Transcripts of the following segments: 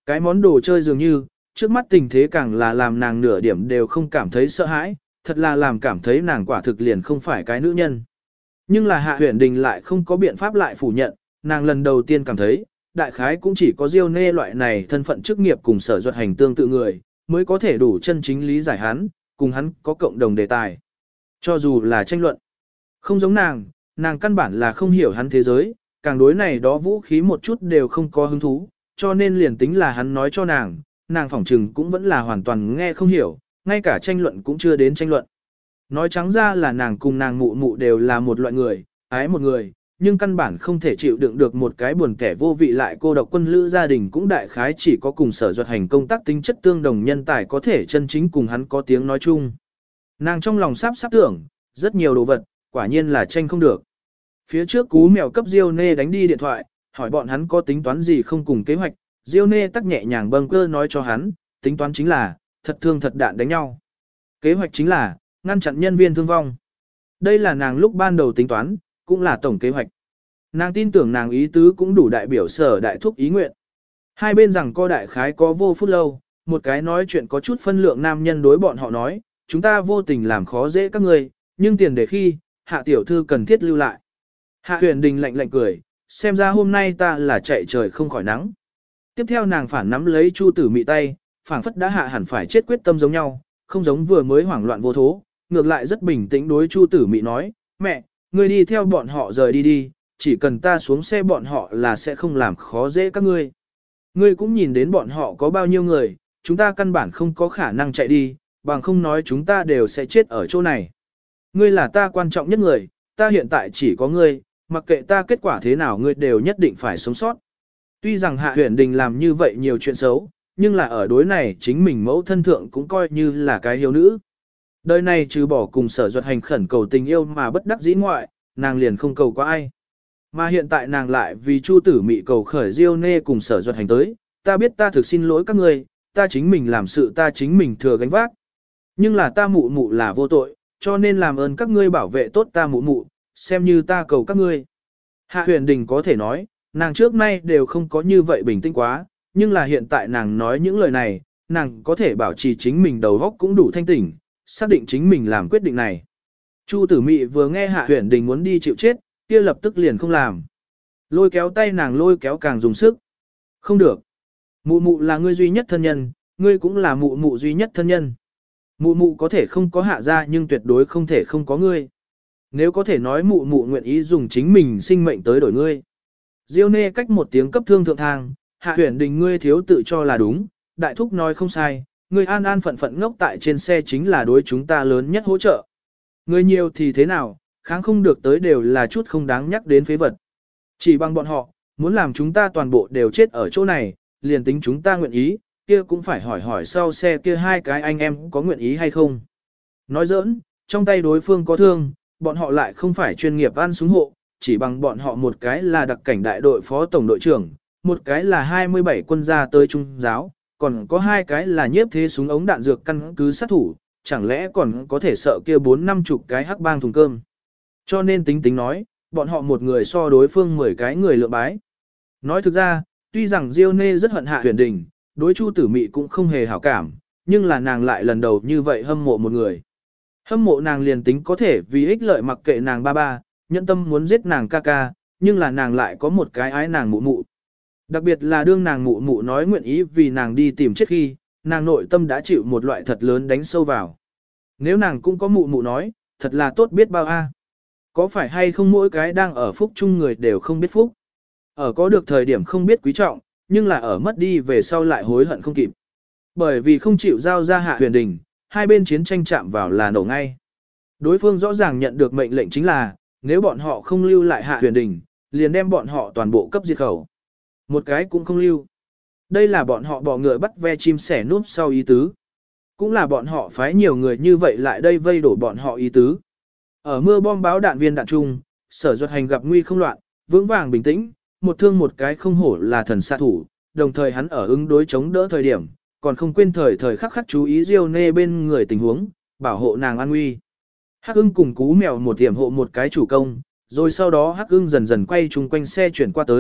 Cái món đồ chơi dường như, trước mắt tình thế càng là làm nàng nửa điểm đều không cảm thấy sợ hãi, thật là làm cảm thấy nàng quả thực liền không phải cái nữ nhân. Nhưng là Hạ Huyền Đình lại không có biện pháp lại phủ nhận, nàng lần đầu tiên cảm thấy, đại khái cũng chỉ có Diêu Nê loại này thân phận chức nghiệp cùng Sở Duật Hành tương tự người, mới có thể đủ chân chính lý giải hắn, cùng hắn có cộng đồng đề tài. Cho dù là tranh luận, không giống nàng căn bản là không hiểu hắn thế giới, càng đối này đó vũ khí một chút đều không có hứng thú, cho nên liền tính là hắn nói cho nàng phỏng trừng cũng vẫn là hoàn toàn nghe không hiểu, ngay cả tranh luận cũng chưa đến tranh luận. Nói trắng ra là nàng cùng nàng mụ mụ đều là một loại người, ái một người, nhưng căn bản không thể chịu đựng được một cái buồn kẻ vô vị lại cô độc quân lữ gia đình, cũng đại khái chỉ có cùng Sở Duật Hành công tác tính chất tương đồng nhân tài có thể chân chính cùng hắn có tiếng nói chung. Nàng trong lòng sắp tưởng, rất nhiều đồ vật, quả nhiên là tranh không được. Phía trước Cú Mèo cấp Diêu Nê đánh đi điện thoại, hỏi bọn hắn có tính toán gì không cùng kế hoạch, Diêu Nê tắc nhẹ nhàng bâng cơ nói cho hắn, tính toán chính là, thật thương thật đạn đánh nhau. Kế hoạch chính là, ngăn chặn nhân viên thương vong. Đây là nàng lúc ban đầu tính toán, cũng là tổng kế hoạch. Nàng tin tưởng nàng ý tứ cũng đủ đại biểu Sở đại thúc ý nguyện. Hai bên rằng co đại khái có vô phút lâu, một cái nói chuyện có chút phân lượng nam nhân đối bọn họ nói, chúng ta vô tình làm khó dễ các người, nhưng tiền để khi, Hạ tiểu thư cần thiết lưu lại. Hạ Huyền Đình lạnh lạnh cười, xem ra hôm nay ta là chạy trời không khỏi nắng. Tiếp theo nàng phản nắm lấy Chu Tử Mị tay, phảng phất đã hạ hẳn phải chết quyết tâm giống nhau, không giống vừa mới hoảng loạn vô thố, ngược lại rất bình tĩnh đối Chu Tử Mị nói, mẹ, ngươi đi theo bọn họ rời đi đi, chỉ cần ta xuống xe bọn họ là sẽ không làm khó dễ các ngươi. Ngươi cũng nhìn đến bọn họ có bao nhiêu người, chúng ta căn bản không có khả năng chạy đi, bằng không nói chúng ta đều sẽ chết ở chỗ này. Ngươi là ta quan trọng nhất người, ta hiện tại chỉ có ngươi, mặc kệ ta kết quả thế nào ngươi đều nhất định phải sống sót. Tuy rằng Hạ Huyền Đình làm như vậy nhiều chuyện xấu, nhưng là ở đối này chính mình mẫu thân thượng cũng coi như là cái hiếu nữ. Đời này trừ bỏ cùng Sở Duật Hành khẩn cầu tình yêu mà bất đắc dĩ ngoại, nàng liền không cầu có ai. Mà hiện tại nàng lại vì Chu Tử Mị cầu khởi Diêu Nê cùng Sở Duật Hành tới, ta biết ta thực xin lỗi các ngươi, ta chính mình làm sự ta chính mình thừa gánh vác. Nhưng là ta mụ mụ là vô tội, cho nên làm ơn các ngươi bảo vệ tốt ta mụ mụ, xem như ta cầu các ngươi. Hạ Huyền Đình có thể nói, nàng trước nay đều không có như vậy bình tĩnh quá, nhưng là hiện tại nàng nói những lời này, nàng có thể bảo trì chính mình đầu óc cũng đủ thanh tỉnh, xác định chính mình làm quyết định này. Chu Tử Mị vừa nghe Hạ Huyền Đình muốn đi chịu chết, kia lập tức liền không làm. Lôi kéo tay nàng lôi kéo càng dùng sức. Không được. Mụ mụ là ngươi duy nhất thân nhân, ngươi cũng là mụ mụ duy nhất thân nhân. Mụ mụ có thể không có Hạ gia nhưng tuyệt đối không thể không có ngươi. Nếu có thể nói mụ mụ nguyện ý dùng chính mình sinh mệnh tới đổi ngươi. Diêu Nê cách một tiếng cấp thương thượng thang, Hạ Huyền Đình ngươi thiếu tự cho là đúng, đại thúc nói không sai, ngươi an an phận phận ngốc tại trên xe chính là đối chúng ta lớn nhất hỗ trợ. Ngươi nhiều thì thế nào, kháng không được tới đều là chút không đáng nhắc đến phế vật. Chỉ bằng bọn họ, muốn làm chúng ta toàn bộ đều chết ở chỗ này, liền tính chúng ta nguyện ý, kia cũng phải hỏi hỏi sau xe kia hai cái anh em có nguyện ý hay không. Nói giỡn, trong tay đối phương có thương, bọn họ lại không phải chuyên nghiệp ăn súng hộ, chỉ bằng bọn họ một cái là đặc cảnh đại đội phó tổng đội trưởng, một cái là 27 quân gia tới trung giáo, còn có hai cái là nhiếp thế súng ống đạn dược căn cứ sát thủ, chẳng lẽ còn có thể sợ kia 4-50 cái hắc bang thùng cơm. Cho nên tính nói, bọn họ một người so đối phương 10 cái người lượng bái. Nói thực ra, tuy rằng Diêu Nê rất hận Hạ Huyền Đình, đối Chu Tử Mị cũng không hề hảo cảm, nhưng là nàng lại lần đầu như vậy hâm mộ một người. Hâm mộ nàng liền tính có thể vì ích lợi mặc kệ nàng ba, nhẫn tâm muốn giết nàng ca, nhưng là nàng lại có một cái ái nàng mụ mụ. Đặc biệt là đương nàng mụ mụ nói nguyện ý vì nàng đi tìm chết khi, nàng nội tâm đã chịu một loại thật lớn đánh sâu vào. Nếu nàng cũng có mụ mụ nói, thật là tốt biết bao a. Có phải hay không mỗi cái đang ở phúc chung người đều không biết phúc. Ở có được thời điểm không biết quý trọng, nhưng là ở mất đi về sau lại hối hận không kịp. Bởi vì không chịu giao ra Hạ Huyền Đình, hai bên chiến tranh chạm vào là nổ ngay. Đối phương rõ ràng nhận được mệnh lệnh chính là, nếu bọn họ không lưu lại Hạ Huyền Đình, liền đem bọn họ toàn bộ cấp diệt khẩu. Một cái cũng không lưu. Đây là bọn họ bỏ ngựa bắt ve chim sẻ núp sau ý tứ. Cũng là bọn họ phái nhiều người như vậy lại đây vây đổ bọn họ ý tứ. Ở mưa bom báo đạn viên đạn chung, Sở Duật Hành gặp nguy không loạn, vững vàng bình tĩnh, một thương một cái không hổ là thần xạ thủ, đồng thời hắn ở ứng đối chống đỡ thời điểm, còn không quên thời khắc khắc chú ý Diêu Nê bên người tình huống, bảo hộ nàng an nguy. Hắc Ưng cùng Cú Mèo một tiệm hộ một cái chủ công, rồi sau đó Hắc Ưng dần dần quay chung quanh xe chuyển qua tới,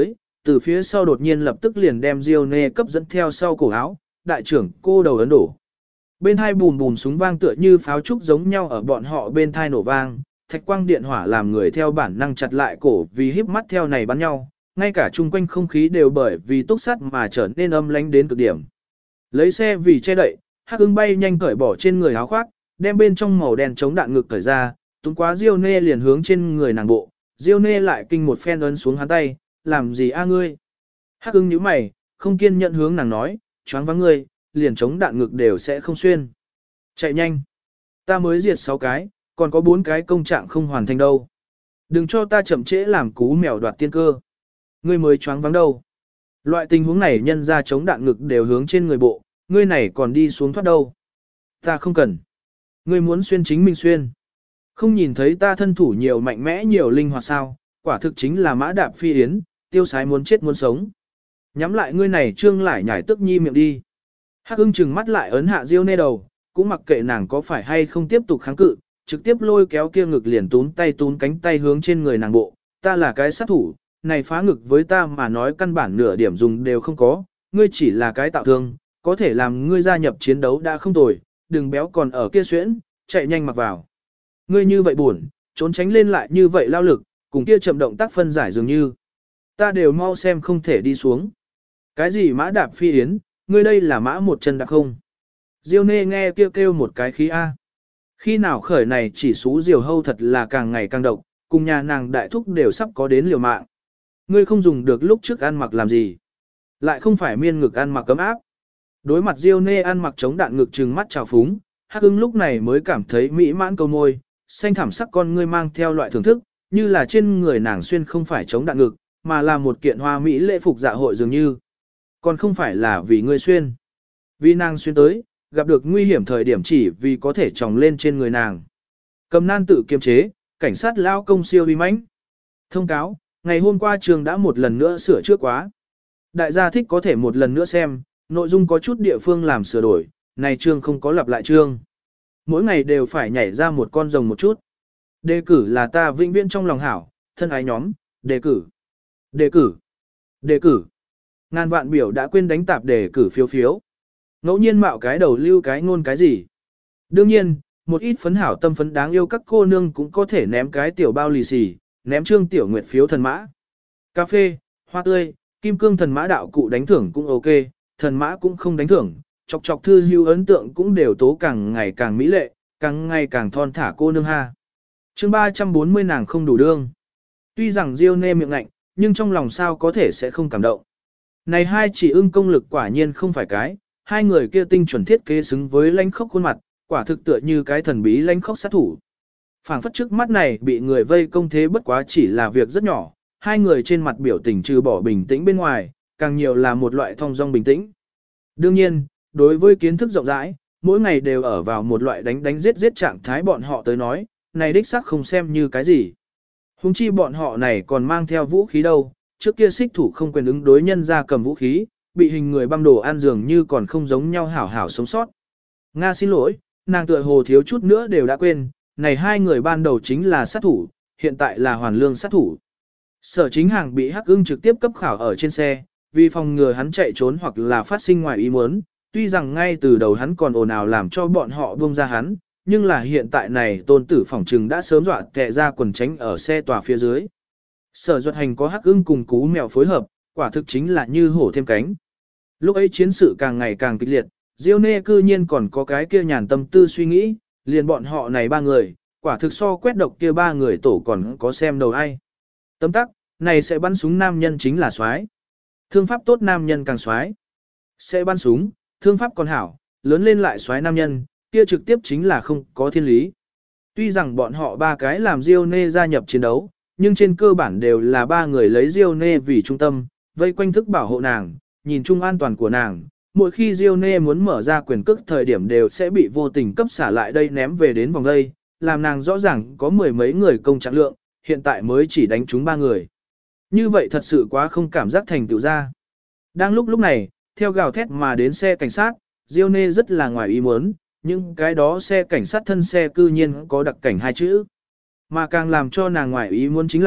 từ phía sau đột nhiên lập tức liền đem Diêu Nê cấp dẫn theo sau cổ áo, đại trưởng cô đầu ấn đổ. Bên hai bùm bùm súng vang tựa như pháo trúc giống nhau ở bọn họ bên thai nổ vang, thạch quang điện hỏa làm người theo bản năng chặt lại cổ vì híp mắt theo này bắn nhau, ngay cả chung quanh không khí đều bởi vì túc sắt mà trở nên âm lãnh đến cực điểm. Lấy xe vì che đậy, Hắc Ưng bay nhanh cởi bỏ trên người áo khoác, đem bên trong màu đen chống đạn ngực cởi ra, túm quá Diêu Nê liền hướng trên người nàng bộ, Diêu Nê lại kinh một phen ấn xuống hắn tay, làm gì a ngươi? Hắc Ưng nhíu mày, không kiên nhẫn hướng nàng nói, choáng váng ngươi, liền chống đạn ngực đều sẽ không xuyên. Chạy nhanh. Ta mới diệt 6 cái, còn có 4 cái công trạng không hoàn thành đâu. Đừng cho ta chậm trễ làm cú mèo đoạt tiên cơ. Ngươi mới choáng váng đâu. Loại tình huống này nhân ra chống đạn ngực đều hướng trên người bộ, ngươi này còn đi xuống thoát đâu. Ta không cần. Ngươi muốn xuyên chính mình xuyên. Không nhìn thấy ta thân thủ nhiều mạnh mẽ nhiều linh hoạt sao, quả thực chính là mã đạp phi yến, tiêu sái muốn chết muốn sống. Nhắm lại ngươi này trương lại nhảy tức nhi miệng đi. Hắc Ưng chừng mắt lại ấn hạ Diêu Nê đầu, cũng mặc kệ nàng có phải hay không tiếp tục kháng cự, trực tiếp lôi kéo kia ngực liền tún tay tún cánh tay hướng trên người nàng bộ. Ta là cái sát thủ, này phá ngực với ta mà nói căn bản nửa điểm dùng đều không có, ngươi chỉ là cái tạo thương, có thể làm ngươi gia nhập chiến đấu đã không tồi, đừng béo còn ở kia xuyễn, chạy nhanh mặc vào. Ngươi như vậy buồn, trốn tránh lên lại như vậy lao lực, cùng kia chậm động tác phân giải dường như. Ta đều mau xem không thể đi xuống. Cái gì mã đạp phi yến, ngươi đây là mã một chân đạp không? Diêu Nê nghe kêu một cái khí A. Khi nào khởi này chỉ xú diều hâu thật là càng ngày càng độc, cùng nhà nàng đại thúc đều sắp có đến liều mạng. Ngươi không dùng được lúc trước ăn mặc làm gì. Lại không phải miên ngực ăn mặc cấm áp. Đối mặt Diêu Nê ăn mặc chống đạn ngực trừng mắt trào phúng, Hắc Ưng lúc này mới cảm thấy mỹ mãn câu môi, xanh thảm sắc con ngươi mang theo loại thưởng thức, như là trên người nàng xuyên không phải chống đạn ngực, mà là một kiện hoa mỹ lễ phục dạ hội dường như. Còn không phải là vì ngươi xuyên. Vì nàng xuyên tới, gặp được nguy hiểm thời điểm chỉ vì có thể tròng lên trên người nàng. Cầm nan tự kiềm chế, cảnh sát lao công siêu uy mãnh. Thông cáo, ngày hôm qua trường đã một lần nữa sửa chữa quá. Đại gia thích có thể một lần nữa xem, nội dung có chút địa phương làm sửa đổi, này chương không có lặp lại chương. Mỗi ngày đều phải nhảy ra một con rồng một chút. Đề cử là ta vĩnh viễn trong lòng hảo, thân ái nhóm, đề cử. Đề cử. Đề cử. Ngàn vạn biểu đã quên đánh tạp đề cử phiếu phiếu. Ngẫu nhiên mạo cái đầu lưu cái ngôn cái gì. Đương nhiên, một ít phấn hảo tâm phấn đáng yêu các cô nương cũng có thể ném cái tiểu bao lì xì, ném trương tiểu nguyệt phiếu thần mã. Cà phê, hoa tươi, kim cương thần mã đạo cụ đánh thưởng cũng ok, thần mã cũng không đánh thưởng, chọc chọc thư hữu ấn tượng cũng đều tố càng ngày càng mỹ lệ, càng ngày càng thon thả cô nương ha. Chương 340 nàng không đủ đương. Tuy rằng Diêu Nê miệng ngạnh, nhưng trong lòng sao có thể sẽ không cảm động. Này hai chỉ ưng công lực quả nhiên không phải cái, hai người kia tinh chuẩn thiết kế xứng với lãnh khốc khuôn mặt, quả thực tựa như cái thần bí lãnh khốc sát thủ. Phảng phất trước mắt này bị người vây công thế bất quá chỉ là việc rất nhỏ, hai người trên mặt biểu tình trừ bỏ bình tĩnh bên ngoài, càng nhiều là một loại thong dong bình tĩnh. Đương nhiên, đối với kiến thức rộng rãi, mỗi ngày đều ở vào một loại đánh giết giết trạng thái bọn họ tới nói, này đích xác không xem như cái gì. Hùng chi bọn họ này còn mang theo vũ khí đâu, trước kia xích thủ không quyền ứng đối nhân ra cầm vũ khí, bị hình người băm đồ ăn dường như còn không giống nhau hảo hảo sống sót. Nga xin lỗi, nàng tựa hồ thiếu chút nữa đều đã quên, này hai người ban đầu chính là sát thủ, hiện tại là hoàn lương sát thủ. Sở Chính Hàng bị Hắc Ưng trực tiếp cấp khảo ở trên xe, vì phòng ngừa hắn chạy trốn hoặc là phát sinh ngoài ý muốn, tuy rằng ngay từ đầu hắn còn ồn ào làm cho bọn họ buông ra hắn, nhưng là hiện tại này Tôn Tử phỏng trừng đã sớm dọa tè ra quần tránh ở xe tòa phía dưới. Sở Duật Hành có Hắc Ưng cùng Cú Mèo phối hợp, quả thực chính là như hổ thêm cánh. Lúc ấy chiến sự càng ngày càng kịch liệt, Diêu Nê cư nhiên còn có cái kia nhàn tâm tư suy nghĩ, liền bọn họ này ba người, quả thực so quét độc kia ba người tổ còn có xem đầu ai. Tấm tắc, này sẽ bắn súng nam nhân chính là soái. Thương pháp tốt nam nhân càng soái. Sẽ bắn súng, thương pháp còn hảo, lớn lên lại soái nam nhân, kia trực tiếp chính là không có thiên lý. Tuy rằng bọn họ ba cái làm Diêu Nê gia nhập chiến đấu, nhưng trên cơ bản đều là ba người lấy Diêu Nê vì trung tâm, vây quanh thức bảo hộ nàng, nhìn chung an toàn của nàng. Mỗi khi Diêu Nê muốn mở ra quyền cước thời điểm đều sẽ bị vô tình cấp xả lại đây ném về đến vòng đây, làm nàng rõ ràng có mười mấy người công trạng lượng, hiện tại mới chỉ đánh trúng ba người. Như vậy thật sự quá không cảm giác thành tựu ra. Đang lúc này, theo gào thét mà đến xe cảnh sát, Diêu Nê rất là ngoài ý muốn, nhưng cái đó xe cảnh sát thân xe cư nhiên có đặc cảnh hai chữ. Mà càng làm cho nàng ngoài ý muốn chính là,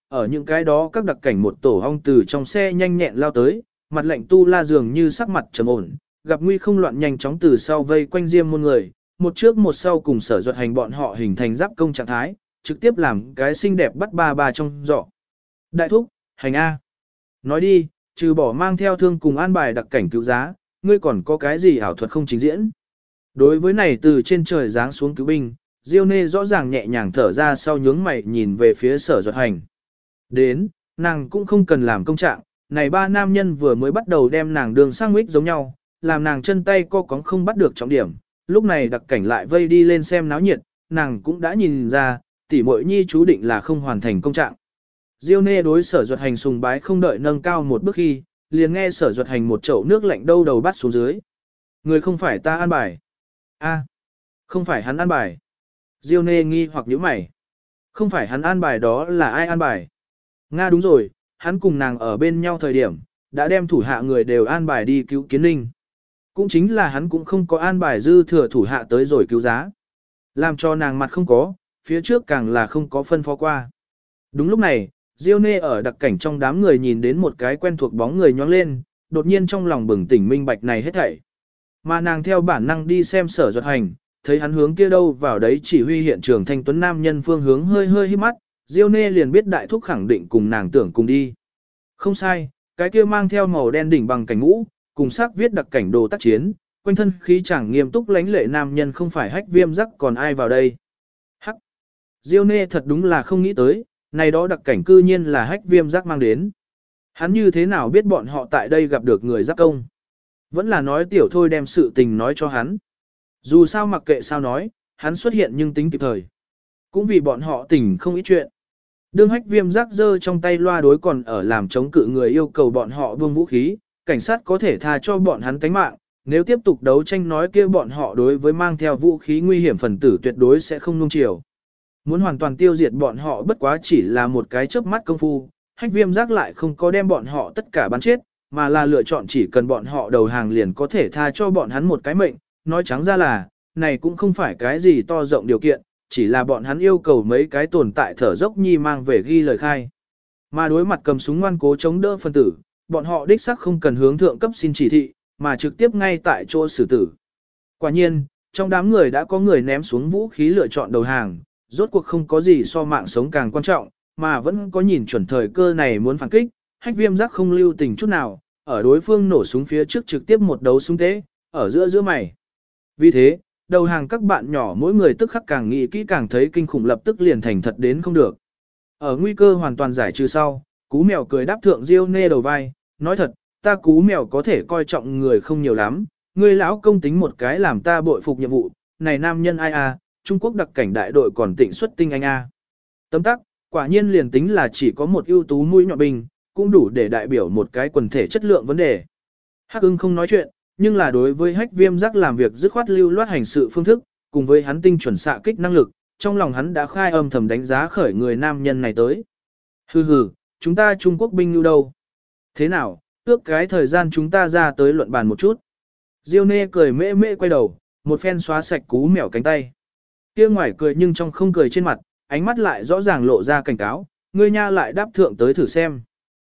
ở những cái đó các đặc cảnh một tổ ong từ trong xe nhanh nhẹn lao tới, mặt lạnh tu la dường như sắc mặt trầm ổn, gặp nguy không loạn nhanh chóng từ sau vây quanh Diêm môn người, một trước một sau cùng Sở Duật Hành bọn họ hình thành giáp công trạng thái, trực tiếp làm cái xinh đẹp bắt ba trong giỏ. Đại thúc, hành A. Nói đi, trừ bỏ mang theo thương cùng an bài đặc cảnh cứu giá, ngươi còn có cái gì ảo thuật không trình diễn. Đối với này từ trên trời giáng xuống cứu binh, Diêu Nê rõ ràng nhẹ nhàng thở ra sau nhướng mày nhìn về phía Sở Duật Hành. Đến, nàng cũng không cần làm công trạng, này ba nam nhân vừa mới bắt đầu đem nàng đường sang nguyết giống nhau, làm nàng chân tay co cóng không bắt được trọng điểm, lúc này đặc cảnh lại vây đi lên xem náo nhiệt, nàng cũng đã nhìn ra, tỷ muội nhi chú định là không hoàn thành công trạng. Diêu Nê đối Sở Duật Hành sùng bái không đợi nâng cao một bước khi, liền nghe Sở Duật Hành một chậu nước lạnh đâu đầu bắt xuống dưới. Người không phải ta an bài. A, không phải hắn an bài. Diêu Nê nghi hoặc nhíu mày. Không phải hắn an bài đó là ai an bài? Nga đúng rồi, hắn cùng nàng ở bên nhau thời điểm, đã đem thủ hạ người đều an bài đi cứu Kiến Ninh. Cũng chính là hắn cũng không có an bài dư thừa thủ hạ tới rồi cứu giá. Làm cho nàng mặt không có, phía trước càng là không có phân phó qua. Đúng lúc này, Diêu Nê ở đặc cảnh trong đám người nhìn đến một cái quen thuộc bóng người nhoáng lên, đột nhiên trong lòng bừng tỉnh minh bạch này hết thảy. Mà nàng theo bản năng đi xem Sở Duật Hành, thấy hắn hướng kia đâu vào đấy chỉ huy hiện trường thanh tuấn nam nhân phương hướng hơi híp mắt, Diêu Nê liền biết đại thúc khẳng định cùng nàng tưởng cùng đi. Không sai, cái kia mang theo màu đen đỉnh bằng cảnh ngũ, cùng sắc viết đặc cảnh đồ tác chiến, quanh thân khí chàng nghiêm túc lãnh lệ nam nhân không phải Hách Viêm Dắc còn ai vào đây. Hắc. Diêu Nê thật đúng là không nghĩ tới, này đó đặc cảnh cư nhiên là Hách Viêm Dắc mang đến. Hắn như thế nào biết bọn họ tại đây gặp được người giáp công? Vẫn là nói tiểu thôi đem sự tình nói cho hắn. Dù sao mặc kệ sao nói, hắn xuất hiện nhưng tính kịp thời. Cũng vì bọn họ tỉnh không ít chuyện. Đương Hách Viêm Dắc giơ trong tay loa đối còn ở làm chống cự người yêu cầu bọn họ buông vũ khí, cảnh sát có thể tha cho bọn hắn tánh mạng, nếu tiếp tục đấu tranh nói kia bọn họ đối với mang theo vũ khí nguy hiểm phần tử tuyệt đối sẽ không nung chiều. Muốn hoàn toàn tiêu diệt bọn họ bất quá chỉ là một cái chớp mắt công phu, Hách Viêm Dắc lại không có đem bọn họ tất cả bắn chết, mà là lựa chọn chỉ cần bọn họ đầu hàng liền có thể tha cho bọn hắn một cái mệnh, nói trắng ra là, này cũng không phải cái gì to rộng điều kiện, chỉ là bọn hắn yêu cầu mấy cái tồn tại thở dốc nhi mang về ghi lời khai. Mà đối mặt cầm súng ngoan cố chống đỡ phân tử, bọn họ đích xác không cần hướng thượng cấp xin chỉ thị, mà trực tiếp ngay tại chỗ xử tử. Quả nhiên, trong đám người đã có người ném xuống vũ khí lựa chọn đầu hàng, rốt cuộc không có gì so mạng sống càng quan trọng, mà vẫn có nhìn chuẩn thời cơ này muốn phản kích, Hách Viêm Dắc không lưu tình chút nào, ở đối phương nổ súng phía trước trực tiếp một đấu súng tế, ở giữa mày. Vì thế, đầu hàng các bạn nhỏ mỗi người tức khắc càng nghĩ kỹ càng thấy kinh khủng lập tức liền thành thật đến không được. Ở nguy cơ hoàn toàn giải trừ sau, Cú Mèo cười đáp thượng Diêu Nê đầu vai, nói thật, ta Cú Mèo có thể coi trọng người không nhiều lắm, ngươi lão công tính một cái làm ta bội phục nhiệm vụ, này nam nhân ai a, Trung Quốc đặc cảnh đại đội còn tịnh xuất tinh anh a. Tấm tắc, quả nhiên liền tính là chỉ có một ưu tú mũi nhọn binh, cũng đủ để đại biểu một cái quần thể chất lượng vấn đề. Hắc Ưng không nói chuyện, nhưng là đối với Hách Viêm Dắc làm việc dứt khoát lưu loát hành sự phương thức, cùng với hắn tinh chuẩn xạ kích năng lực, trong lòng hắn đã khai âm thầm đánh giá khởi người nam nhân này tới. Hừ, chúng ta Trung Quốc binh lưu đâu? Thế nào, ước cái thời gian chúng ta ra tới luận bàn một chút. Diêu Nê cười mễ mễ quay đầu, một phen xóa sạch Cú Mèo cánh tay. Kia ngoài cười nhưng trong không cười trên mặt, ánh mắt lại rõ ràng lộ ra cảnh cáo, ngươi nha lại đáp thượng tới thử xem.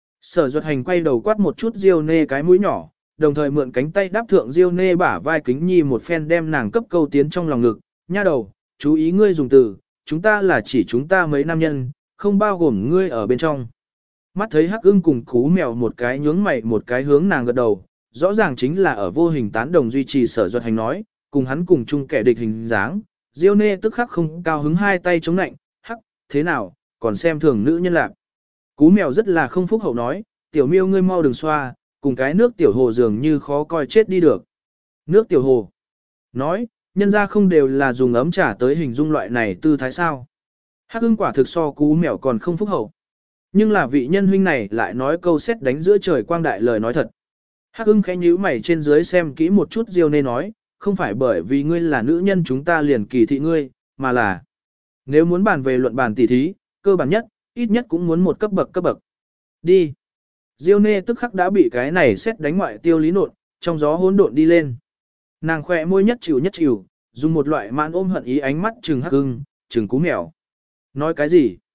Sở Duật Hành quay đầu quát một chút Diêu Nê cái mũi nhỏ, đồng thời mượn cánh tay đáp thượng Diêu Nê bả vai kính nhi một phen đem nàng cấp câu tiến trong lòng ngực, nha đầu, chú ý ngươi dùng từ, chúng ta là chỉ chúng ta mấy nam nhân, không bao gồm ngươi ở bên trong. Mắt thấy Hắc Ưng cùng Cú Mèo một cái nhướng mày một cái hướng nàng gật đầu, rõ ràng chính là ở vô hình tán đồng duy trì Sở Duật Hành nói, cùng hắn cùng chung kẻ địch hình dáng, Diêu Nê tức khắc không cao hứng hai tay chống nạnh, hắc, thế nào, còn xem thường nữ nhân lạc. Cú Mèo rất là không phúc hậu nói, tiểu miêu ngươi mau đừng xoa, cùng cái nước tiểu hồ dường như khó coi chết đi được. Nước tiểu hồ. Nói, nhân ra không đều là dùng ấm trà tới hình dung loại này tư thái sao. Hắc Ưng quả thực so Cú Mèo còn không phúc hậu. Nhưng là vị nhân huynh này lại nói câu xét đánh giữa trời quang đại lời nói thật. Hắc Ưng khẽ nhíu mày trên dưới xem kỹ một chút Diêu Nê nói, không phải bởi vì ngươi là nữ nhân chúng ta liền kỳ thị ngươi, mà là nếu muốn bàn về luận bàn tỉ thí, cơ bản nhất, ít nhất cũng muốn một cấp bậc. Đi. Diêu Nê tức khắc đã bị cái này xét đánh ngoại tiêu lý nột, trong gió hỗn độn đi lên. Nàng khỏe môi nhất chịu, dùng một loại mạn ôm hận ý ánh mắt trừng Hắc Ưng, trừng Cú Mèo. Nói cái gì?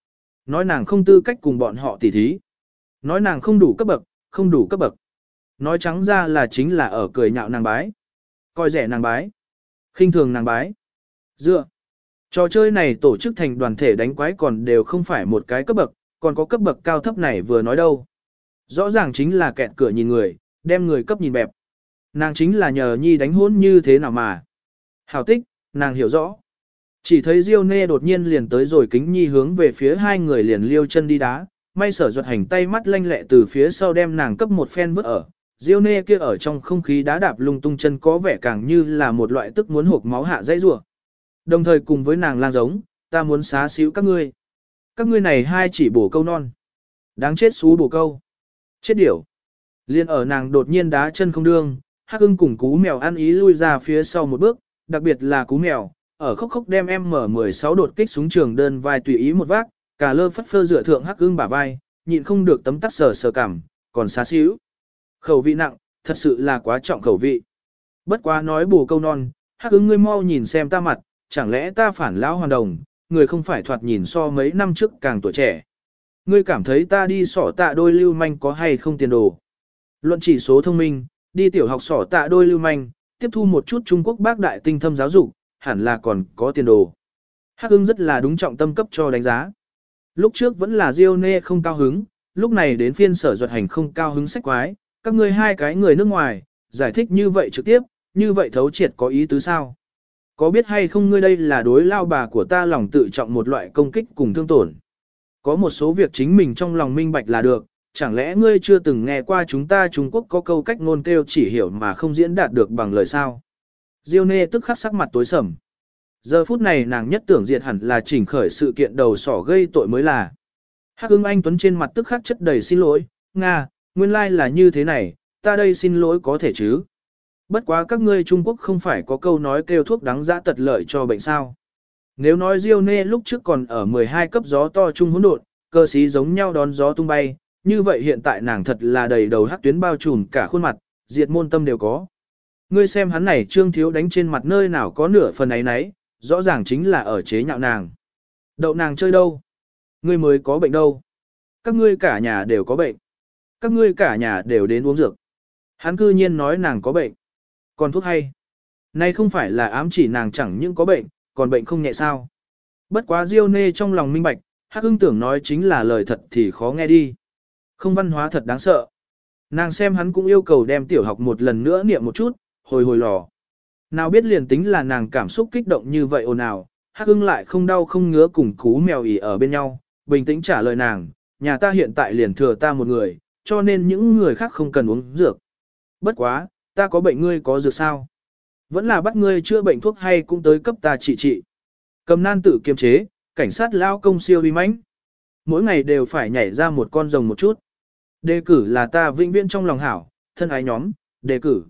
Nói nàng không tư cách cùng bọn họ tỉ thí. Nói nàng không đủ cấp bậc, không đủ cấp bậc. Nói trắng ra là chính là ở cười nhạo nàng bái. Coi rẻ nàng bái. Khinh thường nàng bái. Dựa. Trò chơi này tổ chức thành đoàn thể đánh quái còn đều không phải một cái cấp bậc, còn có cấp bậc cao thấp này vừa nói đâu. Rõ ràng chính là kẹt cửa nhìn người, đem người cấp nhìn bẹp. Nàng chính là nhờ nhi đánh hỗn như thế nào mà. Hảo tích, nàng hiểu rõ. Chỉ thấy Diêu Nê đột nhiên liền tới rồi kính nhi hướng về phía hai người liền liêu chân đi đá, may sở Duật Hành tay mắt lanh lẹ từ phía sau đem nàng cấp một phen vứt ở. Diêu Nê kia ở trong không khí đá đạp lung tung chân có vẻ càng như là một loại tức muốn hộp máu hạ dãy rủa. Đồng thời cùng với nàng lang giống, ta muốn xá xíu các ngươi. Các ngươi này hai chỉ bổ câu non. Đáng chết xú bổ câu. Chết điểu. Liên ở nàng đột nhiên đá chân không đương, Hắc Ưng cùng Cú Mèo ăn ý lui ra phía sau một bước, đặc biệt là Cú Mèo, ở khóc khóc đem M16 đột kích súng trường đơn vai tùy ý một vác, cả lơ phất phơ dựa thượng Hắc Ưng bả vai, nhịn không được tấm tắc sờ cảm, còn xá xíu. Khẩu vị nặng, thật sự là quá trọng khẩu vị. Bất quá nói bổ câu non, Hắc Ưng ngươi mau nhìn xem ta mặt, chẳng lẽ ta phản lão hoàn đồng, người không phải thoạt nhìn so mấy năm trước càng tuổi trẻ. Ngươi cảm thấy ta đi sỏ tạ đôi lưu manh có hay không tiền đồ. Luận chỉ số thông minh, đi tiểu học sỏ tạ đôi lưu manh, tiếp thu một chút Trung Quốc bác đại tinh thâm giáo dục, hẳn là còn có tiền đồ. Hắc Ưng rất là đúng trọng tâm cấp cho đánh giá. Lúc trước vẫn là Diêu Nê không cao hứng, lúc này đến phiên sở Duật Hành không cao hứng sách quái, các ngươi hai cái người nước ngoài, giải thích như vậy trực tiếp, như vậy thấu triệt có ý tứ sao? Có biết hay không ngươi đây là đối lao bà của ta lòng tự trọng một loại công kích cùng thương tổn. Có một số việc chính mình trong lòng minh bạch là được, chẳng lẽ ngươi chưa từng nghe qua chúng ta Trung Quốc có câu cách ngôn kêu chỉ hiểu mà không diễn đạt được bằng lời sao. Diêu Nê tức khắc sắc mặt tối sầm. Giờ phút này nàng nhất tưởng diệt hẳn là chỉnh khởi sự kiện đầu sỏ gây tội mới là. Hắc Ưng anh tuấn trên mặt tức khắc chất đầy xin lỗi, Nga, nguyên lai là như thế này, ta đây xin lỗi có thể chứ. Bất quá các ngươi Trung Quốc không phải có câu nói kêu thuốc đắng dã tật lợi cho bệnh sao. Nếu nói Diêu Nê lúc trước còn ở 12 cấp gió to trung hỗn độn, cơ sĩ giống nhau đón gió tung bay, như vậy hiện tại nàng thật là đầy đầu hắc tuyến bao trùm cả khuôn mặt, diệt môn tâm đều có. Ngươi xem hắn này Trương Thiếu đánh trên mặt nơi nào có nửa phần ấy nấy, rõ ràng chính là ở chế nhạo nàng. Đậu nàng chơi đâu? Ngươi mới có bệnh đâu? Các ngươi cả nhà đều có bệnh. Các ngươi cả nhà đều đến uống dược. Hắn cư nhiên nói nàng có bệnh. Còn thuốc hay? Nay không phải là ám chỉ nàng chẳng những có bệnh, còn bệnh không nhẹ sao? Bất quá Diêu Nê trong lòng minh bạch, Hắc Ưng tưởng nói chính là lời thật thì khó nghe đi. Không văn hóa thật đáng sợ. Nàng xem hắn cũng yêu cầu đem tiểu học một lần nữa niệm một chút, hồi lò. Nào biết liền tính là nàng cảm xúc kích động như vậy ồn ào, Hắc Ưng lại không đau không ngứa cùng Cú Mèo ỉ ở bên nhau, bình tĩnh trả lời nàng, nhà ta hiện tại liền thừa ta một người, cho nên những người khác không cần uống dược. Bất quá, ta có bệnh ngươi có dược sao? Vẫn là bắt ngươi chữa bệnh thuốc hay cũng tới cấp ta trị. Cầm nan tự kiềm chế, cảnh sát lao công siêu uy mãnh. Mỗi ngày đều phải nhảy ra một con rồng một chút. Đề cử là ta vĩnh viễn trong lòng hảo, thân ái nhóm, đề cử.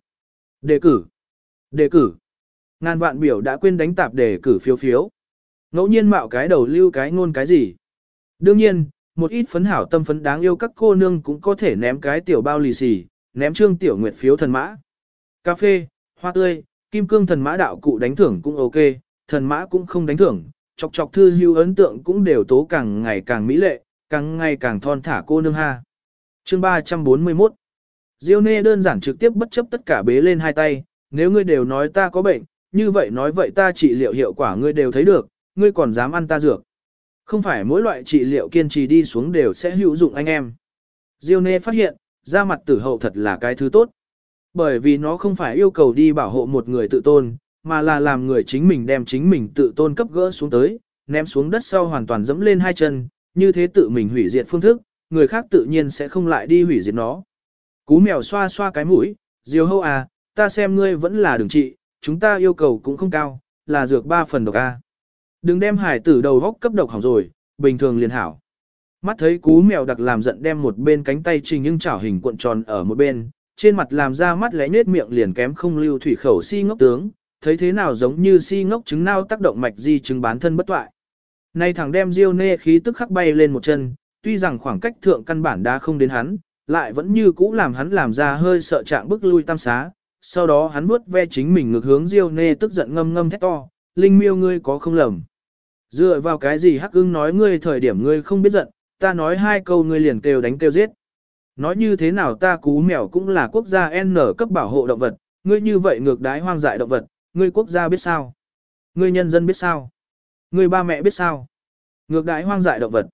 Đề cử. Ngàn vạn biểu đã quên đánh tạp đề cử phiếu. Ngẫu nhiên mạo cái đầu lưu cái ngôn cái gì. Đương nhiên, một ít phấn hảo tâm phấn đáng yêu các cô nương cũng có thể ném cái tiểu bao lì xì, ném Trương Tiểu Nguyệt phiếu thần mã. Cà phê, hoa tươi, kim cương thần mã đạo cụ đánh thưởng cũng ok, thần mã cũng không đánh thưởng, chọc thư hữu ấn tượng cũng đều tố càng ngày càng mỹ lệ, càng ngày càng thon thả cô nương ha. Chương 341. Diêu Nê đơn giản trực tiếp bất chấp tất cả bế lên hai tay, nếu ngươi đều nói ta có bệnh, như vậy nói vậy ta trị liệu hiệu quả ngươi đều thấy được, ngươi còn dám ăn ta dược. Không phải mỗi loại trị liệu kiên trì đi xuống đều sẽ hữu dụng anh em. Diêu Nê phát hiện, da mặt tử hậu thật là cái thứ tốt. Bởi vì nó không phải yêu cầu đi bảo hộ một người tự tôn, mà là làm người chính mình đem chính mình tự tôn cấp gỡ xuống tới, ném xuống đất sau hoàn toàn dẫm lên hai chân, như thế tự mình hủy diệt phương thức, người khác tự nhiên sẽ không lại đi hủy diệt nó. Cú Mèo xoa xoa cái mũi, Diêu Hâu à, ta xem ngươi vẫn là đừng trị, chúng ta yêu cầu cũng không cao, là dược 3 phần độc A. Đừng đem hải tử đầu góc cấp độc hỏng rồi, bình thường liền hảo. Mắt thấy Cú Mèo đặc làm giận đem một bên cánh tay Trình nhưng chảo hình cuộn tròn ở một bên, trên mặt làm ra mắt lẽ nết miệng liền kém không lưu thủy khẩu si ngốc tướng, thấy thế nào giống như si ngốc chứng nao tác động mạch di chứng bán thân bất toại. Nay thằng đem Diêu Nê khí tức khắc bay lên một chân, tuy rằng khoảng cách thượng căn bản đã không đến hắn, lại vẫn như cũ làm hắn làm ra hơi sợ trạng bức lui tam xá. Sau đó hắn vuốt ve chính mình ngược hướng Diêu Nê tức giận ngâm ngâm thét to, Linh Miêu ngươi có không lầm. Dựa vào cái gì Hắc Ưng nói ngươi thời điểm ngươi không biết giận, ta nói hai câu ngươi liền kêu đánh kêu giết. Nói như thế nào ta Cú Mèo cũng là quốc gia N cấp bảo hộ động vật, ngươi như vậy ngược đái hoang dại động vật, ngươi quốc gia biết sao? Ngươi nhân dân biết sao? Ngươi ba mẹ biết sao? Ngược đái hoang dại động vật.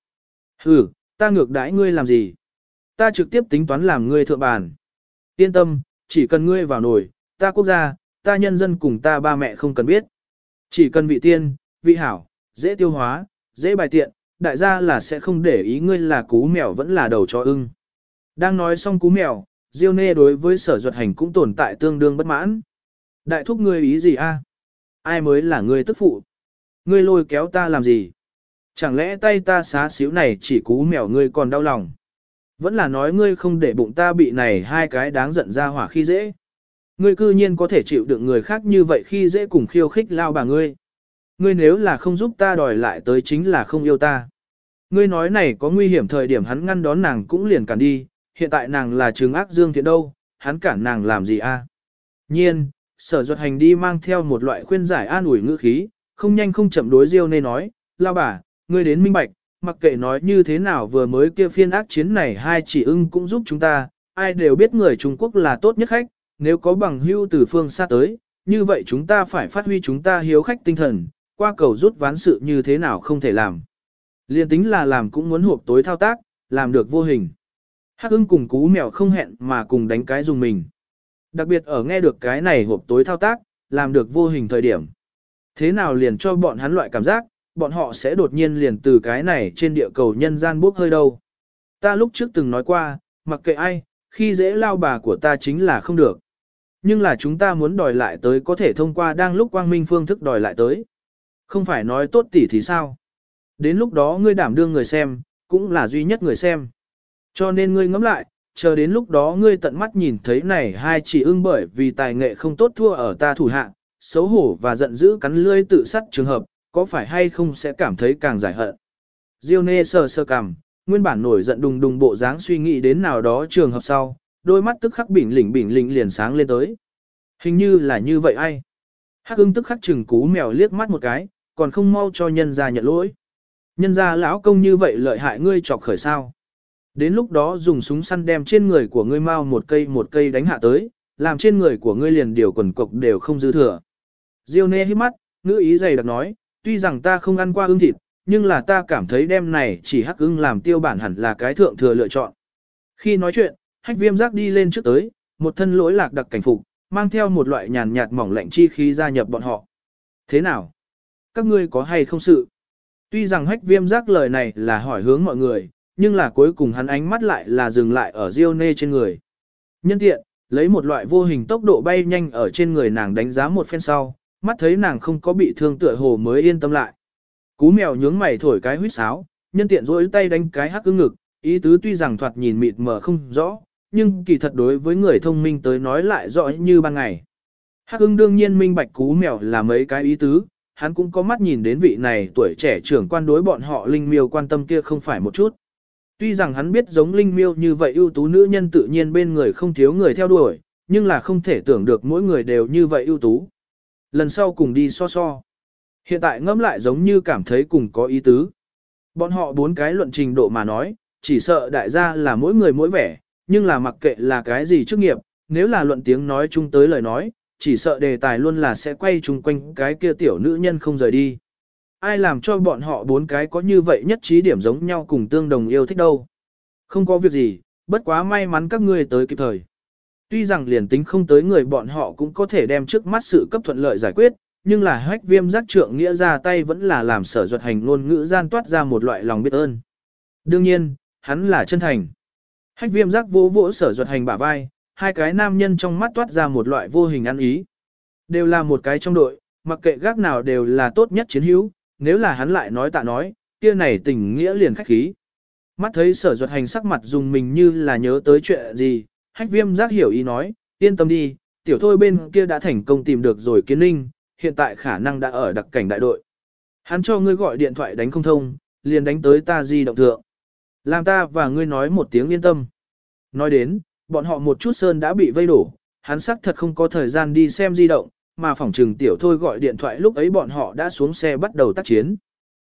Ừ, ta ngược đái ngươi làm gì? Ta trực tiếp tính toán làm ngươi thượng bàn. Yên tâm, chỉ cần ngươi vào nồi, ta quốc gia, ta nhân dân cùng ta ba mẹ không cần biết. Chỉ cần vị tiên, vị hảo, dễ tiêu hóa, dễ bài tiện, đại gia là sẽ không để ý ngươi là Cú Mèo vẫn là đầu chó ưng. Đang nói xong Cú Mèo, Diêu Nê đối với Sở Duật Hành cũng tồn tại tương đương bất mãn. Đại thúc ngươi ý gì a? Ai mới là ngươi tức phụ? Ngươi lôi kéo ta làm gì? Chẳng lẽ tay ta xá xíu này chỉ Cú Mèo ngươi còn đau lòng? Vẫn là nói ngươi không để bụng ta bị này hai cái đáng giận ra hỏa khi dễ. Ngươi cư nhiên có thể chịu đựng người khác như vậy khi dễ cùng khiêu khích lao bà ngươi. Ngươi nếu là không giúp ta đòi lại tới chính là không yêu ta. Ngươi nói này có nguy hiểm thời điểm hắn ngăn đón nàng cũng liền cản đi, hiện tại nàng là trừng ác dương thiện đâu, hắn cản nàng làm gì a? Nhiên, Sở Duật Hành đi mang theo một loại khuyên giải an ủi ngữ khí, không nhanh không chậm đối Diêu Nê nói, lao bà, ngươi đến minh bạch, mặc kệ nói như thế nào vừa mới kia phiên ác chiến này hai chỉ ưng cũng giúp chúng ta, ai đều biết người Trung Quốc là tốt nhất khách, nếu có bằng hưu từ phương xa tới, như vậy chúng ta phải phát huy chúng ta hiếu khách tinh thần, qua cầu rút ván sự như thế nào không thể làm. Liên tính là làm cũng muốn hộp tối thao tác, làm được vô hình. Hắc Ưng cùng Cú Mèo không hẹn mà cùng đánh cái dùng mình. Đặc biệt ở nghe được cái này hộp tối thao tác, làm được vô hình thời điểm. Thế nào liền cho bọn hắn loại cảm giác, bọn họ sẽ đột nhiên liền từ cái này trên địa cầu nhân gian bốc hơi đâu. Ta lúc trước từng nói qua, mặc kệ ai, khi dễ lao bà của ta chính là không được. Nhưng là chúng ta muốn đòi lại tới có thể thông qua đang lúc quang minh phương thức đòi lại tới. Không phải nói tốt tỉ thì sao? Đến lúc đó ngươi đảm đương người xem, cũng là duy nhất người xem. Cho nên ngươi ngẫm lại, chờ đến lúc đó ngươi tận mắt nhìn thấy này hai chỉ ưng bởi vì tài nghệ không tốt thua ở ta thủ hạ, xấu hổ và giận dữ cắn lưỡi tự sát trường hợp, có phải hay không sẽ cảm thấy càng giải hận. Diêu Nê sờ sờ cằm, nguyên bản nổi giận đùng đùng bộ dáng suy nghĩ đến nào đó trường hợp sau, đôi mắt tức khắc bỉnh lỉnh liền sáng lên tới. Hình như là như vậy ai? Hắc Ưng tức khắc chừng Cú Mèo liếc mắt một cái, còn không mau cho nhân gia nhận lỗi. Nhân gia lão công như vậy lợi hại ngươi chọc khởi sao? Đến lúc đó dùng súng săn đem trên người của ngươi mau một cây đánh hạ tới, làm trên người của ngươi liền điều quần cộc đều không dư thừa. Diêu Nê hít mắt, ngữ ý dày đặc nói, tuy rằng ta không ăn qua ưng thịt, nhưng là ta cảm thấy đem này chỉ Hắc Ưng làm tiêu bản hẳn là cái thượng thừa lựa chọn. Khi nói chuyện, Hách Viêm Giác đi lên trước tới, một thân lỗi lạc đặc cảnh phục, mang theo một loại nhàn nhạt mỏng lạnh chi khí gia nhập bọn họ. Thế nào? Các ngươi có hay không sự? Tuy rằng Hách Viêm Giác lời này là hỏi hướng mọi người, nhưng là cuối cùng hắn ánh mắt lại là dừng lại ở Diêu Nê trên người. Nhân tiện, lấy một loại vô hình tốc độ bay nhanh ở trên người nàng đánh giá một phen sau, mắt thấy nàng không có bị thương tựa hồ mới yên tâm lại. Cú Mèo nhướng mày thổi cái huýt sáo, nhân tiện duỗi tay đánh cái Hắc Ưng ngực, ý tứ tuy rằng thoạt nhìn mịt mờ không rõ, nhưng kỳ thật đối với người thông minh tới nói lại rõ như ban ngày. Hắc Ưng đương nhiên minh bạch Cú Mèo là mấy cái ý tứ, hắn cũng có mắt nhìn đến vị này tuổi trẻ trưởng quan đối bọn họ Linh Miêu quan tâm kia không phải một chút. Tuy rằng hắn biết giống Linh Miêu như vậy ưu tú nữ nhân tự nhiên bên người không thiếu người theo đuổi, nhưng là không thể tưởng được mỗi người đều như vậy ưu tú. Lần sau cùng đi so so. Hiện tại ngẫm lại giống như cảm thấy cùng có ý tứ. Bọn họ bốn cái luận trình độ mà nói, chỉ sợ đại gia là mỗi người mỗi vẻ, nhưng là mặc kệ là cái gì chức nghiệp, nếu là luận tiếng nói chung tới lời nói, chỉ sợ đề tài luôn là sẽ quay chung quanh cái kia tiểu nữ nhân không rời đi. Ai làm cho bọn họ bốn cái có như vậy nhất trí điểm giống nhau cùng tương đồng yêu thích đâu. Không có việc gì, bất quá may mắn các ngươi tới kịp thời. Tuy rằng liền tính không tới người bọn họ cũng có thể đem trước mắt sự cấp thuận lợi giải quyết, nhưng là Hách Viêm Giác trượng nghĩa ra tay vẫn là làm Sở Duật Hành ngôn ngữ gian toát ra một loại lòng biết ơn. Đương nhiên, hắn là chân thành. Hách Viêm Giác vỗ vỗ Sở Duật Hành bả vai, hai cái nam nhân trong mắt toát ra một loại vô hình ăn ý. Đều là một cái trong đội, mặc kệ gác nào đều là tốt nhất chiến hữu, nếu là hắn lại nói tạ nói, kia này tình nghĩa liền khách khí. Mắt thấy Sở Duật Hành sắc mặt dùng mình như là nhớ tới chuyện gì, Hách Viêm Giác hiểu ý nói, yên tâm đi, tiểu thôi bên kia đã thành công tìm được rồi Kiến Ninh, hiện tại khả năng đã ở đặc cảnh đại đội. Hắn cho ngươi gọi điện thoại đánh không thông, liền đánh tới ta di động thượng. Làm ta và ngươi nói một tiếng yên tâm. Nói đến, bọn họ một chút sơn đã bị vây đổ, hắn xác thật không có thời gian đi xem di động, mà phỏng trừng tiểu thôi gọi điện thoại lúc ấy bọn họ đã xuống xe bắt đầu tác chiến.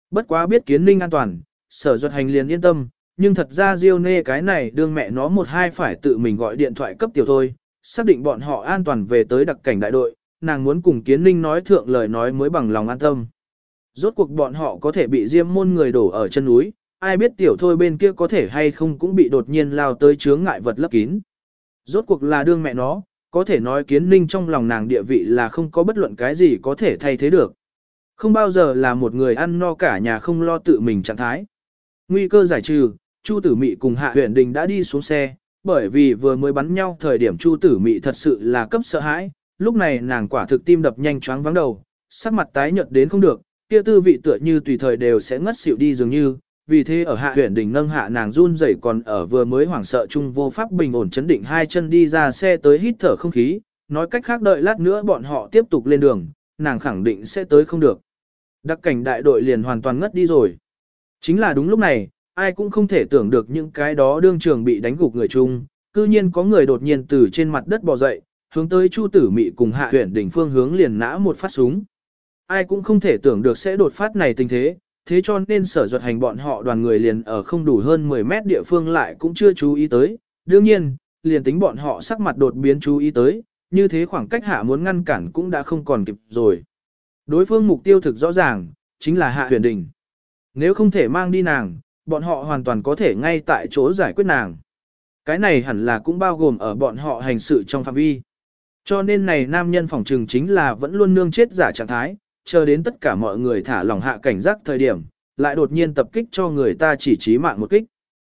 Bất quá biết Kiến Ninh an toàn, Sở Duật Hành liền yên tâm, nhưng thật ra Diêu Nê cái này đương mẹ nó một hai phải tự mình gọi điện thoại cấp tiểu thôi, xác định bọn họ an toàn về tới đặc cảnh đại đội, nàng muốn cùng Kiến Ninh nói thượng lời nói mới bằng lòng an tâm. Rốt cuộc bọn họ có thể bị Diêm môn người đổ ở chân núi, ai biết tiểu thôi bên kia có thể hay không cũng bị đột nhiên lao tới chướng ngại vật lấp kín. Rốt cuộc là đương mẹ nó, có thể nói Kiến Ninh trong lòng nàng địa vị là không có bất luận cái gì có thể thay thế được. Không bao giờ là một người ăn no cả nhà không lo tự mình trạng thái. Nguy cơ giải trừ, Chu Tử Mị cùng Hạ Huyền Đình đã đi xuống xe, bởi vì vừa mới bắn nhau thời điểm Chu Tử Mị thật sự là cấp sợ hãi, lúc này nàng quả thực tim đập nhanh choáng vắng đầu, sắc mặt tái nhợt đến không được, kia tư vị tựa như tùy thời đều sẽ ngất xỉu đi dường như, vì thế ở Hạ Huyền Đình nâng hạ nàng run rẩy còn ở vừa mới hoảng sợ chung vô pháp bình ổn chấn định hai chân đi ra xe tới hít thở không khí, nói cách khác đợi lát nữa bọn họ tiếp tục lên đường, nàng khẳng định sẽ tới không được. Đặc cảnh đại đội liền hoàn toàn ngất đi rồi. Chính là đúng lúc này, ai cũng không thể tưởng được những cái đó đương trường bị đánh gục người chung, cư nhiên có người đột nhiên từ trên mặt đất bò dậy, hướng tới Chu Tử Mị cùng Hạ Huyền Đình phương hướng liền nã một phát súng. Ai cũng không thể tưởng được sẽ đột phát này tình thế, thế cho nên Sở Duật Hành bọn họ đoàn người liền ở không đủ hơn 10 mét địa phương lại cũng chưa chú ý tới. Đương nhiên, liền tính bọn họ sắc mặt đột biến chú ý tới, như thế khoảng cách Hạ muốn ngăn cản cũng đã không còn kịp rồi. Đối phương mục tiêu thực rõ ràng, chính là Hạ Huyền Đình. Nếu không thể mang đi nàng, bọn họ hoàn toàn có thể ngay tại chỗ giải quyết nàng. Cái này hẳn là cũng bao gồm ở bọn họ hành sự trong phạm vi. Cho nên này nam nhân phỏng trừng chính là vẫn luôn nương chết giả trạng thái, chờ đến tất cả mọi người thả lỏng hạ cảnh giác thời điểm, lại đột nhiên tập kích cho người ta chỉ chí mạng một kích.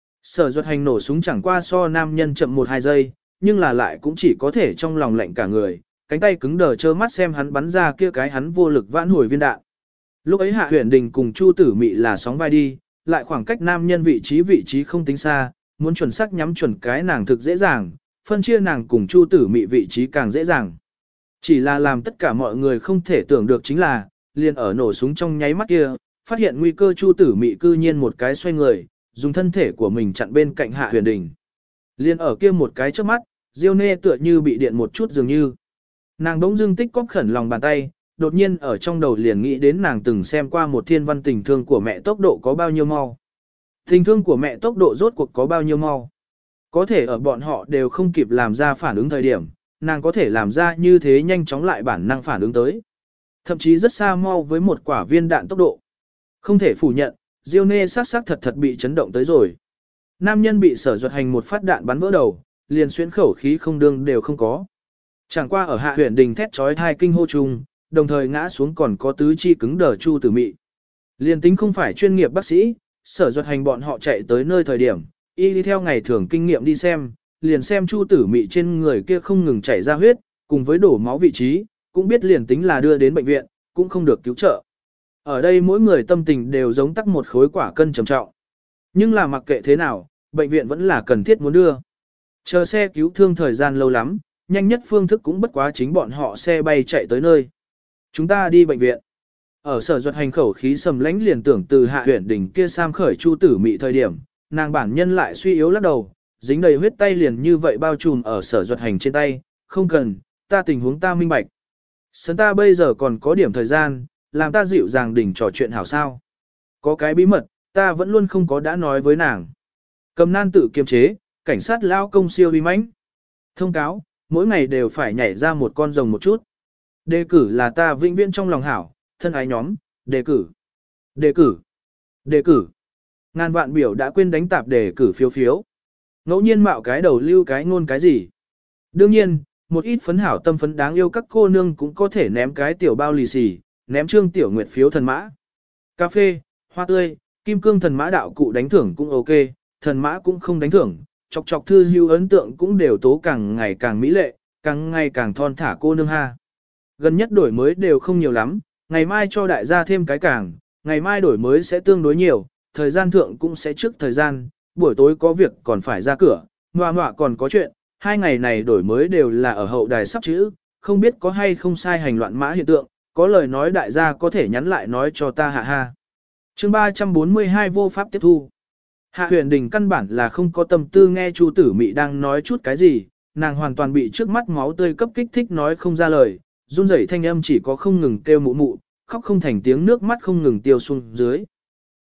Sở Duật Hành nổ súng chẳng qua so nam nhân chậm 1-2 giây, nhưng là lại cũng chỉ có thể trong lòng lạnh cả người, cánh tay cứng đờ trơ mắt xem hắn bắn ra kia cái hắn vô lực vãn hồi viên đạn. Lúc ấy Hạ Huyền Đình cùng Chu Tử Mị là sóng vai đi, lại khoảng cách nam nhân vị trí không tính xa, muốn chuẩn xác nhắm chuẩn cái nàng thực dễ dàng, phân chia nàng cùng Chu Tử Mị vị trí càng dễ dàng. Chỉ là làm tất cả mọi người không thể tưởng được chính là, liền ở nổ súng trong nháy mắt kia, phát hiện nguy cơ Chu Tử Mị cư nhiên một cái xoay người, dùng thân thể của mình chặn bên cạnh Hạ Huyền Đình. Liền ở kia một cái trước mắt, Diêu Nê tựa như bị điện một chút dường như. Nàng bỗng dưng tích cóp khẩn lòng bàn tay, đột nhiên ở trong đầu liền nghĩ đến nàng từng xem qua một thiên văn tình thương của mẹ tốc độ có bao nhiêu mau. Tình thương của mẹ tốc độ rốt cuộc có bao nhiêu mau. Có thể ở bọn họ đều không kịp làm ra phản ứng thời điểm, nàng có thể làm ra như thế nhanh chóng lại bản năng phản ứng tới. Thậm chí rất xa mau với một quả viên đạn tốc độ. Không thể phủ nhận, Diêu Nê xác thật bị chấn động tới rồi. Nam nhân bị Sở Duật Hành một phát đạn bắn vỡ đầu, liền xuyên khẩu khí không đương đều không có. Chẳng qua ở Hạ Huyền Đình thét chói tai kinh hô chung, đồng thời ngã xuống còn có tứ chi cứng đờ Chu Tử Mị. Liền tính không phải chuyên nghiệp bác sĩ, Sở Duật Hành bọn họ chạy tới nơi thời điểm, y đi theo ngày thường kinh nghiệm đi xem, liền xem Chu Tử Mị trên người kia không ngừng chảy ra huyết, cùng với đổ máu vị trí, cũng biết liền tính là đưa đến bệnh viện, cũng không được cứu trợ. Ở đây mỗi người tâm tình đều giống tắc một khối quả cân trầm trọng. Nhưng là mặc kệ thế nào, bệnh viện vẫn là cần thiết muốn đưa. Chờ xe cứu thương thời gian lâu lắm, nhanh nhất phương thức cũng bất quá chính bọn họ xe bay chạy tới nơi. Chúng ta đi bệnh viện. Ở Sở Duật Hành khẩu khí sầm lãnh liền tưởng từ Hạ Huyền Đình kia sam khởi Chu Tử Mị thời điểm, nàng bản nhân lại suy yếu lắc đầu, dính đầy huyết tay liền như vậy bao trùm ở Sở Duật Hành trên tay, không cần, ta tình huống ta minh bạch. Sấn ta bây giờ còn có điểm thời gian, làm ta dịu dàng đỉnh trò chuyện hảo sao. Có cái bí mật, ta vẫn luôn không có đã nói với nàng. Cầm nan tự kiềm chế, cảnh sát lao công siêu uy mãnh. Thông cáo, mỗi ngày đều phải nhảy ra một con rồng một chút. Đề cử là ta vĩnh viễn trong lòng hảo, thân ái nhóm, đề cử. Đề cử. Đề cử. Ngàn vạn biểu đã quên đánh tạp đề cử phiếu phiếu. Ngẫu nhiên mạo cái đầu lưu cái ngôn cái gì. Đương nhiên, một ít phấn hảo tâm phấn đáng yêu các cô nương cũng có thể ném cái tiểu bao lì xì, ném trương tiểu nguyệt phiếu thần mã. Cà phê, hoa tươi, kim cương thần mã đạo cụ đánh thưởng cũng ok, thần mã cũng không đánh thưởng, chọc chọc thư hưu ấn tượng cũng đều tố càng ngày càng mỹ lệ, càng ngày càng thon thả cô nương ha. Gần nhất đổi mới đều không nhiều lắm, ngày mai cho đại gia thêm cái càng, ngày mai đổi mới sẽ tương đối nhiều, thời gian thượng cũng sẽ trước thời gian, buổi tối có việc còn phải ra cửa, ngoạ còn có chuyện, 2 ngày này đổi mới đều là ở hậu đài sắp chữ, không biết có hay không sai hành loạn mã hiện tượng, có lời nói đại gia có thể nhắn lại nói cho ta hạ ha. Chương 342 vô pháp tiếp thu. Hạ Huyền Đình căn bản là không có tâm tư nghe Chu Tử Mị đang nói chút cái gì, nàng hoàn toàn bị trước mắt máu tươi cấp kích thích nói không ra lời, run rẩy thanh âm chỉ có không ngừng kêu mụ mụ, khóc không thành tiếng nước mắt không ngừng tiêu xuống dưới.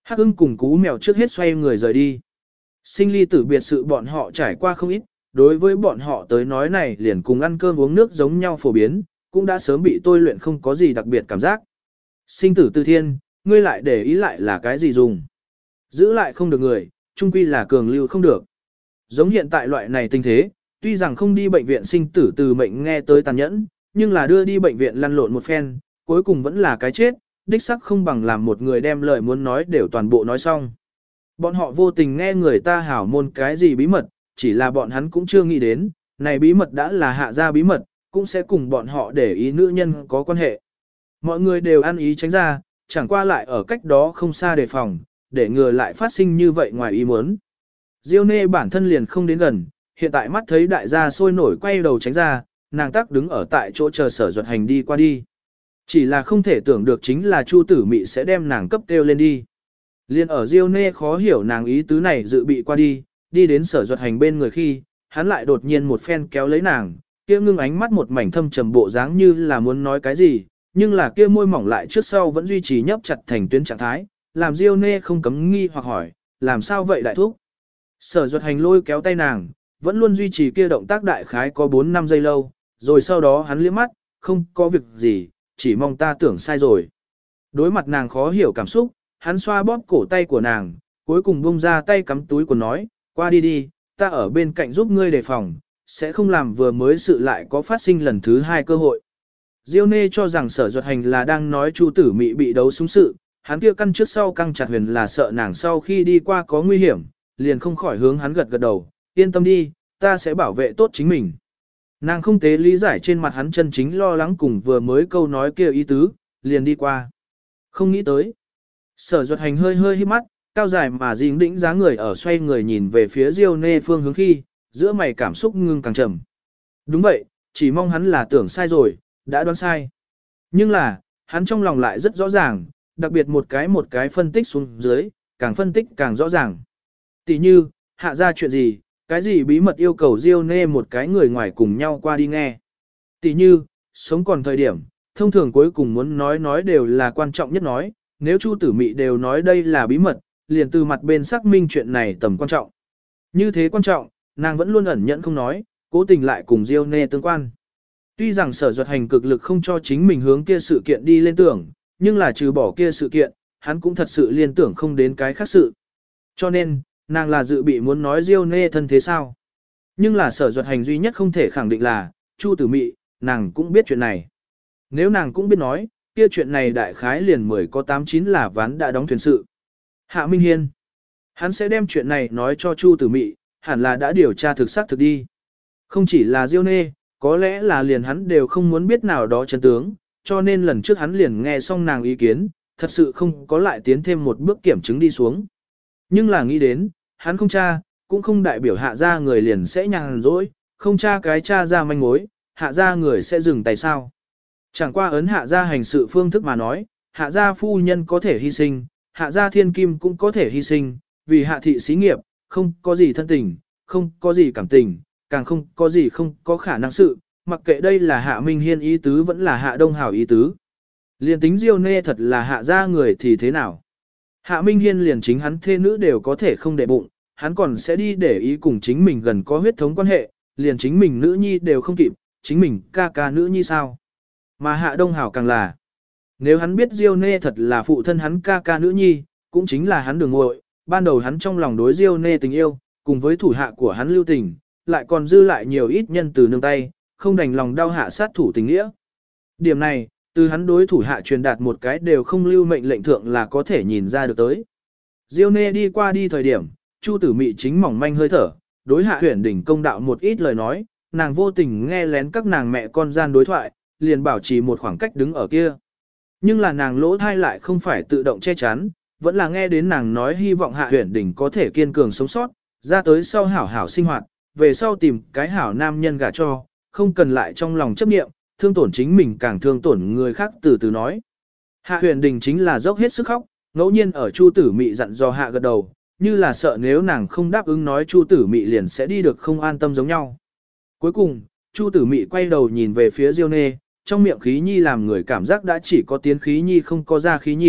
Hắc ưng cùng cú mèo trước hết xoay người rời đi. Sinh ly tử biệt sự bọn họ trải qua không ít, đối với bọn họ tới nói này liền cùng ăn cơm uống nước giống nhau phổ biến, cũng đã sớm bị tôi luyện không có gì đặc biệt cảm giác. Sinh tử từ thiên, ngươi lại để ý lại là cái gì dùng. Giữ lại không được người, chung quy là cường lưu không được. Giống hiện tại loại này tình thế, tuy rằng không đi bệnh viện sinh tử từ mệnh nghe tới tàn nhẫn, nhưng là đưa đi bệnh viện lăn lộn một phen, cuối cùng vẫn là cái chết, đích sắc không bằng làm một người đem lời muốn nói đều toàn bộ nói xong. Bọn họ vô tình nghe người ta hảo môn cái gì bí mật, chỉ là bọn hắn cũng chưa nghĩ đến, này bí mật đã là hạ gia bí mật, cũng sẽ cùng bọn họ để ý nữ nhân có quan hệ. Mọi người đều ăn ý tránh ra, chẳng qua lại ở cách đó không xa đề phòng, để ngừa lại phát sinh như vậy ngoài ý muốn. Diêu Nê bản thân liền không đến gần, hiện tại mắt thấy đại gia sôi nổi quay đầu tránh ra, nàng tác đứng ở tại chỗ chờ Sở Duật Hành đi qua đi. Chỉ là không thể tưởng được chính là Chu Tử Mị sẽ đem nàng cấp kêu lên đi. Liên ở Diêu Nê khó hiểu nàng ý tứ này dự bị qua đi, đi đến Sở Duật Hành bên người khi, hắn lại đột nhiên một phen kéo lấy nàng, kia ngưng ánh mắt một mảnh thâm trầm bộ dáng như là muốn nói cái gì, nhưng là kia môi mỏng lại trước sau vẫn duy trì nhấp chặt thành tuyến trạng thái, làm Diêu Nê không cấm nghi hoặc hỏi, làm sao vậy đại thúc? Sở Duật Hành lôi kéo tay nàng, vẫn luôn duy trì kia động tác đại khái có 4-5 giây lâu, rồi sau đó hắn liếc mắt, không có việc gì, chỉ mong ta tưởng sai rồi. Đối mặt nàng khó hiểu cảm xúc, hắn xoa bóp cổ tay của nàng, cuối cùng buông ra tay cắm túi quần nói, qua đi đi, ta ở bên cạnh giúp ngươi đề phòng, sẽ không làm vừa mới sự lại có phát sinh lần thứ hai cơ hội. Diêu Nê cho rằng Sở Duật Hành là đang nói Chu Tử Mị bị đấu súng sự, hắn kia căn trước sau căng chặt huyền là sợ nàng sau khi đi qua có nguy hiểm, liền không khỏi hướng hắn gật gật đầu, yên tâm đi, ta sẽ bảo vệ tốt chính mình. Nàng không tế lý giải trên mặt hắn chân chính lo lắng cùng vừa mới câu nói kia ý tứ, liền đi qua. Không nghĩ tới. Sở Duật Hành hơi hơi hít mắt, cao dài mà dính đĩnh dáng người ở xoay người nhìn về phía Diêu Nê phương hướng khi, giữa mày cảm xúc ngưng càng trầm. Đúng vậy, chỉ mong hắn là tưởng sai rồi, đã đoán sai. Nhưng là, hắn trong lòng lại rất rõ ràng, đặc biệt một cái phân tích xuống dưới, càng phân tích càng rõ ràng. Tỷ như, hạ ra chuyện gì, cái gì bí mật yêu cầu Diêu Nê một cái người ngoài cùng nhau qua đi nghe. Tỷ như, sống còn thời điểm, thông thường cuối cùng muốn nói đều là quan trọng nhất nói, nếu Chu Tử Mị đều nói đây là bí mật, liền từ mặt bên xác minh chuyện này tầm quan trọng. Như thế quan trọng, nàng vẫn luôn ẩn nhẫn không nói, cố tình lại cùng Diêu Nê tương quan. Tuy rằng Sở Duật Hành cực lực không cho chính mình hướng kia sự kiện đi lên tưởng, nhưng là trừ bỏ kia sự kiện, hắn cũng thật sự liên tưởng không đến cái khác sự. Cho nên, nàng là dự bị muốn nói Diêu Nê thân thế sao. Nhưng là Sở Duật Hành duy nhất không thể khẳng định là, Chu Tử Mị, nàng cũng biết chuyện này. Nếu nàng cũng biết nói, kia chuyện này đại khái liền 10 có 8-9 là ván đã đóng thuyền sự. Hạ Minh Hiên, hắn sẽ đem chuyện này nói cho Chu Tử Mị, hẳn là đã điều tra thực xác thực đi. Không chỉ là Diêu Nê, có lẽ là liền hắn đều không muốn biết nào đó chân tướng, cho nên lần trước hắn liền nghe xong nàng ý kiến, thật sự không có lại tiến thêm một bước kiểm chứng đi xuống. Nhưng là nghĩ đến, hắn không tra, cũng không đại biểu hạ ra người liền sẽ nhàn rỗi, không tra cái tra ra manh mối, hạ ra người sẽ dừng tay sao. Chẳng qua ấn hạ ra hành sự phương thức mà nói, hạ gia phu nhân có thể hy sinh, hạ gia thiên kim cũng có thể hy sinh, vì hạ thị xí nghiệp, không có gì thân tình, không có gì cảm tình, càng không có gì không có khả năng sự, mặc kệ đây là hạ Minh Hiên ý tứ vẫn là hạ Đông Hảo ý tứ. Liền tính Diêu Nê thật là hạ gia người thì thế nào? Hạ Minh Hiên liền chính hắn thê nữ đều có thể không để bụng, hắn còn sẽ đi để ý cùng chính mình gần có huyết thống quan hệ, liền chính mình nữ nhi đều không kịp, chính mình ca ca nữ nhi sao? Mà hạ Đông Hảo càng là, nếu hắn biết Diêu Nê thật là phụ thân hắn ca ca nữ nhi, cũng chính là hắn đường muội, ban đầu hắn trong lòng đối Diêu Nê tình yêu, cùng với thủ hạ của hắn lưu tình, lại còn dư lại nhiều ít nhân từ nương tay, không đành lòng đau hạ sát thủ tình nghĩa. Điểm này, từ hắn đối thủ hạ truyền đạt một cái đều không lưu mệnh lệnh thượng là có thể nhìn ra được tới. Diêu Nê đi qua đi thời điểm, Chu Tử Mị chính mỏng manh hơi thở, đối Hạ Huyền Đình công đạo một ít lời nói, nàng vô tình nghe lén các nàng mẹ con gian đối thoại, liền bảo trì một khoảng cách đứng ở kia. Nhưng là nàng lỗ thai lại không phải tự động che chắn, vẫn là nghe đến nàng nói hy vọng Hạ Huyền Đình có thể kiên cường sống sót, ra tới sau hảo hảo sinh hoạt, về sau tìm cái hảo nam nhân gả cho, không cần lại trong lòng chấp niệm, thương tổn chính mình càng thương tổn người khác từ từ nói. Hạ Huyền Đình chính là dốc hết sức khóc, ngẫu nhiên ở Chu Tử Mị dặn dò hạ gật đầu, như là sợ nếu nàng không đáp ứng nói Chu Tử Mị liền sẽ đi được không an tâm giống nhau. Cuối cùng, Chu Tử Mị quay đầu nhìn về phía Diêu Nê, trong miệng khí nhi làm người cảm giác đã chỉ có tiến khí nhi không có ra khí nhi,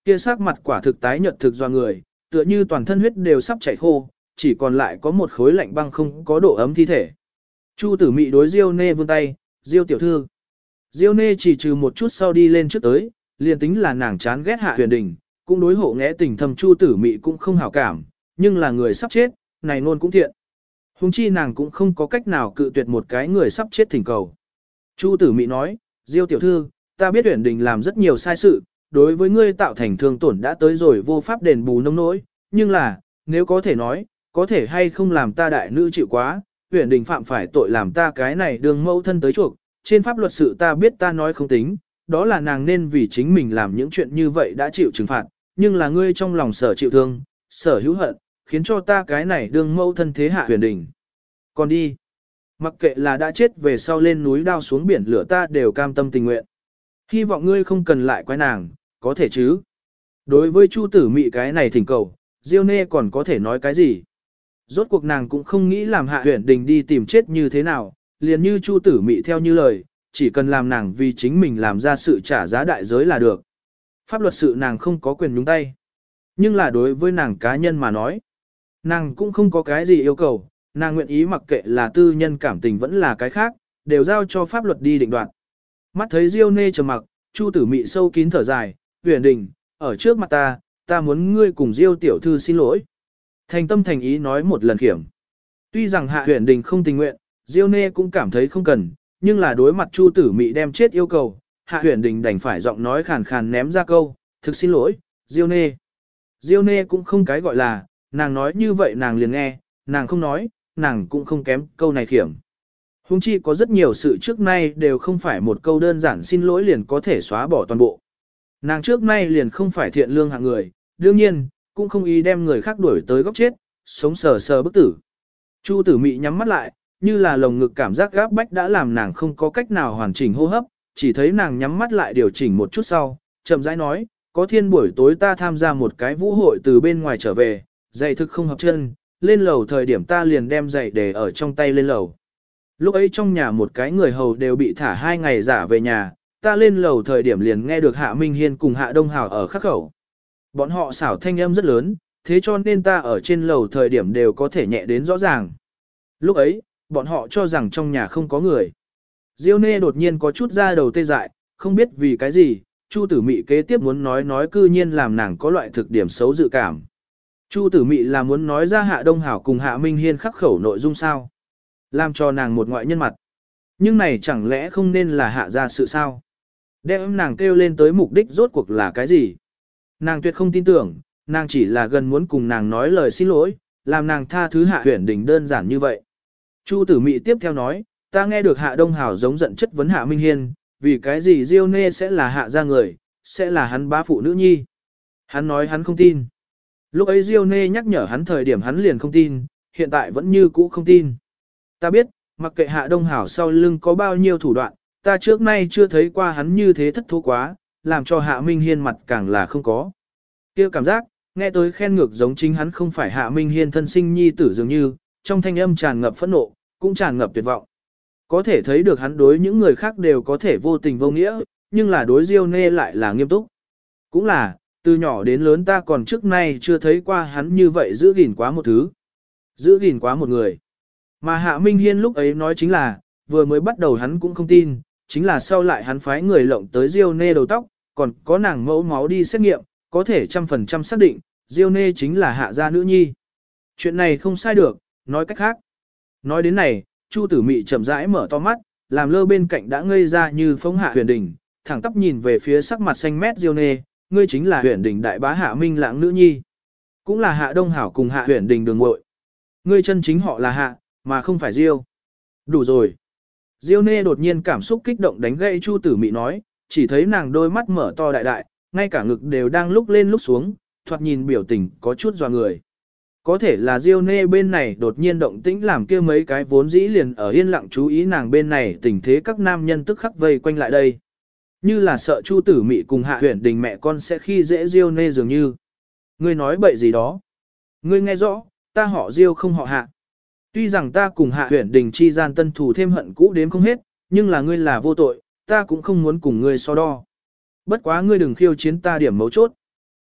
kia sắc mặt quả thực tái nhợt thực do người, tựa như toàn thân huyết đều sắp chảy khô, chỉ còn lại có một khối lạnh băng không có độ ấm thi thể. Chu Tử Mị đối Diêu Nê vươn tay, "Diêu tiểu thư." Diêu Nê chỉ trừ một chút sau đi lên trước tới, liền tính là nàng chán ghét Hạ Huyền Đình, cũng đối hộ nghẽ tình thầm Chu Tử Mị cũng không hảo cảm, nhưng là người sắp chết, này nôn cũng thiện. Hùng chi nàng cũng không có cách nào cự tuyệt một cái người sắp chết thỉnh cầu. Chu Tử Mị nói, "Diêu tiểu thư, ta biết Huyền Đình làm rất nhiều sai sự, đối với ngươi tạo thành thương tổn đã tới rồi vô pháp đền bù nông nỗi, nhưng là, nếu có thể nói, có thể hay không làm ta đại nữ chịu quá, Huyền Đình phạm phải tội làm ta cái này đường mẫu thân tới chuộc, trên pháp luật sự ta biết ta nói không tính, đó là nàng nên vì chính mình làm những chuyện như vậy đã chịu trừng phạt, nhưng là ngươi trong lòng sở chịu thương, sở hữu hận, khiến cho ta cái này đường mẫu thân thế hạ Huyền Đình. Còn đi, mặc kệ là đã chết về sau lên núi đao xuống biển lửa ta đều cam tâm tình nguyện. Hy vọng ngươi không cần lại quay nàng, có thể chứ?" Đối với Chu Tử Mị cái này thỉnh cầu, Diêu Nê còn có thể nói cái gì? Rốt cuộc nàng cũng không nghĩ làm Hạ Huyền Đình đi tìm chết như thế nào, liền như Chu Tử Mị theo như lời, chỉ cần làm nàng vì chính mình làm ra sự trả giá đại giới là được. Pháp luật sự nàng không có quyền nhúng tay. Nhưng là đối với nàng cá nhân mà nói, nàng cũng không có cái gì yêu cầu, nàng nguyện ý mặc kệ là tư nhân cảm tình vẫn là cái khác, đều giao cho pháp luật đi định đoạt. Mắt thấy Diêu Nê trầm mặc, Chu Tử Mị sâu kín thở dài, "Huyền Đình, ở trước mặt ta muốn ngươi cùng Diêu tiểu thư xin lỗi." Thành tâm thành ý nói một lần khiểm. Tuy rằng Hạ Huyền Đình không tình nguyện, Diêu Nê cũng cảm thấy không cần, nhưng là đối mặt Chu Tử Mị đem chết yêu cầu, Hạ Huyền Đình đành phải giọng nói khàn khàn ném ra câu, "Thực xin lỗi, Diêu Nê." Diêu Nê cũng không cái gọi là, nàng nói như vậy nàng liền nghe, nàng không nói, nàng cũng không kém câu này khiểm. Hùng chi có rất nhiều sự trước nay đều không phải một câu đơn giản xin lỗi liền có thể xóa bỏ toàn bộ. Nàng trước nay liền không phải thiện lương hạng người, đương nhiên, cũng không ý đem người khác đuổi tới góc chết, sống sờ sờ bức tử. Chu Tử Mị nhắm mắt lại, như là lồng ngực cảm giác gáp bách đã làm nàng không có cách nào hoàn chỉnh hô hấp, chỉ thấy nàng nhắm mắt lại điều chỉnh một chút sau, chậm rãi nói, "Có thiên buổi tối ta tham gia một cái vũ hội từ bên ngoài trở về, giày thực không hợp chân, lên lầu thời điểm ta liền đem giày để ở trong tay lên lầu. Lúc ấy trong nhà một cái người hầu đều bị thả 2 ngày giả về nhà, ta lên lầu thời điểm liền nghe được Hạ Minh Hiên cùng Hạ Đông Hào ở khắc khẩu. Bọn họ xảo thanh âm rất lớn, thế cho nên ta ở trên lầu thời điểm đều có thể nhẹ đến rõ ràng. Lúc ấy, bọn họ cho rằng trong nhà không có người." Diêu Nê đột nhiên có chút ra đầu tê dại, không biết vì cái gì, Chu Tử Mị kế tiếp muốn nói cư nhiên làm nàng có loại thực điểm xấu dự cảm. Chu Tử Mị là muốn nói ra Hạ Đông Hảo cùng Hạ Minh Hiên khắc khẩu nội dung sao? Làm cho nàng một ngoại nhân mặt. Nhưng này chẳng lẽ không nên là hạ ra sự sao? Đem nàng kêu lên tới mục đích rốt cuộc là cái gì? Nàng tuyệt không tin tưởng, nàng chỉ là gần muốn cùng nàng nói lời xin lỗi, làm nàng tha thứ Hạ Huyền Đình đơn giản như vậy. Chu Tử Mị tiếp theo nói, "Ta nghe được Hạ Đông Hảo giống giận chất vấn Hạ Minh Hiên, vì cái gì Diêu Nê sẽ là hạ gia người, sẽ là hắn bá phụ nữ nhi. Hắn nói hắn không tin. Lúc ấy Diêu Nê nhắc nhở hắn thời điểm hắn liền không tin, hiện tại vẫn như cũ không tin. Ta biết, mặc kệ Hạ Đông Hảo sau lưng có bao nhiêu thủ đoạn, ta trước nay chưa thấy qua hắn như thế thất thố quá, làm cho Hạ Minh Hiên mặt càng là không có. Kia cảm giác, nghe tới khen ngược giống chính hắn không phải Hạ Minh Hiên thân sinh nhi tử dường như, trong thanh âm tràn ngập phẫn nộ, cũng tràn ngập tuyệt vọng. Có thể thấy được hắn đối những người khác đều có thể vô tình vô nghĩa, nhưng là đối Diêu Nê lại là nghiêm túc. Cũng là, từ nhỏ đến lớn ta còn trước nay chưa thấy qua hắn như vậy giữ gìn quá một thứ. Giữ gìn quá một người. Mà Hạ Minh Hiên lúc ấy nói chính là, vừa mới bắt đầu hắn cũng không tin, chính là sau lại hắn phái người lộng tới Diêu Nê đầu tóc, còn có nàng mẫu máu đi xét nghiệm, có thể 100% xác định, Diêu Nê chính là Hạ gia nữ nhi. Chuyện này không sai được, nói cách khác. Nói đến này, Chu Tử Mị chậm rãi mở to mắt, làm lơ bên cạnh đã ngây ra như phóng Hạ Huyền Đình, thẳng tắp nhìn về phía sắc mặt xanh mét Diêu Nê, ngươi chính là Huyền Đình đại bá Hạ Minh Lãng nữ nhi, cũng là Hạ Đông Hảo cùng Hạ Huyền Đình đường muội. Ngươi chân chính họ là Hạ, mà không phải Diêu. Đủ rồi. Diêu Nê đột nhiên cảm xúc kích động đánh gãy Chu Tử Mị nói, chỉ thấy nàng đôi mắt mở to đại đại, ngay cả ngực đều đang lúc lên lúc xuống, thoạt nhìn biểu tình có chút dọa người. Có thể là Diêu Nê bên này đột nhiên động tĩnh làm kia mấy cái vốn dĩ liền ở yên lặng chú ý nàng bên này tình thế các nam nhân tức khắc vây quanh lại đây. Như là sợ Chu Tử Mị cùng Hạ Huyền Đình mẹ con sẽ khi dễ Diêu Nê dường như. Ngươi nói bậy gì đó. Ngươi nghe rõ, ta họ Diêu không họ Hạ. Tuy rằng ta cùng Hạ Huyền Đình chi gian tân thù thêm hận cũ đếm không hết, nhưng là ngươi là vô tội, ta cũng không muốn cùng ngươi so đo. Bất quá ngươi đừng khiêu chiến ta điểm mấu chốt.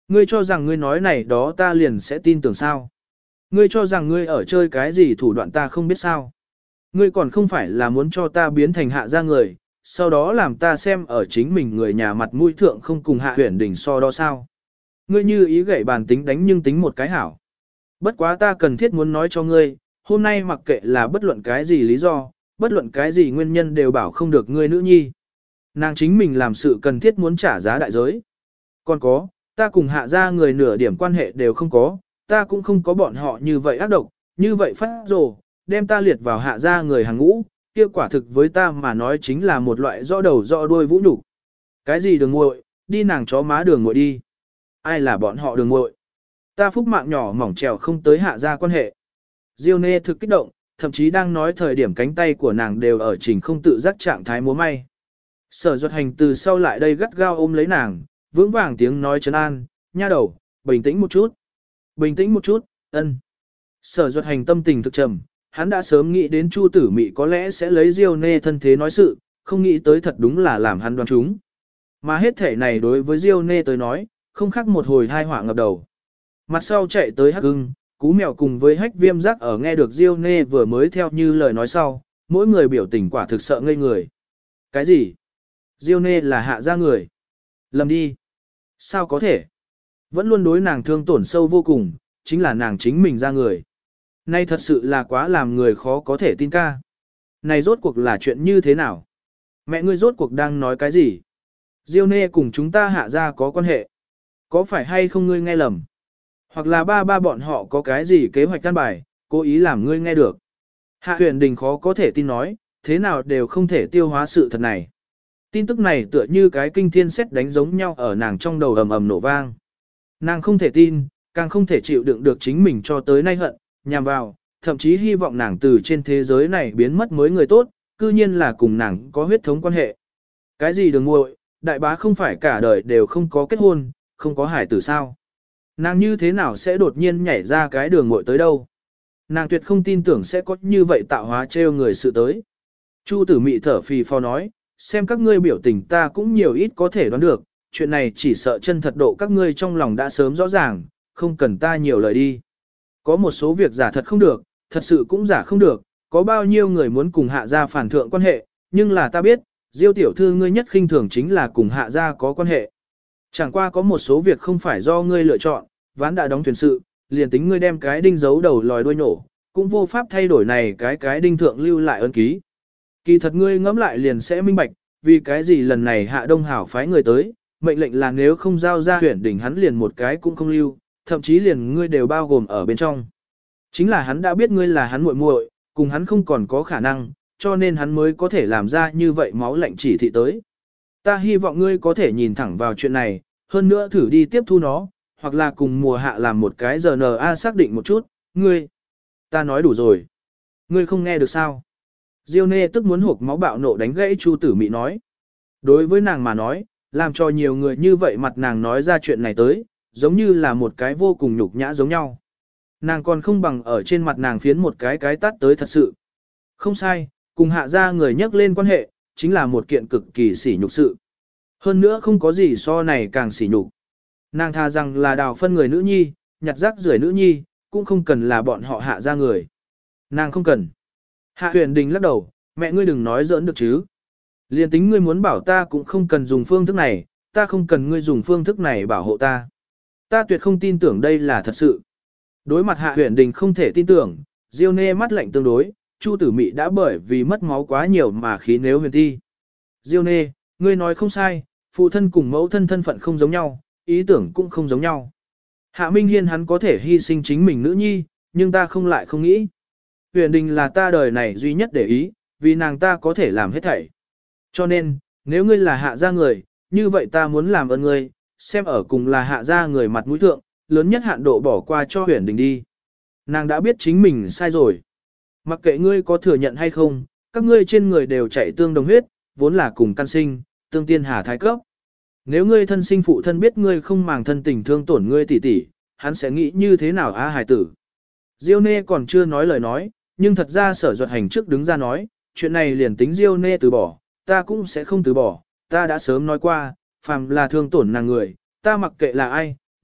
Ngươi cho rằng ngươi nói này đó ta liền sẽ tin tưởng sao? Ngươi cho rằng ngươi ở chơi cái gì thủ đoạn ta không biết sao? Ngươi còn không phải là muốn cho ta biến thành hạ gia người, sau đó làm ta xem ở chính mình người nhà mặt mũi thượng không cùng hạ huyển đỉnh so đó sao? Ngươi như ý gậy bàn tính đánh nhưng tính một cái hảo. Bất quá ta cần thiết muốn nói cho ngươi, hôm nay mặc kệ là bất luận cái gì lý do, bất luận cái gì nguyên nhân đều bảo không được ngươi nữ nhi. Nàng chính mình làm sự cần thiết muốn trả giá đại giới. Còn có, ta cùng hạ gia người nửa điểm quan hệ đều không có, ta cũng không có bọn họ như vậy ác độc, như vậy phát rồ, đem ta liệt vào hạ gia người hàng ngũ, kia quả thực với ta mà nói chính là một loại rõ đầu rõ đuôi vũ nhục. Cái gì đường muội, đi nàng chó má đường muội đi. Ai là bọn họ đường muội? Ta phúc mạng nhỏ mỏng trèo không tới hạ gia quan hệ. Diêu Nê thực kích động, thậm chí đang nói thời điểm cánh tay của nàng đều ở trình không tự giác trạng thái múa may. Sở Duật Hành từ sau lại đây gắt gao ôm lấy nàng, vững vàng tiếng nói trấn an, nha đầu, bình tĩnh một chút. Bình tĩnh một chút, ân. Sở Duật Hành tâm tình thực trầm, hắn đã sớm nghĩ đến Chu Tử Mị có lẽ sẽ lấy Diêu Nê thân thế nói sự, không nghĩ tới thật đúng là làm hắn đoán trúng. Mà hết thể này đối với Diêu Nê tới nói, không khác một hồi thai họa ngập đầu. Mặt sau chạy tới Hắc Hưng, Cú Mèo cùng với Hách Viêm Giác ở nghe được Diêu Nê vừa mới theo như lời nói sau, mỗi người biểu tình quả thực sợ ngây người. Cái gì? Diêu Nê là hạ gia người. Lầm đi. Sao có thể? Vẫn luôn đối nàng thương tổn sâu vô cùng, chính là nàng chính mình ra người. Nay thật sự là quá làm người khó có thể tin ca. Này rốt cuộc là chuyện như thế nào? Mẹ ngươi rốt cuộc đang nói cái gì? Diêu Nê cùng chúng ta hạ gia có quan hệ. Có phải hay không ngươi nghe lầm? Hoặc là ba bọn họ có cái gì kế hoạch căn bài, cố ý làm ngươi nghe được. Hạ Huyền Đình khó có thể tin nói, thế nào đều không thể tiêu hóa sự thật này. Tin tức này tựa như cái kinh thiên sét đánh giống nhau ở nàng trong đầu ầm ầm nổ vang. Nàng không thể tin, càng không thể chịu đựng được chính mình cho tới nay hận, nhằm vào, thậm chí hy vọng nàng từ trên thế giới này biến mất mới người tốt, cư nhiên là cùng nàng có huyết thống quan hệ. Cái gì đừng nguội, đại bá không phải cả đời đều không có kết hôn, không có hải tử sao. Nàng như thế nào sẽ đột nhiên nhảy ra cái đường nguội tới đâu. Nàng tuyệt không tin tưởng sẽ có như vậy tạo hóa trêu người sự tới. Chu Tử Mị thở phì phò nói, xem các ngươi biểu tình ta cũng nhiều ít có thể đoán được, chuyện này chỉ sợ chân thật độ các ngươi trong lòng đã sớm rõ ràng, không cần ta nhiều lời đi. Có một số việc giả thật không được, thật sự cũng giả không được, có bao nhiêu người muốn cùng hạ gia phản thượng quan hệ, nhưng là ta biết, Diêu tiểu thư ngươi nhất khinh thường chính là cùng hạ gia có quan hệ. Chẳng qua có một số việc không phải do ngươi lựa chọn, ván đã đóng thuyền sự, liền tính ngươi đem cái đinh giấu đầu lòi đuôi nổ, cũng vô pháp thay đổi này cái đinh thượng lưu lại ân ký. Kỳ thật ngươi ngẫm lại liền sẽ minh bạch, vì cái gì lần này Hạ Đông Hảo phái người tới, mệnh lệnh là nếu không giao ra huyển đỉnh hắn liền một cái cũng không lưu, thậm chí liền ngươi đều bao gồm ở bên trong. Chính là hắn đã biết ngươi là hắn muội muội, cùng hắn không còn có khả năng, cho nên hắn mới có thể làm ra như vậy máu lạnh chỉ thị tới. Ta hy vọng ngươi có thể nhìn thẳng vào chuyện này, hơn nữa thử đi tiếp thu nó, hoặc là cùng mùa hạ làm một cái RNA xác định một chút, ngươi. Ta nói đủ rồi. Ngươi không nghe được sao? Diêu Nê tức muốn hộc máu bạo nộ đánh gãy Chu Tử Mị nói. Đối với nàng mà nói, làm cho nhiều người như vậy mặt nàng nói ra chuyện này tới, giống như là một cái vô cùng nhục nhã giống nhau. Nàng còn không bằng ở trên mặt nàng phiến một cái tát tới thật sự. Không sai, cùng hạ gia người nhắc lên quan hệ, chính là một kiện cực kỳ sỉ nhục sự. Hơn nữa không có gì so này càng sỉ nhục. Nàng tha rằng là đào phân người nữ nhi, nhặt rác rưởi nữ nhi, cũng không cần là bọn họ hạ gia người. Nàng không cần. Hạ Huyền Đình lắc đầu, mẹ ngươi đừng nói giỡn được chứ. Liên tính ngươi muốn bảo ta cũng không cần dùng phương thức này, ta không cần ngươi dùng phương thức này bảo hộ ta. Ta tuyệt không tin tưởng đây là thật sự. Đối mặt Hạ Huyền Đình không thể tin tưởng, Diêu Nê mắt lạnh tương đối, Chu Tử Mị đã bởi vì mất máu quá nhiều mà khí nếu huyền thi. Diêu Nê, ngươi nói không sai, phụ thân cùng mẫu thân thân phận không giống nhau, ý tưởng cũng không giống nhau. Hạ Minh Hiên hắn có thể hy sinh chính mình nữ nhi, nhưng ta không lại không nghĩ. Huyền Đình là ta đời này duy nhất để ý, vì nàng ta có thể làm hết thảy. Cho nên, nếu ngươi là hạ gia người, như vậy ta muốn làm ơn ngươi, xem ở cùng là hạ gia người mặt mũi thượng, lớn nhất hạn độ bỏ qua cho Huyền Đình đi. Nàng đã biết chính mình sai rồi. Mặc kệ ngươi có thừa nhận hay không, các ngươi trên người đều chảy tương đồng huyết, vốn là cùng căn sinh, tương tiên hà thái cấp. Nếu ngươi thân sinh phụ thân biết ngươi không màng thân tình thương tổn ngươi tỷ tỷ, hắn sẽ nghĩ như thế nào hài tử. Diêu Nê còn chưa nói lời nói, nhưng thật ra Sở Duật Hành trước đứng ra nói, chuyện này liền tính Diêu Nê từ bỏ, ta cũng sẽ không từ bỏ, ta đã sớm nói qua, phàm là thương tổn nàng người, ta mặc kệ là ai,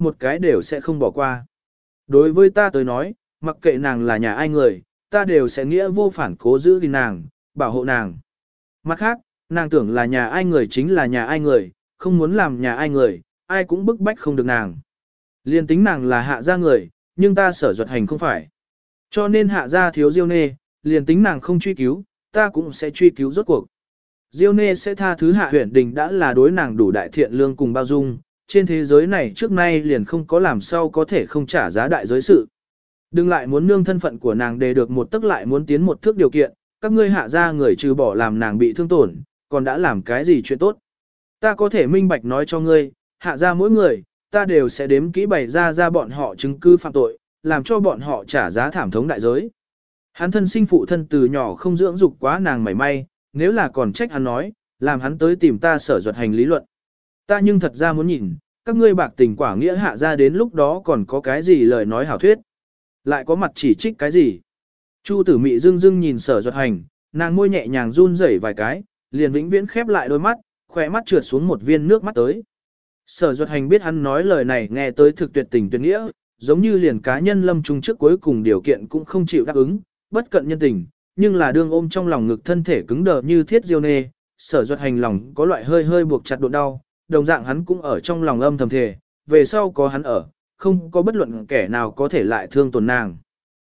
một cái đều sẽ không bỏ qua. Đối với ta tới nói, mặc kệ nàng là nhà ai người, ta đều sẽ nghĩa vô phản cố giữ gìn nàng, bảo hộ nàng. Mặt khác, nàng tưởng là nhà ai người chính là nhà ai người, không muốn làm nhà ai người, ai cũng bức bách không được nàng. Liên tính nàng là hạ gia người, nhưng ta Sở Duật Hành không phải. Cho nên hạ gia thiếu Diêu Nê, liền tính nàng không truy cứu, ta cũng sẽ truy cứu rốt cuộc. Diêu Nê sẽ tha thứ Hạ Huyền Đình đã là đối nàng đủ đại thiện lương cùng bao dung, trên thế giới này trước nay liền không có làm sao có thể không trả giá đại giới sự. Đừng lại muốn nương thân phận của nàng để được một tức lại muốn tiến một thước điều kiện, các ngươi hạ gia người trừ bỏ làm nàng bị thương tổn, còn đã làm cái gì chuyện tốt. Ta có thể minh bạch nói cho ngươi, hạ gia mỗi người, ta đều sẽ đếm kỹ bày ra bọn họ chứng cứ phạm tội, làm cho bọn họ trả giá thảm thống đại giới. Hắn thân sinh phụ thân từ nhỏ không dưỡng dục quá nàng mảy may, nếu là còn trách hắn nói, làm hắn tới tìm ta Sở Duật Hành lý luận. Ta nhưng thật ra muốn nhìn, các ngươi bạc tình quả nghĩa hạ ra đến lúc đó còn có cái gì lời nói hảo thuyết. Lại có mặt chỉ trích cái gì. Chu Tử Mị dưng dưng nhìn Sở Duật Hành, nàng môi nhẹ nhàng run rẩy vài cái, liền vĩnh viễn khép lại đôi mắt, khỏe mắt trượt xuống một viên nước mắt tới. Sở Duật Hành biết hắn nói lời này nghe tới thực tuyệt tình tuyệt nghĩa, giống như liền cá nhân lâm trung trước cuối cùng điều kiện cũng không chịu đáp ứng, bất cận nhân tình, nhưng là đương ôm trong lòng ngực thân thể cứng đờ như thiết Diêu Nê, Sở Duật Hành lòng có loại hơi hơi buộc chặt độ đau, đồng dạng hắn cũng ở trong lòng âm thầm thề, về sau có hắn ở, không có bất luận kẻ nào có thể lại thương tổn nàng.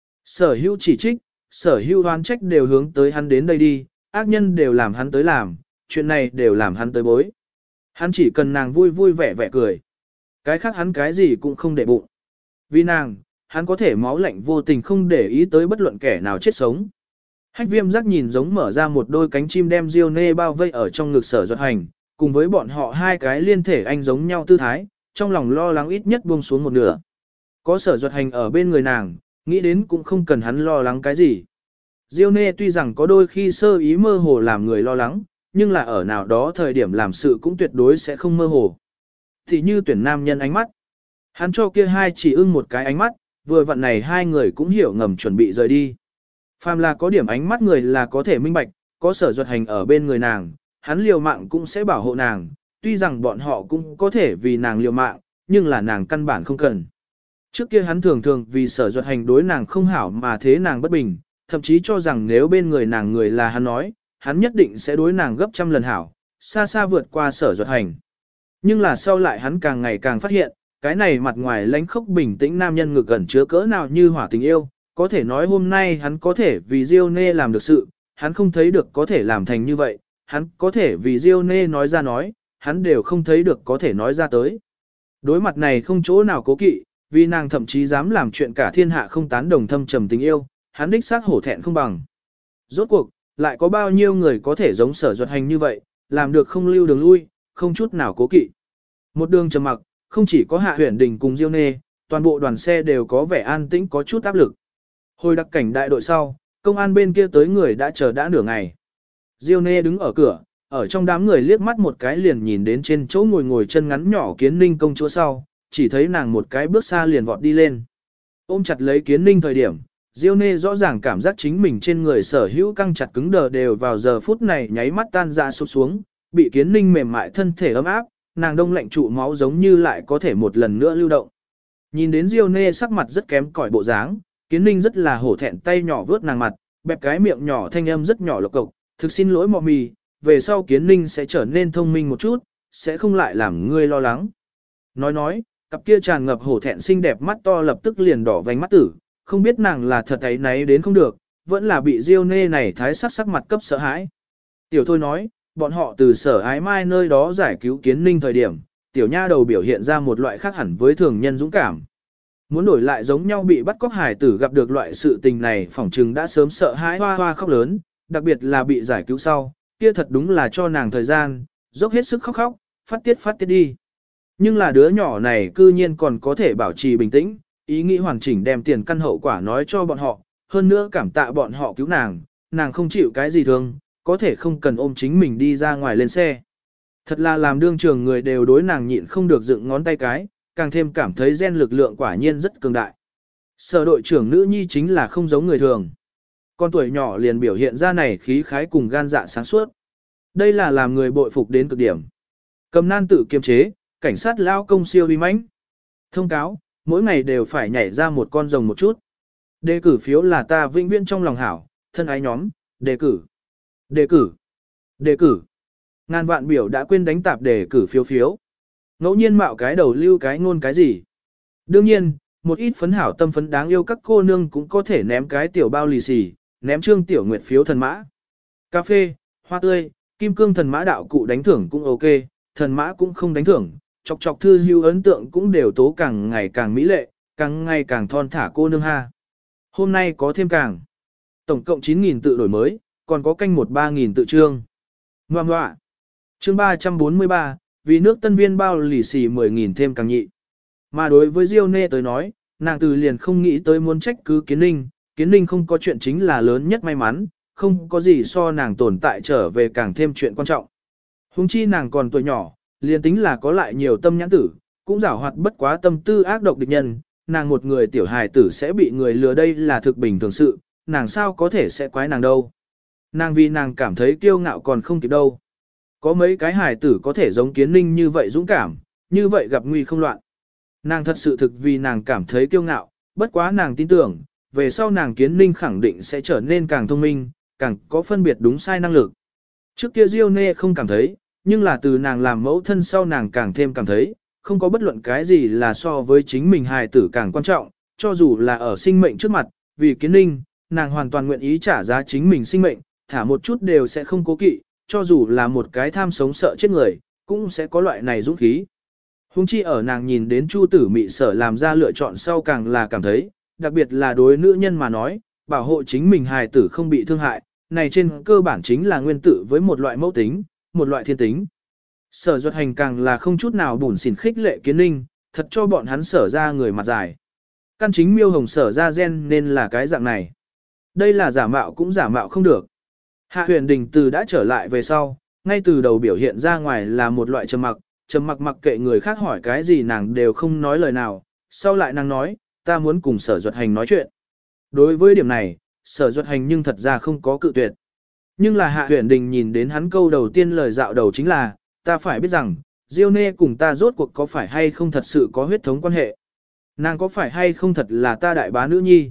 Sở hữu chỉ trích, sở hữu oán trách đều hướng tới hắn đến đây đi, ác nhân đều làm hắn tới làm, chuyện này đều làm hắn tới bối. Hắn chỉ cần nàng vui vui vẻ vẻ cười. Cái khác hắn cái gì cũng không để bụng. Vì nàng, hắn có thể máu lạnh vô tình không để ý tới bất luận kẻ nào chết sống. Hách Viêm giác nhìn giống mở ra một đôi cánh chim đem Diêu Nê bao vây ở trong ngực Sở Duật Hành, cùng với bọn họ hai cái liên thể anh giống nhau tư thái, trong lòng lo lắng ít nhất buông xuống một nửa. Có Sở Duật Hành ở bên người nàng, nghĩ đến cũng không cần hắn lo lắng cái gì. Diêu Nê tuy rằng có đôi khi sơ ý mơ hồ làm người lo lắng, nhưng là ở nào đó thời điểm làm sự cũng tuyệt đối sẽ không mơ hồ. Thì như tuyển nam nhân ánh mắt. Hắn cho kia hai chỉ ưng một cái ánh mắt, vừa vặn này hai người cũng hiểu ngầm chuẩn bị rời đi. Phàm là có điểm ánh mắt người là có thể minh bạch, có Sở Duật Hành ở bên người nàng, hắn liều mạng cũng sẽ bảo hộ nàng, tuy rằng bọn họ cũng có thể vì nàng liều mạng, nhưng là nàng căn bản không cần. Trước kia hắn thường thường vì Sở Duật Hành đối nàng không hảo mà thế nàng bất bình, thậm chí cho rằng nếu bên người nàng người là hắn nói, hắn nhất định sẽ đối nàng gấp trăm lần hảo, xa xa vượt qua Sở Duật Hành. Nhưng là sau lại hắn càng ngày càng phát hiện, cái này mặt ngoài lãnh khốc bình tĩnh nam nhân ngực gần chứa cỡ nào như hỏa tình yêu, có thể nói hôm nay hắn có thể vì Diêu Nê làm được sự, hắn không thấy được có thể làm thành như vậy, hắn có thể vì Diêu Nê nói ra nói, hắn đều không thấy được có thể nói ra tới. Đối mặt này không chỗ nào cố kỵ, vì nàng thậm chí dám làm chuyện cả thiên hạ không tán đồng thâm trầm tình yêu, hắn đích xác hổ thẹn không bằng. Rốt cuộc, lại có bao nhiêu người có thể giống Sở Duật Hành như vậy, làm được không lưu đường lui, không chút nào cố kỵ. Một đường trầm mặc, không chỉ có Hạ Huyền Đình cùng Diêu Nê, toàn bộ đoàn xe đều có vẻ an tĩnh có chút áp lực. Hồi đặc cảnh đại đội sau, công an bên kia tới người đã chờ đã nửa ngày. Diêu Nê đứng ở cửa, ở trong đám người liếc mắt một cái liền nhìn đến trên chỗ ngồi ngồi chân ngắn nhỏ Kiến Ninh công chúa sau, chỉ thấy nàng một cái bước xa liền vọt đi lên. Ôm chặt lấy Kiến Ninh thời điểm, Diêu Nê rõ ràng cảm giác chính mình trên người sở hữu căng chặt cứng đờ đều vào giờ phút này nháy mắt tan ra sụp xuống, bị Kiến Ninh mềm mại thân thể ấm áp, nàng đông lạnh trụ máu giống như lại có thể một lần nữa lưu động. Nhìn đến Diêu Nê sắc mặt rất kém cỏi bộ dáng, Kiến Ninh rất là hổ thẹn tay nhỏ vướt nàng mặt, bẹp cái miệng nhỏ thanh âm rất nhỏ lộc cộc, thực xin lỗi mọ mì, về sau Kiến Ninh sẽ trở nên thông minh một chút, sẽ không lại làm ngươi lo lắng. Nói, cặp kia tràn ngập hổ thẹn xinh đẹp mắt to lập tức liền đỏ vành mắt tử, không biết nàng là thật ấy náy đến không được, vẫn là bị Diêu Nê này thái sắc mặt cấp sợ hãi. Tiểu Thôi nói, bọn họ từ Sở Ái Mai nơi đó giải cứu Kiến Ninh thời điểm, tiểu nha đầu biểu hiện ra một loại khác hẳn với thường nhân dũng cảm. Muốn đổi lại giống nhau bị bắt cóc hải tử gặp được loại sự tình này phỏng chừng đã sớm sợ hãi hoa hoa khóc lớn, đặc biệt là bị giải cứu sau, kia thật đúng là cho nàng thời gian, dốc hết sức khóc, phát tiết đi. Nhưng là đứa nhỏ này cư nhiên còn có thể bảo trì bình tĩnh, ý nghĩ hoàn chỉnh đem tiền căn hậu quả nói cho bọn họ, hơn nữa cảm tạ bọn họ cứu nàng không chịu cái gì thương, có thể không cần ôm chính mình đi ra ngoài lên xe. Thật là làm đương trường người đều đối nàng nhịn không được dựng ngón tay cái, càng thêm cảm thấy gen lực lượng quả nhiên rất cường đại. Sở đội trưởng nữ nhi chính là không giống người thường. Con tuổi nhỏ liền biểu hiện ra này khí khái cùng gan dạ sáng suốt. Đây là làm người bội phục đến cực điểm. Cầm nan tự kiềm chế, cảnh sát lao công siêu uy mãnh. Thông cáo, mỗi ngày đều phải nhảy ra một con rồng một chút. Đề cử phiếu là ta vĩnh viễn trong lòng hảo, thân ái nhóm, đề cử, đề cử, đề cử. Ngàn vạn biểu đã quên đánh tạp đề cử phiếu phiếu. Ngẫu nhiên mạo cái đầu lưu cái ngôn cái gì. Đương nhiên, một ít phấn hảo tâm phấn đáng yêu các cô nương cũng có thể ném cái tiểu bao lì xì, ném trương tiểu nguyệt phiếu thần mã. Cà phê, hoa tươi, kim cương thần mã đạo cụ đánh thưởng cũng ok, thần mã cũng không đánh thưởng, chọc chọc thư hữu ấn tượng cũng đều tố càng ngày càng mỹ lệ, càng ngày càng thon thả cô nương ha. Hôm nay có thêm càng. Tổng cộng 9.000 tự đổi mới, còn có canh 3.000 tự trương. Ngoà ngoạ. Chương 343, vì nước tân viên bao lì xì 10.000 thêm càng nhị. Mà đối với Diêu Nê tới nói, nàng từ liền không nghĩ tới muốn trách cứ Kiến Ninh không có chuyện chính là lớn nhất may mắn, không có gì so nàng tồn tại trở về càng thêm chuyện quan trọng. Hùng chi nàng còn tuổi nhỏ, liền tính là có lại nhiều tâm nhãn tử, cũng giảo hoạt bất quá tâm tư ác độc địch nhân, nàng một người tiểu hài tử sẽ bị người lừa đây là thực bình thường sự, nàng sao có thể sẽ quái nàng đâu. Nàng vì nàng cảm thấy kiêu ngạo còn không kịp đâu. Có mấy cái hài tử có thể giống Kiến Ninh như vậy dũng cảm, như vậy gặp nguy không loạn. Nàng thật sự thực vì nàng cảm thấy kiêu ngạo, bất quá nàng tin tưởng, về sau nàng Kiến Ninh khẳng định sẽ trở nên càng thông minh, càng có phân biệt đúng sai năng lực. Trước kia Diêu Nê không cảm thấy, nhưng là từ nàng làm mẫu thân sau nàng càng thêm cảm thấy, không có bất luận cái gì là so với chính mình hài tử càng quan trọng, cho dù là ở sinh mệnh trước mặt, vì Kiến Ninh, nàng hoàn toàn nguyện ý trả giá chính mình sinh mệnh, thả một chút đều sẽ không cố kỵ, cho dù là một cái tham sống sợ chết người, cũng sẽ có loại này dũng khí. Hùng chi ở nàng nhìn đến Chu Tử Mị Sở làm ra lựa chọn sau càng là cảm thấy, đặc biệt là đối nữ nhân mà nói, bảo hộ chính mình hài tử không bị thương hại, này trên cơ bản chính là nguyên tử với một loại mẫu tính, một loại thiên tính. Sở Duật Hành càng là không chút nào bủn xỉn khích lệ Kiến Ninh, thật cho bọn hắn sở ra người mặt dài. Căn chính Miêu Hồng sở ra gen nên là cái dạng này. Đây là giả mạo cũng giả mạo không được. Hạ Huyền Đình từ đã trở lại về sau, ngay từ đầu biểu hiện ra ngoài là một loại trầm mặc mặc kệ người khác hỏi cái gì nàng đều không nói lời nào, sau lại nàng nói, ta muốn cùng Sở Duật Hành nói chuyện. Đối với điểm này, Sở Duật Hành nhưng thật ra không có cự tuyệt. Nhưng là Hạ Huyền Đình nhìn đến hắn câu đầu tiên lời dạo đầu chính là, ta phải biết rằng, Diêu Nê cùng ta rốt cuộc có phải hay không thật sự có huyết thống quan hệ. Nàng có phải hay không thật là ta đại bá nữ nhi.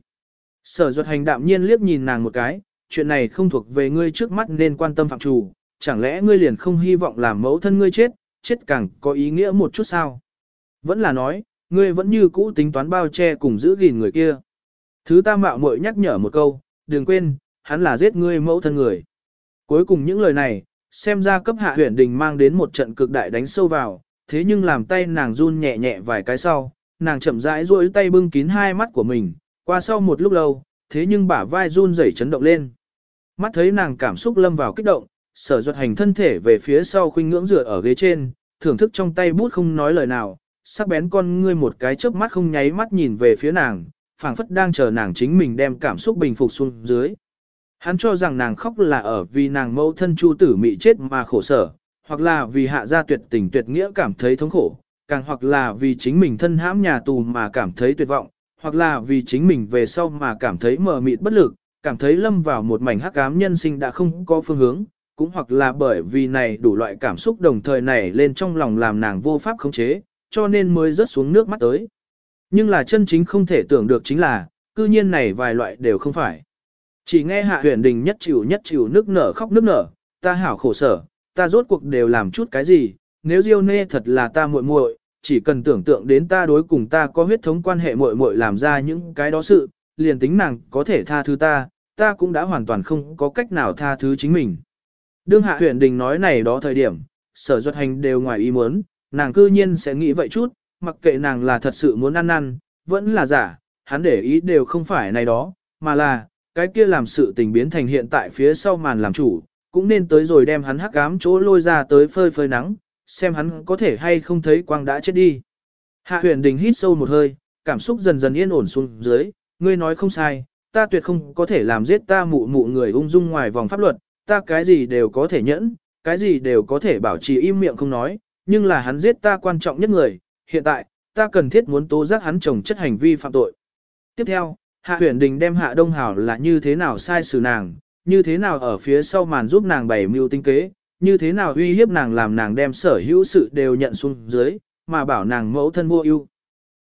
Sở Duật Hành đạm nhiên liếc nhìn nàng một cái, chuyện này không thuộc về ngươi trước mắt nên quan tâm phạm trù, chẳng lẽ ngươi liền không hy vọng làm mẫu thân ngươi chết, chết càng có ý nghĩa một chút sao? Vẫn là nói, ngươi vẫn như cũ tính toán bao che cùng giữ gìn người kia. Thứ ta mạo muội nhắc nhở một câu, đừng quên, hắn là giết ngươi mẫu thân người. Cuối cùng những lời này, xem ra cấp Hạ Huyền Đình mang đến một trận cực đại đánh sâu vào, thế nhưng làm tay nàng run nhẹ nhẹ vài cái sau, nàng chậm rãi duỗi tay bưng kín hai mắt của mình, qua sau một lúc lâu, thế nhưng bả vai run rẩy chấn động lên. Mắt thấy nàng cảm xúc lâm vào kích động, Sở Duật Hành thân thể về phía sau khuynh ngưỡng dựa ở ghế trên, thưởng thức trong tay bút không nói lời nào, sắc bén con ngươi một cái chớp mắt không nháy mắt nhìn về phía nàng, phảng phất đang chờ nàng chính mình đem cảm xúc bình phục xuống dưới. Hắn cho rằng nàng khóc là ở vì nàng mẫu thân Chu Tử Mị chết mà khổ sở, hoặc là vì Hạ gia tuyệt tình tuyệt nghĩa cảm thấy thống khổ, càng hoặc là vì chính mình thân hãm nhà tù mà cảm thấy tuyệt vọng, hoặc là vì chính mình về sau mà cảm thấy mờ mịt bất lực, cảm thấy lâm vào một mảnh hắc ám nhân sinh đã không có phương hướng, cũng hoặc là bởi vì này đủ loại cảm xúc đồng thời nảy lên trong lòng làm nàng vô pháp khống chế, cho nên mới rớt xuống nước mắt tới. Nhưng là chân chính không thể tưởng được chính là, cư nhiên này vài loại đều không phải. Chỉ nghe Hạ Huyền Đình nhất chịu nước nở khóc nước nở, ta hảo khổ sở, ta rốt cuộc đều làm chút cái gì, nếu Diêu Nê thật là ta muội muội, chỉ cần tưởng tượng đến ta đối cùng ta có huyết thống quan hệ muội muội làm ra những cái đó sự, liền tính nàng có thể tha thứ ta cũng đã hoàn toàn không có cách nào tha thứ chính mình. Đương Hạ Huyền Đình nói này đó thời điểm, Sở Duật Hành đều ngoài ý muốn, nàng cư nhiên sẽ nghĩ vậy chút, mặc kệ nàng là thật sự muốn ăn, vẫn là giả, hắn để ý đều không phải này đó, mà là, cái kia làm sự tình biến thành hiện tại phía sau màn làm chủ, cũng nên tới rồi đem hắn hắc ám chỗ lôi ra tới phơi phơi nắng, xem hắn có thể hay không thấy quang đã chết đi. Hạ Huyền Đình hít sâu một hơi, cảm xúc dần dần yên ổn xuống dưới, ngươi nói không sai, ta tuyệt không có thể làm giết ta mụ mụ người ung dung ngoài vòng pháp luật, ta cái gì đều có thể nhẫn, cái gì đều có thể bảo trì im miệng không nói, nhưng là hắn giết ta quan trọng nhất người, hiện tại, ta cần thiết muốn tố giác hắn chồng chất hành vi phạm tội. Tiếp theo, Hạ Huyền Đình đem Hạ Đông Hảo là như thế nào sai xử nàng, như thế nào ở phía sau màn giúp nàng bày mưu tinh kế, như thế nào uy hiếp nàng làm nàng đem sở hữu sự đều nhận xuống dưới, mà bảo nàng mẫu thân vô ưu.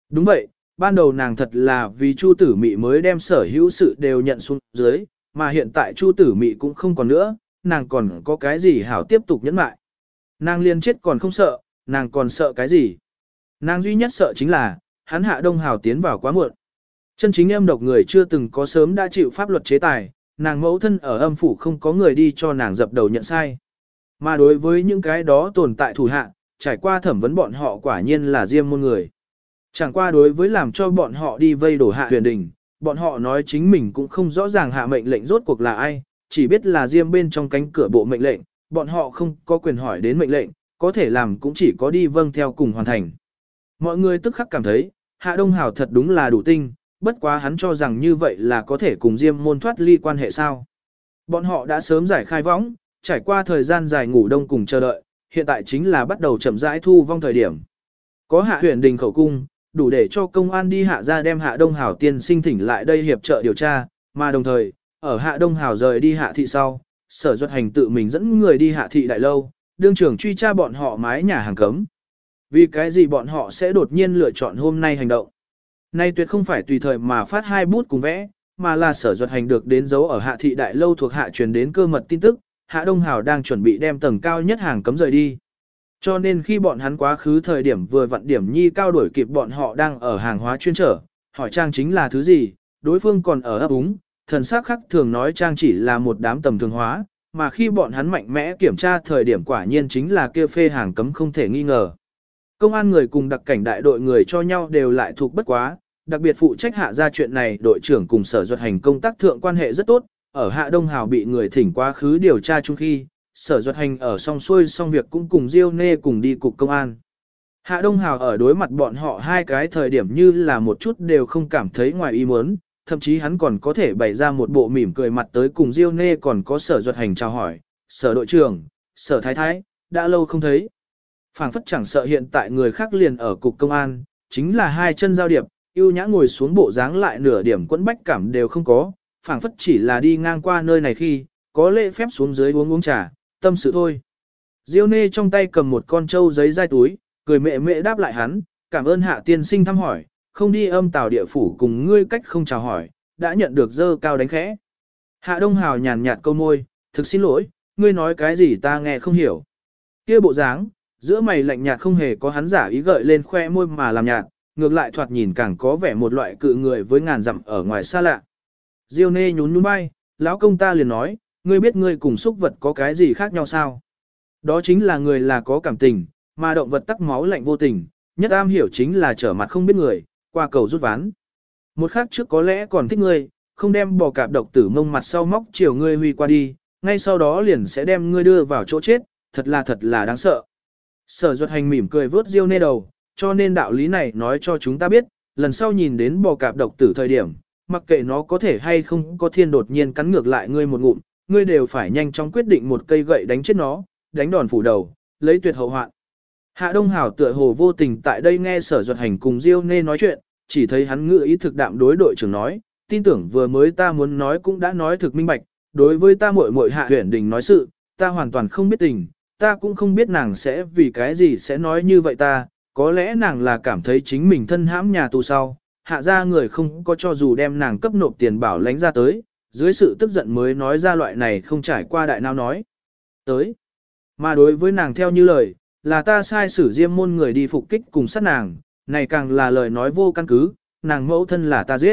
Đúng vậy, ban đầu nàng thật là vì Chu Tử Mị mới đem sở hữu sự đều nhận xuống dưới, mà hiện tại Chu Tử Mị cũng không còn nữa, nàng còn có cái gì hảo tiếp tục nhẫn lại. Nàng liên chết còn không sợ, nàng còn sợ cái gì? Nàng duy nhất sợ chính là, hắn Hạ Đông Hào tiến vào quá muộn. Chân chính em độc người chưa từng có sớm đã chịu pháp luật chế tài, nàng mẫu thân ở âm phủ không có người đi cho nàng dập đầu nhận sai. Mà đối với những cái đó tồn tại thủ hạ, trải qua thẩm vấn bọn họ quả nhiên là Diêm môn người. Chẳng qua đối với làm cho bọn họ đi vây đổ Hạ Huyền Đình, bọn họ nói chính mình cũng không rõ ràng hạ mệnh lệnh rốt cuộc là ai, chỉ biết là Diêm bên trong cánh cửa bộ mệnh lệnh, bọn họ không có quyền hỏi đến mệnh lệnh, có thể làm cũng chỉ có đi vâng theo cùng hoàn thành. Mọi người tức khắc cảm thấy, Hạ Đông Hào thật đúng là đủ tinh, bất quá hắn cho rằng như vậy là có thể cùng Diêm môn thoát ly quan hệ sao. Bọn họ đã sớm giải khai võng, trải qua thời gian dài ngủ đông cùng chờ đợi, hiện tại chính là bắt đầu chậm rãi thu vong thời điểm. Có Hạ Huyền Đình khẩu cung, đủ để cho công an đi hạ ra đem Hạ Đông Hào tiên sinh thỉnh lại đây hiệp trợ điều tra, mà đồng thời, ở Hạ Đông Hào rời đi Hạ thị sau, Sở Duật Hành tự mình dẫn người đi Hạ thị đại lâu, đương trưởng truy tra bọn họ mái nhà hàng cấm. Vì cái gì bọn họ sẽ đột nhiên lựa chọn hôm nay hành động? Nay tuyệt không phải tùy thời mà phát hai bút cùng vẽ, mà là Sở Duật Hành được đến dấu ở Hạ thị đại lâu thuộc hạ truyền đến cơ mật tin tức, Hạ Đông Hào đang chuẩn bị đem tầng cao nhất hàng cấm rời đi. Cho nên khi bọn hắn quá khứ thời điểm vừa vặn điểm nhi cao đuổi kịp bọn họ đang ở hàng hóa chuyên trở, hỏi Trang chính là thứ gì, đối phương còn ở ấp úng, thần sắc khắc thường nói Trang chỉ là một đám tầm thường hóa, mà khi bọn hắn mạnh mẽ kiểm tra thời điểm quả nhiên chính là kia phê hàng cấm không thể nghi ngờ. Công an người cùng đặc cảnh đại đội người cho nhau đều lại thuộc bất quá, đặc biệt phụ trách Hạ ra chuyện này đội trưởng cùng Sở Duật Hành công tác thượng quan hệ rất tốt, ở Hạ Đông Hào bị người thỉnh quá khứ điều tra chung khi, Sở Duật Hành ở xong xuôi xong việc cũng cùng Diêu Nê cùng đi cục công an. Hạ Đông Hào ở đối mặt bọn họ hai cái thời điểm như là một chút đều không cảm thấy ngoài ý muốn, thậm chí hắn còn có thể bày ra một bộ mỉm cười mặt tới cùng Diêu Nê còn có Sở Duật Hành chào hỏi, Sở đội trưởng, Sở thái thái, đã lâu không thấy. Phảng phất chẳng sợ hiện tại người khác liền ở cục công an, chính là hai chân giao điệp, yêu nhã ngồi xuống bộ dáng lại nửa điểm quẫn bách cảm đều không có, phảng phất chỉ là đi ngang qua nơi này khi, có lễ phép xuống dưới uống trà, tâm sự thôi. Diêu Nê trong tay cầm một con trâu giấy dai túi, cười mẹ mẹ đáp lại hắn, cảm ơn Hạ tiên sinh thăm hỏi, không đi âm tào địa phủ cùng ngươi cách không chào hỏi, đã nhận được dơ cao đánh khẽ. Hạ Đông Hào nhàn nhạt câu môi, thực xin lỗi, ngươi nói cái gì ta nghe không hiểu. Kia bộ dáng, giữa mày lạnh nhạt không hề có hắn giả ý gợi lên khoe môi mà làm nhạt, ngược lại thoạt nhìn càng có vẻ một loại cự người với ngàn dặm ở ngoài xa lạ. Diêu Nê nhún nhún vai, lão công ta liền nói, ngươi biết ngươi cùng súc vật có cái gì khác nhau sao? Đó chính là người là có cảm tình, mà động vật tắc máu lạnh vô tình, nhất am hiểu chính là trở mặt không biết người, qua cầu rút ván. Một khắc trước có lẽ còn thích ngươi, không đem bò cạp độc tử mông mặt sau móc chiều ngươi huy qua đi, ngay sau đó liền sẽ đem ngươi đưa vào chỗ chết, thật là đáng sợ. Sở Duật Hành mỉm cười vớt Diêu Nê đầu, cho nên đạo lý này nói cho chúng ta biết, lần sau nhìn đến bò cạp độc tử thời điểm, mặc kệ nó có thể hay không có thiên đột nhiên cắn ngược lại ngươi một ngụm, ngươi đều phải nhanh chóng quyết định một cây gậy đánh chết nó, đánh đòn phủ đầu, lấy tuyệt hậu hoạn. Hạ Đông Hào tựa hồ vô tình tại đây nghe Sở Duật Hành cùng Diêu Nê nói chuyện, chỉ thấy hắn ngữ ý thực đạm đối đội trưởng nói, tin tưởng vừa mới ta muốn nói cũng đã nói thực minh bạch, đối với ta muội muội Hạ Huyền Đình nói sự, ta hoàn toàn không biết tình, ta cũng không biết nàng sẽ vì cái gì sẽ nói như vậy ta, có lẽ nàng là cảm thấy chính mình thân hãm nhà tù sau, hạ ra người không có cho dù đem nàng cấp nộp tiền bảo lãnh ra tới, dưới sự tức giận mới nói ra loại này không trải qua đại nào nói. Tới, mà đối với nàng theo như lời, là ta sai sử Diêm môn người đi phục kích cùng sát nàng, này càng là lời nói vô căn cứ, nàng mẫu thân là ta giết.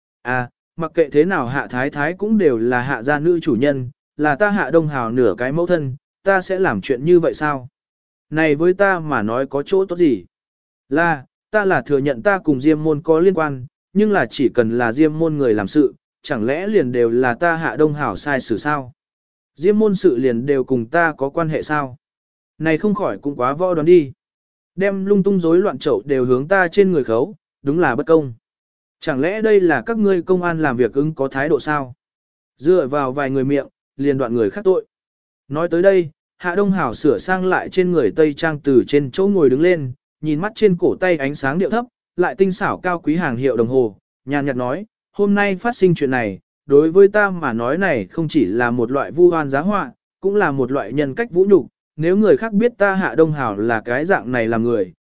À, mặc kệ thế nào Hạ Thái Thái cũng đều là Hạ gia nữ chủ nhân, là ta Hạ Đông Hào nửa cái mẫu thân, ta sẽ làm chuyện như vậy sao? Này với ta mà nói có chỗ tốt gì? Ta là thừa nhận ta cùng Diêm môn có liên quan, nhưng là chỉ cần là Diêm môn người làm sự, chẳng lẽ liền đều là ta Hạ Đông Hào sai xử sao? Diêm môn sự liền đều cùng ta có quan hệ sao? Này không khỏi cũng quá võ đoán đi. Đem lung tung rối loạn chậu đều hướng ta trên người khấu, đúng là bất công. Chẳng lẽ đây là các ngươi công an làm việc ứng có thái độ sao? Dựa vào vài người miệng, liền đoạn người khác tội. Nói tới đây, Hạ Đông Hảo sửa sang lại trên người Tây Trang từ trên chỗ ngồi đứng lên, nhìn mắt trên cổ tay ánh sáng điệu thấp, lại tinh xảo cao quý hàng hiệu đồng hồ, nhàn nhạt nói, hôm nay phát sinh chuyện này, đối với ta mà nói này không chỉ là một loại vu oan giá họa, cũng là một loại nhân cách vũ nhục. Nếu người khác biết ta Hạ Đông Hảo là cái dạng này làm người,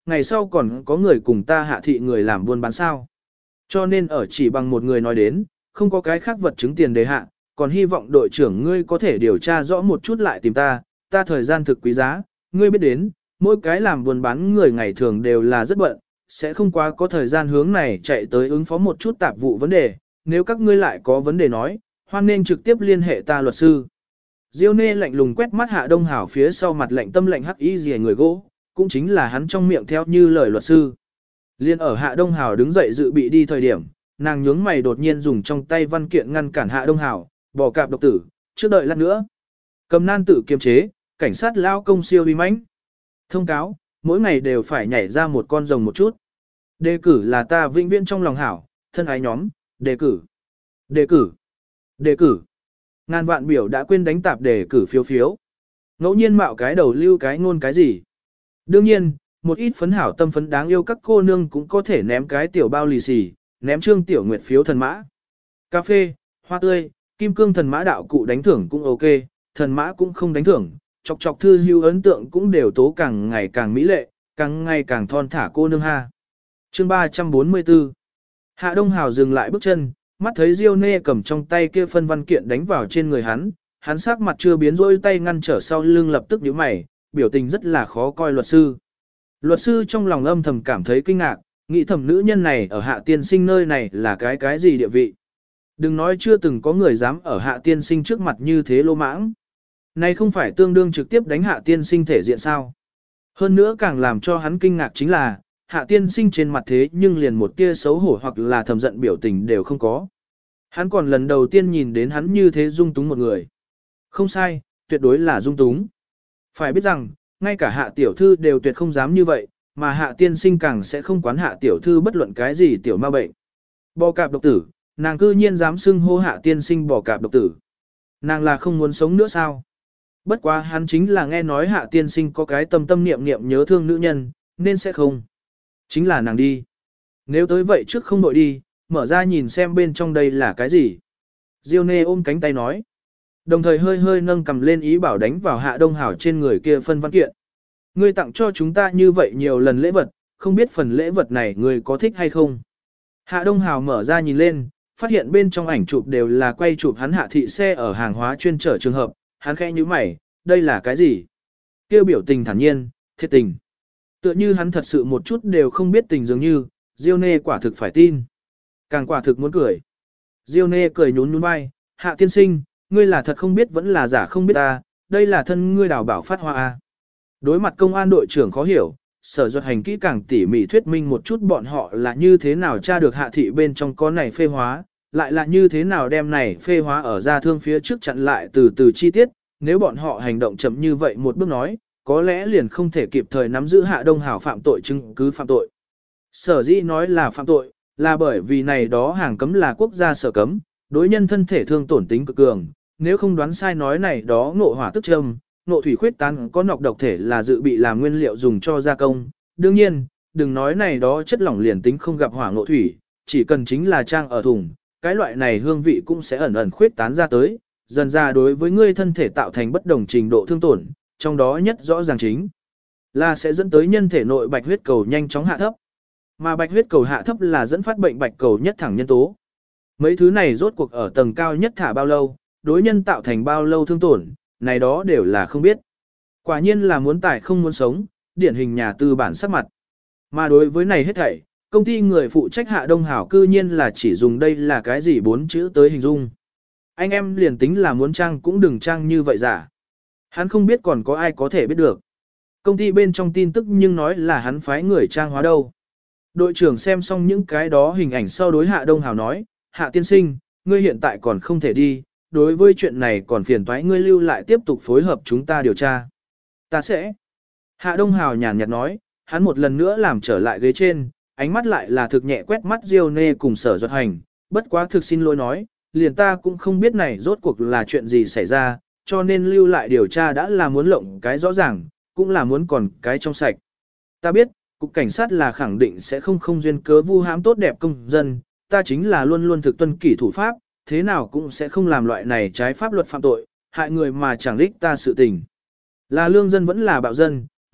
ngày sau còn có người cùng ta hạ thị người làm buôn bán sao. Cho nên ở chỉ bằng một người nói đến, không có cái khác vật chứng tiền đề hạ, còn hy vọng đội trưởng ngươi có thể điều tra rõ một chút lại tìm ta thời gian thực quý giá, ngươi biết đến, mỗi cái làm buôn bán người ngày thường đều là rất bận, sẽ không quá có thời gian hướng này chạy tới ứng phó một chút tạp vụ vấn đề, nếu các ngươi lại có vấn đề nói, hoan nên trực tiếp liên hệ ta luật sư. Diêu Nê lạnh lùng quét mắt Hạ Đông Hảo phía sau mặt lạnh tâm lạnh hắc y rìa người gỗ, cũng chính là hắn trong miệng theo như lời luật sư. Liên ở Hạ Đông Hảo đứng dậy dự bị đi thời điểm, nàng nhướng mày đột nhiên dùng trong tay văn kiện ngăn cản Hạ Đông Hảo, bỏ cạp độc tử, trước đợi lát nữa. Cầm nan tự kiềm chế, cảnh sát lao công siêu uy mãnh. Thông cáo, mỗi ngày đều phải nhảy ra một con rồng một chút. Đề cử là ta vĩnh viễn trong lòng hảo, thân ái nhóm, đề cử, đề cử, đề cử. Ngàn vạn biểu đã quên đánh tạp đề cử phiếu phiếu. Ngẫu nhiên mạo cái đầu lưu cái ngôn cái gì. Đương nhiên, một ít phấn hảo tâm phấn đáng yêu các cô nương cũng có thể ném cái tiểu bao lì xì, ném trương tiểu nguyệt phiếu thần mã. Cà phê, hoa tươi, kim cương thần mã đạo cụ đánh thưởng cũng ok, thần mã cũng không đánh thưởng, chọc chọc thư hưu ấn tượng cũng đều tố càng ngày càng mỹ lệ, càng ngày càng thon thả cô nương ha. Chương 344. Hạ Đông Hào dừng lại bước chân, mắt thấy Diêu Nê cầm trong tay kia phân văn kiện đánh vào trên người hắn sắc mặt chưa biến rỗi tay ngăn trở sau lưng lập tức nhíu mày, biểu tình rất là khó coi luật sư. Luật sư trong lòng âm thầm cảm thấy kinh ngạc, nghĩ thầm nữ nhân này ở Hạ tiên sinh nơi này là cái gì địa vị. Đừng nói chưa từng có người dám ở Hạ tiên sinh trước mặt như thế lô mãng. Này không phải tương đương trực tiếp đánh Hạ tiên sinh thể diện sao. Hơn nữa càng làm cho hắn kinh ngạc chính là, Hạ tiên sinh trên mặt thế nhưng liền một tia xấu hổ hoặc là thầm giận biểu tình đều không có. Hắn còn lần đầu tiên nhìn đến hắn như thế dung túng một người. Không sai, tuyệt đối là dung túng. Phải biết rằng, ngay cả Hạ tiểu thư đều tuyệt không dám như vậy, mà Hạ tiên sinh càng sẽ không quán Hạ tiểu thư bất luận cái gì tiểu ma bệnh. Bò cạp độc tử, nàng cư nhiên dám xưng hô Hạ tiên sinh bò cạp độc tử. Nàng là không muốn sống nữa sao? Bất quá hắn chính là nghe nói Hạ tiên sinh có cái tâm tâm niệm niệm nhớ thương nữ nhân, nên sẽ không. Chính là nàng đi. Nếu tới vậy trước không đội đi, mở ra nhìn xem bên trong đây là cái gì. Diêu Nê ôm cánh tay nói. Đồng thời hơi hơi nâng cầm lên ý bảo đánh vào Hạ Đông Hảo trên người kia phân văn kiện. Ngươi tặng cho chúng ta như vậy nhiều lần lễ vật, không biết phần lễ vật này ngươi có thích hay không. Hạ Đông Hảo mở ra nhìn lên, phát hiện bên trong ảnh chụp đều là quay chụp hắn Hạ thị xe ở hàng hóa chuyên trở trường hợp, hắn khẽ nhíu mày, đây là cái gì? Kêu biểu tình thản nhiên, thiệt tình. Tựa như hắn thật sự một chút đều không biết tình dường như, Diêu Nê quả thực phải tin. Càng quả thực muốn cười. Diêu Nê cười nhún nhún vai, Hạ tiên sinh, ngươi là thật không biết vẫn là giả không biết ta, đây là thân ngươi đào bảo phát hoa a. Đối mặt công an đội trưởng khó hiểu, Sở Duật Hành kỹ càng tỉ mỉ thuyết minh một chút bọn họ là như thế nào tra được Hạ thị bên trong có này phê hóa, lại là như thế nào đem này phê hóa ở ra thương phía trước chặn lại từ từ chi tiết, nếu bọn họ hành động chậm như vậy một bước nói, có lẽ liền không thể kịp thời nắm giữ Hạ Đông Hảo phạm tội chứng cứ phạm tội. Sở dĩ nói là phạm tội, là bởi vì này đó hàng cấm là quốc gia sở cấm, đối nhân thân thể thương tổn tính cực cường, nếu không đoán sai nói này đó ngộ hỏa tức châm, ngộ thủy khuyết tán có nọc độc thể là dự bị làm nguyên liệu dùng cho gia công. Đương nhiên, đừng nói này đó chất lỏng liền tính không gặp hỏa ngộ thủy, chỉ cần chính là trang ở thùng, cái loại này hương vị cũng sẽ ẩn ẩn khuyết tán ra tới, dần ra đối với ngươi thân thể tạo thành bất đồng trình độ thương tổn, trong đó nhất rõ ràng chính là sẽ dẫn tới nhân thể nội bạch huyết cầu nhanh chóng hạ thấp. Mà bạch huyết cầu hạ thấp là dẫn phát bệnh bạch cầu nhất thẳng nhân tố. Mấy thứ này rốt cuộc ở tầng cao nhất thả bao lâu, đối nhân tạo thành bao lâu thương tổn, này đó đều là không biết. Quả nhiên là muốn tải không muốn sống, điển hình nhà tư bản sắc mặt. Mà đối với này hết thảy, công ty người phụ trách Hạ Đông Hảo cư nhiên là chỉ dùng đây là cái gì 4 chữ tới hình dung. Anh em liền tính là muốn trang cũng đừng trang như vậy giả. Hắn không biết còn có ai có thể biết được. Công ty bên trong tin tức nhưng nói là hắn phái người trang hóa đâu. Đội trưởng xem xong những cái đó hình ảnh sau đối Hạ Đông Hảo nói, Hạ tiên sinh, ngươi hiện tại còn không thể đi, đối với chuyện này còn phiền toái ngươi lưu lại tiếp tục phối hợp chúng ta điều tra. Ta sẽ. Hạ Đông Hảo nhàn nhạt nói, hắn một lần nữa làm trở lại ghế trên, ánh mắt lại là thực nhẹ quét mắt Diêu Nê cùng Sở Duật Hành, bất quá thực xin lỗi nói, liền ta cũng không biết này rốt cuộc là chuyện gì xảy ra, cho nên lưu lại điều tra đã là muốn lộng cái rõ ràng, cũng là muốn còn cái trong sạch. Ta biết, cục cảnh sát là khẳng định sẽ không duyên cớ vu hãm tốt đẹp công dân, ta chính là luôn luôn thực tuân kỷ thủ pháp, thế nào cũng sẽ không làm loại này trái pháp luật phạm tội, hại người mà chẳng đích ta sự tình. Là lương dân vẫn là bạo dân,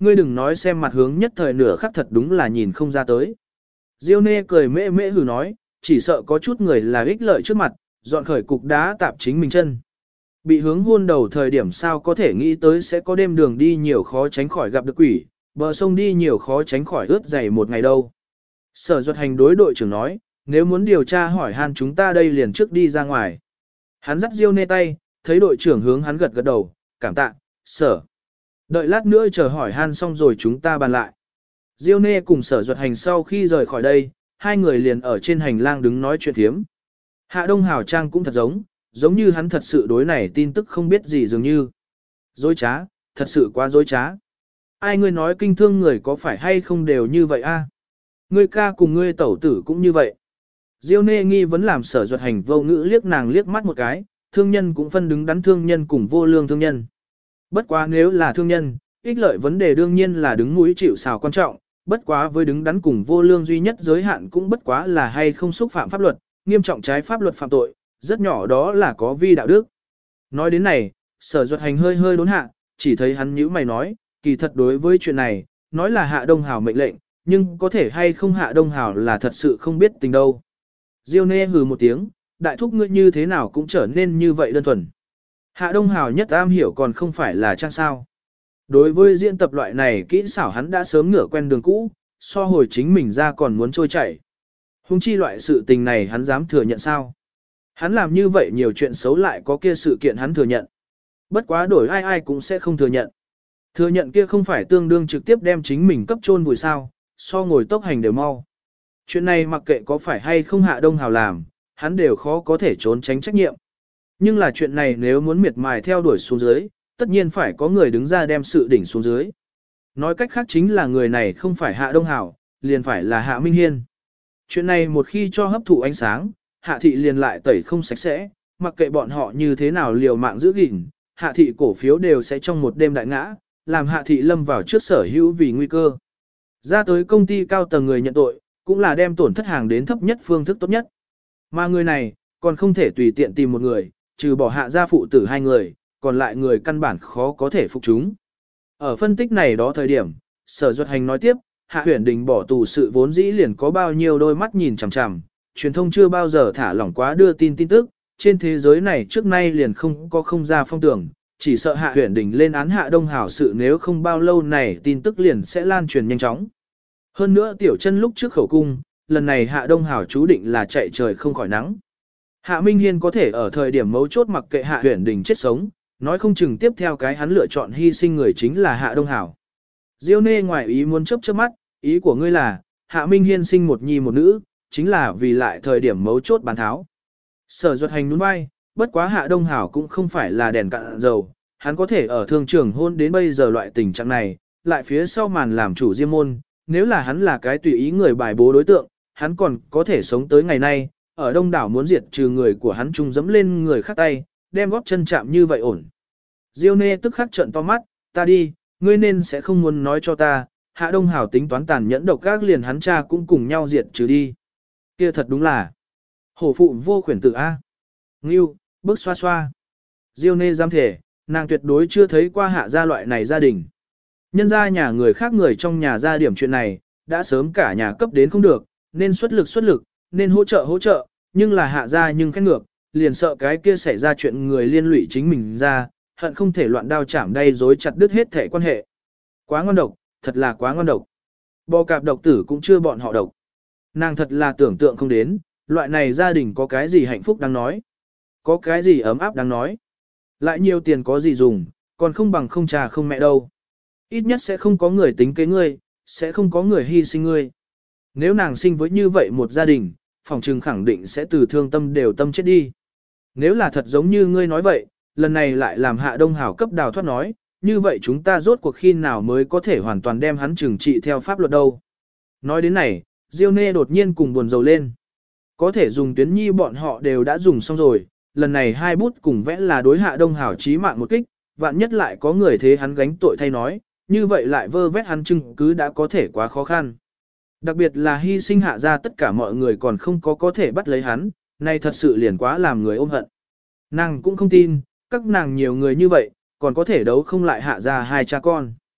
ngươi đừng nói xem mặt hướng nhất thời nửa khắc thật đúng là nhìn không ra tới. Diêu nê cười mễ mễ hừ nói, chỉ sợ có chút người là ích lợi trước mặt, dọn khởi cục đá tạp chính mình chân. Bị hướng hôn đầu thời điểm sao có thể nghĩ tới sẽ có đêm đường đi nhiều khó tránh khỏi gặp được quỷ, bờ sông đi nhiều khó tránh khỏi ướt dày một ngày đâu. Sở Duật Hành đối đội trưởng nói, nếu muốn điều tra hỏi han chúng ta đây liền trước đi ra ngoài. Hắn dắt Diêu nê tay, thấy đội trưởng hướng hắn gật gật đầu, cảm tạ, sở. Đợi lát nữa chờ hỏi han xong rồi chúng ta bàn lại. Diêu nê cùng Sở Duật Hành sau khi rời khỏi đây, hai người liền ở trên hành lang đứng nói chuyện thiếm. Hạ Đông Hào Trang cũng thật giống như hắn thật sự đối này tin tức không biết gì dường như. Dối trá, thật sự quá dối trá. Ai ngươi nói kinh thương người có phải hay không đều như vậy a? Ngươi ca cùng ngươi tẩu tử cũng như vậy. Diêu nê nghi vấn làm Sở Duật Hành vô ngữ liếc nàng liếc mắt một cái, thương nhân cũng phân đứng đắn thương nhân cùng vô lương thương nhân. Bất quá nếu là thương nhân, ích lợi vấn đề đương nhiên là đứng mũi chịu sào quan trọng, bất quá với đứng đắn cùng vô lương duy nhất giới hạn cũng bất quá là hay không xúc phạm pháp luật, nghiêm trọng trái pháp luật phạm tội, rất nhỏ đó là có vi đạo đức. Nói đến này, Sở Duật Hành hơi hơi đốn hạ, chỉ thấy hắn nhíu mày nói, kỳ thật đối với chuyện này, nói là Hạ Đông Hào mệnh lệnh, nhưng có thể hay không Hạ Đông Hào là thật sự không biết tình đâu. Diêu nê hừ một tiếng, đại thúc ngươi như thế nào cũng trở nên như vậy đơn thuần. Hạ Đông Hào nhất am hiểu còn không phải là trang sao. Đối với diễn tập loại này kỹ xảo hắn đã sớm ngửa quen đường cũ, so hồi chính mình ra còn muốn trôi chảy. Hùng chi loại sự tình này hắn dám thừa nhận sao. Hắn làm như vậy nhiều chuyện xấu lại có kia sự kiện hắn thừa nhận. Bất quá đổi ai ai cũng sẽ không thừa nhận. Thừa nhận kia không phải tương đương trực tiếp đem chính mình cấp chôn vùi sao, so ngồi tốc hành đều mau. Chuyện này mặc kệ có phải hay không Hạ Đông Hào làm, hắn đều khó có thể trốn tránh trách nhiệm. Nhưng là chuyện này nếu muốn miệt mài theo đuổi xuống dưới, tất nhiên phải có người đứng ra đem sự đỉnh xuống dưới. Nói cách khác chính là người này không phải Hạ Đông Hào, liền phải là Hạ Minh Hiên. Chuyện này một khi cho hấp thụ ánh sáng, Hạ thị liền lại tẩy không sạch sẽ, mặc kệ bọn họ như thế nào liều mạng giữ gìn, Hạ thị cổ phiếu đều sẽ trong một đêm đại ngã, làm Hạ thị lâm vào trước sở hữu vì nguy cơ. Ra tới công ty cao tầng người nhận tội, cũng là đem tổn thất hàng đến thấp nhất phương thức tốt nhất. Mà người này, còn không thể tùy tiện tìm một người, trừ bỏ Hạ gia phụ tử hai người, còn lại người căn bản khó có thể phục chúng. Ở phân tích này đó thời điểm, Sở Duật Hành nói tiếp, Hạ Huyền Đình bỏ tù sự vốn dĩ liền có bao nhiêu đôi mắt nhìn chằm chằm, truyền thông chưa bao giờ thả lỏng quá đưa tin tức, trên thế giới này trước nay liền không có không ra phong tưởng, chỉ sợ Hạ Huyền Đình lên án Hạ Đông Hào sự nếu không bao lâu này tin tức liền sẽ lan truyền nhanh chóng. Hơn nữa Tiểu Chân lúc trước khẩu cung, lần này Hạ Đông Hào chú định là chạy trời không khỏi nắng. Hạ Minh Hiên có thể ở thời điểm mấu chốt mặc kệ Hạ Huyền Đình chết sống, nói không chừng tiếp theo cái hắn lựa chọn hy sinh người chính là Hạ Đông Hào. Diêu nê ngoài ý muốn chớp mắt, ý của ngươi là, Hạ Minh Hiên sinh một nhi một nữ, chính là vì lại thời điểm mấu chốt bán tháo. Sở Duật Hành nhún vai, bất quá Hạ Đông Hào cũng không phải là đèn cạn dầu, hắn có thể ở thương trường hôn đến bây giờ loại tình trạng này, lại phía sau màn làm chủ diêm môn, nếu là hắn là cái tùy ý người bài bố đối tượng, hắn còn có thể sống tới ngày nay, ở đông đảo muốn diệt trừ người của hắn chung dẫm lên người khác tay, đem góp chân chạm như vậy ổn. Diêu nê tức khắc trợn to mắt, ta đi, ngươi nên sẽ không muốn nói cho ta, Hạ Đông Hào tính toán tàn nhẫn độc các liền hắn cha cũng cùng nhau diệt trừ đi. Kia thật đúng là hổ phụ vô khuyển tử A. Ngưu, bước xoa xoa. Diêu nê dám thể, nàng tuyệt đối chưa thấy qua Hạ gia loại này gia đình. Nhân ra nhà người khác người trong nhà gia điểm chuyện này, đã sớm cả nhà cấp đến không được, nên xuất lực, nên hỗ trợ, nhưng là Hạ gia nhưng khét ngược, liền sợ cái kia xảy ra chuyện người liên lụy chính mình ra, hận không thể loạn đao chảm đay dối chặt đứt hết thể quan hệ. Quá ngon độc, thật là quá ngon độc. Bò cạp độc tử cũng chưa bọn họ độc. Nàng thật là tưởng tượng không đến, loại này gia đình có cái gì hạnh phúc đáng nói. Có cái gì ấm áp đáng nói. Lại nhiều tiền có gì dùng, còn không bằng không cha không mẹ đâu. Ít nhất sẽ không có người tính kế ngươi, sẽ không có người hy sinh ngươi. Nếu nàng sinh với như vậy một gia đình, phòng trừng khẳng định sẽ từ thương tâm đều tâm chết đi. Nếu là thật giống như ngươi nói vậy, lần này lại làm Hạ Đông Hào cấp đào thoát nói, như vậy chúng ta rốt cuộc khi nào mới có thể hoàn toàn đem hắn trừng trị theo pháp luật đâu. Nói đến này, Diêu nê đột nhiên cùng buồn rầu lên. Có thể dùng tuyến nhi bọn họ đều đã dùng xong rồi, lần này hai bút cùng vẽ là đối Hạ Đông Hào chí mạng một kích, vạn nhất lại có người thế hắn gánh tội thay nói, như vậy lại vơ vét hắn chứng cứ đã có thể quá khó khăn. Đặc biệt là hy sinh Hạ ra tất cả mọi người còn không có thể bắt lấy hắn, này thật sự liền quá làm người ôm hận. Nàng cũng không tin, các nàng nhiều người như vậy, còn có thể đấu không lại Hạ ra hai cha con.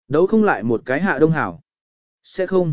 Đấu không lại một cái Hạ Đông Hảo. Sẽ không.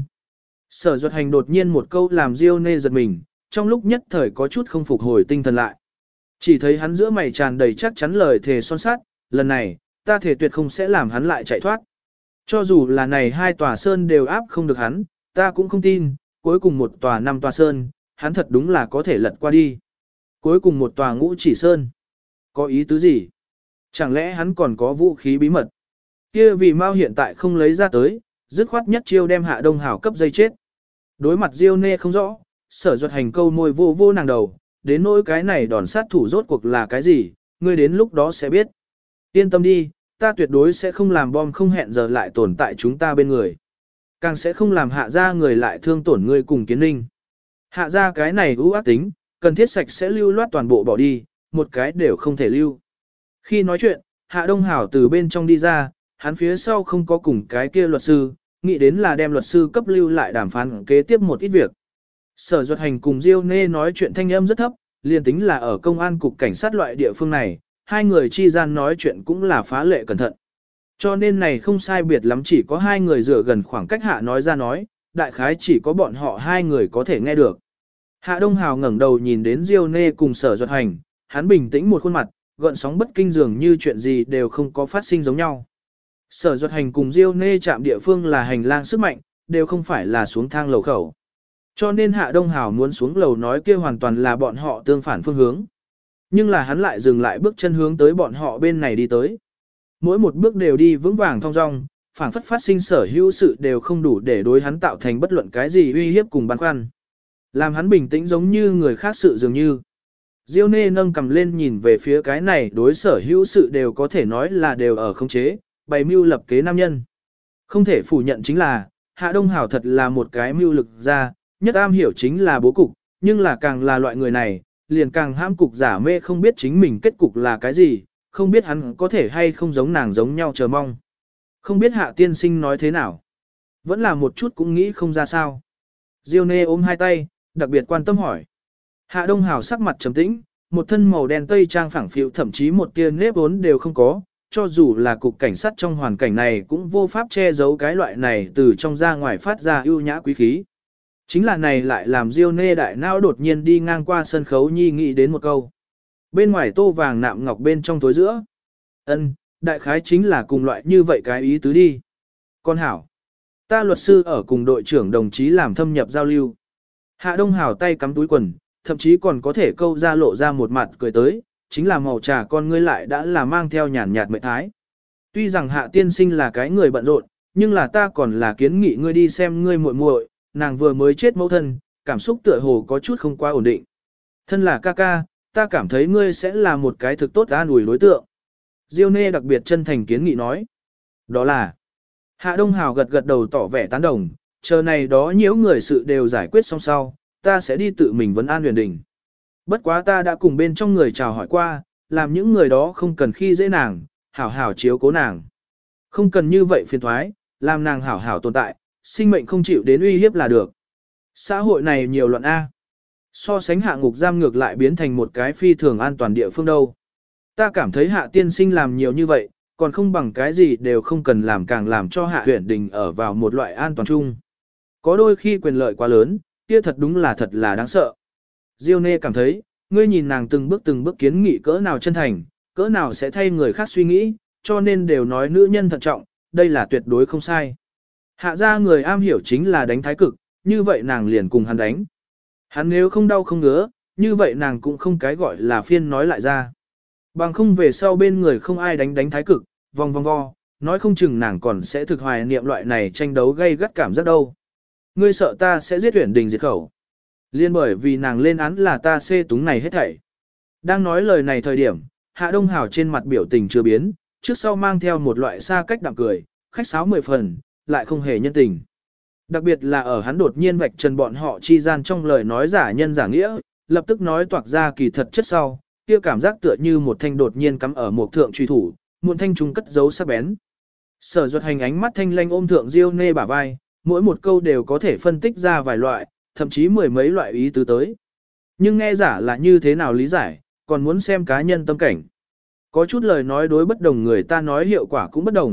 Sở Duật Hành đột nhiên một câu làm Diêu Nê giật mình, trong lúc nhất thời có chút không phục hồi tinh thần lại. Chỉ thấy hắn giữa mày tràn đầy chắc chắn lời thề son sát, lần này, ta thể tuyệt không sẽ làm hắn lại chạy thoát. Cho dù là này hai tòa sơn đều áp không được hắn, ta cũng không tin, cuối cùng một tòa 5 tòa sơn, hắn thật đúng là có thể lật qua đi. Cuối cùng một tòa Ngũ Chỉ Sơn. Có ý tứ gì? Chẳng lẽ hắn còn có vũ khí bí mật? Kia vì Mao hiện tại không lấy ra tới, dứt khoát nhất chiêu đem Hạ Đông Hảo cấp dây chết. Đối mặt Diêu Nê không rõ, Sở Duật Hành câu môi vô vô nàng đầu, đến nỗi cái này đòn sát thủ rốt cuộc là cái gì, ngươi đến lúc đó sẽ biết. Yên tâm đi, ta tuyệt đối sẽ không làm bom không hẹn giờ lại tồn tại chúng ta bên người. Càng sẽ không làm Hạ gia người lại thương tổn ngươi cùng Kiến Ninh. Hạ gia cái này ưu ác tính, cần thiết sạch sẽ lưu loát toàn bộ bỏ đi, một cái đều không thể lưu. Khi nói chuyện, Hạ Đông Hảo từ bên trong đi ra, hắn phía sau không có cùng cái kia luật sư, nghĩ đến là đem luật sư cấp lưu lại đàm phán kế tiếp một ít việc. Sở Duật Hành cùng Diêu Nê nói chuyện thanh âm rất thấp, liền tính là ở công an cục cảnh sát loại địa phương này, hai người chi gian nói chuyện cũng là phá lệ cẩn thận. Cho nên này không sai biệt lắm chỉ có hai người dựa gần khoảng cách Hạ nói ra nói, đại khái chỉ có bọn họ hai người có thể nghe được. Hạ Đông Hào ngẩng đầu nhìn đến Diêu Nê cùng Sở Duật Hành, hắn bình tĩnh một khuôn mặt, gợn sóng bất kinh dường như chuyện gì đều không có phát sinh giống nhau. Sở Duật Hành cùng Diêu Nê chạm địa phương là hành lang sức mạnh, đều không phải là xuống thang lầu khẩu. Cho nên Hạ Đông Hào muốn xuống lầu nói kia hoàn toàn là bọn họ tương phản phương hướng. Nhưng là hắn lại dừng lại bước chân hướng tới bọn họ bên này đi tới. Mỗi một bước đều đi vững vàng thong dong, phảng phất phát sinh sở hữu sự đều không đủ để đối hắn tạo thành bất luận cái gì uy hiếp cùng băn khoăn. Làm hắn bình tĩnh giống như người khác sự dường như. Diêu Nê nâng cầm lên nhìn về phía cái này đối sở hữu sự đều có thể nói là đều ở khống chế, bày mưu lập kế nam nhân. Không thể phủ nhận chính là, Hạ Đông Hảo thật là một cái mưu lực ra, nhất am hiểu chính là bố cục, nhưng là càng là loại người này, liền càng hãm cục giả mê không biết chính mình kết cục là cái gì, không biết hắn có thể hay không giống nàng giống nhau chờ mong. Không biết Hạ tiên sinh nói thế nào. Vẫn là một chút cũng nghĩ không ra sao. Diêu Nê ôm hai tay, đặc biệt quan tâm hỏi. Hạ Đông Hảo sắc mặt trầm tĩnh, một thân màu đen tây trang phẳng phiu thậm chí một tia nếp vốn đều không có, cho dù là cục cảnh sát trong hoàn cảnh này cũng vô pháp che giấu cái loại này từ trong ra ngoài phát ra ưu nhã quý khí. Chính là này lại làm Diêu Nê đại não đột nhiên đi ngang qua sân khấu nhi nghĩ đến một câu. Bên ngoài tô vàng nạm ngọc bên trong tối giữa. Ân, đại khái chính là cùng loại như vậy cái ý tứ đi. Con hảo, ta luật sư ở cùng đội trưởng đồng chí làm thâm nhập giao lưu. Hạ Đông Hảo tay cắm túi quần, thậm chí còn có thể câu ra lộ ra một mặt cười tới, chính là màu trà con ngươi lại đã là mang theo nhàn nhạt mệnh thái. Tuy rằng Hạ tiên sinh là cái người bận rộn, nhưng là ta còn là kiến nghị ngươi đi xem ngươi muội muội, nàng vừa mới chết mẫu thân, cảm xúc tựa hồ có chút không quá ổn định. Thân là ca ca, ta cảm thấy ngươi sẽ là một cái thực tốt an ủi đối tượng. Diêu Nê đặc biệt chân thành kiến nghị nói. Đó là, Hạ Đông Hào gật gật đầu tỏ vẻ tán đồng, chờ này đó nhiễu người sự đều giải quyết xong sau, ta sẽ đi tự mình vấn an Huyền Đình. Bất quá ta đã cùng bên trong người chào hỏi qua, làm những người đó không cần khi dễ nàng, hảo hảo chiếu cố nàng. Không cần như vậy phiền thoái, làm nàng hảo hảo tồn tại, sinh mệnh không chịu đến uy hiếp là được. Xã hội này nhiều loạn A. So sánh hạ ngục giam ngược lại biến thành một cái phi thường an toàn địa phương đâu. Ta cảm thấy Hạ tiên sinh làm nhiều như vậy, còn không bằng cái gì đều không cần làm càng làm cho Hạ Huyền Đình ở vào một loại an toàn chung. Có đôi khi quyền lợi quá lớn, kia thật đúng là thật là đáng sợ. Diêu Nê cảm thấy, ngươi nhìn nàng từng bước kiến nghị cỡ nào chân thành, cỡ nào sẽ thay người khác suy nghĩ, cho nên đều nói nữ nhân thận trọng, đây là tuyệt đối không sai. Hạ ra người am hiểu chính là đánh thái cực, như vậy nàng liền cùng hắn đánh. Hắn nếu không đau không ngứa, như vậy nàng cũng không cái gọi là phiên nói lại ra. Bằng không về sau bên người không ai đánh thái cực, vòng vòng vo, nói không chừng nàng còn sẽ thực hoài niệm loại này tranh đấu gây gắt cảm giác đâu. Ngươi sợ ta sẽ giết Huyền Đình diệt khẩu. Liên bởi vì nàng lên án là ta xê túng này hết thảy. Đang nói lời này thời điểm, Hạ Đông Hảo trên mặt biểu tình chưa biến, trước sau mang theo một loại xa cách đạm cười, khách sáo 10 phần, lại không hề nhân tình. Đặc biệt là ở hắn đột nhiên vạch trần bọn họ chi gian trong lời nói giả nhân giả nghĩa, lập tức nói toạc ra kỳ thật chất sau, kia cảm giác tựa như một thanh đột nhiên cắm ở một thượng truy thủ, muôn thanh trung cất giấu sắc bén. Sở Duật Hành ánh mắt thanh lanh ôm thượng Diêu Nê bả vai, mỗi một câu đều có thể phân tích ra vài loại, thậm chí mười mấy loại ý tứ tới. Nhưng nghe giả là như thế nào lý giải, còn muốn xem cá nhân tâm cảnh. Có chút lời nói đối bất đồng người ta nói hiệu quả cũng bất đồng,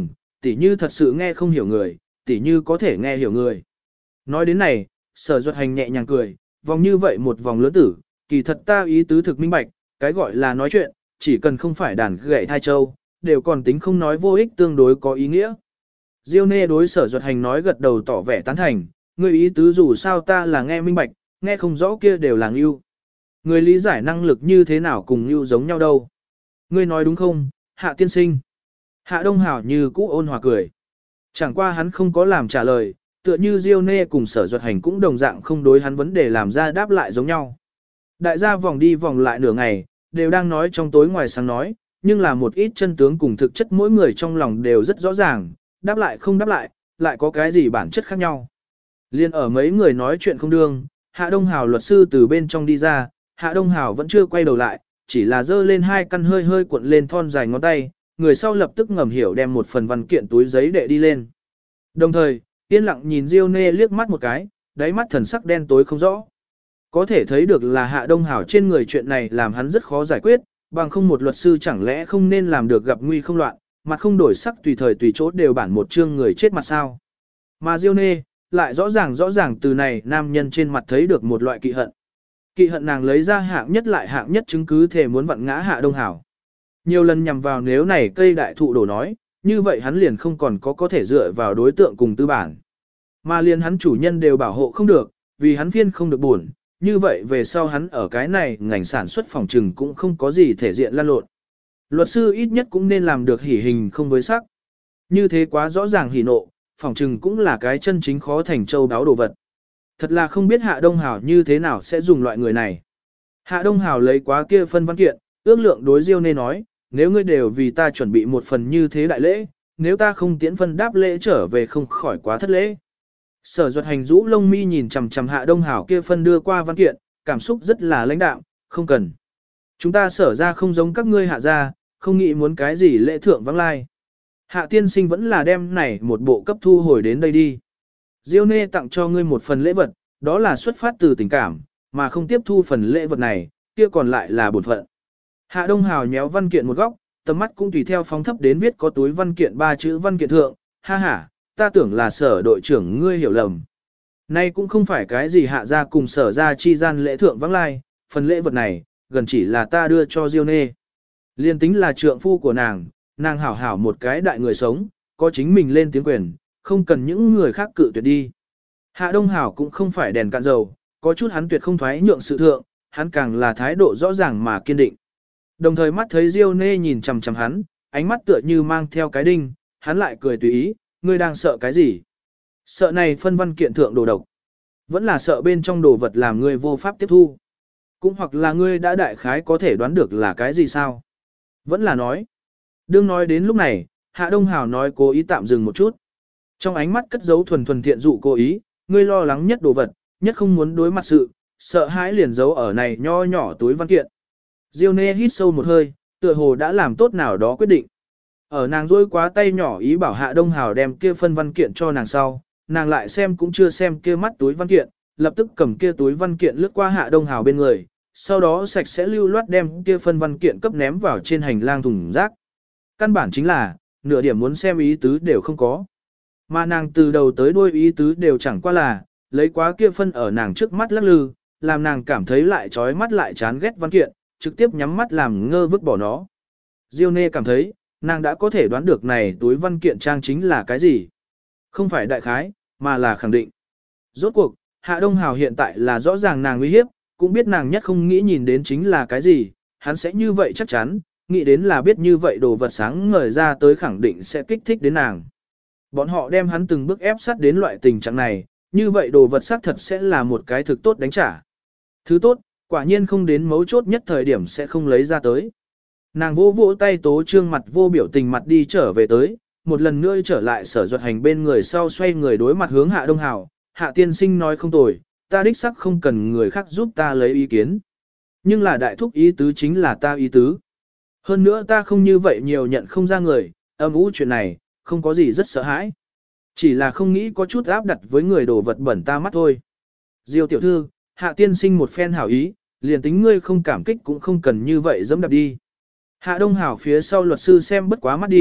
tỉ như thật sự nghe không hiểu người, tỉ như có thể nghe hiểu người. Nói đến này, Sở Duật Hành nhẹ nhàng cười, vòng như vậy một vòng lớn tử, kỳ thật ta ý tứ thực minh bạch, cái gọi là nói chuyện, chỉ cần không phải đàn gậy thai châu, đều còn tính không nói vô ích tương đối có ý nghĩa. Diêu Nê đối Sở Duật Hành nói gật đầu tỏ vẻ tán thành, người ý tứ dù sao ta là nghe minh bạch, nghe không rõ kia đều là ngưu. Người lý giải năng lực như thế nào cùng ngưu giống nhau đâu. Ngươi nói đúng không, Hạ tiên sinh. Hạ Đông Hảo như cũ ôn hòa cười. Chẳng qua hắn không có làm trả lời, tựa như Diêu Nê cùng Sở Duật Hành cũng đồng dạng không đối hắn vấn đề làm ra đáp lại giống nhau. Đại gia vòng đi vòng lại nửa ngày, đều đang nói trong tối ngoài sáng nói, nhưng là một ít chân tướng cùng thực chất mỗi người trong lòng đều rất rõ ràng, đáp lại không đáp lại, lại có cái gì bản chất khác nhau. Liên ở mấy người nói chuyện không đương, Hạ Đông Hảo luật sư từ bên trong đi ra, Hạ Đông Hảo vẫn chưa quay đầu lại, chỉ là giơ lên hai căn hơi hơi cuộn lên thon dài ngón tay, người sau lập tức ngầm hiểu đem một phần văn kiện túi giấy đệ đi lên. Đồng thời, yên lặng nhìn Diêu Nê liếc mắt một cái, đáy mắt thần sắc đen tối không rõ. Có thể thấy được là Hạ Đông Hảo trên người chuyện này làm hắn rất khó giải quyết, bằng không một luật sư chẳng lẽ không nên làm được gặp nguy không loạn, mặt không đổi sắc tùy thời tùy chỗ đều bản một chương người chết mặt sao. Mà Diêu Nê, lại rõ ràng từ này nam nhân trên mặt thấy được một loại kỵ hận. Kỵ hận nàng lấy ra hạng nhất lại hạng nhất chứng cứ thể muốn vặn ngã Hạ Đông Hảo. Nhiều lần nhằm vào nếu này cây đại thụ đổ nói, như vậy hắn liền không còn có thể dựa vào đối tượng cùng tư bản. Mà liền hắn chủ nhân đều bảo hộ không được, vì hắn phiên không được buồn, như vậy về sau hắn ở cái này ngành sản xuất phòng trừng cũng không có gì thể diện lan lộn. Luật sư ít nhất cũng nên làm được hỉ hình không với sắc. Như thế quá rõ ràng hỉ nộ, phòng trừng cũng là cái chân chính khó thành châu đáo đồ vật. Thật là không biết Hạ Đông Hảo như thế nào sẽ dùng loại người này. Hạ Đông Hảo lấy quá kia phân văn kiện, ước lượng đối Diêu Nê nói, nếu ngươi đều vì ta chuẩn bị một phần như thế đại lễ, nếu ta không tiễn phân đáp lễ trở về không khỏi quá thất lễ. Sở Duật Hành rũ lông mi nhìn chằm chằm Hạ Đông Hảo kia phân đưa qua văn kiện, cảm xúc rất là lãnh đạm, không cần. Chúng ta Sở ra không giống các ngươi Hạ ra, không nghĩ muốn cái gì lễ thượng vắng lai. Hạ tiên sinh vẫn là đem này một bộ cấp thu hồi đến đây đi. Diêu Nê tặng cho ngươi một phần lễ vật, đó là xuất phát từ tình cảm, mà không tiếp thu phần lễ vật này, kia còn lại là bổn phận. Hạ Đông Hảo nhéo văn kiện một góc, tầm mắt cũng tùy theo phóng thấp đến viết có túi văn kiện 3 chữ văn kiện thượng, ha ha, ta tưởng là Sở đội trưởng ngươi hiểu lầm. Nay cũng không phải cái gì Hạ ra cùng Sở ra chi gian lễ thượng vắng lai, phần lễ vật này, gần chỉ là ta đưa cho Diêu Nê. Liên tính là trượng phu của nàng hảo hảo một cái đại người sống, có chính mình lên tiếng quyền, không cần những người khác cự tuyệt đi. Hạ Đông Hảo cũng không phải đèn cạn dầu, có chút hắn tuyệt không thoái nhượng sự thượng, hắn càng là thái độ rõ ràng mà kiên định. Đồng thời mắt thấy Diêu Nê nhìn chằm chằm hắn, ánh mắt tựa như mang theo cái đinh, hắn lại cười tùy ý, ngươi đang sợ cái gì? Sợ này phân văn kiện thượng đồ độc. Vẫn là sợ bên trong đồ vật làm ngươi vô pháp tiếp thu. Cũng hoặc là ngươi đã đại khái có thể đoán được là cái gì sao? Vẫn là nói. Đương nói đến lúc này, Hạ Đông Hảo nói cố ý tạm dừng một chút. Trong ánh mắt cất giấu thuần thuần thiện dụ cố ý, ngươi lo lắng nhất đồ vật, nhất không muốn đối mặt sự, sợ hãi liền giấu ở này nho nhỏ túi văn kiện. Diêu Nê hít sâu một hơi, tựa hồ đã làm tốt nào đó quyết định. Ở nàng rôi quá tay nhỏ ý bảo Hạ Đông Hảo đem kia phân văn kiện cho nàng sau, nàng lại xem cũng chưa xem kia mắt túi văn kiện, lập tức cầm kia túi văn kiện lướt qua Hạ Đông Hảo bên người, sau đó sạch sẽ lưu loát đem kia phân văn kiện cấp ném vào trên hành lang thùng rác. Căn bản chính là, nửa điểm muốn xem ý tứ đều không có. Mà nàng từ đầu tới đuôi ý tứ đều chẳng qua là, lấy quá kia phân ở nàng trước mắt lắc lư, làm nàng cảm thấy lại trói mắt lại chán ghét văn kiện, trực tiếp nhắm mắt làm ngơ vứt bỏ nó. Diêu Nê cảm thấy, nàng đã có thể đoán được này túi văn kiện trang chính là cái gì. Không phải đại khái, mà là khẳng định. Rốt cuộc, Hạ Đông Hảo hiện tại là rõ ràng nàng uy hiếp, cũng biết nàng nhất không nghĩ nhìn đến chính là cái gì, hắn sẽ như vậy chắc chắn, nghĩ đến là biết như vậy đồ vật sáng ngời ra tới khẳng định sẽ kích thích đến nàng. Bọn họ đem hắn từng bước ép sát đến loại tình trạng này, như vậy đồ vật xác thật sẽ là một cái thực tốt đánh trả. Thứ tốt, quả nhiên không đến mấu chốt nhất thời điểm sẽ không lấy ra tới. Nàng vỗ vỗ tay tố trương mặt vô biểu tình mặt đi trở về tới, một lần nữa trở lại Sở Duật Hành bên người sau xoay người đối mặt hướng Hạ Đông Hảo. Hạ tiên sinh nói không tồi, ta đích sắc không cần người khác giúp ta lấy ý kiến. Nhưng là đại thúc ý tứ chính là ta ý tứ. Hơn nữa ta không như vậy nhiều nhận không ra người, âm ú chuyện này, không có gì rất sợ hãi. Chỉ là không nghĩ có chút áp đặt với người đồ vật bẩn ta mắt thôi. Diêu tiểu thư, Hạ tiên sinh một phen hảo ý, liền tính ngươi không cảm kích cũng không cần như vậy dẫm đạp đi. Hạ Đông Hảo phía sau luật sư xem bất quá mắt đi,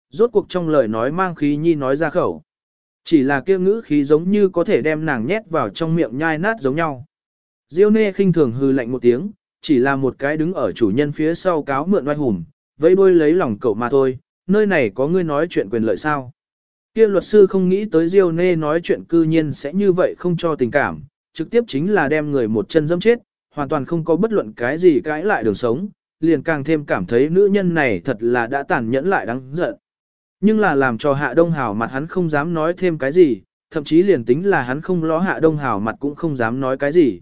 rốt cuộc trong lời nói mang khí nhi nói ra khẩu. Chỉ là kia ngữ khí giống như có thể đem nàng nhét vào trong miệng nhai nát giống nhau. Diêu Nê khinh thường hừ lạnh một tiếng, chỉ là một cái đứng ở chủ nhân phía sau cáo mượn oai hùng, vẫy đuôi lấy lòng cậu mà thôi, nơi này có ngươi nói chuyện quyền lợi sao. Kia luật sư không nghĩ tới Diêu Nê nói chuyện cư nhiên sẽ như vậy không cho tình cảm, trực tiếp chính là đem người một chân dẫm chết, hoàn toàn không có bất luận cái gì cãi lại đường sống, liền càng thêm cảm thấy nữ nhân này thật là đã tàn nhẫn lại đáng giận. Nhưng là làm cho Hạ Đông Hào mặt hắn không dám nói thêm cái gì, thậm chí liền tính là hắn không ló Hạ Đông Hào mặt cũng không dám nói cái gì.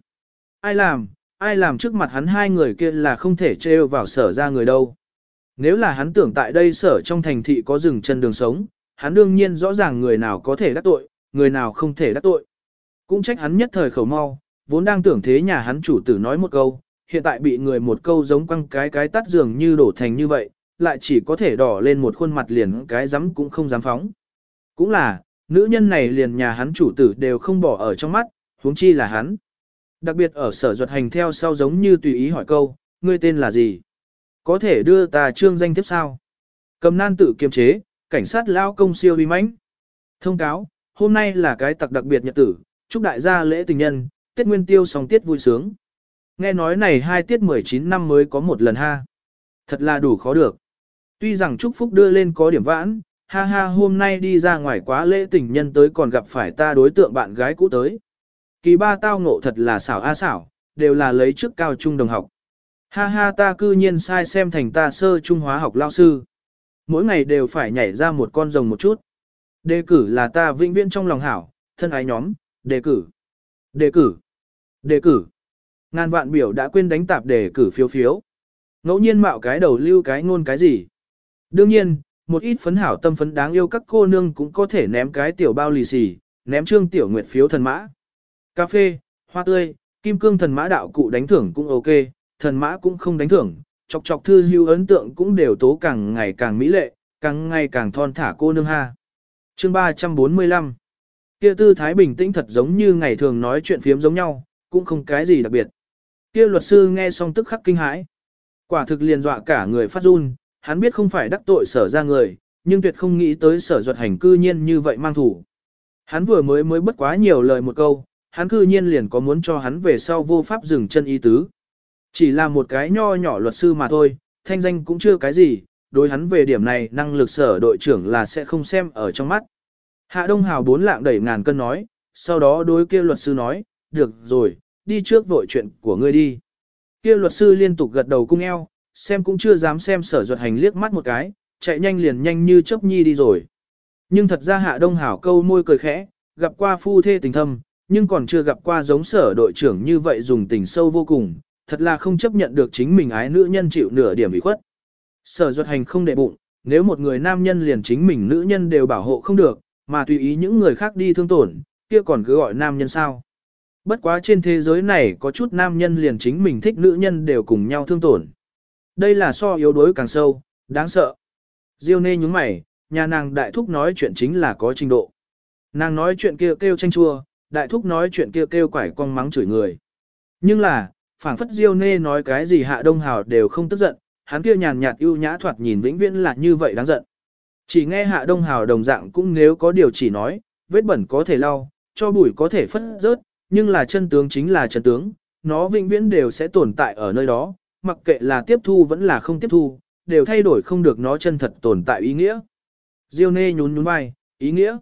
Ai làm trước mặt hắn hai người kia là không thể trêu vào sở ra người đâu. Nếu là hắn tưởng tại đây sở trong thành thị có rừng chân đường sống, hắn đương nhiên rõ ràng người nào có thể đắc tội, người nào không thể đắc tội. Cũng trách hắn nhất thời khẩu mau, vốn đang tưởng thế nhà hắn chủ tử nói một câu, hiện tại bị người một câu giống quăng cái tắt dường như đổ thành như vậy, lại chỉ có thể đỏ lên một khuôn mặt liền cái dám cũng không dám phóng. Cũng là, nữ nhân này liền nhà hắn chủ tử đều không bỏ ở trong mắt, huống chi là hắn. Đặc biệt ở sở Duật Hành theo sau giống như tùy ý hỏi câu, ngươi tên là gì? Có thể đưa ta trương danh tiếp sao? Cầm nan tự kiềm chế, cảnh sát lao công siêu uy mãnh. Thông cáo, hôm nay là cái tặc đặc biệt nhật tử, chúc đại gia lễ tình nhân, Tết Nguyên Tiêu song tiết vui sướng. Nghe nói này 2 tiết 19 năm mới có một lần ha. Thật là đủ khó được. Tuy rằng chúc phúc đưa lên có điểm vãn, ha ha hôm nay đi ra ngoài quá lễ tình nhân tới còn gặp phải ta đối tượng bạn gái cũ tới. Kỳ ba tao ngộ thật là xảo a xảo, đều là lấy trước cao trung đồng học. Ha ha ta cư nhiên sai xem thành ta sơ trung hóa học lao sư. Mỗi ngày đều phải nhảy ra một con rồng một chút. Đề cử là ta vĩnh viễn trong lòng hảo, thân ái nhóm, đề cử. Đề cử. Đề cử. Ngàn vạn biểu đã quên đánh tạp đề cử phiếu phiếu. Ngẫu nhiên mạo cái đầu lưu cái ngôn cái gì. Đương nhiên, một ít phấn hảo tâm phấn đáng yêu các cô nương cũng có thể ném cái tiểu bao lì xì, ném trương tiểu nguyệt phiếu thần mã. Cà phê, hoa tươi, kim cương thần mã đạo cụ đánh thưởng cũng ok, thần mã cũng không đánh thưởng, chọc chọc thư hưu ấn tượng cũng đều tố càng ngày càng mỹ lệ, càng ngày càng thon thả cô nương ha. Chương 345. Kia tư thái bình tĩnh thật giống như ngày thường nói chuyện phiếm giống nhau, cũng không cái gì đặc biệt. Kia luật sư nghe xong tức khắc kinh hãi. Quả thực liền dọa cả người phát run, hắn biết không phải đắc tội sở ra người, nhưng tuyệt không nghĩ tới sở Duật Hành cư nhiên như vậy mang thủ. Hắn vừa mới bất quá nhiều lời một câu, hắn cư nhiên liền có muốn cho hắn về sau vô pháp dừng chân ý tứ. Chỉ là một cái nho nhỏ luật sư mà thôi, thanh danh cũng chưa cái gì, đối hắn về điểm này năng lực sở đội trưởng là sẽ không xem ở trong mắt. Hạ Đông Hào 4 lạng đẩy ngàn cân nói, sau đó đối kia luật sư nói, được rồi, đi trước vội chuyện của ngươi đi. Kia luật sư liên tục gật đầu cung eo, xem cũng chưa dám xem sở Duật Hành liếc mắt một cái, chạy nhanh liền nhanh như chớp nhi đi rồi. Nhưng thật ra Hạ Đông Hảo câu môi cười khẽ, gặp qua phu thê tình thâm, nhưng còn chưa gặp qua giống sở đội trưởng như vậy dùng tình sâu vô cùng, thật là không chấp nhận được chính mình ái nữ nhân chịu nửa điểm ủy khuất. Sở Duật Hành không để bụng, nếu một người nam nhân liền chính mình nữ nhân đều bảo hộ không được, mà tùy ý những người khác đi thương tổn, kia còn cứ gọi nam nhân sao. Bất quá trên thế giới này có chút nam nhân liền chính mình thích nữ nhân đều cùng nhau thương tổn. Đây là so yếu đuối càng sâu, đáng sợ. Diêu Nê nhúng mày, nhà nàng đại thúc nói chuyện chính là có trình độ. Nàng nói chuyện kia kêu chanh chua, đại thúc nói chuyện kia kêu quải cong mắng chửi người. Nhưng là, phảng phất Diêu Nê nói cái gì Hạ Đông Hào đều không tức giận, hắn kia nhàn nhạt ưu nhã thoạt nhìn vĩnh viễn là như vậy đáng giận. Chỉ nghe Hạ Đông Hào đồng dạng cũng nếu có điều chỉ nói, vết bẩn có thể lau, cho bụi có thể phất rớt, nhưng là chân tướng chính là chân tướng, nó vĩnh viễn đều sẽ tồn tại ở nơi đó, mặc kệ là tiếp thu vẫn là không tiếp thu, đều thay đổi không được nó chân thật tồn tại ý nghĩa. Diêu Nê nhún nhún vai, ý nghĩa?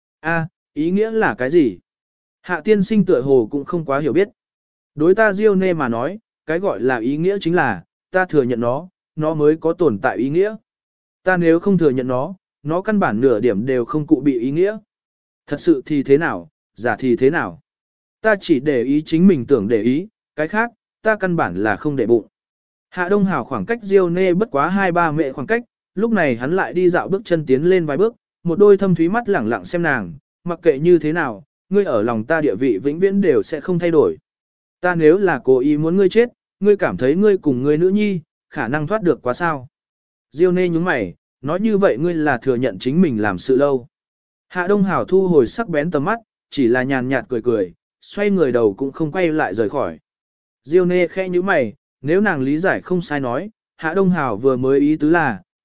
Ý nghĩa là cái gì? Hạ tiên sinh tựa hồ cũng không quá hiểu biết. Đối ta Diêu Nê mà nói, cái gọi là ý nghĩa chính là, ta thừa nhận nó mới có tồn tại ý nghĩa. Ta nếu không thừa nhận nó căn bản nửa điểm đều không cụ bị ý nghĩa. Thật sự thì thế nào, giả thì thế nào. Ta chỉ để ý chính mình tưởng để ý, cái khác, ta căn bản là không để bụng. Hạ Đông Hào khoảng cách Diêu Nê bất quá 2-3 mệ khoảng cách, lúc này hắn lại đi dạo bước chân tiến lên vài bước, một đôi thâm thúy mắt lẳng lặng xem nàng, mặc kệ như thế nào, ngươi ở lòng ta địa vị vĩnh viễn đều sẽ không thay đổi. Ta nếu là cố ý muốn ngươi chết, ngươi cảm thấy ngươi cùng ngươi nữ nhi, khả năng thoát được quá sao. Diêu Nê nhúng mày, nói như vậy ngươi là thừa nhận chính mình làm sự lâu. Hạ Đông Hào thu hồi sắc bén tầm mắt, chỉ là nhàn nhạt cười cười, xoay người đầu cũng không quay lại rời khỏi. Diêu Nê khẽ nhíu mày, nếu nàng lý giải không sai nói, Hạ Đông Hào vừa mới ý tứ là,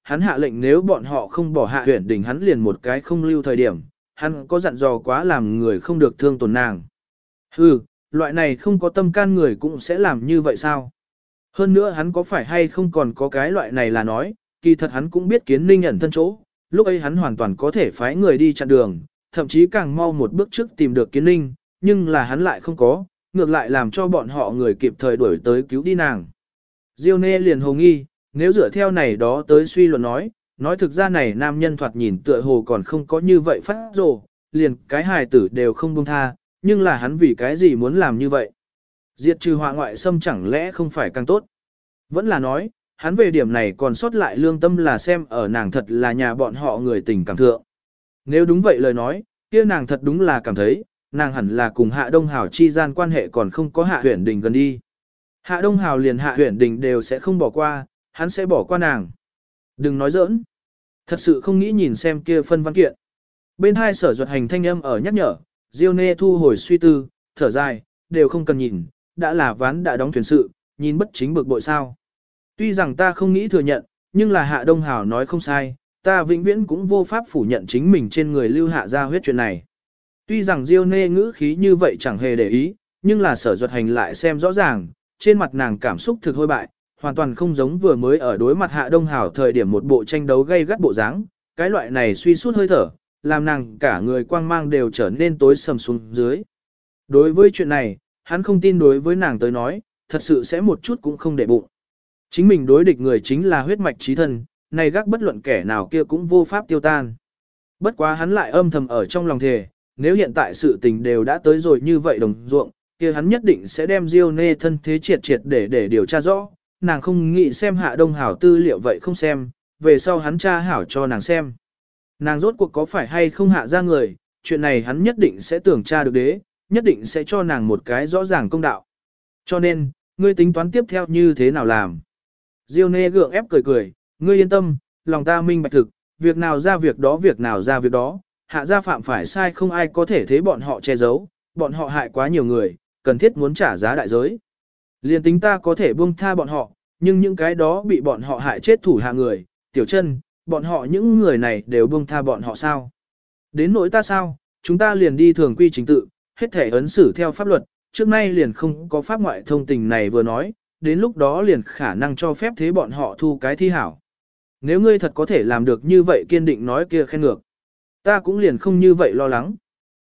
hắn hạ lệnh nếu bọn họ không bỏ Hạ Huyền Đình hắn liền một cái không lưu thời điểm, hắn có dặn dò quá làm người không được thương tổn nàng. Hừ, loại này không có tâm can người cũng sẽ làm như vậy sao? Hơn nữa hắn có phải hay không còn có cái loại này là nói, kỳ thật hắn cũng biết Kiến Ninh ẩn thân chỗ, lúc ấy hắn hoàn toàn có thể phái người đi chặn đường, thậm chí càng mau một bước trước tìm được Kiến Ninh, nhưng là hắn lại không có, ngược lại làm cho bọn họ người kịp thời đuổi tới cứu đi nàng. Diêu Nê liền hồ nghi, nếu dựa theo này đó tới suy luận nói thực ra này nam nhân thoạt nhìn tựa hồ còn không có như vậy phát rồ, liền cái hài tử đều không buông tha, nhưng là hắn vì cái gì muốn làm như vậy? Diệt trừ họa ngoại xâm chẳng lẽ không phải càng tốt? Vẫn là nói, hắn về điểm này còn sót lại lương tâm là xem ở nàng thật là nhà bọn họ người tình cảm thượng. Nếu đúng vậy lời nói, kia nàng thật đúng là cảm thấy, nàng hẳn là cùng Hạ Đông Hào chi gian quan hệ còn không có Hạ Huyền Đình gần đi. Hạ Đông Hào liền Hạ Huyền Đình đều sẽ không bỏ qua, hắn sẽ bỏ qua nàng. Đừng nói giỡn. Thật sự không nghĩ nhìn xem kia phân văn kiện. Bên hai Sở Duật Hành thanh âm ở nhắc nhở, Diêu Nê thu hồi suy tư, thở dài, đều không cần nhìn, đã là ván đã đóng thuyền sự, nhìn bất chính bực bội sao. Tuy rằng ta không nghĩ thừa nhận, nhưng là Hạ Đông Hào nói không sai, ta vĩnh viễn cũng vô pháp phủ nhận chính mình trên người lưu hạ ra huyết chuyện này. Tuy rằng Diêu Nê ngữ khí như vậy chẳng hề để ý, nhưng là Sở Duật Hành lại xem rõ ràng, trên mặt nàng cảm xúc thực hôi bại, hoàn toàn không giống vừa mới ở đối mặt Hạ Đông Hào thời điểm một bộ tranh đấu gay gắt bộ dáng, cái loại này suy sút hơi thở, làm nàng cả người quang mang đều trở nên tối sầm xuống dưới. Đối với chuyện này, hắn không tin đối với nàng tới nói, thật sự sẽ một chút cũng không để bụng. Chính mình đối địch người chính là huyết mạch chí thân, này gác bất luận kẻ nào kia cũng vô pháp tiêu tan. Bất quá hắn lại âm thầm ở trong lòng thề, nếu hiện tại sự tình đều đã tới rồi như vậy đồng ruộng, kia hắn nhất định sẽ đem Diêu Nê thân thế triệt triệt để điều tra rõ, nàng không nghĩ xem Hạ Đông Hảo tư liệu vậy không xem, về sau hắn tra hảo cho nàng xem. Nàng rốt cuộc có phải hay không hạ ra người, chuyện này hắn nhất định sẽ tưởng tra được đế, nhất định sẽ cho nàng một cái rõ ràng công đạo. Cho nên, ngươi tính toán tiếp theo như thế nào làm? Diêu Nê gượng ép cười cười, ngươi yên tâm, lòng ta minh bạch thực, việc nào ra việc đó việc nào ra việc đó, hạ gia phạm phải sai không ai có thể thế bọn họ che giấu, bọn họ hại quá nhiều người, cần thiết muốn trả giá đại giới. Liên tính ta có thể buông tha bọn họ, nhưng những cái đó bị bọn họ hại chết thủ hạ người, Tiểu Chân, bọn họ những người này đều buông tha bọn họ sao? Đến nỗi ta sao, chúng ta liền đi thường quy chính tự, hết thể ấn xử theo pháp luật, trước nay liền không có pháp ngoại thông tình này vừa nói, đến lúc đó liền khả năng cho phép thế bọn họ thu cái thi hảo. Nếu ngươi thật có thể làm được như vậy kiên định nói kia khen ngược, ta cũng liền không như vậy lo lắng.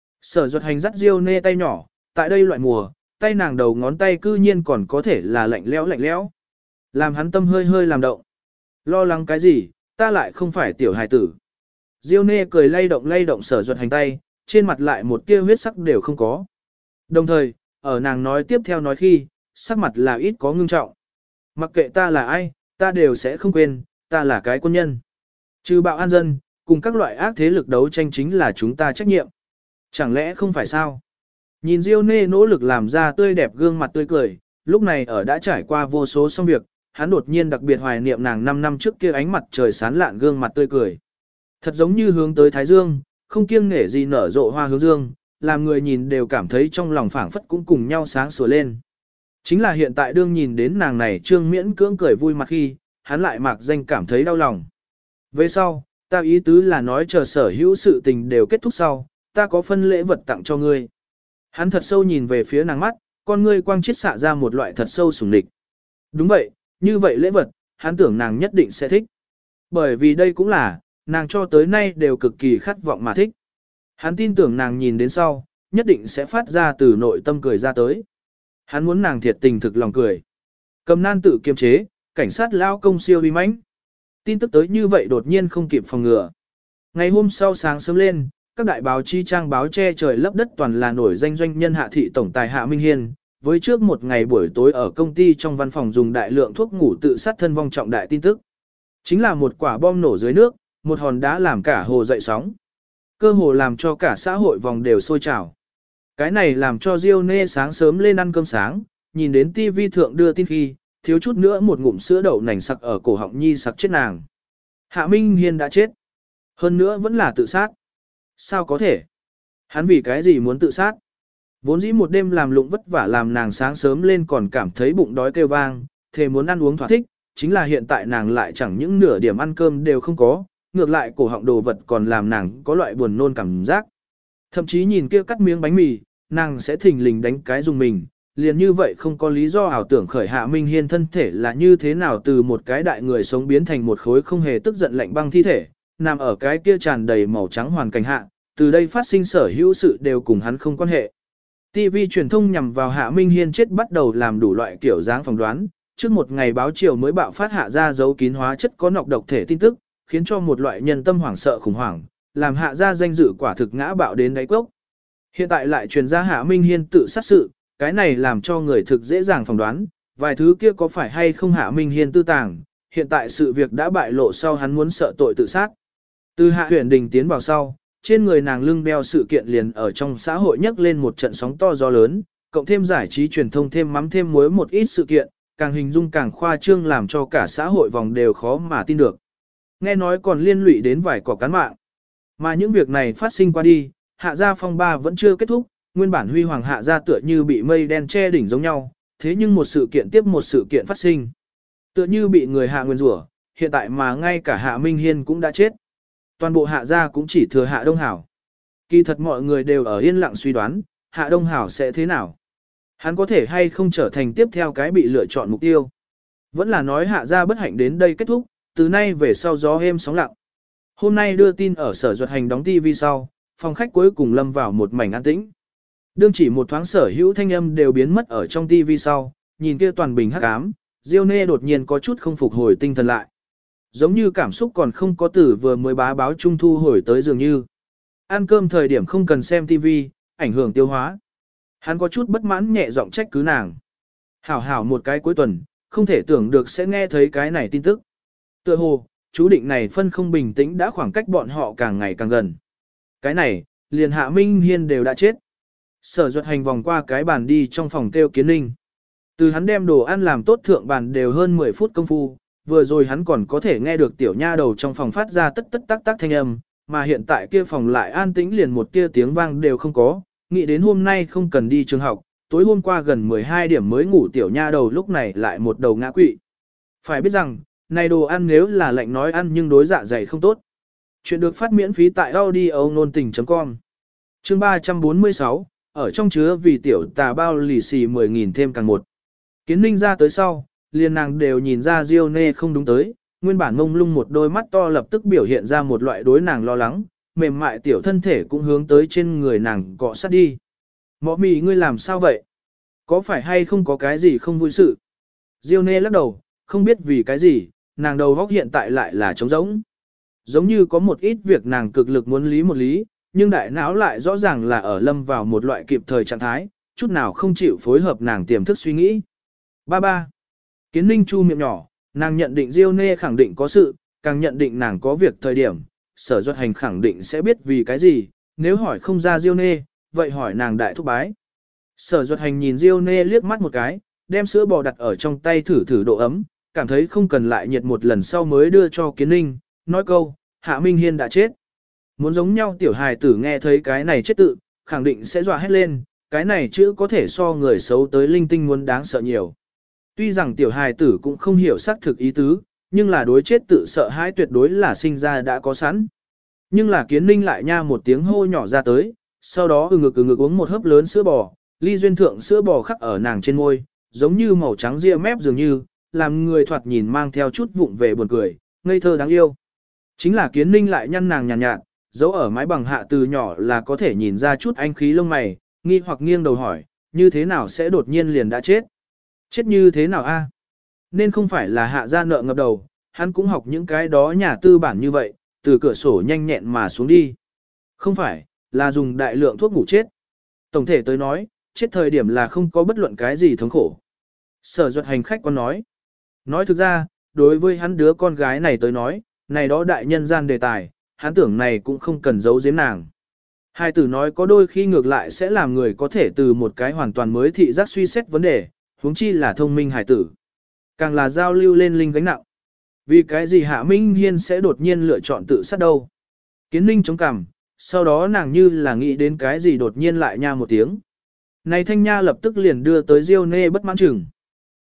Sở Duật Hành dắt Diêu Nê tay nhỏ, tại đây loại mùa, tay nàng đầu ngón tay cư nhiên còn có thể là lạnh lẽo. Làm hắn tâm hơi hơi làm động. Lo lắng cái gì, ta lại không phải tiểu hài tử. Diêu Nê cười lay động Sở Duật Hành tay, trên mặt lại một tia huyết sắc đều không có. Đồng thời, ở nàng nói tiếp theo nói khi, sắc mặt là ít có ngưng trọng. Mặc kệ ta là ai, ta đều sẽ không quên, ta là cái quân nhân. Trừ bạo an dân, cùng các loại ác thế lực đấu tranh chính là chúng ta trách nhiệm. Chẳng lẽ không phải sao? Nhìn Diêu Nê nỗ lực làm ra tươi đẹp gương mặt tươi cười, lúc này ở đã trải qua vô số xong việc, hắn đột nhiên đặc biệt hoài niệm nàng 5 năm trước kia ánh mặt trời sáng lạn gương mặt tươi cười. Thật giống như hướng tới Thái Dương, không kiêng nể gì nở rộ hoa hướng dương, làm người nhìn đều cảm thấy trong lòng phảng phất cũng cùng nhau sáng sủa lên. Chính là hiện tại đương nhìn đến nàng này trương miễn cưỡng cười vui mặt khi, hắn lại mạc danh cảm thấy đau lòng. Về sau, ta ý tứ là nói chờ sở hữu sự tình đều kết thúc sau, ta có phân lễ vật tặng cho ngươi. Hắn thật sâu nhìn về phía nàng mắt, con ngươi quang chiết xạ ra một loại thật sâu sủng địch. Đúng vậy, như vậy lễ vật, hắn tưởng nàng nhất định sẽ thích. Bởi vì đây cũng là, nàng cho tới nay đều cực kỳ khát vọng mà thích. Hắn tin tưởng nàng nhìn đến sau, nhất định sẽ phát ra từ nội tâm cười ra tới. Hắn muốn nàng thiệt tình thực lòng cười. Cầm nan tự kiềm chế, cảnh sát lao công siêu uy mãnh. Tin tức tới như vậy đột nhiên không kịp phòng ngừa. Ngày hôm sau sáng sớm lên, các đại báo chi trang báo che trời lấp đất toàn là nổi danh doanh nhân Hạ thị tổng tài Hạ Minh Hiên. Với trước một ngày buổi tối ở công ty trong văn phòng dùng đại lượng thuốc ngủ tự sát thân vong trọng đại tin tức. Chính là một quả bom nổ dưới nước, một hòn đá làm cả hồ dậy sóng. Cơ hồ làm cho cả xã hội vòng đều sôi trào. Cái này làm cho Diêu Nê sáng sớm lên ăn cơm sáng, nhìn đến TV thượng đưa tin khi, thiếu chút nữa một ngụm sữa đậu nành sặc ở cổ họng nhi sặc chết nàng. Hạ Minh Hiên đã chết. Hơn nữa vẫn là tự sát. Sao có thể? Hắn vì cái gì muốn tự sát? Vốn dĩ một đêm làm lụng vất vả làm nàng sáng sớm lên còn cảm thấy bụng đói kêu vang, thề muốn ăn uống thỏa thích, chính là hiện tại nàng lại chẳng những nửa điểm ăn cơm đều không có, ngược lại cổ họng đồ vật còn làm nàng có loại buồn nôn cảm giác. Thậm chí nhìn kia cắt miếng bánh mì, nàng sẽ thình lình đánh cái dùng mình, liền như vậy không có lý do ảo tưởng khởi Hạ Minh Hiên thân thể là như thế nào từ một cái đại người sống biến thành một khối không hề tức giận lạnh băng thi thể, nằm ở cái kia tràn đầy màu trắng hoàn cảnh hạ, từ đây phát sinh sở hữu sự đều cùng hắn không quan hệ. TV truyền thông nhằm vào Hạ Minh Hiên chết bắt đầu làm đủ loại kiểu dáng phỏng đoán, trước một ngày báo chiều mới bạo phát hạ ra dấu kín hóa chất có nọc độc thể tin tức, khiến cho một loại nhân tâm hoảng sợ khủng hoảng, làm hạ ra danh dự quả thực ngã bạo đến đáy cốc. Hiện tại lại truyền ra Hạ Minh Hiên tự sát sự, cái này làm cho người thực dễ dàng phỏng đoán, vài thứ kia có phải hay không Hạ Minh Hiên tư tàng, hiện tại sự việc đã bại lộ sau hắn muốn sợ tội tự sát. Từ Hạ Huyền Đình tiến vào sau, trên người nàng lưng đeo sự kiện liền ở trong xã hội nhấc lên một trận sóng to gió lớn, cộng thêm giải trí truyền thông thêm mắm thêm muối một ít sự kiện, càng hình dung càng khoa trương làm cho cả xã hội vòng đều khó mà tin được. Nghe nói còn liên lụy đến vài cỏ cán mạng. Mà những việc này phát sinh qua đi, Hạ gia phong ba vẫn chưa kết thúc, nguyên bản huy hoàng Hạ gia tựa như bị mây đen che đỉnh giống nhau, thế nhưng một sự kiện tiếp một sự kiện phát sinh. Tựa như bị người hạ nguyên rủa, hiện tại mà ngay cả Hạ Minh Hiên cũng đã chết. Toàn bộ Hạ gia cũng chỉ thừa Hạ Đông Hảo. Kỳ thật mọi người đều ở yên lặng suy đoán, Hạ Đông Hảo sẽ thế nào? Hắn có thể hay không trở thành tiếp theo cái bị lựa chọn mục tiêu? Vẫn là nói Hạ gia bất hạnh đến đây kết thúc, từ nay về sau gió êm sóng lặng. Hôm nay đưa tin ở Sở Duật Hành đóng TV sau, phòng khách cuối cùng lâm vào một mảnh an tĩnh. Đương chỉ một thoáng sở hữu thanh âm đều biến mất ở trong TV sau, nhìn kia toàn bình hắc ám, Diêu Nê đột nhiên có chút không phục hồi tinh thần lại. Giống như cảm xúc còn không có từ vừa mới bá báo trung thu hồi tới dường như. Ăn cơm thời điểm không cần xem TV, ảnh hưởng tiêu hóa. Hắn có chút bất mãn nhẹ giọng trách cứ nàng. Hảo hảo một cái cuối tuần, không thể tưởng được sẽ nghe thấy cái này tin tức. Tựa hồ, chú định này phân không bình tĩnh đã khoảng cách bọn họ càng ngày càng gần. Cái này, liền Hạ Minh Hiên đều đã chết. Sở Duật Hành vòng qua cái bàn đi trong phòng kêu Kiến Ninh. Từ hắn đem đồ ăn làm tốt thượng bàn đều hơn 10 phút công phu, vừa rồi hắn còn có thể nghe được tiểu nha đầu trong phòng phát ra tất tất tác tác thanh âm, mà hiện tại kia phòng lại an tĩnh liền một tia tiếng vang đều không có, nghĩ đến hôm nay không cần đi trường học, tối hôm qua gần 12 điểm mới ngủ tiểu nha đầu lúc này lại một đầu ngã quỵ. Phải biết rằng, này đồ ăn nếu là lạnh nói ăn nhưng đối dạ dày không tốt. Chuyện được phát miễn phí tại audio.com. Chương 346, ở trong chứa vì tiểu tà bao lì xì 10.000 thêm càng một. Kiến Ninh ra tới sau, liền nàng đều nhìn ra Diêu Nê không đúng tới, nguyên bản mông lung một đôi mắt to lập tức biểu hiện ra một loại đối nàng lo lắng, mềm mại tiểu thân thể cũng hướng tới trên người nàng cọ sát đi. Mọ mì ngươi làm sao vậy? Có phải hay không có cái gì không vui sự? Diêu Nê lắc đầu, không biết vì cái gì, nàng đầu góc hiện tại lại là trống rỗng. Giống như có một ít việc nàng cực lực muốn lý một lý, nhưng đại não lại rõ ràng là ở lâm vào một loại kịp thời trạng thái, chút nào không chịu phối hợp nàng tiềm thức suy nghĩ. Ba ba. Kiến Ninh chu miệng nhỏ, nàng nhận định Diêu Nê khẳng định có sự, càng nhận định nàng có việc thời điểm, Sở Duật Hành khẳng định sẽ biết vì cái gì, nếu hỏi không ra Diêu Nê, vậy hỏi nàng đại thúc bái. Sở Duật Hành nhìn Diêu Nê liếc mắt một cái, đem sữa bò đặt ở trong tay thử thử độ ấm, cảm thấy không cần lại nhiệt một lần sau mới đưa cho Kiến Ninh, nói câu, Hạ Minh Hiên đã chết. Muốn giống nhau tiểu hài tử nghe thấy cái này chết tự, khẳng định sẽ dọa hết lên, cái này chữ có thể so người xấu tới linh tinh muốn đáng sợ nhiều. Tuy rằng tiểu hài tử cũng không hiểu xác thực ý tứ, nhưng là đối chết tự sợ hãi tuyệt đối là sinh ra đã có sẵn. Nhưng là Kiến Ninh lại nha một tiếng hô nhỏ ra tới, sau đó ngực uống một hớp lớn sữa bò, ly duyên thượng sữa bò khắc ở nàng trên môi, giống như màu trắng ria mép dường như, làm người thoạt nhìn mang theo chút vụng về buồn cười, ngây thơ đáng yêu. Chính là Kiến Ninh lại nhăn nàng nhàn nhạt, dấu ở mái bằng hạ từ nhỏ là có thể nhìn ra chút anh khí lông mày, nghi hoặc nghiêng đầu hỏi, như thế nào sẽ đột nhiên liền đã chết? Chết như thế nào a? Nên không phải là Hạ gia nợ ngập đầu, hắn cũng học những cái đó nhà tư bản như vậy, từ cửa sổ nhanh nhẹn mà xuống đi. Không phải, là dùng đại lượng thuốc ngủ chết. Tổng thể tới nói, chết thời điểm là không có bất luận cái gì thống khổ. Sở Duật Hành khách quan nói. Nói thực ra, đối với hắn đứa con gái này tới nói, này đó đại nhân gian đề tài, hắn tưởng này cũng không cần giấu giếm nàng. Hai tử nói có đôi khi ngược lại sẽ làm người có thể từ một cái hoàn toàn mới thị giác suy xét vấn đề, huống chi là thông minh hài tử. Càng là giao lưu lên linh gánh nặng. Vì cái gì Hạ Minh Hiên sẽ đột nhiên lựa chọn tự sát đâu? Kiến Ninh chống cằm, sau đó nàng như là nghĩ đến cái gì đột nhiên lại nha một tiếng. Này thanh nha lập tức liền đưa tới Diêu Nê bất mãn chừng.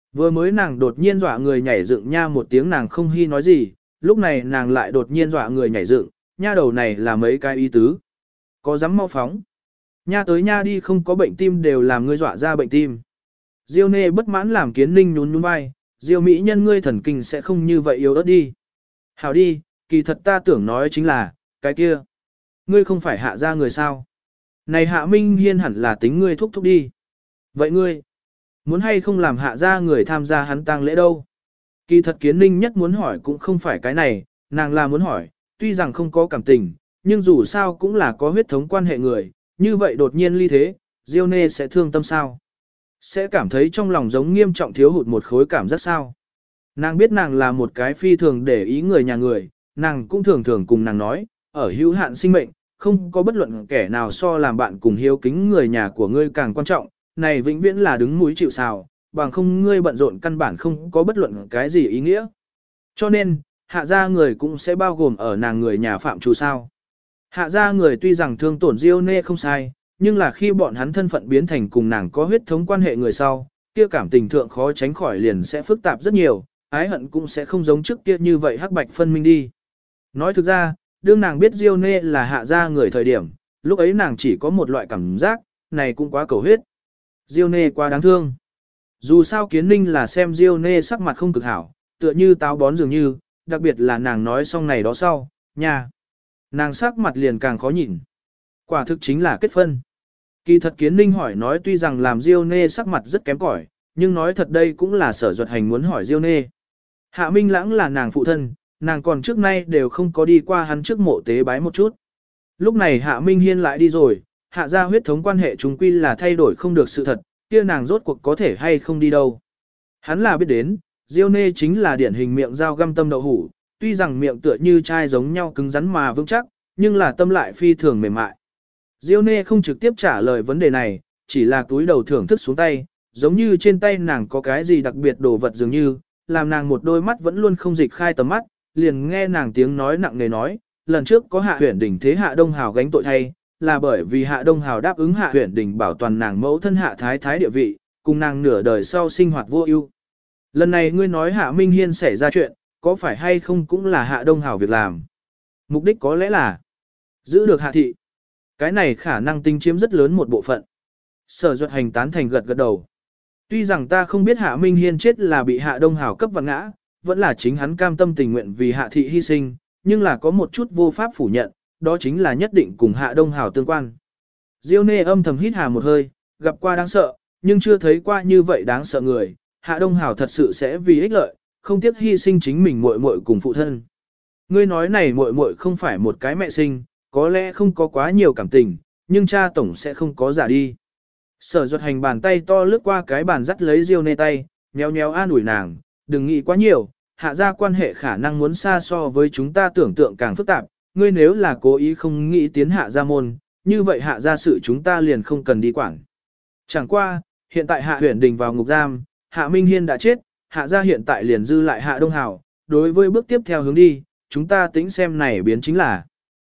Vừa mới nàng đột nhiên dọa người nhảy dựng nha một tiếng nàng không hy nói gì, lúc này nàng lại đột nhiên dọa người nhảy dựng, nha đầu này là mấy cái ý tứ. Có dám mau phóng. Nha tới nha đi không có bệnh tim đều làm ngươi dọa ra bệnh tim. Diêu nê bất mãn làm Kiến Ninh nhún nhún vai, Diêu mỹ nhân ngươi thần kinh sẽ không như vậy yếu ớt đi. Hảo đi, kỳ thật ta tưởng nói chính là, cái kia. Ngươi không phải hạ ra người sao. Này hạ Minh Hiên hẳn là tính ngươi thúc thúc đi. Vậy ngươi, muốn hay không làm hạ ra người tham gia hắn tang lễ đâu? Kỳ thật Kiến Ninh nhất muốn hỏi cũng không phải cái này, nàng là muốn hỏi, tuy rằng không có cảm tình, nhưng dù sao cũng là có huyết thống quan hệ người, như vậy đột nhiên ly thế, Diêu nê sẽ thương tâm sao? Sẽ cảm thấy trong lòng giống nghiêm trọng thiếu hụt một khối cảm giác sao? Nàng biết nàng là một cái phi thường để ý người nhà người, nàng cũng thường thường cùng nàng nói, ở hữu hạn sinh mệnh, không có bất luận kẻ nào so làm bạn cùng hiếu kính người nhà của ngươi càng quan trọng, này vĩnh viễn là đứng mũi chịu sào, bằng không ngươi bận rộn căn bản không có bất luận cái gì ý nghĩa. Cho nên, hạ gia người cũng sẽ bao gồm ở nàng người nhà phạm trù sao. Hạ gia người tuy rằng thương tổn Diêu nê không sai, nhưng là khi bọn hắn thân phận biến thành cùng nàng có huyết thống quan hệ người sau, kia cảm tình thượng khó tránh khỏi liền sẽ phức tạp rất nhiều, ái hận cũng sẽ không giống trước kia như vậy hắc bạch phân minh đi. Nói thực ra, đương nàng biết Diêu nê là hạ gia người thời điểm, lúc ấy nàng chỉ có một loại cảm giác, này cũng quá cầu huyết. Diêu nê quá đáng thương. Dù sao Kiến Ninh là xem Diêu nê sắc mặt không cực hảo, tựa như táo bón dường như, đặc biệt là nàng nói xong này đó sau, nha. Nàng sắc mặt liền càng khó nhìn. Quả thực chính là kết phân. Kỳ thật Kiến Ninh hỏi nói tuy rằng làm Diêu nê sắc mặt rất kém cỏi, nhưng nói thật đây cũng là Sở Duật Hành muốn hỏi Diêu nê. Hạ Minh Lãng là nàng phụ thân, nàng còn trước nay đều không có đi qua hắn trước mộ tế bái một chút. Lúc này Hạ Minh Hiên lại đi rồi, hạ gia huyết thống quan hệ chúng quy là thay đổi không được sự thật, kia nàng rốt cuộc có thể hay không đi đâu. Hắn là biết đến, Diêu nê chính là điển hình miệng dao găm tâm đậu hủ, tuy rằng miệng tựa như chai giống nhau cứng rắn mà vững chắc, nhưng là tâm lại phi thường mềm mại. Diêu nê không trực tiếp trả lời vấn đề này, chỉ là túi đầu thưởng thức xuống tay, giống như trên tay nàng có cái gì đặc biệt đồ vật dường như, làm nàng một đôi mắt vẫn luôn không dịch khai tầm mắt, liền nghe nàng tiếng nói nặng nề nói, lần trước có Hạ Huyền Đình thế Hạ Đông Hào gánh tội thay, là bởi vì Hạ Đông Hào đáp ứng Hạ Huyền Đình bảo toàn nàng mẫu thân Hạ Thái Thái địa vị, cùng nàng nửa đời sau sinh hoạt vô ưu. Lần này ngươi nói Hạ Minh Hiên xảy ra chuyện, có phải hay không cũng là Hạ Đông Hào việc làm. Mục đích có lẽ là giữ được Hạ thị. Cái này khả năng tính chiếm rất lớn một bộ phận. Sở Duật Hành tán thành gật gật đầu. Tuy rằng ta không biết Hạ Minh Hiên chết là bị Hạ Đông Hào cấp vặn ngã, vẫn là chính hắn cam tâm tình nguyện vì Hạ thị hy sinh, nhưng là có một chút vô pháp phủ nhận, đó chính là nhất định cùng Hạ Đông Hào tương quan. Diêu nê âm thầm hít hà một hơi, gặp qua đáng sợ, nhưng chưa thấy qua như vậy đáng sợ người, Hạ Đông Hào thật sự sẽ vì ích lợi, không tiếc hy sinh chính mình muội muội cùng phụ thân. Ngươi nói này muội muội không phải một cái mẹ sinh, có lẽ không có quá nhiều cảm tình, nhưng cha tổng sẽ không có giả đi. Sở Duật Hành bàn tay to lướt qua cái bàn dắt lấy Diêu nê tay, nhéo nhéo an ủi nàng, đừng nghĩ quá nhiều, hạ gia quan hệ khả năng muốn xa so với chúng ta tưởng tượng càng phức tạp, ngươi nếu là cố ý không nghĩ tiến hạ gia môn, như vậy hạ gia sự chúng ta liền không cần đi quản. Chẳng qua, hiện tại Hạ Huyền Đình vào ngục giam, Hạ Minh Hiên đã chết, hạ gia hiện tại liền dư lại Hạ Đông Hào, đối với bước tiếp theo hướng đi, chúng ta tính xem này biến chính là.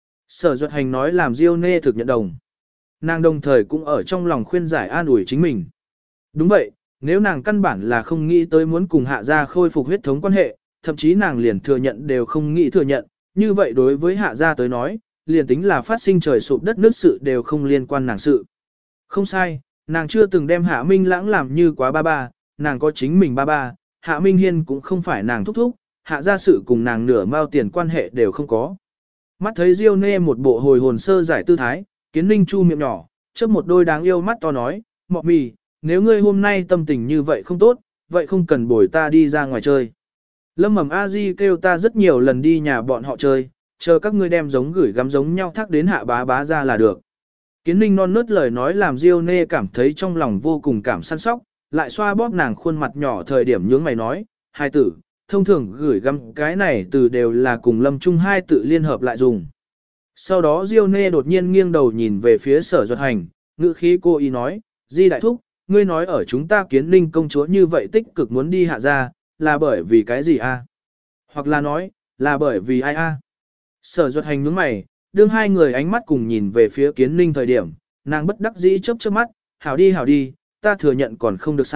Sở Duật Hành nói làm Diêu nê thực nhận đồng. Nàng đồng thời cũng ở trong lòng khuyên giải an ủi chính mình. Đúng vậy, nếu nàng căn bản là không nghĩ tới muốn cùng hạ gia khôi phục huyết thống quan hệ, thậm chí nàng liền thừa nhận đều không nghĩ thừa nhận, như vậy đối với hạ gia tới nói, liền tính là phát sinh trời sụp đất nước sự đều không liên quan nàng sự. Không sai, nàng chưa từng đem Hạ Minh Lãng làm như quá ba ba, nàng có chính mình ba ba, Hạ Minh Hiên cũng không phải nàng thúc thúc, hạ gia sự cùng nàng nửa mao tiền quan hệ đều không có. Mắt thấy Diêu nê một bộ hồi hồn sơ giải tư thái, Kiến Ninh chu miệng nhỏ, chớp một đôi đáng yêu mắt to nói, mọ mì, nếu ngươi hôm nay tâm tình như vậy không tốt, vậy không cần bồi ta đi ra ngoài chơi. Lâm Mầm A Di kêu ta rất nhiều lần đi nhà bọn họ chơi, chờ các ngươi đem giống gửi gắm giống nhau thắc đến hạ bá bá ra là được. Kiến Ninh non nớt lời nói làm Diêu nê cảm thấy trong lòng vô cùng cảm săn sóc, lại xoa bóp nàng khuôn mặt nhỏ thời điểm nhướng mày nói, hai tử, thông thường gửi gắm cái này từ đều là cùng Lâm Trung hai tự liên hợp lại dùng. Sau đó Diêu nê đột nhiên nghiêng đầu nhìn về phía Sở Duật Hành, ngữ khí cô ý nói, Di đại thúc, ngươi nói ở chúng ta Kiến Ninh công chúa như vậy tích cực muốn đi hạ ra, là bởi vì cái gì a? Hoặc là nói, là bởi vì ai a? Sở Duật Hành nhướng mày, đương hai người ánh mắt cùng nhìn về phía Kiến Ninh thời điểm, nàng bất đắc dĩ chớp chớp mắt, hảo đi, ta thừa nhận còn không được sao,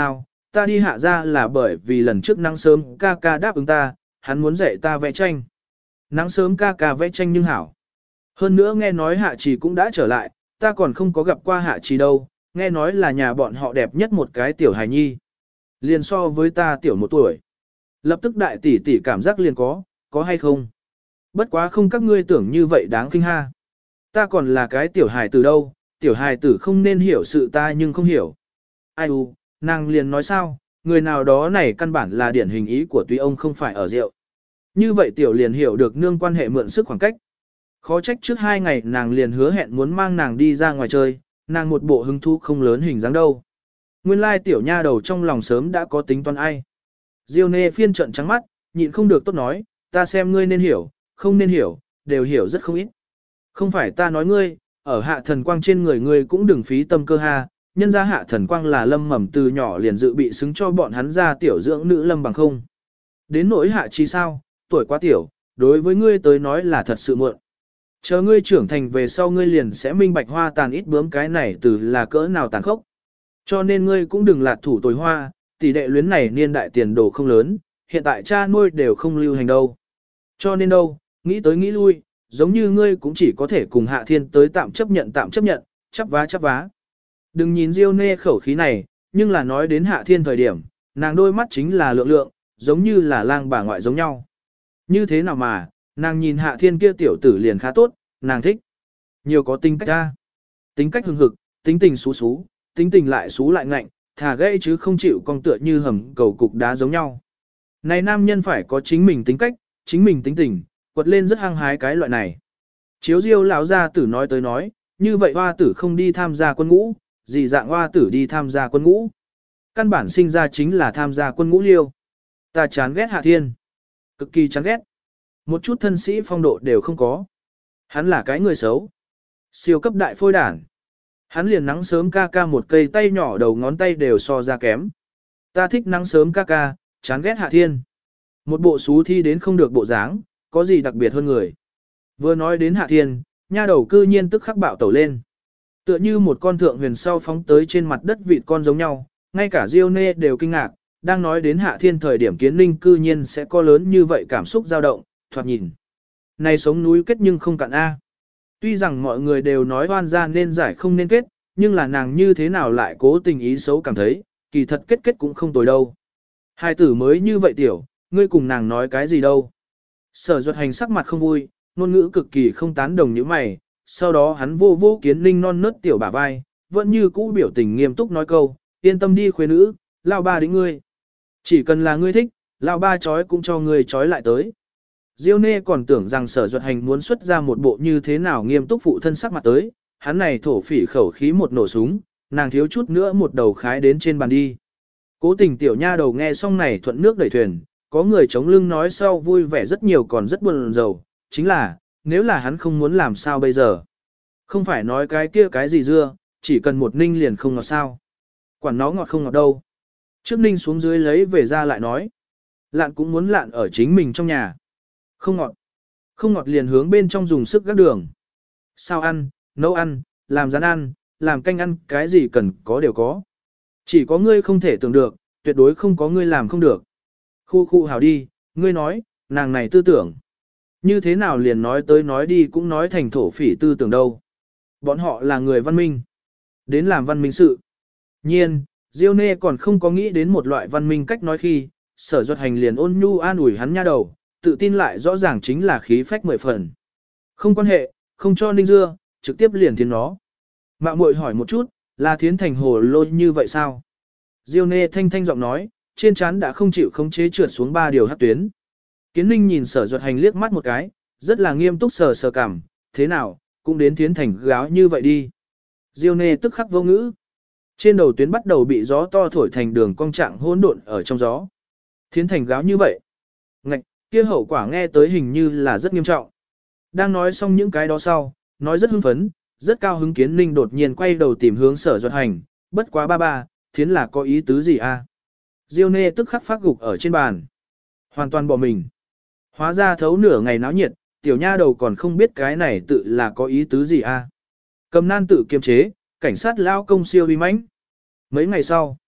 ta đi hạ ra là bởi vì lần trước nắng sớm ca ca đáp ứng ta, hắn muốn dạy ta vẽ tranh. Nắng sớm ca ca vẽ tranh nhưng hảo. Hơn nữa nghe nói hạ trì cũng đã trở lại, ta còn không có gặp qua hạ trì đâu, nghe nói là nhà bọn họ đẹp nhất một cái tiểu hài nhi. Liền so với ta tiểu 1 tuổi. Lập tức đại tỷ tỷ cảm giác liền có hay không? Bất quá không các ngươi tưởng như vậy đáng kinh ha. Ta còn là cái tiểu hài tử đâu, tiểu hài tử không nên hiểu sự ta nhưng không hiểu. Ai u, nàng liền nói sao, người nào đó này căn bản là điển hình ý của tuy ông không phải ở rượu. Như vậy tiểu liền hiểu được nương quan hệ mượn sức khoảng cách. Khó trách trước 2 ngày nàng liền hứa hẹn muốn mang nàng đi ra ngoài chơi, nàng một bộ hứng thú không lớn hình dáng đâu. Nguyên lai tiểu nha đầu trong lòng sớm đã có tính toán ai. Diêu nê phiên trận trắng mắt, nhịn không được tốt nói, ta xem ngươi nên hiểu, không nên hiểu, đều hiểu rất không ít. Không phải ta nói ngươi, ở hạ thần quang trên người ngươi cũng đừng phí tâm cơ ha, nhân ra hạ thần quang là lâm mầm từ nhỏ liền dự bị xứng cho bọn hắn ra tiểu dưỡng nữ lâm bằng không. Đến nỗi hạ chi sao, tuổi quá tiểu, đối với ngươi tới nói là thật sự muộn. Chờ ngươi trưởng thành về sau ngươi liền sẽ minh bạch hoa tàn ít bướm cái này từ là cỡ nào tàn khốc. Cho nên ngươi cũng đừng lạt thủ tồi hoa, tỷ đệ luyến này niên đại tiền đồ không lớn, hiện tại cha nuôi đều không lưu hành đâu. Cho nên đâu, nghĩ tới nghĩ lui, giống như ngươi cũng chỉ có thể cùng Hạ Thiên tới tạm chấp nhận, chắp vá. Đừng nhìn Diêu nê khẩu khí này, nhưng là nói đến Hạ Thiên thời điểm, nàng đôi mắt chính là lượng lượng, giống như là lang bà ngoại giống nhau. Như thế nào mà, nàng nhìn Hạ Thiên kia tiểu tử liền khá tốt, nàng thích. Nhiều có tính cách ra. Tính cách hưng hực, tính tình xú xú, tính tình lại xú lại ngạnh, thả gãy chứ không chịu cong tựa như hầm cầu cục đá giống nhau. Này nam nhân phải có chính mình tính cách, chính mình tính tình, quật lên rất hăng hái cái loại này. Chiếu Diêu lão gia tử nói tới nói, như vậy hoa tử không đi tham gia quân ngũ, gì dạng hoa tử đi tham gia quân ngũ. Căn bản sinh ra chính là tham gia quân ngũ liêu. Ta chán ghét Hạ Thiên. Cực kỳ chán ghét. Một chút thân sĩ phong độ đều không có. Hắn là cái người xấu. Siêu cấp đại phôi đản. Hắn liền nắng sớm ca ca một cây tay nhỏ đầu ngón tay đều so ra kém. Ta thích nắng sớm ca ca, chán ghét Hạ Thiên. Một bộ xú thi đến không được bộ dáng, có gì đặc biệt hơn người. Vừa nói đến Hạ Thiên, nha đầu cư nhiên tức khắc bạo tẩu lên. Tựa như một con thượng huyền sau phóng tới trên mặt đất vịt con giống nhau, ngay cả Diêu nê đều kinh ngạc, đang nói đến Hạ Thiên thời điểm Kiến Ninh cư nhiên sẽ có lớn như vậy cảm xúc dao động, thoạt nhìn. Này sống núi kết nhưng không cạn A. Tuy rằng mọi người đều nói oan gia nên giải không nên kết, nhưng là nàng như thế nào lại cố tình ý xấu cảm thấy, kỳ thật kết cũng không tồi đâu. Hai tử mới như vậy tiểu, ngươi cùng nàng nói cái gì đâu. Sở Duật Hành sắc mặt không vui, ngôn ngữ cực kỳ không tán đồng như mày, sau đó hắn vô Kiến Ninh non nớt tiểu bả vai, vẫn như cũ biểu tình nghiêm túc nói câu, yên tâm đi khuê nữ, lao ba đính ngươi. Chỉ cần là ngươi thích, lao ba chói cũng cho ngươi chói lại tới. Diêu nê còn tưởng rằng Sở Duật Hành muốn xuất ra một bộ như thế nào nghiêm túc phụ thân sắc mặt tới, hắn này thổ phỉ khẩu khí một nổ súng, nàng thiếu chút nữa một đầu khái đến trên bàn đi. Cố tình tiểu nha đầu nghe xong này thuận nước đẩy thuyền, có người chống lưng nói sau vui vẻ rất nhiều còn rất buồn rầu, chính là, nếu là hắn không muốn làm sao bây giờ. Không phải nói cái kia cái gì dưa, chỉ cần một ninh liền không ngọt sao. Quản nó ngọt không ngọt đâu. Trước ninh xuống dưới lấy về ra lại nói. Lạn cũng muốn lạn ở chính mình trong nhà. Không ngọt. Không ngọt liền hướng bên trong dùng sức gác đường. Sao ăn, nấu ăn, làm rán ăn, làm canh ăn, cái gì cần có đều có. Chỉ có ngươi không thể tưởng được, tuyệt đối không có ngươi làm không được. Khu hào đi, ngươi nói, nàng này tư tưởng. Như thế nào liền nói tới nói đi cũng nói thành thổ phỉ tư tưởng đâu. Bọn họ là người văn minh. Đến làm văn minh sự. Nhiên, Diêu nê còn không có nghĩ đến một loại văn minh cách nói khi, Sở Duật Hành liền ôn nhu an ủi hắn nha đầu, tự tin lại rõ ràng chính là khí phách 10 phần. Không quan hệ, không cho ninh dưa, trực tiếp liền thiến nó. Mạo muội hỏi một chút, là thiến thành hồ lô như vậy sao? Diêu nê thanh giọng nói, trên trán đã không chịu khống chế trượt xuống 3 điều hắc tuyến. Kiến Ninh nhìn Sở Duật Hành liếc mắt một cái, rất là nghiêm túc sờ cảm, thế nào, cũng đến thiến thành gáo như vậy đi. Diêu nê tức khắc vô ngữ. Trên đầu tuyến bắt đầu bị gió to thổi thành đường cong trạng hỗn độn ở trong gió. Thiến thành gáo như vậy. Ngạch, kia hậu quả nghe tới hình như là rất nghiêm trọng. Đang nói xong những cái đó sau, nói rất hưng phấn, rất cao hứng. Kiến Ninh đột nhiên quay đầu tìm hướng Sở Duật Hành, bất quá ba, thiến là có ý tứ gì a? Diêu nê tức khắc phát gục ở trên bàn. Hoàn toàn bỏ mình. Hóa ra thấu nửa ngày náo nhiệt, tiểu nha đầu còn không biết cái này tự là có ý tứ gì a. Cầm nan tự kiềm chế, cảnh sát lao công siêu uy mãnh. Mấy ngày sau,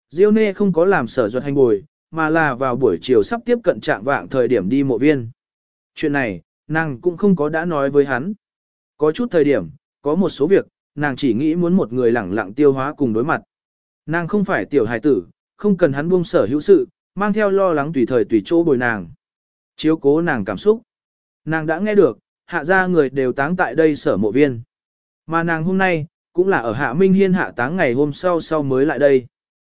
Diêu Nê không có làm Sở Duật Hành bồi, mà là vào buổi chiều sắp tiếp cận trạng vạng thời điểm đi mộ viên. Chuyện này, nàng cũng không có đã nói với hắn. Có chút thời điểm, có một số việc, nàng chỉ nghĩ muốn một người lẳng lặng tiêu hóa cùng đối mặt. Nàng không phải tiểu hài tử, không cần hắn buông sở hữu sự, mang theo lo lắng tùy thời tùy chỗ bồi nàng. Chiếu cố nàng cảm xúc. Nàng đã nghe được, hạ gia người đều táng tại đây sở mộ viên. Mà nàng hôm nay, cũng là ở Hạ Minh Hiên hạ táng ngày hôm sau mới lại đây.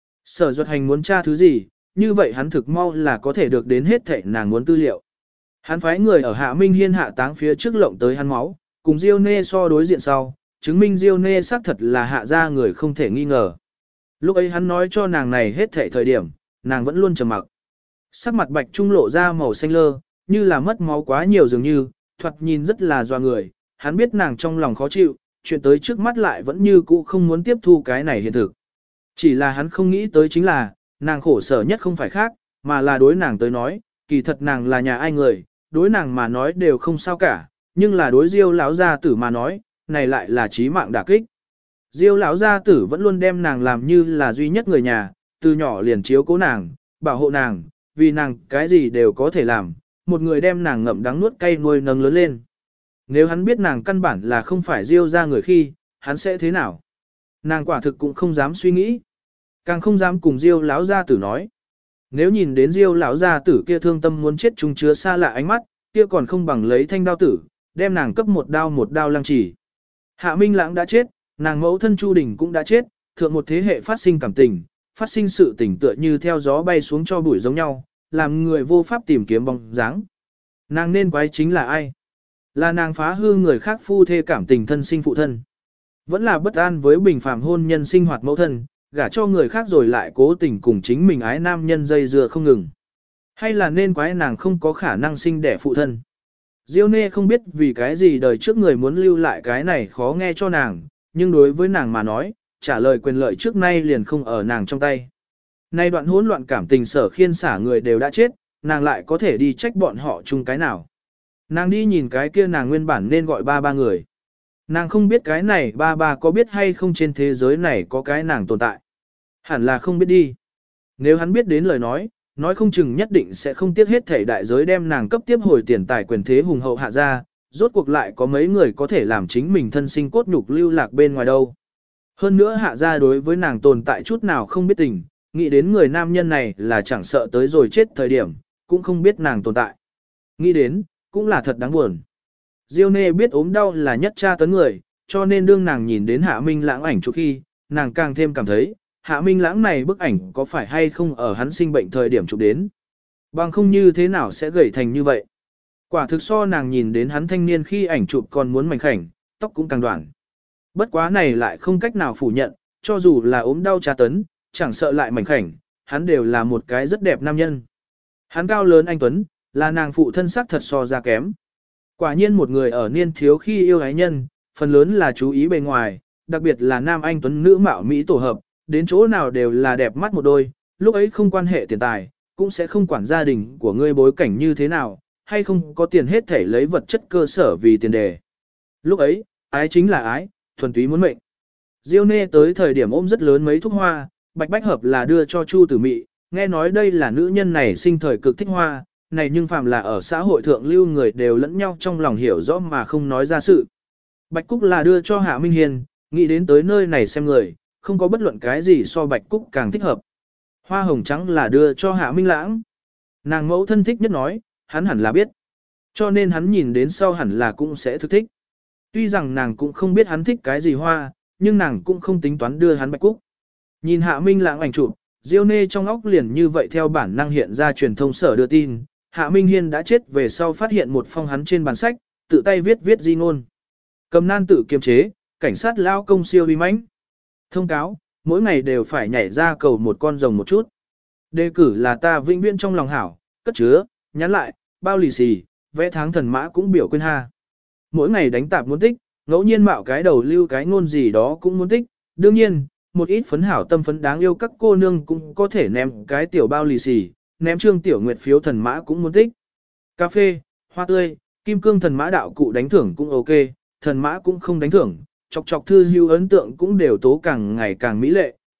Sở Duật Hành muốn tra thứ gì, như vậy hắn thực mau là có thể được đến hết thảy nàng muốn tư liệu. Hắn phái người ở Hạ Minh Hiên hạ táng phía trước lộng tới hắn máu, cùng Diêu Nê so đối diện sau, chứng minh Diêu Nê xác thật là hạ gia người không thể nghi ngờ. Lúc ấy hắn nói cho nàng này hết thảy thời điểm, nàng vẫn luôn trầm mặc. Sắc mặt bạch trung lộ ra màu xanh lơ, như là mất máu quá nhiều dường như, thoạt nhìn rất là doa người, hắn biết nàng trong lòng khó chịu, chuyện tới trước mắt lại vẫn như cũ không muốn tiếp thu cái này hiện thực. Chỉ là hắn không nghĩ tới chính là, nàng khổ sở nhất không phải khác, mà là đối nàng tới nói, kỳ thật nàng là nhà ai người, đối nàng mà nói đều không sao cả, nhưng là đối Diêu lão gia tử mà nói, này lại là chí mạng đả kích. Diêu lão gia tử vẫn luôn đem nàng làm như là duy nhất người nhà, từ nhỏ liền chiếu cố nàng, bảo hộ nàng, vì nàng cái gì đều có thể làm, một người đem nàng ngậm đắng nuốt cay nuôi nấng lớn lên. Nếu hắn biết nàng căn bản là không phải Diêu gia người khi, hắn sẽ thế nào? Nàng quả thực cũng không dám suy nghĩ, càng không dám cùng Diêu lão gia tử nói. Nếu nhìn đến Diêu lão gia tử kia thương tâm muốn chết trung chứa xa lạ ánh mắt, kia còn không bằng lấy thanh đao tử, đem nàng cấp một đao lăng chỉ. Hạ Minh Lãng đã chết, nàng mẫu thân Chu Đình cũng đã chết, thượng một thế hệ phát sinh cảm tình, phát sinh sự tình tựa như theo gió bay xuống cho bụi giống nhau, làm người vô pháp tìm kiếm bóng dáng. Nàng nên quái chính là ai? Là nàng phá hư người khác phu thê cảm tình thân sinh phụ thân. Vẫn là bất an với bình phàm hôn nhân sinh hoạt mẫu thân, gả cho người khác rồi lại cố tình cùng chính mình ái nam nhân dây dưa không ngừng. Hay là nên quái nàng không có khả năng sinh đẻ phụ thân. Diêu Nê không biết vì cái gì đời trước người muốn lưu lại cái này khó nghe cho nàng, nhưng đối với nàng mà nói, trả lời quyền lợi trước nay liền không ở nàng trong tay. Nay đoạn hỗn loạn cảm tình Sở Khiên xả người đều đã chết, nàng lại có thể đi trách bọn họ chung cái nào. Nàng đi nhìn cái kia nàng nguyên bản nên gọi ba người. Nàng không biết cái này ba có biết hay không trên thế giới này có cái nàng tồn tại. Hẳn là không biết đi. Nếu hắn biết đến lời nói không chừng nhất định sẽ không tiếc hết thể đại giới đem nàng cấp tiếp hồi tiền tài quyền thế hùng hậu hạ ra, rốt cuộc lại có mấy người có thể làm chính mình thân sinh cốt nhục lưu lạc bên ngoài đâu. Hơn nữa hạ ra đối với nàng tồn tại chút nào không biết tình, nghĩ đến người nam nhân này là chẳng sợ tới rồi chết thời điểm, cũng không biết nàng tồn tại. Nghĩ đến, cũng là thật đáng buồn. Diêu Nê biết ốm đau là nhất tra tấn người, cho nên đương nàng nhìn đến Hạ Minh Lãng ảnh chụp khi, nàng càng thêm cảm thấy, Hạ Minh Lãng này bức ảnh có phải hay không ở hắn sinh bệnh thời điểm chụp đến. Bằng không như thế nào sẽ gầy thành như vậy. Quả thực so nàng nhìn đến hắn thanh niên khi ảnh chụp còn muốn mảnh khảnh, tóc cũng càng đoạn. Bất quá này lại không cách nào phủ nhận, cho dù là ốm đau tra tấn, chẳng sợ lại mảnh khảnh, hắn đều là một cái rất đẹp nam nhân. Hắn cao lớn anh tuấn, là nàng phụ thân sắc thật so ra kém. Quả nhiên một người ở niên thiếu khi yêu ái nhân, phần lớn là chú ý bề ngoài, đặc biệt là nam anh tuấn nữ mạo Mỹ tổ hợp, đến chỗ nào đều là đẹp mắt một đôi, lúc ấy không quan hệ tiền tài, cũng sẽ không quản gia đình của ngươi bối cảnh như thế nào, hay không có tiền hết thể lấy vật chất cơ sở vì tiền đề. Lúc ấy, ái chính là ái, thuần túy muốn mệnh. Diêu Nê tới thời điểm ôm rất lớn mấy thuốc hoa, bạch bách hợp là đưa cho Chu Tử Mị, nghe nói đây là nữ nhân này sinh thời cực thích hoa, này nhưng phàm là ở xã hội thượng lưu người đều lẫn nhau trong lòng hiểu rõ mà không nói ra sự. Bạch Cúc là đưa cho Hạ Minh Hiền, nghĩ đến tới nơi này xem người, không có bất luận cái gì so Bạch Cúc càng thích hợp. Hoa hồng trắng là đưa cho Hạ Minh Lãng. Nàng mẫu thân thích nhất nói, hắn hẳn là biết. Cho nên hắn nhìn đến sau hẳn là cũng sẽ thực thích. Tuy rằng nàng cũng không biết hắn thích cái gì hoa, nhưng nàng cũng không tính toán đưa hắn Bạch Cúc. Nhìn Hạ Minh Lãng ảnh chụp, Diêu Nê trong óc liền như vậy theo bản năng hiện ra truyền thông sở đưa tin. Hạ Minh Hiên đã chết về sau phát hiện một phong hắn trên bàn sách, tự tay viết di ngôn. Cầm nan tự kiềm chế, cảnh sát lao công siêu uy mãnh. Thông cáo, mỗi ngày đều phải nhảy ra cầu một con rồng một chút. Đề cử là ta vĩnh viễn trong lòng hảo, cất chứa, nhắn lại, bao lì xì, vẽ tháng thần mã cũng biểu quên ha. Mỗi ngày đánh tạp muốn tích, ngẫu nhiên mạo cái đầu lưu cái ngôn gì đó cũng muốn tích. Đương nhiên, một ít phấn hảo tâm phấn đáng yêu các cô nương cũng có thể ném cái tiểu bao lì xì, ném trương tiểu nguyệt phiếu thần mã cũng muốn tích. Cà phê, hoa tươi, kim cương thần mã đạo cụ đánh thưởng cũng ok, thần mã cũng không đánh thưởng, chọc chọc thư hưu ấn tượng cũng đều tố càng ngày càng mỹ lệ,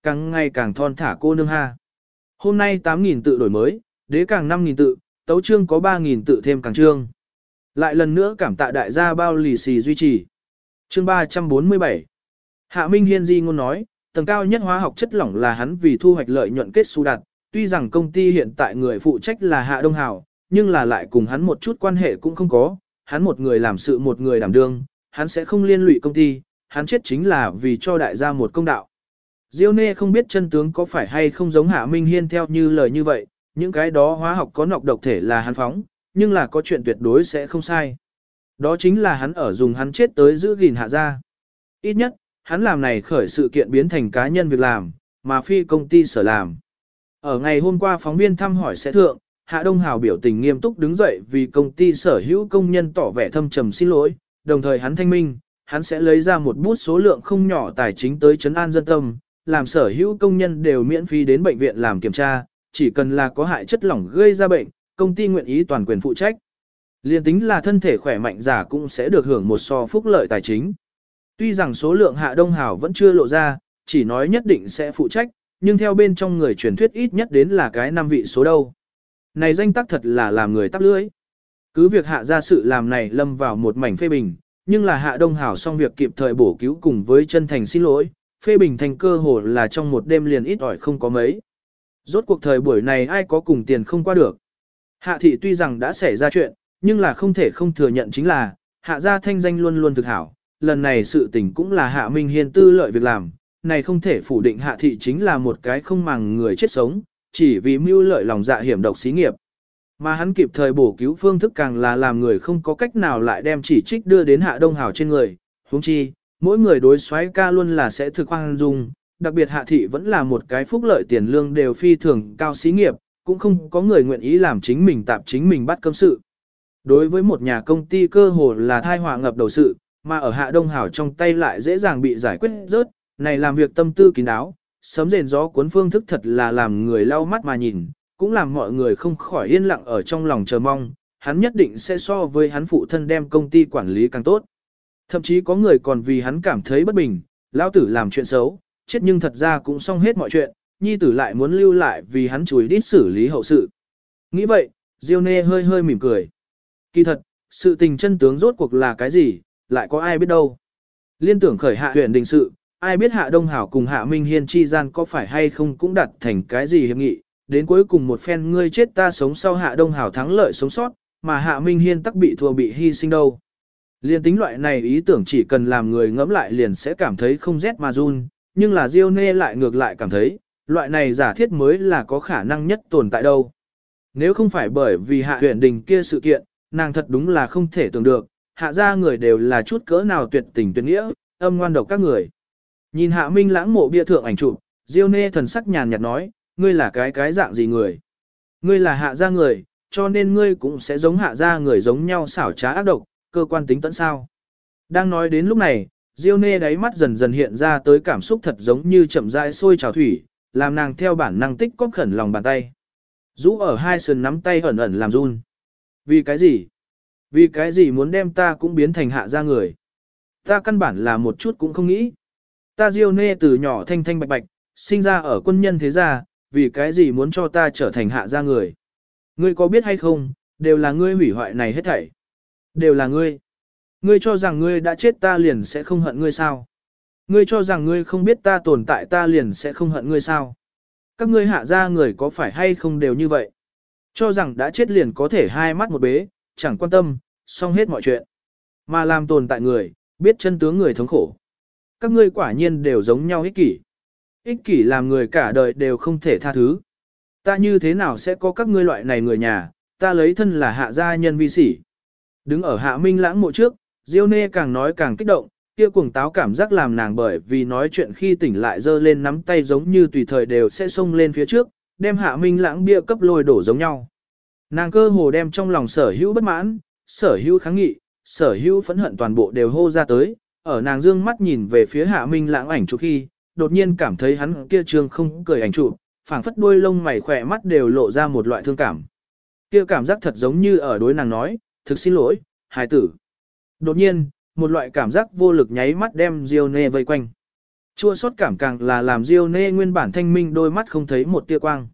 càng ngày càng thon thả cô nương ha. Hôm nay 8.000 tự đổi mới, đế càng 5.000 tự, tấu chương có 3.000 tự thêm càng chương. Lại lần nữa cảm tạ đại gia bao lì xì duy trì. Chương 347. Hạ Minh Hiên di ngôn nói, tầng cao nhất hóa học chất lỏng là hắn vì thu hoạch lợi nhuận kết xu đặt, tuy rằng công ty hiện tại người phụ trách là Hạ Đông Hào, nhưng là lại cùng hắn một chút quan hệ cũng không có, hắn một người làm sự một người đảm đương, hắn sẽ không liên lụy công ty, hắn chết chính là vì cho đại gia một công đạo. Diêu Nê không biết chân tướng có phải hay không giống Hạ Minh Hiên theo như lời như vậy, những cái đó hóa học có nọc độc thể là hắn phóng, nhưng là có chuyện tuyệt đối sẽ không sai. Đó chính là hắn ở dùng hắn chết tới giữ gìn Hạ gia. Ít nhất, hắn làm này khởi sự kiện biến thành cá nhân việc làm, mà phi công ty sở làm. Ở ngày hôm qua phóng viên thăm hỏi sẽ thượng, Hạ Đông Hào biểu tình nghiêm túc đứng dậy vì công ty sở hữu công nhân tỏ vẻ thâm trầm xin lỗi, đồng thời hắn thanh minh, hắn sẽ lấy ra một bút số lượng không nhỏ tài chính tới trấn an dân tâm, làm sở hữu công nhân đều miễn phí đến bệnh viện làm kiểm tra, chỉ cần là có hại chất lỏng gây ra bệnh, công ty nguyện ý toàn quyền phụ trách. Liên tính là thân thể khỏe mạnh giả cũng sẽ được hưởng một so phúc lợi tài chính. Tuy rằng số lượng Hạ Đông Hào vẫn chưa lộ ra, chỉ nói nhất định sẽ phụ trách, nhưng theo bên trong người truyền thuyết ít nhất đến là cái 5 vị số đâu. Này danh tác thật là làm người tắp lưỡi. Cứ việc Hạ ra sự làm này lâm vào một mảnh phê bình, nhưng là Hạ Đông Hào xong việc kịp thời bổ cứu cùng với chân thành xin lỗi, phê bình thành cơ hồ là trong một đêm liền ít ỏi không có mấy. Rốt cuộc thời buổi này ai có cùng tiền không qua được. Hạ thị tuy rằng đã xảy ra chuyện, nhưng là không thể không thừa nhận chính là, Hạ gia thanh danh luôn luôn thực hảo, lần này sự tình cũng là Hạ Minh Hiên tư lợi việc làm, này không thể phủ định Hạ thị chính là một cái không màng người chết sống, chỉ vì mưu lợi lòng dạ hiểm độc xí nghiệp. Mà hắn kịp thời bổ cứu phương thức càng là làm người không có cách nào lại đem chỉ trích đưa đến Hạ Đông Hào trên người, huống chi, mỗi người đối soái ca luôn là sẽ thực hoang dung, đặc biệt Hạ thị vẫn là một cái phúc lợi tiền lương đều phi thường cao xí nghiệp, cũng không có người nguyện ý làm chính mình tạp chính mình bắt cơm sự. Đối với một nhà công ty cơ hồ là thai họa ngập đầu sự, mà ở Hạ Đông Hào trong tay lại dễ dàng bị giải quyết rớt, này làm việc tâm tư kín đáo, sấm rền gió cuốn phương thức thật là làm người lau mắt mà nhìn, cũng làm mọi người không khỏi yên lặng ở trong lòng chờ mong, hắn nhất định sẽ so với hắn phụ thân đem công ty quản lý càng tốt. Thậm chí có người còn vì hắn cảm thấy bất bình, lão tử làm chuyện xấu, chết nhưng thật ra cũng xong hết mọi chuyện, nhi tử lại muốn lưu lại vì hắn chùi đít xử lý hậu sự. Nghĩ vậy, Diêu Nê hơi hơi mỉm cười. Kỳ thật, sự tình chân tướng rốt cuộc là cái gì, lại có ai biết đâu. Liên tưởng khởi Hạ huyện đình sự, ai biết Hạ Đông Hảo cùng Hạ Minh Hiên chi gian có phải hay không cũng đặt thành cái gì hiệp nghị, đến cuối cùng một phen ngươi chết ta sống sau Hạ Đông Hảo thắng lợi sống sót, mà Hạ Minh Hiên tắc bị thua bị hy sinh đâu. Liên tính loại này ý tưởng chỉ cần làm người ngẫm lại liền sẽ cảm thấy không rét mà run, nhưng là Diêu Nê lại ngược lại cảm thấy, loại này giả thiết mới là có khả năng nhất tồn tại đâu. Nếu không phải bởi vì Hạ huyện đình kia sự kiện, nàng thật đúng là không thể tưởng được, Hạ gia người đều là chút cỡ nào tuyệt tình tuyệt nghĩa, âm ngoan độc các người. Nhìn Hạ Minh Lãng mộ bia thượng ảnh chụp, Diêu Nê thần sắc nhàn nhạt nói, ngươi là cái dạng gì người? Ngươi là Hạ gia người, cho nên ngươi cũng sẽ giống Hạ gia người giống nhau xảo trá ác độc, cơ quan tính tận sao. Đang nói đến lúc này, Diêu Nê đáy mắt dần dần hiện ra tới cảm xúc thật giống như chậm rãi sôi trào thủy, làm nàng theo bản năng tích cóp khẩn lòng bàn tay. Rũ ở hai sườn nắm tay ẩn ẩn làm run. Vì cái gì? Vì cái gì muốn đem ta cũng biến thành Hạ gia người? Ta căn bản là một chút cũng không nghĩ. Ta Diêu Nê từ nhỏ thanh thanh bạch bạch, sinh ra ở quân nhân thế gia, vì cái gì muốn cho ta trở thành Hạ gia người? Ngươi có biết hay không, đều là ngươi hủy hoại này hết thảy. Đều là ngươi. Ngươi cho rằng ngươi đã chết ta liền sẽ không hận ngươi sao? Ngươi cho rằng ngươi không biết ta tồn tại ta liền sẽ không hận ngươi sao? Các ngươi Hạ gia người có phải hay không đều như vậy? Cho rằng đã chết liền có thể hai mắt một bế, chẳng quan tâm, xong hết mọi chuyện. Mà làm tồn tại người, biết chân tướng người thống khổ. Các ngươi quả nhiên đều giống nhau ích kỷ. Ích kỷ làm người cả đời đều không thể tha thứ. Ta như thế nào sẽ có các ngươi loại này người nhà, ta lấy thân là Hạ gia nhân vi sĩ. Đứng ở Hạ Minh Lãng mộ trước, Diêu Nê càng nói càng kích động, kia cuồng táo cảm giác làm nàng bởi vì nói chuyện khi tỉnh lại giơ lên nắm tay giống như tùy thời đều sẽ xông lên phía trước, đem Hạ Minh Lãng bia cấp lôi đổ giống nhau. Nàng cơ hồ đem trong lòng sở hữu bất mãn, sở hữu kháng nghị, sở hữu phẫn hận toàn bộ đều hô ra tới, ở nàng dương mắt nhìn về phía Hạ Minh Lãng ảnh chụp khi, đột nhiên cảm thấy hắn kia trương không cười ảnh chụp, phảng phất đuôi lông mày khỏe mắt đều lộ ra một loại thương cảm. Kia cảm giác thật giống như ở đối nàng nói, thực xin lỗi, hài tử. Đột nhiên, một loại cảm giác vô lực nháy mắt đem Diêu Nê vây quanh. Chua xót cảm càng là làm Diêu Nê nguyên bản thanh minh đôi mắt không thấy một tia quang.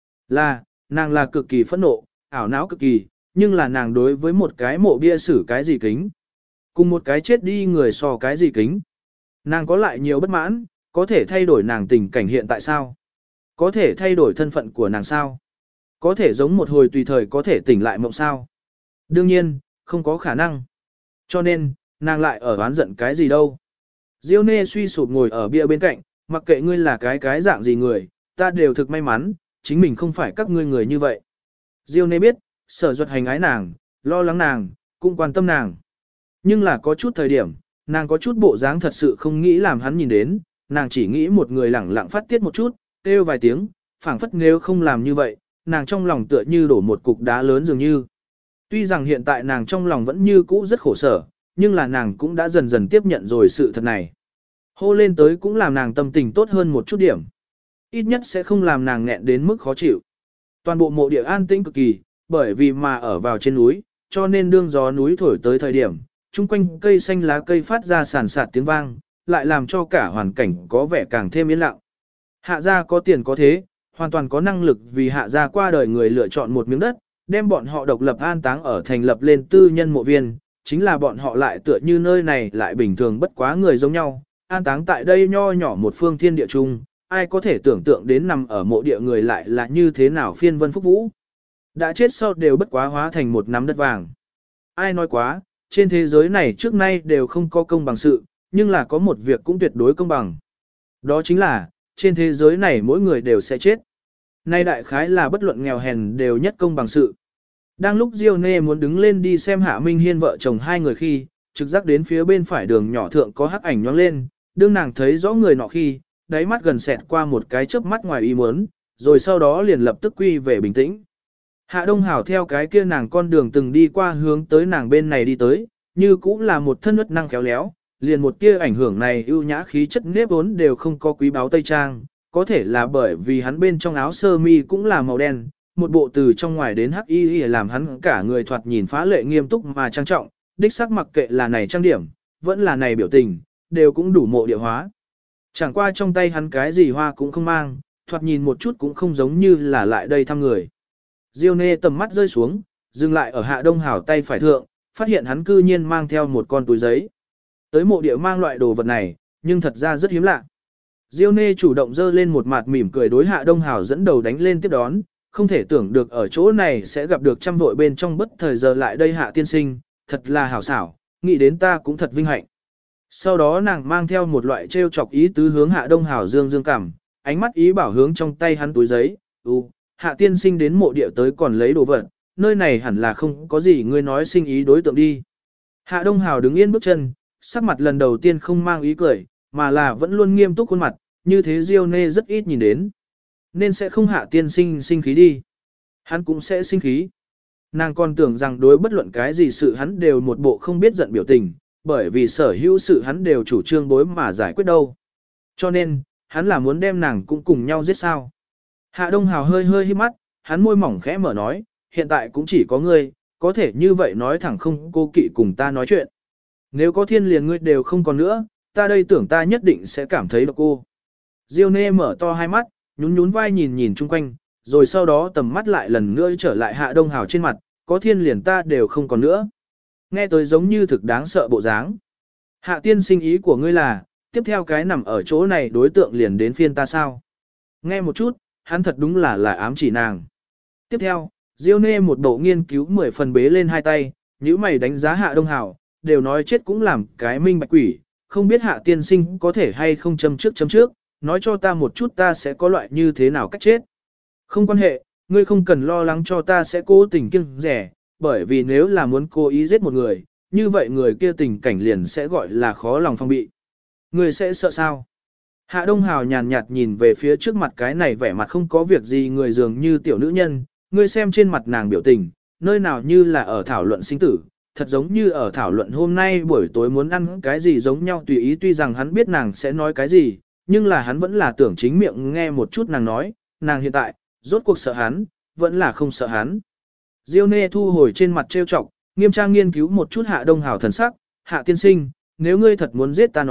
Nàng là cực kỳ phẫn nộ, ảo não cực kỳ, nhưng là nàng đối với một cái mộ bia xử cái gì kính. Cùng một cái chết đi người so cái gì kính. Nàng có lại nhiều bất mãn, có thể thay đổi nàng tình cảnh hiện tại sao? Có thể thay đổi thân phận của nàng sao? Có thể giống một hồi tùy thời có thể tỉnh lại mộng sao? Đương nhiên, không có khả năng. Cho nên, nàng lại ở oán giận cái gì đâu. Diêu Nê suy sụp ngồi ở bia bên cạnh, mặc kệ ngươi là cái dạng gì người, ta đều thực may mắn, chính mình không phải các ngươi người như vậy. Diêu Nê biết, Sở Duật Hành ái nàng, lo lắng nàng, cũng quan tâm nàng. Nhưng là có chút thời điểm, nàng có chút bộ dáng thật sự không nghĩ làm hắn nhìn đến, nàng chỉ nghĩ một người lẳng lặng phát tiết một chút, kêu vài tiếng, phảng phất nếu không làm như vậy, nàng trong lòng tựa như đổ một cục đá lớn dường như. Tuy rằng hiện tại nàng trong lòng vẫn như cũ rất khổ sở, nhưng là nàng cũng đã dần dần tiếp nhận rồi sự thật này. Hô lên tới cũng làm nàng tâm tình tốt hơn một chút điểm. Ít nhất sẽ không làm nàng nghẹn đến mức khó chịu. Toàn bộ mộ địa an tĩnh cực kỳ, bởi vì mà ở vào trên núi, cho nên đương gió núi thổi tới thời điểm, chung quanh cây xanh lá cây phát ra sàn sạt tiếng vang, lại làm cho cả hoàn cảnh có vẻ càng thêm yên lặng. Hạ gia có tiền có thế, hoàn toàn có năng lực vì hạ gia qua đời người lựa chọn một miếng đất, đem bọn họ độc lập an táng ở thành lập lên tư nhân mộ viên, chính là bọn họ lại tựa như nơi này lại bình thường bất quá người giống nhau, an táng tại đây nho nhỏ một phương thiên địa chung, ai có thể tưởng tượng đến nằm ở mộ địa người lại là như thế nào phiên vân phúc vũ. Đã chết sau đều bất quá hóa thành một nắm đất vàng. Ai nói quá, trên thế giới này trước nay đều không có công bằng sự, nhưng là có một việc cũng tuyệt đối công bằng. Đó chính là, trên thế giới này mỗi người đều sẽ chết. Nay đại khái là bất luận nghèo hèn đều nhất công bằng sự. Đang lúc Diêu Nê muốn đứng lên đi xem Hạ Minh Hiên vợ chồng hai người khi, trực giác đến phía bên phải đường nhỏ thượng có hắc ảnh nhoáng lên, đương nàng thấy rõ người nọ khi, đáy mắt gần xẹt qua một cái chớp mắt ngoài ý muốn, rồi sau đó liền lập tức quy về bình tĩnh. Hạ Đông Hảo theo cái kia nàng con đường từng đi qua hướng tới nàng bên này đi tới, như cũng là một thân ướt năng khéo léo, liền một tia ảnh hưởng này ưu nhã khí chất nếp vốn đều không có quý báu tây trang, có thể là bởi vì hắn bên trong áo sơ mi cũng là màu đen, một bộ từ trong ngoài đến hắc y làm hắn cả người thoạt nhìn phá lệ nghiêm túc mà trang trọng, đích sắc mặc kệ là này trang điểm, vẫn là này biểu tình, đều cũng đủ mộ địa hóa. Chẳng qua trong tay hắn cái gì hoa cũng không mang, thoạt nhìn một chút cũng không giống như là lại đây thăm người. Diêu Nê tầm mắt rơi xuống, dừng lại ở Hạ Đông Hảo tay phải thượng, phát hiện hắn cư nhiên mang theo một con túi giấy. Tới mộ địa mang loại đồ vật này, nhưng thật ra rất hiếm lạ. Diêu Nê chủ động dơ lên một mặt mỉm cười đối Hạ Đông Hảo dẫn đầu đánh lên tiếp đón, không thể tưởng được ở chỗ này sẽ gặp được trăm vội bên trong bất thời giờ lại đây Hạ tiên sinh, thật là hảo xảo, nghĩ đến ta cũng thật vinh hạnh. Sau đó nàng mang theo một loại trêu chọc ý tứ hướng Hạ Đông Hảo dương dương cảm, ánh mắt ý bảo hướng trong tay hắn túi giấy, Hạ tiên sinh đến mộ địa tới còn lấy đồ vật, nơi này hẳn là không có gì ngươi nói sinh ý đối tượng đi. Hạ Đông Hảo đứng yên bước chân, sắc mặt lần đầu tiên không mang ý cười, mà là vẫn luôn nghiêm túc khuôn mặt, như thế Diêu Nê rất ít nhìn đến. Nên sẽ không Hạ tiên sinh sinh khí đi. Hắn cũng sẽ sinh khí. Nàng còn tưởng rằng đối bất luận cái gì sự hắn đều một bộ không biết giận biểu tình, bởi vì sở hữu sự hắn đều chủ trương bối mà giải quyết đâu. Cho nên, hắn là muốn đem nàng cũng cùng nhau giết sao. Hạ Đông Hào hơi hơi hít mắt, hắn môi mỏng khẽ mở nói, hiện tại cũng chỉ có ngươi, có thể như vậy nói thẳng không cô kỵ cùng ta nói chuyện. Nếu có thiên liền ngươi đều không còn nữa, ta đây tưởng ta nhất định sẽ cảm thấy độc cô. Diêu Nê mở to hai mắt, nhún nhún vai nhìn nhìn chung quanh, rồi sau đó tầm mắt lại lần nữa trở lại Hạ Đông Hào trên mặt, có thiên liền ta đều không còn nữa. Nghe tới giống như thực đáng sợ bộ dáng. Hạ tiên sinh ý của ngươi là, tiếp theo cái nằm ở chỗ này đối tượng liền đến phiên ta sao? Nghe một chút, hắn thật đúng là ám chỉ nàng. Tiếp theo, Diêu Nê một bộ nghiên cứu 10 phần bế lên hai tay, nhíu mày đánh giá Hạ Đông Hảo, đều nói chết cũng làm cái minh bạch quỷ, không biết Hạ tiên sinh có thể hay không châm trước, nói cho ta một chút ta sẽ có loại như thế nào cách chết. Không quan hệ, ngươi không cần lo lắng cho ta sẽ cố tình kiêng rẻ, bởi vì nếu là muốn cố ý giết một người, như vậy người kia tình cảnh liền sẽ gọi là khó lòng phong bị. Ngươi sẽ sợ sao? Hạ Đông Hào nhàn nhạt nhìn về phía trước mặt cái này vẻ mặt không có việc gì người dường như tiểu nữ nhân, ngươi xem trên mặt nàng biểu tình, nơi nào như là ở thảo luận sinh tử, thật giống như ở thảo luận hôm nay buổi tối muốn ăn cái gì giống nhau tùy ý, tuy rằng hắn biết nàng sẽ nói cái gì, nhưng là hắn vẫn là tưởng chính miệng nghe một chút nàng nói, nàng hiện tại, rốt cuộc sợ hắn, vẫn là không sợ hắn. Diêu Nê thu hồi trên mặt trêu chọc, nghiêm trang nghiên cứu một chút Hạ Đông Hào thần sắc, Hạ tiên sinh, nếu ngươi thật muốn giết ta nói,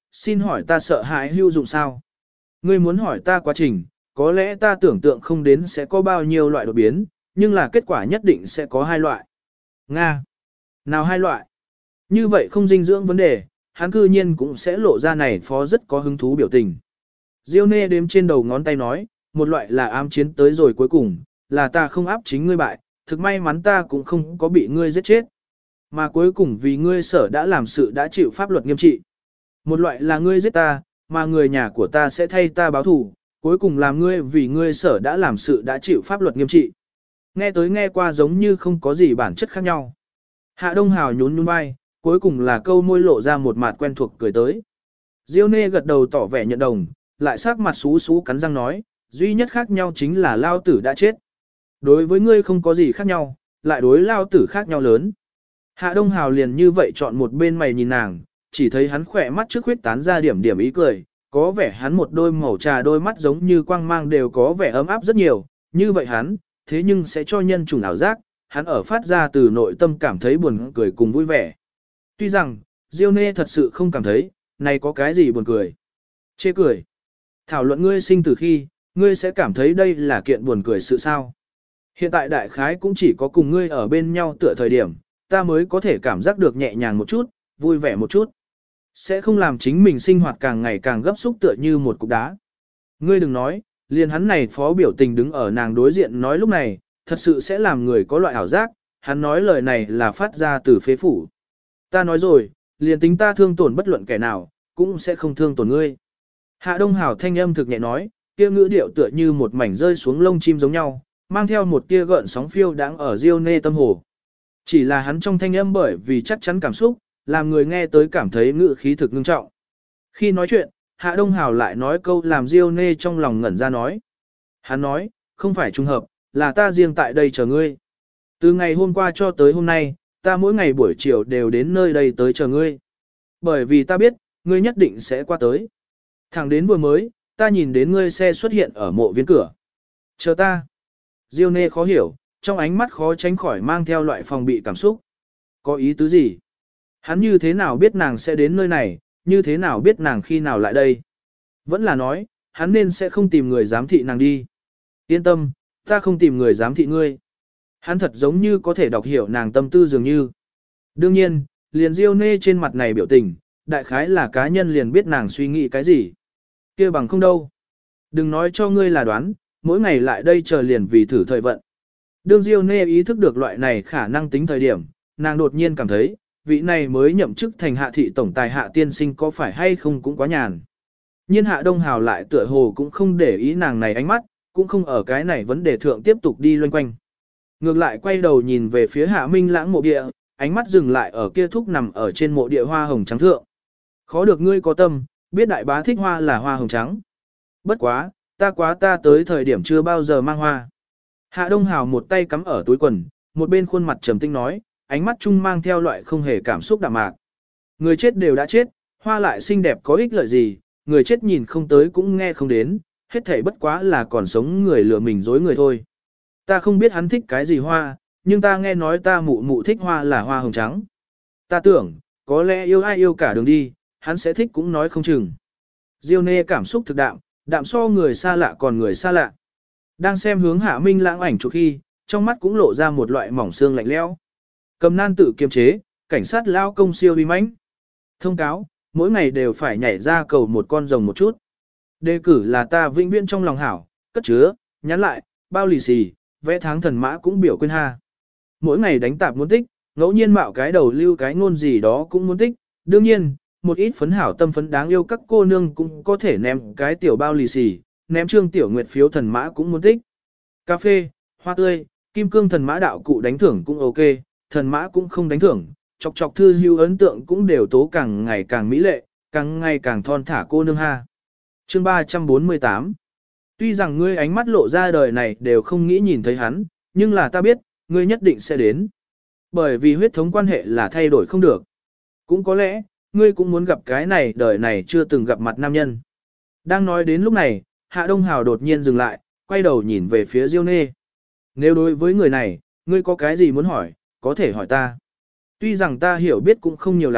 xin hỏi ta sợ hãi hữu dụng sao? Ngươi muốn hỏi ta quá trình, có lẽ ta tưởng tượng không đến sẽ có bao nhiêu loại đột biến, nhưng là kết quả nhất định sẽ có 2 loại. Nga. Nào 2 loại? Như vậy không dinh dưỡng vấn đề, hắn cư nhiên cũng sẽ lộ ra này phó rất có hứng thú biểu tình. Diêu Nê đếm trên đầu ngón tay nói, một loại là ám chiến tới rồi cuối cùng, là ta không áp chính ngươi bại, thực may mắn ta cũng không có bị ngươi giết chết. Mà cuối cùng vì ngươi sở đã làm sự đã chịu pháp luật nghiêm trị. Một loại là ngươi giết ta, mà người nhà của ta sẽ thay ta báo thù, cuối cùng làm ngươi vì ngươi sở đã làm sự đã chịu pháp luật nghiêm trị. Nghe tới nghe qua giống như không có gì bản chất khác nhau. Hạ Đông Hào nhún nhún vai, cuối cùng là câu môi lộ ra một mặt quen thuộc cười tới. Diêu Nê gật đầu tỏ vẻ nhận đồng, lại sắc mặt xú xú cắn răng nói, duy nhất khác nhau chính là lao tử đã chết. Đối với ngươi không có gì khác nhau, lại đối lao tử khác nhau lớn. Hạ Đông Hào liền như vậy chọn một bên mày nhìn nàng, chỉ thấy hắn khỏe mắt trước huyết tán ra điểm điểm ý cười, có vẻ hắn một đôi màu trà đôi mắt giống như quang mang đều có vẻ ấm áp rất nhiều, như vậy hắn, thế nhưng sẽ cho nhân chủng ảo giác, hắn ở phát ra từ nội tâm cảm thấy buồn cười cùng vui vẻ. Tuy rằng, Diêu Nê thật sự không cảm thấy, này có cái gì buồn cười. Chê cười. Thảo luận ngươi sinh từ khi, ngươi sẽ cảm thấy đây là kiện buồn cười sự sao. Hiện tại đại khái cũng chỉ có cùng ngươi ở bên nhau tựa thời điểm, ta mới có thể cảm giác được nhẹ nhàng một chút, vui vẻ một chút. Sẽ không làm chính mình sinh hoạt càng ngày càng gấp xúc tựa như một cục đá. Ngươi đừng nói, liền hắn này phó biểu tình đứng ở nàng đối diện nói lúc này, thật sự sẽ làm người có loại ảo giác, hắn nói lời này là phát ra từ phế phủ. Ta nói rồi, liền tính ta thương tổn bất luận kẻ nào, cũng sẽ không thương tổn ngươi. Hạ Đông Hảo thanh âm thực nhẹ nói, kia ngữ điệu tựa như một mảnh rơi xuống lông chim giống nhau, mang theo một tia gợn sóng phiêu đáng ở Diêu Nê tâm hồ. Chỉ là hắn trong thanh âm bởi vì chắc chắn cảm xúc, làm người nghe tới cảm thấy ngữ khí thực ngưng trọng. Khi nói chuyện, Hạ Đông Hảo lại nói câu làm Diêu Nê trong lòng ngẩn ra nói. Hắn nói, không phải trùng hợp, là ta riêng tại đây chờ ngươi. Từ ngày hôm qua cho tới hôm nay, ta mỗi ngày buổi chiều đều đến nơi đây tới chờ ngươi. Bởi vì ta biết, ngươi nhất định sẽ qua tới. Thẳng đến vừa mới, ta nhìn đến ngươi xe xuất hiện ở mộ viên cửa. Chờ ta. Diêu Nê khó hiểu, trong ánh mắt khó tránh khỏi mang theo loại phòng bị cảm xúc. Có ý tứ gì? Hắn như thế nào biết nàng sẽ đến nơi này, như thế nào biết nàng khi nào lại đây? Vẫn là nói, hắn nên sẽ không tìm người giám thị nàng đi. Yên tâm, ta không tìm người giám thị ngươi. Hắn thật giống như có thể đọc hiểu nàng tâm tư dường như. Đương nhiên, liền Diêu Nê trên mặt này biểu tình, đại khái là cá nhân liền biết nàng suy nghĩ cái gì. Kia bằng không đâu. Đừng nói cho ngươi là đoán, mỗi ngày lại đây chờ liền vì thử thời vận. Đương Diêu Nê ý thức được loại này khả năng tính thời điểm, nàng đột nhiên cảm thấy, vị này mới nhậm chức thành Hạ thị tổng tài Hạ tiên sinh có phải hay không cũng quá nhàn. Nhưng Hạ Đông Hào lại tựa hồ cũng không để ý nàng này ánh mắt, cũng không ở cái này vấn đề thượng tiếp tục đi loanh quanh. Ngược lại quay đầu nhìn về phía Hạ Minh Lãng mộ địa, ánh mắt dừng lại ở kia thúc nằm ở trên mộ địa hoa hồng trắng thượng. Khó được ngươi có tâm, biết đại bá thích hoa là hoa hồng trắng. Bất quá, ta tới thời điểm chưa bao giờ mang hoa. Hạ Đông Hào một tay cắm ở túi quần, một bên khuôn mặt trầm tinh nói, ánh mắt chung mang theo loại không hề cảm xúc đạm mạc. Người chết đều đã chết, hoa lại xinh đẹp có ích lợi gì, người chết nhìn không tới cũng nghe không đến, hết thảy bất quá là còn sống người lừa mình dối người thôi. Ta không biết hắn thích cái gì hoa, nhưng ta nghe nói ta mụ mụ thích hoa là hoa hồng trắng. Ta tưởng, có lẽ yêu ai yêu cả đường đi, hắn sẽ thích cũng nói không chừng. Diêu Nê cảm xúc thực đạm, đạm so người xa lạ còn người xa lạ. Đang xem hướng Hạ Minh Lãng ảnh chụp khi, trong mắt cũng lộ ra một loại mỏng xương lạnh lẽo. Cầm nan tự kiềm chế, cảnh sát lao công siêu uy mãnh. Thông cáo, mỗi ngày đều phải nhảy ra cầu một con rồng một chút. Đề cử là ta vĩnh viễn trong lòng hảo, cất chứa, nhắn lại, bao lì xì, vẽ tháng thần mã cũng biểu quên ha. Mỗi ngày đánh tạp muốn tích, ngẫu nhiên mạo cái đầu lưu cái ngôn gì đó cũng muốn tích. Đương nhiên, một ít phấn hảo tâm phấn đáng yêu các cô nương cũng có thể ném cái tiểu bao lì xì, ném trương tiểu nguyệt phiếu thần mã cũng muốn tích. Cà phê, hoa tươi, kim cương thần mã đạo cụ đánh thưởng cũng ok, thần mã cũng không đánh thưởng, chọc chọc thư hữu ấn tượng cũng đều tố càng ngày càng mỹ lệ, càng ngày càng thon thả cô nương ha. Chương 348. Tuy rằng ngươi ánh mắt lộ ra đời này đều không nghĩ nhìn thấy hắn, nhưng là ta biết, ngươi nhất định sẽ đến. Bởi vì huyết thống quan hệ là thay đổi không được. Cũng có lẽ, ngươi cũng muốn gặp cái này đời này chưa từng gặp mặt nam nhân. Đang nói đến lúc này, Hạ Đông Hào đột nhiên dừng lại, quay đầu nhìn về phía Diêu Nê. Nếu đối với người này, ngươi có cái gì muốn hỏi, có thể hỏi ta. Tuy rằng ta hiểu biết cũng không nhiều lắm,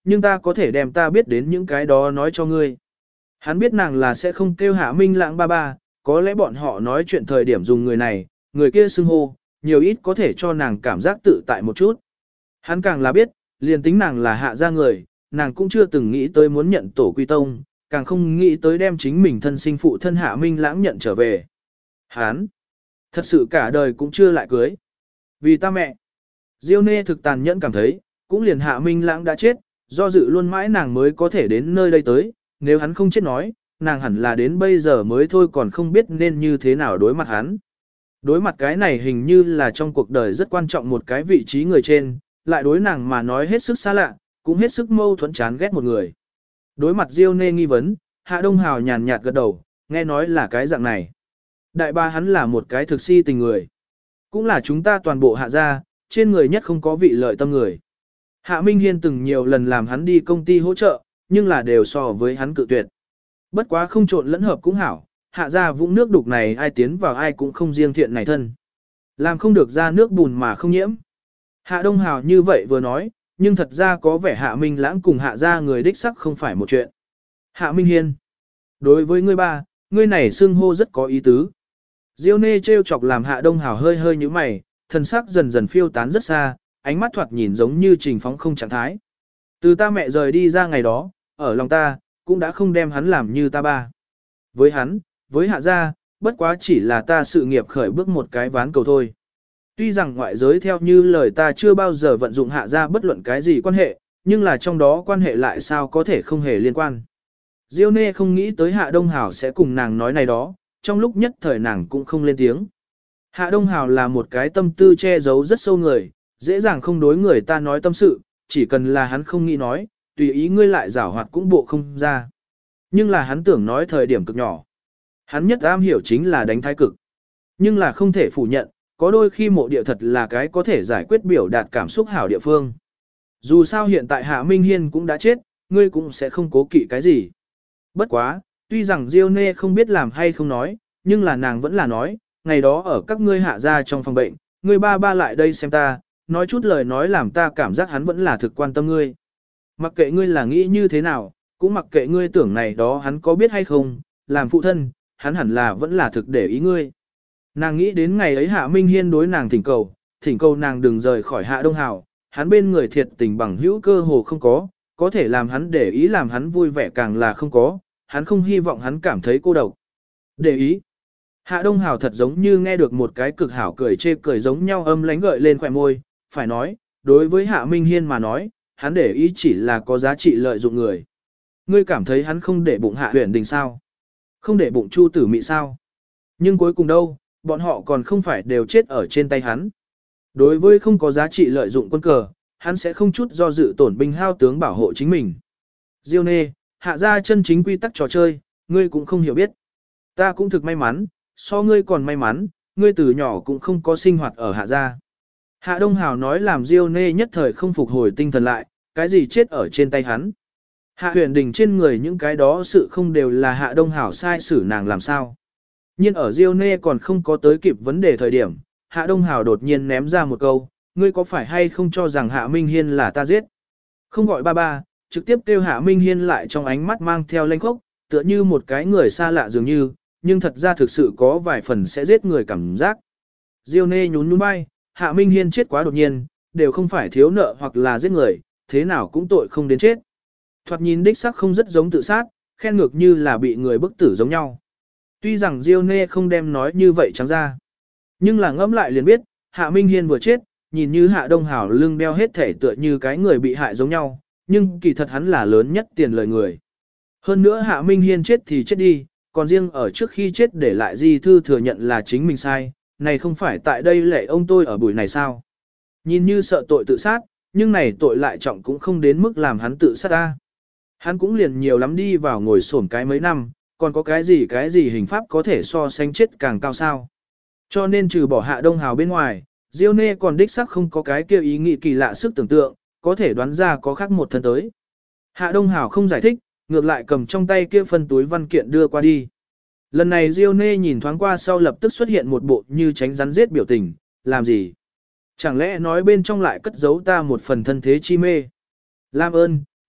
nhưng ta có thể đem ta biết đến những cái đó nói cho ngươi. Hắn biết nàng là sẽ không kêu Hạ Minh Lãng ba ba, có lẽ bọn họ nói chuyện thời điểm dùng người này, người kia xưng hô, nhiều ít có thể cho nàng cảm giác tự tại một chút. Hắn càng là biết, liền tính nàng là Hạ gia người, nàng cũng chưa từng nghĩ tới muốn nhận tổ quy tông, càng không nghĩ tới đem chính mình thân sinh phụ thân Hạ Minh Lãng nhận trở về. Hắn, thật sự cả đời cũng chưa lại cưới. Vì ta mẹ, Diêu Nê thực tàn nhẫn cảm thấy, cũng liền Hạ Minh Lãng đã chết, do dự luôn mãi nàng mới có thể đến nơi đây tới, nếu hắn không chết nói, nàng hẳn là đến bây giờ mới thôi còn không biết nên như thế nào đối mặt hắn. Đối mặt cái này hình như là trong cuộc đời rất quan trọng một cái vị trí người trên, lại đối nàng mà nói hết sức xa lạ, cũng hết sức mâu thuẫn chán ghét một người. Đối mặt Diêu Nê nghi vấn, Hạ Đông Hào nhàn nhạt gật đầu, nghe nói là cái dạng này. Đại ba hắn là một cái thực si tình người. Cũng là chúng ta toàn bộ Hạ gia, trên người nhất không có vị lợi tâm người. Hạ Minh Hiên từng nhiều lần làm hắn đi công ty hỗ trợ, nhưng là đều so với hắn cự tuyệt. Bất quá không trộn lẫn hợp cũng hảo, Hạ gia vũng nước đục này ai tiến vào ai cũng không riêng thiện này thân. Làm không được ra nước bùn mà không nhiễm. Hạ Đông Hào như vậy vừa nói, nhưng thật ra có vẻ Hạ Minh Lãng cùng Hạ gia người đích sắc không phải một chuyện. Hạ Minh Hiên, đối với ngươi ba, ngươi này xưng hô rất có ý tứ. Diêu Nê trêu chọc làm Hạ Đông Hào hơi hơi như mày, thần sắc dần dần phiêu tán rất xa, ánh mắt thoạt nhìn giống như trình phóng không trạng thái. Từ ta mẹ rời đi ra ngày đó, ở lòng ta, cũng đã không đem hắn làm như ta ba. Với hắn, với Hạ gia, bất quá chỉ là ta sự nghiệp khởi bước một cái ván cầu thôi. Tuy rằng ngoại giới theo như lời ta chưa bao giờ vận dụng Hạ gia bất luận cái gì quan hệ, nhưng là trong đó quan hệ lại sao có thể không hề liên quan. Diêu Nê không nghĩ tới Hạ Đông Hào sẽ cùng nàng nói này đó, trong lúc nhất thời nàng cũng không lên tiếng. Hạ Đông Hào là một cái tâm tư che giấu rất sâu người, dễ dàng không đối người ta nói tâm sự, chỉ cần là hắn không nghĩ nói, tùy ý ngươi lại giảo hoạt cũng bộ không ra. Nhưng là hắn tưởng nói thời điểm cực nhỏ. Hắn nhất am hiểu chính là đánh thái cực. Nhưng là không thể phủ nhận, có đôi khi mộ địa thật là cái có thể giải quyết biểu đạt cảm xúc hảo địa phương. Dù sao hiện tại Hạ Minh Hiên cũng đã chết, ngươi cũng sẽ không cố kỵ cái gì. Bất quá, tuy rằng Diêu Nê không biết làm hay không nói, nhưng là nàng vẫn là nói, ngày đó ở các ngươi Hạ gia trong phòng bệnh, ngươi ba ba lại đây xem ta, nói chút lời nói làm ta cảm giác hắn vẫn là thực quan tâm ngươi. Mặc kệ ngươi là nghĩ như thế nào, cũng mặc kệ ngươi tưởng này đó hắn có biết hay không, làm phụ thân, hắn hẳn là vẫn là thực để ý ngươi. Nàng nghĩ đến ngày ấy Hạ Minh Hiên đối nàng thỉnh cầu nàng đừng rời khỏi Hạ Đông Hào, hắn bên người thiệt tình bằng hữu cơ hồ không có thể làm hắn để ý làm hắn vui vẻ càng là không có, hắn không hy vọng hắn cảm thấy cô độc. Để ý. Hạ Đông Hào thật giống như nghe được một cái cực hảo cười chê cười giống nhau âm lánh gợi lên khỏe môi, phải nói, đối với Hạ Minh Hiên mà nói, hắn để ý chỉ là có giá trị lợi dụng người. Ngươi cảm thấy hắn không để bụng Hạ Huyền Đình sao? Không để bụng Chu Tử Mị sao? Nhưng cuối cùng đâu, bọn họ còn không phải đều chết ở trên tay hắn. Đối với không có giá trị lợi dụng quân cờ, hắn sẽ không chút do dự tổn binh hao tướng bảo hộ chính mình. Diêu Nê, Hạ gia chân chính quy tắc trò chơi, ngươi cũng không hiểu biết. Ta cũng thực may mắn, so ngươi còn may mắn, ngươi từ nhỏ cũng không có sinh hoạt ở Hạ gia. Hạ Đông Hào nói làm Diêu Nê nhất thời không phục hồi tinh thần lại, cái gì chết ở trên tay hắn. Hạ Huyền Đình trên người những cái đó sự không đều là Hạ Đông Hào sai xử nàng làm sao. Nhưng ở Diêu Nê còn không có tới kịp vấn đề thời điểm, Hạ Đông Hào đột nhiên ném ra một câu, ngươi có phải hay không cho rằng Hạ Minh Hiên là ta giết? Không gọi ba ba, trực tiếp kêu Hạ Minh Hiên lại trong ánh mắt mang theo lanh khốc, tựa như một cái người xa lạ dường như, nhưng thật ra thực sự có vài phần sẽ giết người cảm giác. Diêu Nê nhún nhún vai, Hạ Minh Hiên chết quá đột nhiên, đều không phải thiếu nợ hoặc là giết người, thế nào cũng tội không đến chết. Thoạt nhìn đích sắc không rất giống tự sát, khen ngược như là bị người bức tử giống nhau. Tuy rằng Diêu Nê không đem nói như vậy trắng ra, nhưng là ngẫm lại liền biết, Hạ Minh Hiên vừa chết, nhìn như Hạ Đông Hào lưng đeo hết thể tựa như cái người bị hại giống nhau, nhưng kỳ thật hắn là lớn nhất tiền lời người. Hơn nữa Hạ Minh Hiên chết thì chết đi, còn riêng ở trước khi chết để lại di thư thừa nhận là chính mình sai, này không phải tại đây lệ ông tôi ở buổi này sao. Nhìn như sợ tội tự sát, nhưng này tội lại trọng cũng không đến mức làm hắn tự sát ta. Hắn cũng liền nhiều lắm đi vào ngồi xổm cái mấy năm, còn có cái gì hình pháp có thể so sánh chết càng cao sao. Cho nên trừ bỏ Hạ Đông Hào bên ngoài, Diêu Nê còn đích sắc không có cái kia ý nghĩ kỳ lạ sức tưởng tượng, có thể đoán ra có khác một thân tới. Hạ Đông Hào không giải thích, ngược lại cầm trong tay kia phân túi văn kiện đưa qua đi. Lần này Diêu Nê nhìn thoáng qua sau lập tức xuất hiện một bộ như tránh rắn giết biểu tình, làm gì? Chẳng lẽ nói bên trong lại cất giấu ta một phần thân thế chi mê? Làm ơn,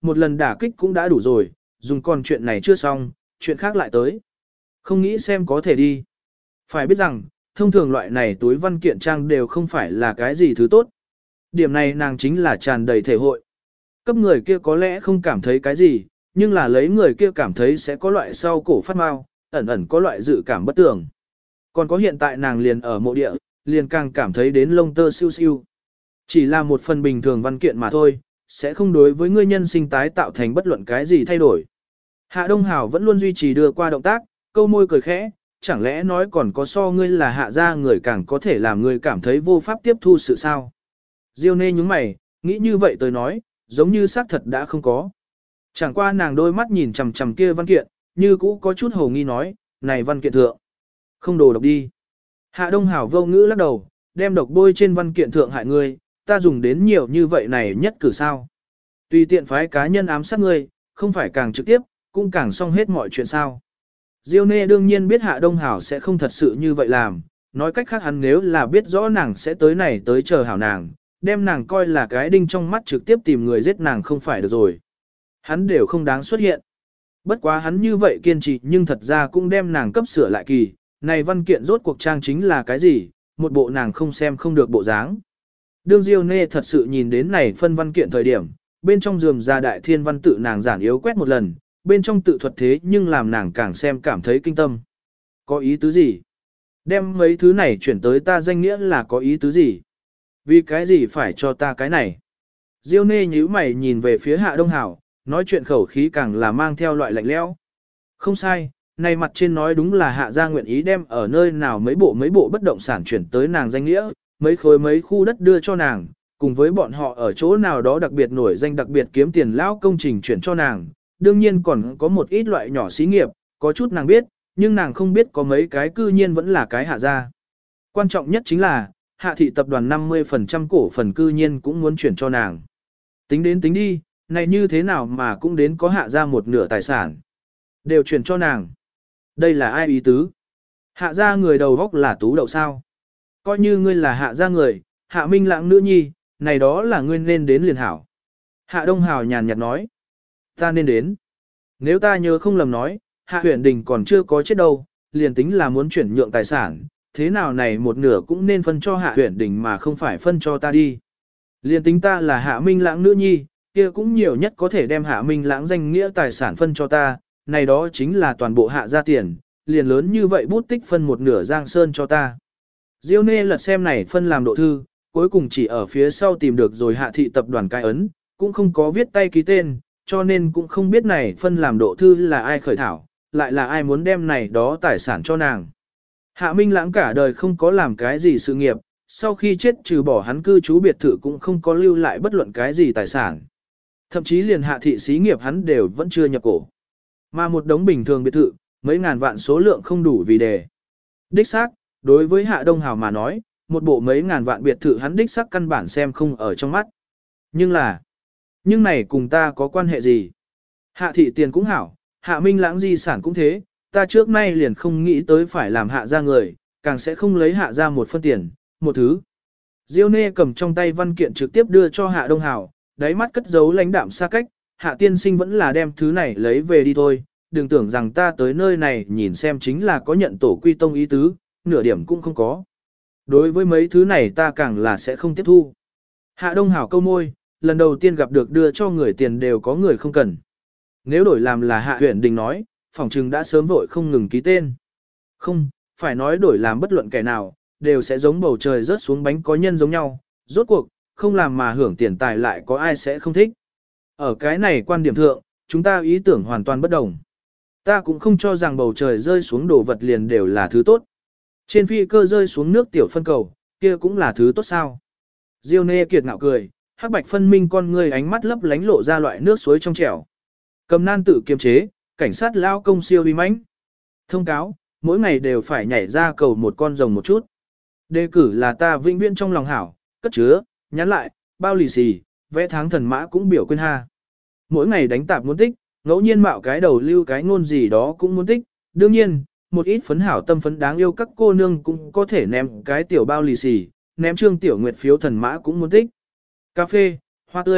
một lần đả kích cũng đã đủ rồi, dùng còn chuyện này chưa xong, chuyện khác lại tới. Không nghĩ xem có thể đi. Phải biết rằng, thông thường loại này túi văn kiện trang đều không phải là cái gì thứ tốt. Điểm này nàng chính là tràn đầy thể hội. Cấp người kia có lẽ không cảm thấy cái gì, nhưng là lấy người kia cảm thấy sẽ có loại sau cổ phát mau, ẩn ẩn có loại dự cảm bất tường. Còn có hiện tại nàng liền ở mộ địa, liền càng cảm thấy đến lông tơ siêu siêu. Chỉ là một phần bình thường văn kiện mà thôi, sẽ không đối với ngươi nhân sinh tái tạo thành bất luận cái gì thay đổi. Hạ Đông Hảo vẫn luôn duy trì đưa qua động tác, câu môi cười khẽ, chẳng lẽ nói còn có so ngươi là hạ gia người càng có thể làm ngươi cảm thấy vô pháp tiếp thu sự sao. Diêu nê nhúng mày, nghĩ như vậy tới nói, giống như xác thật đã không có. Chẳng qua nàng đôi mắt nhìn chằm chằm kia văn kiện, như cũ có chút hồ nghi nói, này văn kiện thượng. Không đồ độc đi. Hạ Đông Hảo vô ngữ lắc đầu, đem độc bôi trên văn kiện thượng hại ngươi, ta dùng đến nhiều như vậy này nhất cử sao. Tùy tiện phái cá nhân ám sát ngươi, không phải càng trực tiếp, cũng càng xong hết mọi chuyện sao. Diêu Nê đương nhiên biết Hạ Đông Hảo sẽ không thật sự như vậy làm, nói cách khác hắn nếu là biết rõ nàng sẽ tới này tới chờ hảo nàng, đem nàng coi là cái đinh trong mắt trực tiếp tìm người giết nàng không phải được rồi. Hắn đều không đáng xuất hiện. Bất quá hắn như vậy kiên trì nhưng thật ra cũng đem nàng cấp sửa lại kỳ, này văn kiện rốt cuộc trang chính là cái gì, một bộ nàng không xem không được bộ dáng. Đương Diêu Nê thật sự nhìn đến này phân văn kiện thời điểm, bên trong rườm ra đại thiên văn tự nàng giản yếu quét một lần, bên trong tự thuật thế nhưng làm nàng càng xem cảm thấy kinh tâm. Có ý tứ gì? Đem mấy thứ này chuyển tới ta danh nghĩa là có ý tứ gì? Vì cái gì phải cho ta cái này? Diêu Nê nhíu mày nhìn về phía Hạ Đông Hảo, nói chuyện khẩu khí càng là mang theo loại lạnh lẽo. Không sai, này mặt trên nói đúng là Hạ gia nguyện ý đem ở nơi nào mấy bộ bất động sản chuyển tới nàng danh nghĩa, mấy khối mấy khu đất đưa cho nàng, cùng với bọn họ ở chỗ nào đó đặc biệt nổi danh đặc biệt kiếm tiền lão công trình chuyển cho nàng. Đương nhiên còn có một ít loại nhỏ xí nghiệp, có chút nàng biết, nhưng nàng không biết có mấy cái cư nhiên vẫn là cái Hạ gia. Quan trọng nhất chính là, Hạ thị tập đoàn 50% cổ phần cư nhiên cũng muốn chuyển cho nàng. Tính đến tính đi, này như thế nào mà cũng đến có Hạ gia một nửa tài sản. Đều chuyển cho nàng. Đây là ai ý tứ? Hạ gia người đầu góc là tú đậu sao? Coi như ngươi là Hạ gia người, Hạ Minh Lãng nữ nhi, này đó là ngươi nên đến liền hảo. Hạ Đông Hào nhàn nhạt nói. Ta nên đến. Nếu ta nhớ không lầm nói, Hạ Huyền Đình còn chưa có chết đâu, liền tính là muốn chuyển nhượng tài sản, thế nào này một nửa cũng nên phân cho Hạ Huyền Đình mà không phải phân cho ta đi. Liền tính ta là Hạ Minh Lãng nữ nhi, kia cũng nhiều nhất có thể đem Hạ Minh Lãng danh nghĩa tài sản phân cho ta, này đó chính là toàn bộ Hạ gia tiền, liền lớn như vậy bút tích phân một nửa Giang Sơn cho ta. Diêu Nê lật xem này phân làm độ thư, cuối cùng chỉ ở phía sau tìm được rồi Hạ thị tập đoàn cái ấn, cũng không có viết tay ký tên, cho nên cũng không biết này phân làm độ thư là ai khởi thảo, lại là ai muốn đem này đó tài sản cho nàng. Hạ Minh Lãng cả đời không có làm cái gì sự nghiệp, sau khi chết trừ bỏ hắn cư trú biệt thự cũng không có lưu lại bất luận cái gì tài sản. Thậm chí liền Hạ thị xí nghiệp hắn đều vẫn chưa nhập cổ. Mà một đống bình thường biệt thự, mấy ngàn vạn số lượng không đủ vì đề. Đích xác, đối với Hạ Đông Hào mà nói, một bộ mấy ngàn vạn biệt thự hắn đích xác căn bản xem không ở trong mắt. Nhưng này cùng ta có quan hệ gì? Hạ thị tiền cũng hảo, Hạ Minh Lãng di sản cũng thế, ta trước nay liền không nghĩ tới phải làm Hạ ra người, càng sẽ không lấy Hạ ra một phân tiền, một thứ. Diêu Nê cầm trong tay văn kiện trực tiếp đưa cho Hạ Đông Hào, đáy mắt cất giấu lãnh đạm xa cách, Hạ tiên sinh vẫn là đem thứ này lấy về đi thôi, đừng tưởng rằng ta tới nơi này nhìn xem chính là có nhận tổ quy tông ý tứ, nửa điểm cũng không có. Đối với mấy thứ này ta càng là sẽ không tiếp thu. Hạ Đông Hảo câu môi, lần đầu tiên gặp được đưa cho người tiền đều có người không cần. Nếu đổi làm là Hạ Huyền Đình nói, phỏng chừng đã sớm vội không ngừng ký tên. Không, phải nói đổi làm bất luận kẻ nào, đều sẽ giống bầu trời rớt xuống bánh có nhân giống nhau, rốt cuộc, không làm mà hưởng tiền tài lại có ai sẽ không thích. Ở cái này quan điểm thượng, chúng ta ý tưởng hoàn toàn bất đồng. Ta cũng không cho rằng bầu trời rơi xuống đồ vật liền đều là thứ tốt. Trên phi cơ rơi xuống nước tiểu phân cầu, kia cũng là thứ tốt sao. Diêu Nê kiệt ngạo cười, hắc bạch phân minh con ngươi ánh mắt lấp lánh lộ ra loại nước suối trong trẻo. Cầm nan tự kiềm chế, cảnh sát lao công siêu uy mãnh. Thông cáo, mỗi ngày đều phải nhảy ra cầu một con rồng một chút. Đề cử là ta vĩnh viễn trong lòng hảo, cất chứa, nhắn lại, bao lì xì, vẽ tháng thần mã cũng biểu quên ha. Mỗi ngày đánh tạp muốn tích, ngẫu nhiên mạo cái đầu lưu cái ngôn gì đó cũng muốn tích. Đương nhiên, một ít phấn hảo tâm phấn đáng yêu các cô nương cũng có thể ném cái tiểu bao lì xì, ném trương tiểu nguyệt phiếu thần mã cũng muốn tích. Cà phê, hoa tươi,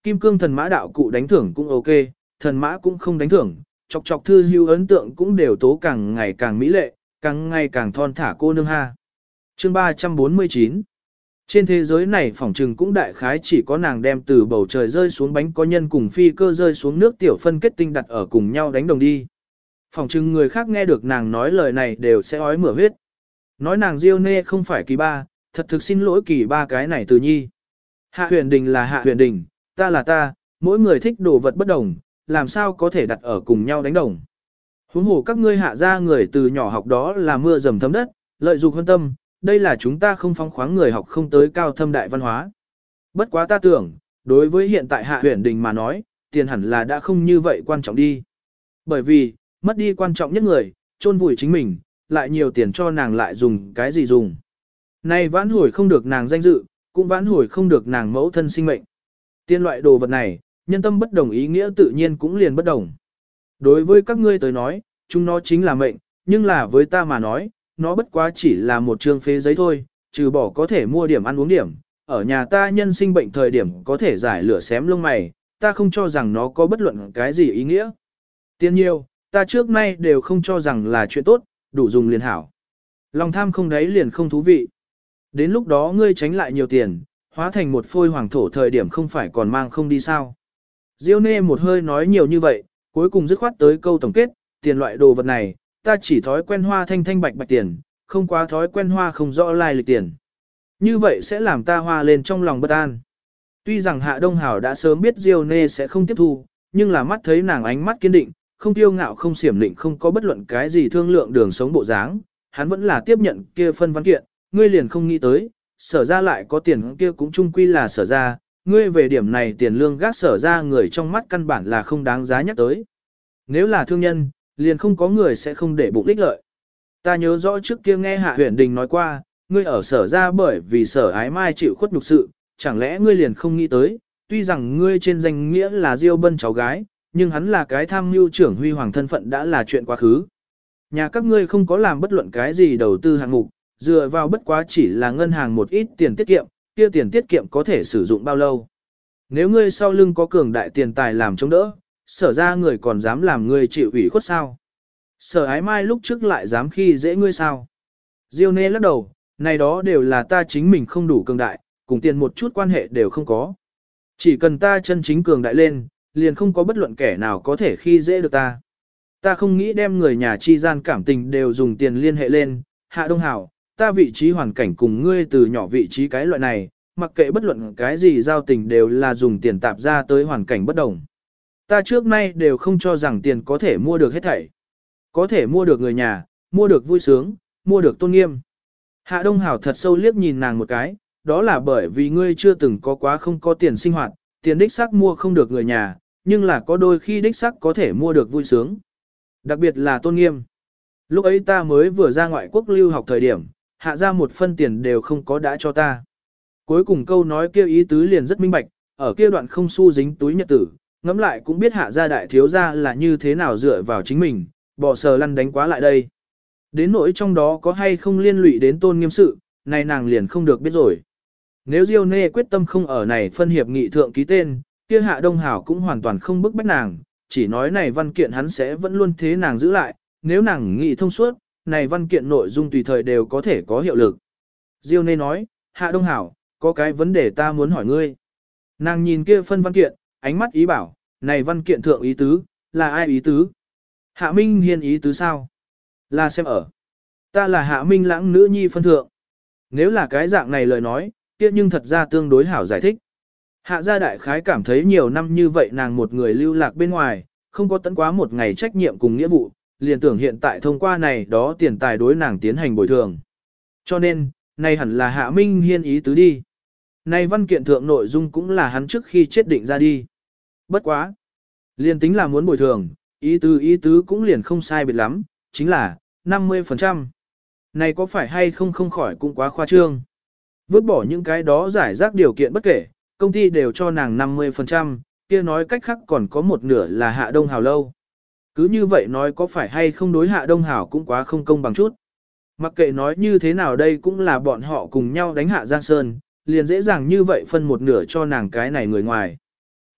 Kim cương thần mã đạo cụ đánh thưởng cũng ok, thần mã cũng không đánh thưởng, chọc chọc thư hưu ấn tượng cũng đều tố càng ngày càng mỹ lệ, càng ngày càng thon thả cô nương ha. Chương 349. Trên thế giới này phỏng trừng cũng đại khái chỉ có nàng đem từ bầu trời rơi xuống bánh có nhân cùng phi cơ rơi xuống nước tiểu phân kết tinh đặt ở cùng nhau đánh đồng đi. Phỏng trừng người khác nghe được nàng nói lời này đều sẽ ói mửa huyết. Nói nàng Diêu Nê không phải kỳ ba, thật thực xin lỗi kỳ ba cái này từ nhi. Hạ huyền đình là hạ huyền đình, ta là ta, mỗi người thích đồ vật bất đồng, làm sao có thể đặt ở cùng nhau đánh đồng. Huống hồ các ngươi hạ ra người từ nhỏ học đó là mưa dầm thấm đất, lợi dụng hơn tâm, đây là chúng ta không phóng khoáng người học không tới cao thâm đại văn hóa. Bất quá ta tưởng, đối với hiện tại hạ huyền đình mà nói, tiền hẳn là đã không như vậy quan trọng đi. Bởi vì, mất đi quan trọng nhất người, chôn vùi chính mình, lại nhiều tiền cho nàng lại dùng cái gì dùng. Này vãn hồi không được nàng danh dự, cũng vãn hồi không được nàng mẫu thân sinh mệnh. Tiên loại đồ vật này, nhân tâm bất đồng ý nghĩa tự nhiên cũng liền bất đồng. Đối với các ngươi tới nói, chúng nó chính là mệnh, nhưng là với ta mà nói, nó bất quá chỉ là một trương phế giấy thôi, trừ bỏ có thể mua điểm ăn uống điểm. Ở nhà ta nhân sinh bệnh thời điểm có thể giải lửa xém lông mày, ta không cho rằng nó có bất luận cái gì ý nghĩa. Tiền nhiều, ta trước nay đều không cho rằng là chuyện tốt, đủ dùng liền hảo. Lòng tham không đấy liền không thú vị. Đến lúc đó ngươi tránh lại nhiều tiền, hóa thành một phôi hoàng thổ thời điểm không phải còn mang không đi sao. Diêu Nê một hơi nói nhiều như vậy, cuối cùng dứt khoát tới câu tổng kết, tiền loại đồ vật này, ta chỉ thói quen hoa thanh thanh bạch bạch tiền, không quá thói quen hoa không rõ lai lịch tiền. Như vậy sẽ làm ta hoa lên trong lòng bất an. Tuy rằng Hạ Đông Hảo đã sớm biết Diêu Nê sẽ không tiếp thu, nhưng là mắt thấy nàng ánh mắt kiên định, không tiêu ngạo không xiểm định không có bất luận cái gì thương lượng đường sống bộ dáng, hắn vẫn là tiếp nhận kia phân văn kiện, ngươi liền không nghĩ tới, sở ra lại có tiền kia cũng chung quy là sở ra, ngươi về điểm này tiền lương gác sở ra người trong mắt căn bản là không đáng giá nhắc tới. Nếu là thương nhân, liền không có người sẽ không để bụng ích lợi. Ta nhớ rõ trước kia nghe Hạ Huyền Đình nói qua, ngươi ở sở ra bởi vì sở ái mai chịu khuất nhục sự, chẳng lẽ ngươi liền không nghĩ tới, tuy rằng ngươi trên danh nghĩa là Diêu Bân cháu gái, nhưng hắn là cái tham mưu trưởng huy hoàng thân phận đã là chuyện quá khứ. Nhà các ngươi không có làm bất luận cái gì đầu tư hạng mục, dựa vào bất quá chỉ là ngân hàng một ít tiền tiết kiệm, kia tiền tiết kiệm có thể sử dụng bao lâu. Nếu ngươi sau lưng có cường đại tiền tài làm chống đỡ, sở ra người còn dám làm ngươi chịu ủy khuất sao? Sở ái mai lúc trước lại dám khi dễ ngươi sao? Diêu Nê lắc đầu, này đó đều là ta chính mình không đủ cường đại, cùng tiền một chút quan hệ đều không có. Chỉ cần ta chân chính cường đại lên, liền không có bất luận kẻ nào có thể khi dễ được ta. Ta không nghĩ đem người nhà chi gian cảm tình đều dùng tiền liên hệ lên, Hạ Đông Hảo, ta vị trí hoàn cảnh cùng ngươi từ nhỏ vị trí cái loại này, mặc kệ bất luận cái gì giao tình đều là dùng tiền tạp ra tới hoàn cảnh bất đồng. Ta trước nay đều không cho rằng tiền có thể mua được hết thảy. Có thể mua được người nhà, mua được vui sướng, mua được tôn nghiêm. Hạ Đông Hảo thật sâu liếc nhìn nàng một cái, đó là bởi vì ngươi chưa từng có quá không có tiền sinh hoạt, tiền đích xác mua không được người nhà, nhưng là có đôi khi đích xác có thể mua được vui sướng. Đặc biệt là tôn nghiêm. Lúc ấy ta mới vừa ra ngoại quốc lưu học thời điểm, hạ ra một phân tiền đều không có đã cho ta. Cuối cùng câu nói kia ý tứ liền rất minh bạch, ở kia đoạn không xu dính túi nhật tử, ngẫm lại cũng biết hạ gia đại thiếu gia là như thế nào dựa vào chính mình, bỏ sờ lăn đánh quá lại đây. Đến nỗi trong đó có hay không liên lụy đến tôn nghiêm sự, này nàng liền không được biết rồi. Nếu Diêu Nê quyết tâm không ở này phân hiệp nghị thượng ký tên, kia Hạ Đông Hảo cũng hoàn toàn không bức bách nàng, chỉ nói này văn kiện hắn sẽ vẫn luôn thế nàng giữ lại, nếu nàng nghĩ thông suốt, này văn kiện nội dung tùy thời đều có thể có hiệu lực. Diêu Nê nói, Hạ Đông Hảo, có cái vấn đề ta muốn hỏi ngươi. Nàng nhìn kia phân văn kiện, ánh mắt ý bảo, này văn kiện thượng ý tứ, là ai ý tứ? Hạ Minh Hiên ý tứ sao? Là xem ở. Ta là Hạ Minh Lãng nữ nhi phân thượng. Nếu là cái dạng này lời nói, kia nhưng thật ra tương đối hảo giải thích. Hạ gia đại khái cảm thấy nhiều năm như vậy nàng một người lưu lạc bên ngoài, không có tận quá một ngày trách nhiệm cùng nghĩa vụ, liền tưởng hiện tại thông qua này đó tiền tài đối nàng tiến hành bồi thường. Cho nên, này hẳn là Hạ Minh Hiên ý tứ đi. Này văn kiện thượng nội dung cũng là hắn trước khi chết định ra đi. Bất quá. Liền tính là muốn bồi thường, ý tứ cũng liền không sai biệt lắm, chính là 50%. Này có phải hay không không khỏi cũng quá khoa trương. Vứt bỏ những cái đó giải rác điều kiện bất kể, công ty đều cho nàng 50%, kia nói cách khác còn có một nửa là Hạ Đông Hảo lâu. Cứ như vậy nói có phải hay không đối Hạ Đông Hảo cũng quá không công bằng chút. Mặc kệ nói như thế nào đây cũng là bọn họ cùng nhau đánh Hạ Giang Sơn, liền dễ dàng như vậy phân một nửa cho nàng cái này người ngoài.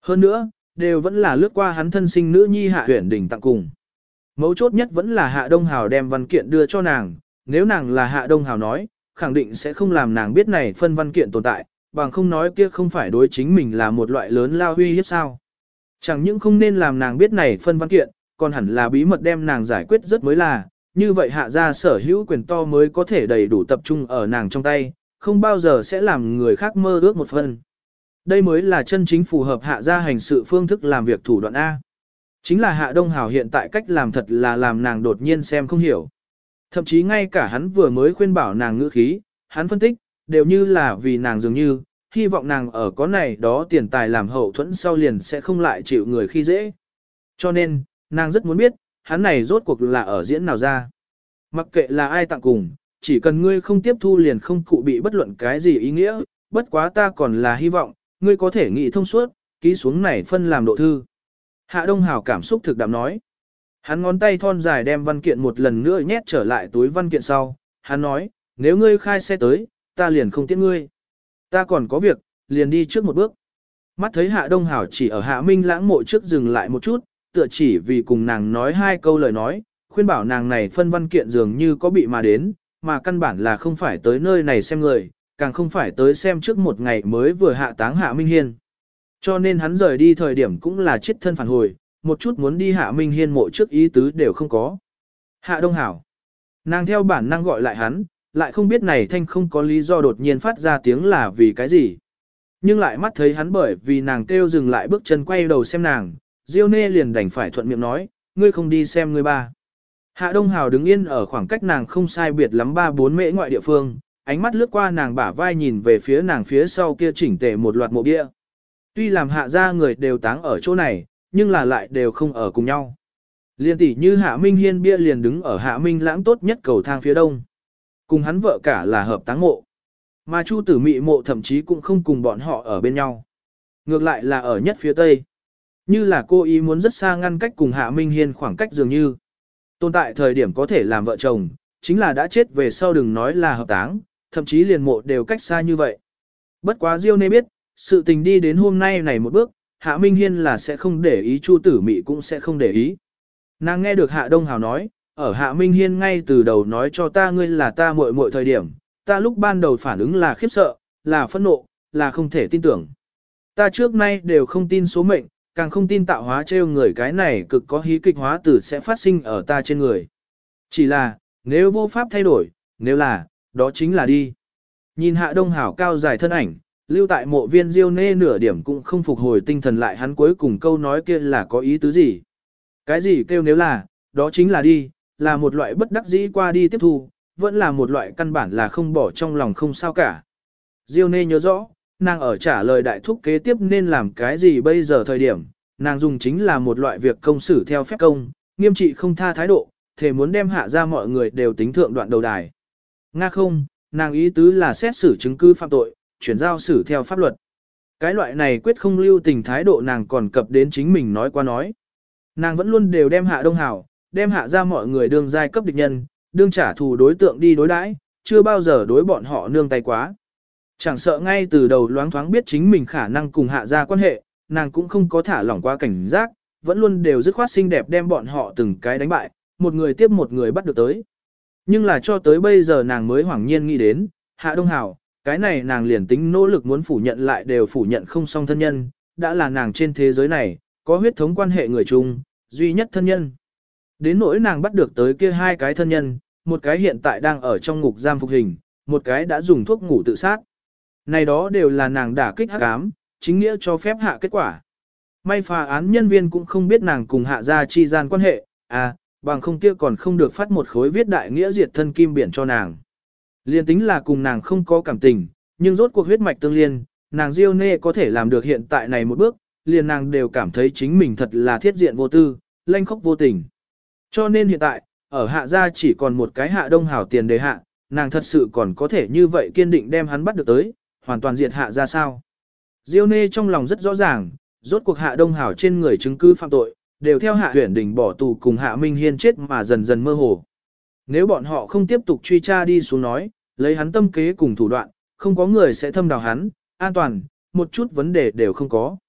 Hơn nữa, đều vẫn là lướt qua hắn thân sinh nữ nhi Hạ Huyền Đình tặng cùng. Mấu chốt nhất vẫn là Hạ Đông Hào đem văn kiện đưa cho nàng, nếu nàng là Hạ Đông Hào nói, khẳng định sẽ không làm nàng biết này phân văn kiện tồn tại, bằng không nói kia không phải đối chính mình là một loại lớn lao huy hiếp sao. Chẳng những không nên làm nàng biết này phân văn kiện, còn hẳn là bí mật đem nàng giải quyết rất mới là, như vậy Hạ gia sở hữu quyền to mới có thể đầy đủ tập trung ở nàng trong tay, không bao giờ sẽ làm người khác mơ ước một phần. Đây mới là chân chính phù hợp Hạ gia hành sự phương thức làm việc thủ đoạn A. Chính là Hạ Đông Hào hiện tại cách làm thật là làm nàng đột nhiên xem không hiểu. Thậm chí ngay cả hắn vừa mới khuyên bảo nàng ngữ khí, hắn phân tích, đều như là vì nàng dường như, hy vọng nàng ở có này đó tiền tài làm hậu thuẫn sau liền sẽ không lại chịu người khi dễ. Cho nên, nàng rất muốn biết, hắn này rốt cuộc là ở diễn nào ra. Mặc kệ là ai tặng cùng, chỉ cần ngươi không tiếp thu liền không cụ bị bất luận cái gì ý nghĩa, bất quá ta còn là hy vọng, ngươi có thể nghĩ thông suốt, ký xuống này phân làm độ thư. Hạ Đông Hào cảm xúc thực đạm nói. Hắn ngón tay thon dài đem văn kiện một lần nữa nhét trở lại túi văn kiện sau. Hắn nói, nếu ngươi khai xe tới, ta liền không tiễn ngươi. Ta còn có việc, liền đi trước một bước. Mắt thấy Hạ Đông Hào chỉ ở Hạ Minh Lãng mộ trước dừng lại một chút, tựa chỉ vì cùng nàng nói hai câu lời nói, khuyên bảo nàng này phân văn kiện dường như có bị mà đến, mà căn bản là không phải tới nơi này xem người, càng không phải tới xem trước một ngày mới vừa hạ táng Hạ Minh Hiên. Cho nên hắn rời đi thời điểm cũng là chết thân phản hồi, một chút muốn đi Hạ Minh Hiên mộ trước ý tứ đều không có. Hạ Đông Hảo. Nàng theo bản năng gọi lại hắn, lại không biết này thanh không có lý do đột nhiên phát ra tiếng là vì cái gì. Nhưng lại mắt thấy hắn bởi vì nàng kêu dừng lại bước chân quay đầu xem nàng, Diêu Nê liền đành phải thuận miệng nói, ngươi không đi xem ngươi ba. Hạ Đông Hào đứng yên ở khoảng cách nàng không sai biệt lắm 3-4 mễ ngoại địa phương, ánh mắt lướt qua nàng bả vai nhìn về phía nàng phía sau kia chỉnh tề một loạt mộ bia. Tuy làm Hạ gia người đều táng ở chỗ này, nhưng là lại đều không ở cùng nhau. Liên tỷ như Hạ Minh Hiên bia liền đứng ở Hạ Minh Lãng tốt nhất cầu thang phía đông. Cùng hắn vợ cả là hợp táng mộ. Mà Chu Tử Mị mộ thậm chí cũng không cùng bọn họ ở bên nhau. Ngược lại là ở nhất phía tây. Như là cô ý muốn rất xa ngăn cách cùng Hạ Minh Hiên khoảng cách dường như. Tồn tại thời điểm có thể làm vợ chồng, chính là đã chết về sau đừng nói là hợp táng, thậm chí liền mộ đều cách xa như vậy. Bất quá Diêu Nê biết, sự tình đi đến hôm nay này một bước, Hạ Minh Hiên là sẽ không để ý, Chu Tử Mị cũng sẽ không để ý. Nàng nghe được Hạ Đông Hào nói, ở Hạ Minh Hiên ngay từ đầu nói cho ta ngươi là ta muội muội thời điểm, ta lúc ban đầu phản ứng là khiếp sợ, là phẫn nộ, là không thể tin tưởng. Ta trước nay đều không tin số mệnh, càng không tin tạo hóa trêu người cái này cực có hí kịch hóa tử sẽ phát sinh ở ta trên người. Chỉ là, nếu vô pháp thay đổi, nếu là, đó chính là đi. Nhìn Hạ Đông Hảo cao dài thân ảnh, lưu tại mộ viên Diêu Nê nửa điểm cũng không phục hồi tinh thần lại hắn cuối cùng câu nói kia là có ý tứ gì. Cái gì kêu nếu là, đó chính là đi, là một loại bất đắc dĩ qua đi tiếp thu, vẫn là một loại căn bản là không bỏ trong lòng không sao cả. Diêu Nê nhớ rõ, nàng ở trả lời đại thúc kế tiếp nên làm cái gì bây giờ thời điểm, nàng dùng chính là một loại việc công xử theo phép công, nghiêm trị không tha thái độ, thể muốn đem Hạ ra mọi người đều tính thượng đoạn đầu đài. Nga không, nàng ý tứ là xét xử chứng cứ phạm tội, chuyển giao xử theo pháp luật. Cái loại này quyết không lưu tình thái độ nàng còn cập đến chính mình nói qua nói. Nàng vẫn luôn đều đem Hạ Đông Hảo, đem Hạ ra mọi người đương giai cấp địch nhân, đương trả thù đối tượng đi đối đãi, chưa bao giờ đối bọn họ nương tay quá. Chẳng sợ ngay từ đầu loáng thoáng biết chính mình khả năng cùng Hạ ra quan hệ, nàng cũng không có thả lỏng qua cảnh giác, vẫn luôn đều dứt khoát xinh đẹp đem bọn họ từng cái đánh bại, một người tiếp một người bắt được tới. Nhưng là cho tới bây giờ nàng mới hoảng nhiên nghĩ đến, Hạ Đông Hảo, cái này nàng liền tính nỗ lực muốn phủ nhận lại đều phủ nhận không xong thân nhân, đã là nàng trên thế giới này, có huyết thống quan hệ người chung, duy nhất thân nhân. Đến nỗi nàng bắt được tới kia hai cái thân nhân, một cái hiện tại đang ở trong ngục giam phục hình, một cái đã dùng thuốc ngủ tự sát. Này đó đều là nàng đả kích hắc ám, chính nghĩa cho phép hạ kết quả. May phá án nhân viên cũng không biết nàng cùng Hạ gia chi gian quan hệ, bằng không kia còn không được phát một khối viết đại nghĩa diệt thân kim biển cho nàng. Liên tính là cùng nàng không có cảm tình, nhưng rốt cuộc huyết mạch tương liên, nàng Diêu Nê có thể làm được hiện tại này một bước, liền nàng đều cảm thấy chính mình thật là thiết diện vô tư, lanh khóc vô tình. Cho nên hiện tại, ở Hạ gia chỉ còn một cái Hạ Đông Hảo tiền đề hạ, nàng thật sự còn có thể như vậy kiên định đem hắn bắt được tới, hoàn toàn diệt Hạ gia sao. Diêu Nê trong lòng rất rõ ràng, rốt cuộc Hạ Đông Hảo trên người chứng cứ phạm tội, đều theo Hạ Huyền Đình bỏ tù cùng Hạ Minh Hiên chết mà dần dần mơ hồ. Nếu bọn họ không tiếp tục truy tra đi xuống nói, lấy hắn tâm kế cùng thủ đoạn, không có người sẽ thâm đào hắn, an toàn, một chút vấn đề đều không có.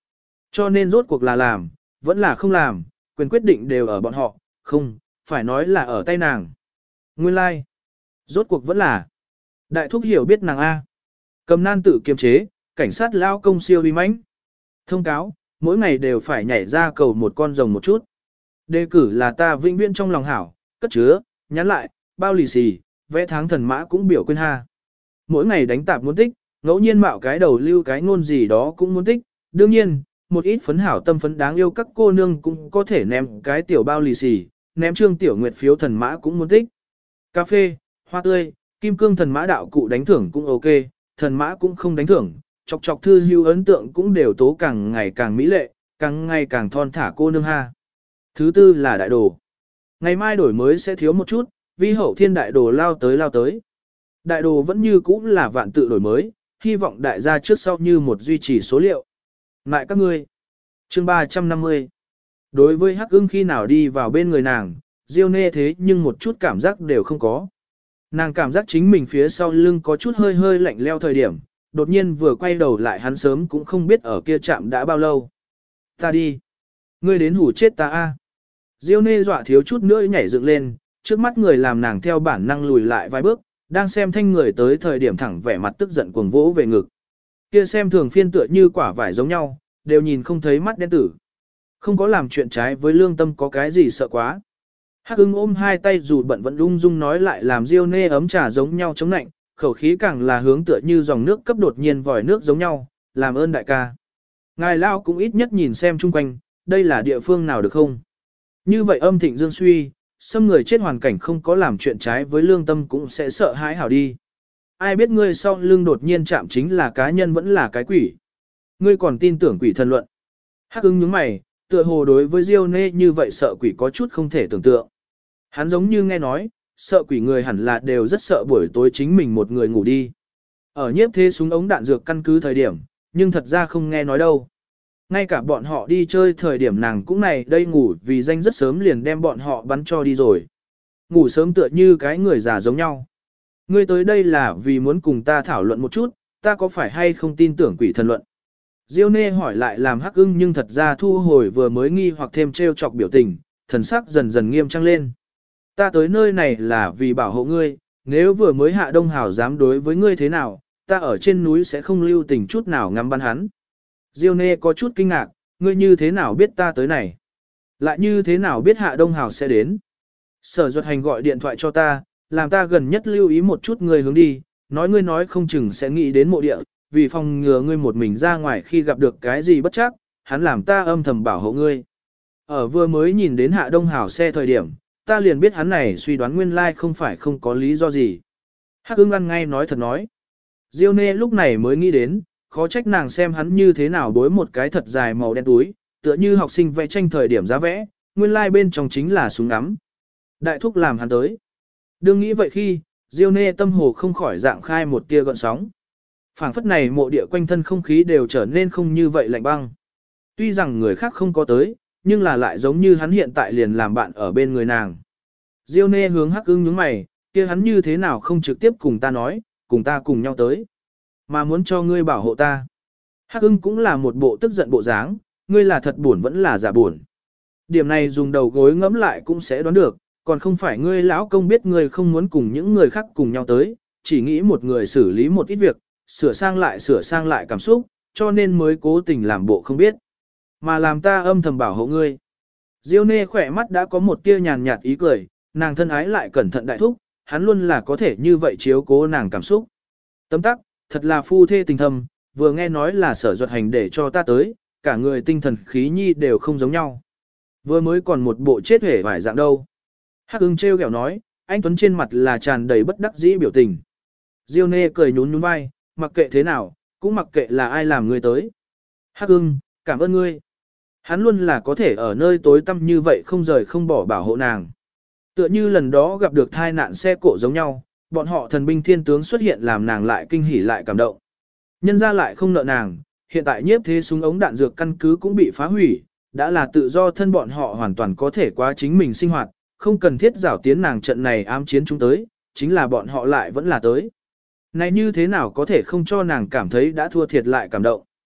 Cho nên rốt cuộc là làm, vẫn là không làm, quyền quyết định đều ở bọn họ, không, phải nói là ở tay nàng. Nguyên lai, like. Rốt cuộc vẫn là. Đại thúc hiểu biết nàng A. Cầm nan tự kiềm chế, cảnh sát lao công siêu uy mãnh. Thông cáo, mỗi ngày đều phải nhảy ra cầu một con rồng một chút. Đề cử là ta vĩnh viễn trong lòng hảo, cất chứa, nhắn lại, bao lì xì, vẽ tháng thần mã cũng biểu quên ha. Mỗi ngày đánh tạp muốn tích, ngẫu nhiên mạo cái đầu lưu cái ngôn gì đó cũng muốn tích. Đương nhiên, một ít phấn hảo tâm phấn đáng yêu các cô nương cũng có thể ném cái tiểu bao lì xì, ném trương tiểu nguyệt phiếu thần mã cũng muốn tích. Cà phê, hoa tươi, kim cương thần mã đạo cụ đánh thưởng cũng ok, thần mã cũng không đánh thưởng, chọc chọc thư hưu ấn tượng cũng đều tố càng ngày càng mỹ lệ, càng ngày càng thon thả cô nương ha. Thứ tư là đại đồ. Ngày mai đổi mới sẽ thiếu một chút, vi hậu thiên đại đồ lao tới. Đại đồ vẫn như cũ là vạn tự đổi mới, hy vọng đại gia trước sau như một duy trì số liệu. Lại các ngươi. Chương 350. Đối với Hắc Ưng khi nào đi vào bên người nàng, Diêu Nê thế nhưng một chút cảm giác đều không có. Nàng cảm giác chính mình phía sau lưng có chút hơi hơi lạnh leo thời điểm, đột nhiên vừa quay đầu lại hắn sớm cũng không biết ở kia chạm đã bao lâu. Ta đi. Ngươi đến hủ chết ta a. Diêu Nê dọa thiếu chút nữa nhảy dựng lên, trước mắt người làm nàng theo bản năng lùi lại vài bước, đang xem thanh người tới thời điểm thẳng vẻ mặt tức giận cuồng vỗ về ngực. Kia xem thường phiên tựa như quả vải giống nhau, đều nhìn không thấy mắt đen tử. Không có làm chuyện trái với lương tâm có cái gì sợ quá. Hắc Ưng ôm hai tay dù bận vẫn ung dung nói lại làm Diêu Nê ấm trà giống nhau chống nạnh, khẩu khí càng là hướng tựa như dòng nước cấp đột nhiên vòi nước giống nhau, làm ơn đại ca. Ngài Lao cũng ít nhất nhìn xem chung quanh, đây là địa phương nào được không? Như vậy âm thịnh dương suy, xâm người chết hoàn cảnh không có làm chuyện trái với lương tâm cũng sẽ sợ hãi hảo đi. Ai biết ngươi sau lưng đột nhiên chạm chính là cá nhân vẫn là cái quỷ. Ngươi còn tin tưởng quỷ thần luận. Hắc Ưng nhướng mày, tựa hồ đối với Diêu Nê như vậy sợ quỷ có chút không thể tưởng tượng. Hắn giống như nghe nói, sợ quỷ người hẳn là đều rất sợ buổi tối chính mình một người ngủ đi. Ở nhiếp thế súng ống đạn dược căn cứ thời điểm, nhưng thật ra không nghe nói đâu. Ngay cả bọn họ đi chơi thời điểm nàng cũng này đây ngủ vì danh rất sớm liền đem bọn họ bắn cho đi rồi. Ngủ sớm tựa như cái người già giống nhau. Ngươi tới đây là vì muốn cùng ta thảo luận một chút, ta có phải hay không tin tưởng quỷ thần luận. Diêu Nê hỏi lại làm Hắc Ưng nhưng thật ra thu hồi vừa mới nghi hoặc thêm trêu chọc biểu tình, thần sắc dần dần nghiêm trang lên. Ta tới nơi này là vì bảo hộ ngươi, nếu vừa mới Hạ Đông Hào dám đối với ngươi thế nào, ta ở trên núi sẽ không lưu tình chút nào ngắm bắn hắn. Diêu Nê có chút kinh ngạc, ngươi như thế nào biết ta tới này? Lại như thế nào biết Hạ Đông Hào sẽ đến? Sở Duật Hành gọi điện thoại cho ta, làm ta gần nhất lưu ý một chút ngươi hướng đi, nói ngươi nói không chừng sẽ nghĩ đến mộ địa, vì phòng ngừa ngươi một mình ra ngoài khi gặp được cái gì bất chắc, hắn làm ta âm thầm bảo hộ ngươi. Ở vừa mới nhìn đến Hạ Đông Hào xe thời điểm, ta liền biết hắn này suy đoán nguyên lai không phải không có lý do gì. Hắc Ưng ăn ngay nói thật nói. Diêu Nê lúc này mới nghĩ đến, khó trách nàng xem hắn như thế nào đối một cái thật dài màu đen túi, tựa như học sinh vẽ tranh thời điểm giá vẽ, nguyên lai bên trong chính là súng ngắm. Đại thúc làm hắn tới. Đương nghĩ vậy khi, Diêu Nê tâm hồ không khỏi dạng khai một tia gợn sóng. Phảng phất này mộ địa quanh thân không khí đều trở nên không như vậy lạnh băng. Tuy rằng người khác không có tới, nhưng là lại giống như hắn hiện tại liền làm bạn ở bên người nàng. Diêu Nê hướng Hắc Ưng nhướng mày, kia hắn như thế nào không trực tiếp cùng ta nói, cùng ta cùng nhau tới, mà muốn cho ngươi bảo hộ ta. Hắc Ưng cũng là một bộ tức giận bộ dáng, ngươi là thật buồn vẫn là giả buồn. Điểm này dùng đầu gối ngẫm lại cũng sẽ đoán được, còn không phải ngươi lão công biết ngươi không muốn cùng những người khác cùng nhau tới, chỉ nghĩ một người xử lý một ít việc, sửa sang lại cảm xúc, cho nên mới cố tình làm bộ không biết. Mà làm ta âm thầm bảo hộ ngươi. Diêu Nê khỏe mắt đã có một tia nhàn nhạt ý cười, nàng thân ái lại cẩn thận đại thúc, hắn luôn là có thể như vậy chiếu cố nàng cảm xúc. Tấm tắc, thật là phu thê tình thâm, vừa nghe nói là Sở Duật Hành để cho ta tới, cả người tinh thần khí nhi đều không giống nhau. Vừa mới còn một bộ chết hể vải dạng đâu. Hắc Ưng trêu ghẹo nói, anh Tuấn trên mặt là tràn đầy bất đắc dĩ biểu tình. Diêu Nê cười nhún nhún vai, mặc kệ thế nào, cũng mặc kệ là ai làm ngươi tới. Hắc Ưng, cảm ơn ngươi. Hắn luôn là có thể ở nơi tối tăm như vậy không rời không bỏ bảo hộ nàng. Tựa như lần đó gặp được thai nạn xe cộ giống nhau, bọn họ thần binh thiên tướng xuất hiện làm nàng lại kinh hỉ lại cảm động. Nhân ra lại không nợ nàng, hiện tại nhiếp thế súng ống đạn dược căn cứ cũng bị phá hủy, đã là tự do thân bọn họ hoàn toàn có thể qua chính mình sinh hoạt, không cần thiết rảo tiến nàng trận này ám chiến chúng tới, chính là bọn họ lại vẫn là tới. Này như thế nào có thể không cho nàng cảm thấy đã thua thiệt lại cảm động.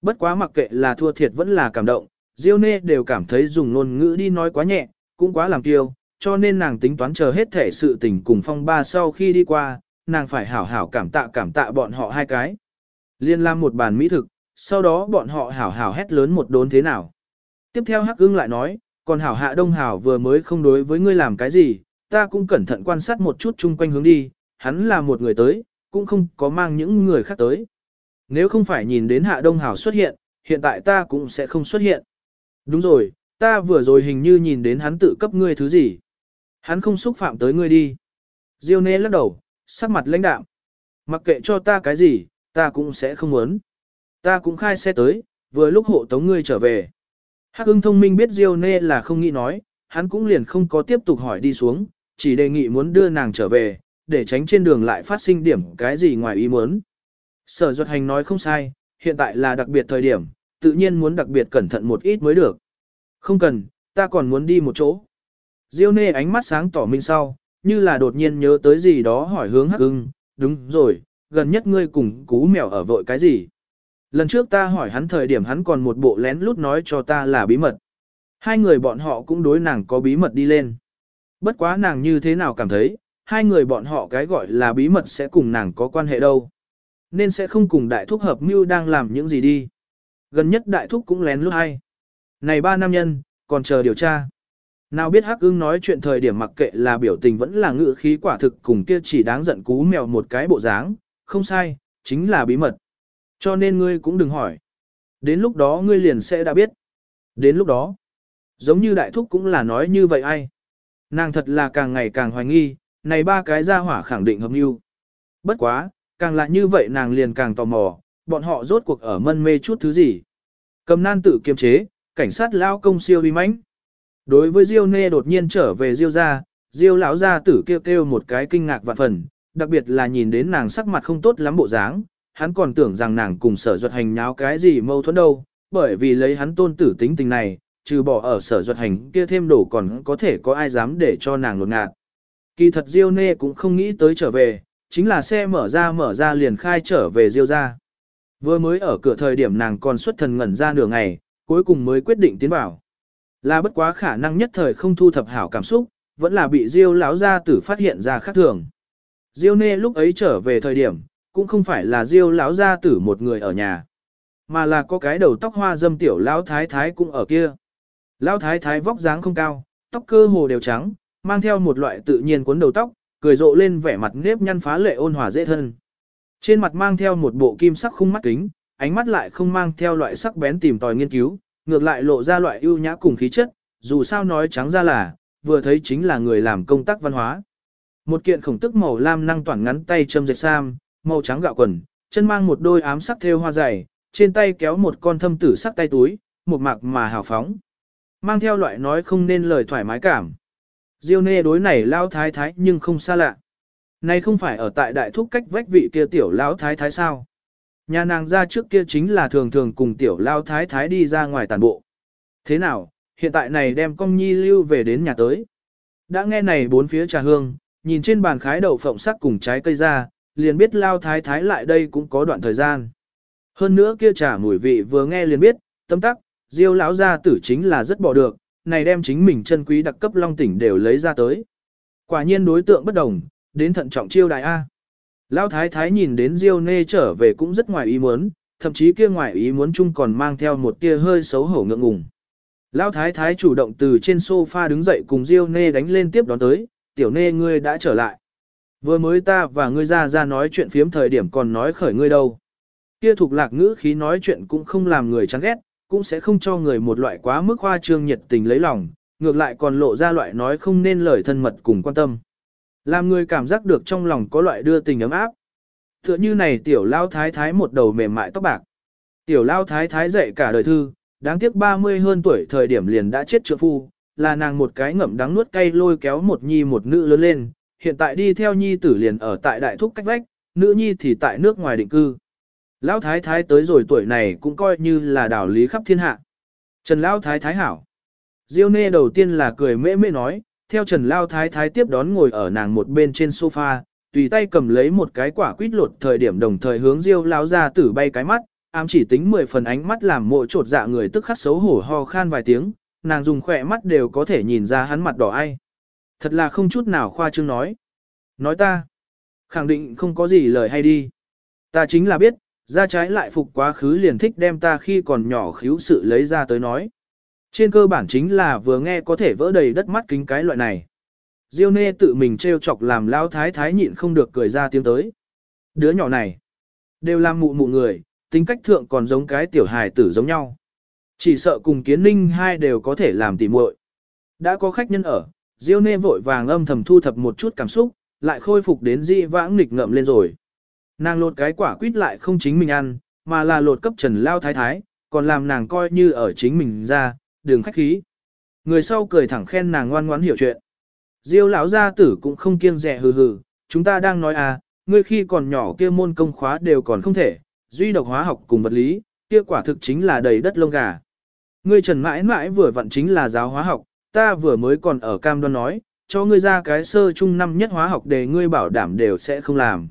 Bất quá mặc kệ là thua thiệt vẫn là cảm động, Diêu Nê đều cảm thấy dùng ngôn ngữ đi nói quá nhẹ, cũng quá làm kiêu, cho nên nàng tính toán chờ hết thể sự tình cùng phong ba sau khi đi qua, nàng phải hảo hảo cảm tạ bọn họ hai cái. Liên làm một bàn mỹ thực, sau đó bọn họ hảo hảo hét lớn một đốn thế nào. Tiếp theo Hắc Ưng lại nói, còn hảo Hạ Đông Hảo vừa mới không đối với ngươi làm cái gì, ta cũng cẩn thận quan sát một chút chung quanh hướng đi, hắn là một người tới, cũng không có mang những người khác tới. Nếu không phải nhìn đến Hạ Đông Hảo xuất hiện, hiện tại ta cũng sẽ không xuất hiện. Đúng rồi, ta vừa rồi hình như nhìn đến hắn tự cấp ngươi thứ gì. Hắn không xúc phạm tới ngươi đi. Diêu Nê lắc đầu, sắc mặt lãnh đạm. Mặc kệ cho ta cái gì, ta cũng sẽ không muốn. Ta cũng khai xe tới, vừa lúc hộ tống ngươi trở về. Hắc Ưng thông minh biết Diêu Nê là không nghĩ nói, hắn cũng liền không có tiếp tục hỏi đi xuống, chỉ đề nghị muốn đưa nàng trở về, để tránh trên đường lại phát sinh điểm cái gì ngoài ý muốn. Sở Duật Hành nói không sai, hiện tại là đặc biệt thời điểm, tự nhiên muốn đặc biệt cẩn thận một ít mới được. Không cần, ta còn muốn đi một chỗ. Diêu Nê ánh mắt sáng tỏ minh sau, như là đột nhiên nhớ tới gì đó hỏi hướng Hắc Ưng, đúng rồi, gần nhất ngươi cùng Cú Mèo ở vội cái gì? Lần trước ta hỏi hắn thời điểm hắn còn một bộ lén lút nói cho ta là bí mật. Hai người bọn họ cũng đối nàng có bí mật đi lên. Bất quá nàng như thế nào cảm thấy, hai người bọn họ cái gọi là bí mật sẽ cùng nàng có quan hệ đâu. Nên sẽ không cùng đại thúc hợp mưu đang làm những gì đi. Gần nhất đại thúc cũng lén lút hay. Này ba nam nhân, còn chờ điều tra. Nào biết Hắc Ưng nói chuyện thời điểm mặc kệ là biểu tình vẫn là ngữ khí quả thực cùng kia chỉ đáng giận Cú Mèo một cái bộ dáng, không sai, chính là bí mật. Cho nên ngươi cũng đừng hỏi. Đến lúc đó ngươi liền sẽ đã biết. Đến lúc đó, giống như đại thúc cũng là nói như vậy ai. Nàng thật là càng ngày càng hoài nghi, này ba cái gia hỏa khẳng định hợp mưu. Bất quá, càng là như vậy nàng liền càng tò mò, bọn họ rốt cuộc ở mân mê chút thứ gì. Cầm nan tự kiềm chế, cảnh sát lao công siêu uy mãnh. Đối với Diêu Nê đột nhiên trở về Diêu gia, Diêu lão gia tử kêu một cái kinh ngạc vạn phần, đặc biệt là nhìn đến nàng sắc mặt không tốt lắm bộ dáng, hắn còn tưởng rằng nàng cùng Sở Duật Hành nháo cái gì mâu thuẫn đâu, bởi vì lấy hắn tôn tử tính tình này, trừ bỏ ở Sở Duật Hành kia thêm đổ còn có thể có ai dám để cho nàng lột ngạt. Kỳ thật Diêu Nê cũng không nghĩ tới trở về, chính là xe mở ra liền khai trở về Diêu gia. Vừa mới ở cửa thời điểm nàng còn xuất thần ngẩn ra nửa ngày, cuối cùng mới quyết định tiến vào. Là bất quá khả năng nhất thời không thu thập hảo cảm xúc, vẫn là bị Diêu lão gia tử phát hiện ra khác thường. Diêu Nê lúc ấy trở về thời điểm, cũng không phải là Diêu lão gia tử một người ở nhà, mà là có cái đầu tóc hoa dâm tiểu lão thái thái cũng ở kia. Lão thái thái vóc dáng không cao, tóc cơ hồ đều trắng, mang theo một loại tự nhiên cuốn đầu tóc, cười rộ lên vẻ mặt nếp nhăn phá lệ ôn hòa dễ thân. Trên mặt mang theo một bộ kim sắc khung mắt kính, ánh mắt lại không mang theo loại sắc bén tìm tòi nghiên cứu, ngược lại lộ ra loại ưu nhã cùng khí chất, dù sao nói trắng ra là, vừa thấy chính là người làm công tác văn hóa. Một kiện khổng tức màu lam năng toản ngắn tay châm dệt sam, màu trắng gạo quần, chân mang một đôi ám sắc thêu hoa dày, trên tay kéo một con thâm tử sắc tay túi, một mạc mà hào phóng. Mang theo loại nói không nên lời thoải mái cảm. Diêu Nê đối này lao thái thái nhưng không xa lạ. Này không phải ở tại đại thúc cách vách vị kia tiểu lão thái thái sao? Nhà nàng ra trước kia chính là thường thường cùng tiểu lao thái thái đi ra ngoài tàn bộ. Thế nào, hiện tại này đem công nhi lưu về đến nhà tới. Đã nghe này bốn phía trà hương, nhìn trên bàn khái đậu phộng sắc cùng trái cây ra, liền biết lao thái thái lại đây cũng có đoạn thời gian. Hơn nữa kia trà mùi vị vừa nghe liền biết, tâm tắc, Diêu lão gia tử chính là rất bỏ được, này đem chính mình chân quý đặc cấp long tỉnh đều lấy ra tới. Quả nhiên đối tượng bất đồng, đến thận trọng chiêu đại A. Lão thái thái nhìn đến Diêu Nê trở về cũng rất ngoài ý muốn, thậm chí kia ngoài ý muốn chung còn mang theo một tia hơi xấu hổ ngượng ngùng. Lão thái thái chủ động từ trên sofa đứng dậy cùng Diêu Nê đánh lên tiếp đón tới, tiểu Nê ngươi đã trở lại. Vừa mới ta và ngươi ra nói chuyện phiếm thời điểm còn nói khởi ngươi đâu. Kia thuộc lạc ngữ khí nói chuyện cũng không làm người chán ghét, cũng sẽ không cho người một loại quá mức hoa trương nhiệt tình lấy lòng, ngược lại còn lộ ra loại nói không nên lời thân mật cùng quan tâm. Làm người cảm giác được trong lòng có loại đưa tình ấm áp. Tựa như này tiểu lao thái thái một đầu mềm mại tóc bạc. Tiểu lao thái thái dạy cả đời thư, đáng tiếc 30 hơn tuổi thời điểm liền đã chết trượng phu, là nàng một cái ngậm đắng nuốt cay lôi kéo một nhi một nữ lớn lên, hiện tại đi theo nhi tử liền ở tại đại thúc cách vách, nữ nhi thì tại nước ngoài định cư. Lão thái thái tới rồi tuổi này cũng coi như là đảo lý khắp thiên hạ. Trần Lão thái thái hảo. Diêu Nê đầu tiên là cười mễ mễ nói, theo Trần Lão thái thái tiếp đón ngồi ở nàng một bên trên sofa, tùy tay cầm lấy một cái quả quýt lột thời điểm đồng thời hướng Diêu lão gia tử bay cái mắt, Ám chỉ tính 10 phần ánh mắt làm mộ trột dạ người tức khắc xấu hổ ho khan vài tiếng, nàng dùng khỏe mắt đều có thể nhìn ra hắn mặt đỏ ai. Thật là không chút nào khoa trương nói. Nói ta, khẳng định không có gì lời hay đi. Ta chính là biết, ra trái lại phục quá khứ liền thích đem ta khi còn nhỏ khíu sự lấy ra tới nói. Trên cơ bản chính là vừa nghe có thể vỡ đầy đất mắt kính cái loại này. Diêu nê tự mình trêu chọc làm lao thái thái nhịn không được cười ra tiếng tới. Đứa nhỏ này, đều làm mụ mụ người, tính cách thượng còn giống cái tiểu hài tử giống nhau. Chỉ sợ cùng Kiến Ninh hai đều có thể làm tỉ muội. Đã có khách nhân ở, Diêu nê vội vàng âm thầm thu thập một chút cảm xúc, lại khôi phục đến dị vãng nghịch ngợm lên rồi. Nàng lột cái quả quýt lại không chính mình ăn, mà là lột cấp Trần lao thái thái, còn làm nàng coi như ở chính mình ra, đường khách khí. Người sau cười thẳng khen nàng ngoan ngoãn hiểu chuyện. Diêu lão gia tử cũng không kiêng dè hừ hừ, chúng ta đang nói à, ngươi khi còn nhỏ kia môn công khóa đều còn không thể, duy độc hóa học cùng vật lý, kia quả thực chính là đầy đất lông gà. Ngươi Trần mãi mãi vừa vặn chính là giáo hóa học, ta vừa mới còn ở cam đoan nói, cho ngươi ra cái sơ trung năm nhất hóa học để ngươi bảo đảm đều sẽ không làm.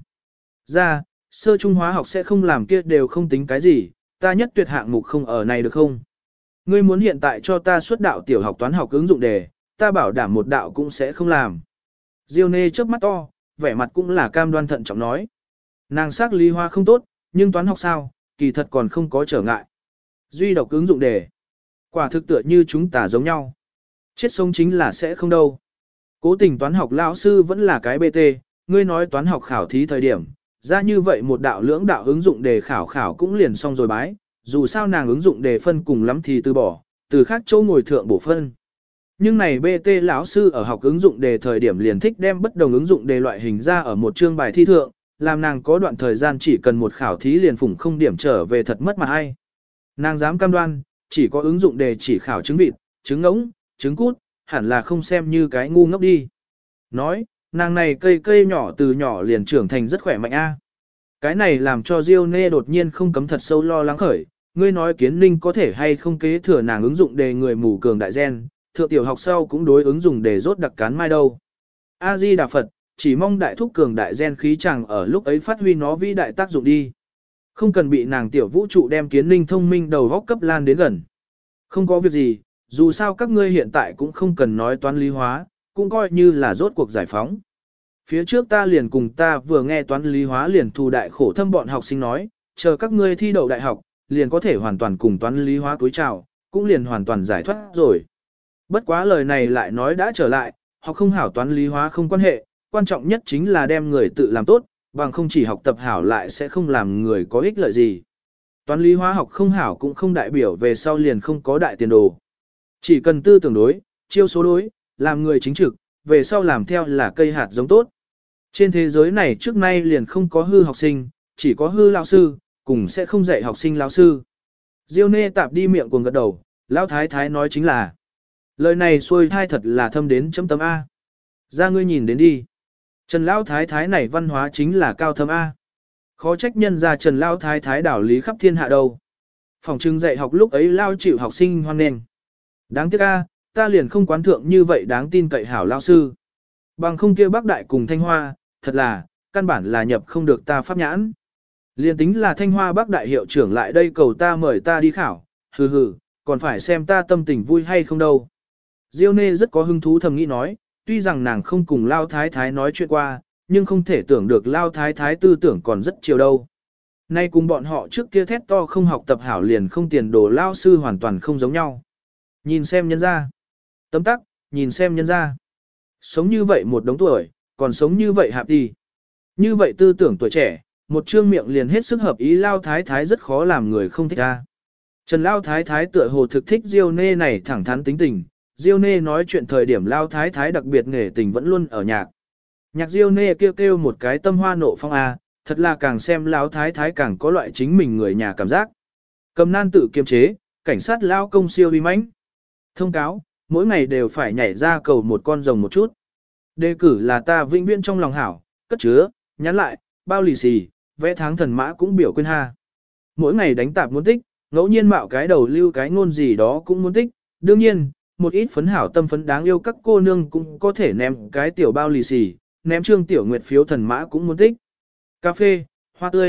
Ra, sơ trung hóa học sẽ không làm kia đều không tính cái gì, ta nhất tuyệt hạng mục không ở này được không? Ngươi muốn hiện tại cho ta xuất đạo tiểu học toán học ứng dụng đề, ta bảo đảm một đạo cũng sẽ không làm. Diêu nê chớp mắt to, vẻ mặt cũng là cam đoan thận trọng nói. Nàng sắc lý hóa không tốt, nhưng toán học sao, kỳ thật còn không có trở ngại. Duy độc ứng dụng đề. Quả thực tựa như chúng ta giống nhau. Chết sống chính là sẽ không đâu. Cố tình toán học lão sư vẫn là cái BT, ngươi nói toán học khảo thí thời điểm, ra như vậy một đạo lưỡng đạo ứng dụng đề khảo cũng liền xong rồi bái, dù sao nàng ứng dụng đề phân cùng lắm thì từ bỏ, từ khác chỗ ngồi thượng bổ phân. Nhưng này BT lão sư ở học ứng dụng đề thời điểm liền thích đem bất đồng ứng dụng đề loại hình ra ở một chương bài thi thượng, làm nàng có đoạn thời gian chỉ cần một khảo thí liền phủng không điểm trở về thật mất mà hay. Nàng dám cam đoan, chỉ có ứng dụng đề chỉ khảo trứng vịt, trứng ngỗng, trứng cút, hẳn là không xem như cái ngu ngốc đi. Nói, nàng này cây nhỏ từ nhỏ liền trưởng thành rất khỏe mạnh a. Cái này làm cho Diêu nê đột nhiên không cấm thật sâu lo lắng khởi, ngươi nói Kiến Ninh có thể hay không kế thừa nàng ứng dụng đề người mù cường đại gen, thượng tiểu học sau cũng đối ứng dùng để rốt đặc cán mai đâu. A-di Đà Phật, chỉ mong đại thúc cường đại gen khí chẳng ở lúc ấy phát huy nó vĩ đại tác dụng đi. Không cần bị nàng tiểu vũ trụ đem Kiến Ninh thông minh đầu góc cấp lan đến gần. Không có việc gì, dù sao các ngươi hiện tại cũng không cần nói toán lý hóa, cũng coi như là rốt cuộc giải phóng. Phía trước ta liền cùng ta vừa nghe toán lý hóa liền thù đại khổ thâm bọn học sinh nói, chờ các ngươi thi đậu đại học, liền có thể hoàn toàn cùng toán lý hóa túi trào, cũng liền hoàn toàn giải thoát rồi. Bất quá lời này lại nói đã trở lại, học không hảo toán lý hóa không quan hệ, quan trọng nhất chính là đem người tự làm tốt, bằng không chỉ học tập hảo lại sẽ không làm người có ích lợi gì. Toán lý hóa học không hảo cũng không đại biểu về sau liền không có đại tiền đồ. Chỉ cần tư tưởng đối, chiêu số đối, làm người chính trực, về sau làm theo là cây hạt giống tốt. Trên thế giới này trước nay liền không có hư học sinh, chỉ có hư lão sư, cùng sẽ không dạy học sinh lão sư. Diêu nê tạp đi miệng cuồng gật đầu, lão thái thái nói chính là. Lời này xuôi thai thật là thâm đến chấm tấm A. Ra ngươi nhìn đến đi. Trần lão thái thái này văn hóa chính là cao thâm A. Khó trách nhân ra Trần lão thái thái đảo lý khắp thiên hạ đâu. Phòng trưng dạy học lúc ấy lao chịu học sinh hoan nghênh. Đáng tiếc A, ta liền không quán thượng như vậy đáng tin cậy hảo lao sư. Bằng không kia Bắc Đại cùng Thanh Hoa, thật là, căn bản là nhập không được ta pháp nhãn. Liên tính là Thanh Hoa Bắc Đại hiệu trưởng lại đây cầu ta mời ta đi khảo, hừ hừ, còn phải xem ta tâm tình vui hay không đâu. Diêu nê rất có hứng thú thầm nghĩ nói, tuy rằng nàng không cùng Lao Thái Thái nói chuyện qua, nhưng không thể tưởng được Lao Thái Thái tư tưởng còn rất chiều đâu. Nay cùng bọn họ trước kia thét to không học tập hảo liền không tiền đồ Lao sư hoàn toàn không giống nhau. Nhìn xem nhân ra. Tấm tắc, nhìn xem nhân ra. Sống như vậy một đống tuổi, còn sống như vậy hạp đi. Như vậy tư tưởng tuổi trẻ, một trương miệng liền hết sức hợp ý Lao Thái Thái rất khó làm người không thích ra. Trần Lao Thái Thái tựa hồ thực thích Diêu nê này thẳng thắn tính tình. Diêu nê nói chuyện thời điểm Lao Thái Thái đặc biệt nghề tình vẫn luôn ở nhạc. Nhạc Diêu nê kêu kêu một cái tâm hoa nộ phong A, thật là càng xem Lao Thái Thái càng có loại chính mình người nhà cảm giác. Cầm nan tự kiềm chế, cảnh sát Lao công siêu uy mãnh. Thông cáo, mỗi ngày đều phải nhảy ra cầu một con rồng một chút. Đề cử là ta vĩnh viễn trong lòng hảo, cất chứa, nhắn lại, bao lì xì, vẽ tháng thần mã cũng biểu quên ha. Mỗi ngày đánh tạp muốn tích, ngẫu nhiên mạo cái đầu lưu cái ngôn gì đó cũng muốn tích. Đương nhiên, một ít phấn hảo tâm phấn đáng yêu các cô nương cũng có thể ném cái tiểu bao lì xì, ném trương tiểu nguyệt phiếu thần mã cũng muốn tích. Cà phê, hoa tươi,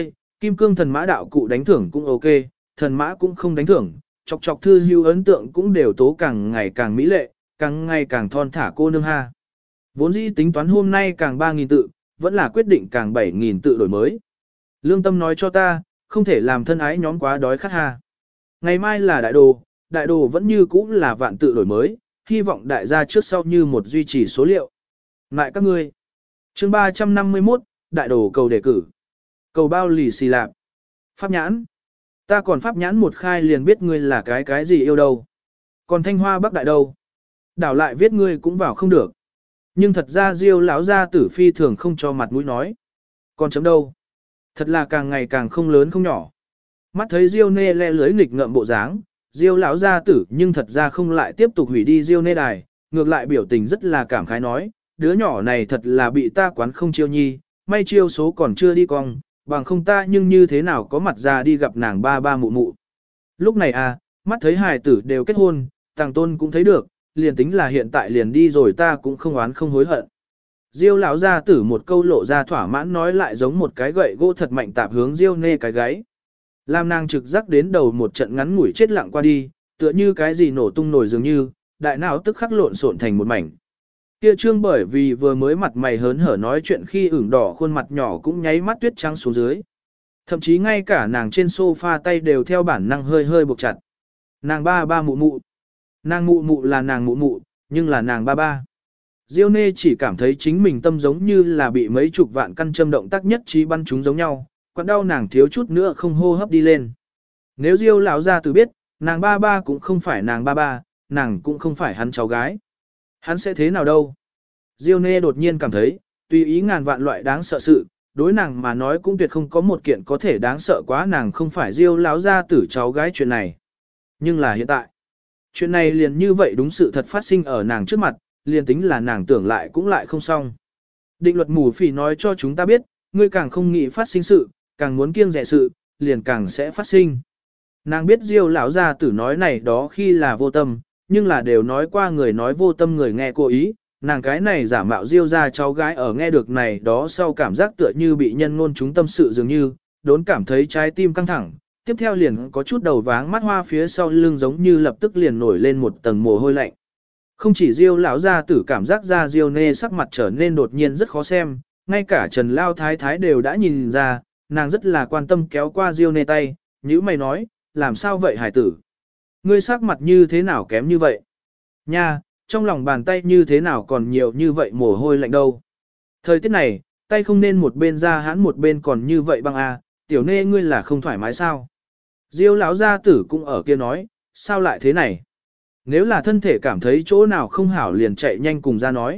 Kim cương thần mã đạo cụ đánh thưởng cũng ok, thần mã cũng không đánh thưởng, chọc chọc thư hữu ấn tượng cũng đều tố càng ngày càng mỹ lệ, càng ngày càng thon thả cô nương ha. Vốn dĩ tính toán hôm nay càng 3.000 tự, vẫn là quyết định càng 7.000 tự đổi mới. Lương tâm nói cho ta, không thể làm thân ái nhóm quá đói khát ha. Ngày mai là đại đồ vẫn như cũ là vạn tự đổi mới, hy vọng đại gia trước sau như một duy trì số liệu. Lại các ngươi. Chương 351, đại đồ cầu đề cử. Cầu bao lì xì lạp. Pháp nhãn. Ta còn pháp nhãn một khai liền biết ngươi là cái gì yêu đâu. Còn Thanh Hoa Bắc Đại đâu. Đảo lại viết ngươi cũng vào không được. Nhưng thật ra Diêu lão gia tử phi thường không cho mặt mũi nói. Còn chấm đâu. Thật là càng ngày càng không lớn không nhỏ. Mắt thấy Diêu nê le lưới nghịch ngợm bộ dáng, Diêu lão gia tử nhưng thật ra không lại tiếp tục hủy đi Diêu nê đài, ngược lại biểu tình rất là cảm khái nói, đứa nhỏ này thật là bị ta quán không chiêu nhi, may chiêu số còn chưa đi cong, bằng không ta nhưng như thế nào có mặt ra đi gặp nàng ba ba mụ mụ. Lúc này à, mắt thấy hài tử đều kết hôn, Tàng Tôn cũng thấy được, liền tính là hiện tại liền đi rồi ta cũng không oán không hối hận. Diêu lão gia tử một câu lộ ra thỏa mãn nói lại giống một cái gậy gỗ thật mạnh tạp hướng Diêu nê cái gáy. Làm nàng trực giác đến đầu một trận ngắn ngủi chết lặng qua đi, tựa như cái gì nổ tung nổi dường như, đại não tức khắc lộn xộn thành một mảnh. Kia Trương bởi vì vừa mới mặt mày hớn hở nói chuyện khi ửng đỏ khuôn mặt nhỏ cũng nháy mắt tuyết trắng xuống dưới. Thậm chí ngay cả nàng trên sofa tay đều theo bản năng hơi hơi buộc chặt. Nàng ba ba mụ mụ. Nàng mụ mụ là nàng mụ mụ, nhưng là nàng ba ba. Diêu nê chỉ cảm thấy chính mình tâm giống như là bị mấy chục vạn căn châm động tác nhất trí bắn chúng giống nhau, quặn đau nàng thiếu chút nữa không hô hấp đi lên. Nếu Diêu lão gia tử biết, nàng ba ba cũng không phải nàng ba ba, nàng cũng không phải hắn cháu gái. Hắn sẽ thế nào đâu? Diêu nê đột nhiên cảm thấy, tùy ý ngàn vạn loại đáng sợ sự, đối nàng mà nói cũng tuyệt không có một kiện có thể đáng sợ quá nàng không phải Diêu lão gia tử cháu gái chuyện này. Nhưng là hiện tại, chuyện này liền như vậy đúng sự thật phát sinh ở nàng trước mặt, liền tính là nàng tưởng lại cũng lại không xong. Định luật mù phỉ nói cho chúng ta biết, ngươi càng không nghĩ phát sinh sự, càng muốn kiêng dè sự, liền càng sẽ phát sinh. Nàng biết Diêu lão gia tử nói này đó khi là vô tâm, nhưng là đều nói qua người nói vô tâm người nghe cố ý, nàng cái này giả mạo Diêu gia cháu gái ở nghe được này đó sau cảm giác tựa như bị nhân ngôn chúng tâm sự dường như, đốn cảm thấy trái tim căng thẳng, tiếp theo liền có chút đầu váng mắt hoa phía sau lưng giống như lập tức liền nổi lên một tầng mồ hôi lạnh. Không chỉ Diêu lão gia tử cảm giác ra Diêu nê sắc mặt trở nên đột nhiên rất khó xem, ngay cả Trần Lao Thái Thái đều đã nhìn ra, nàng rất là quan tâm kéo qua Diêu nê tay, nhữ mày nói, làm sao vậy hải tử? Ngươi sắc mặt như thế nào kém như vậy? Nha, trong lòng bàn tay như thế nào còn nhiều như vậy mồ hôi lạnh đâu? Thời tiết này, tay không nên một bên ra hãn một bên còn như vậy băng à, tiểu nê ngươi là không thoải mái sao? Diêu lão gia tử cũng ở kia nói, sao lại thế này? Nếu là thân thể cảm thấy chỗ nào không hảo liền chạy nhanh cùng ra nói.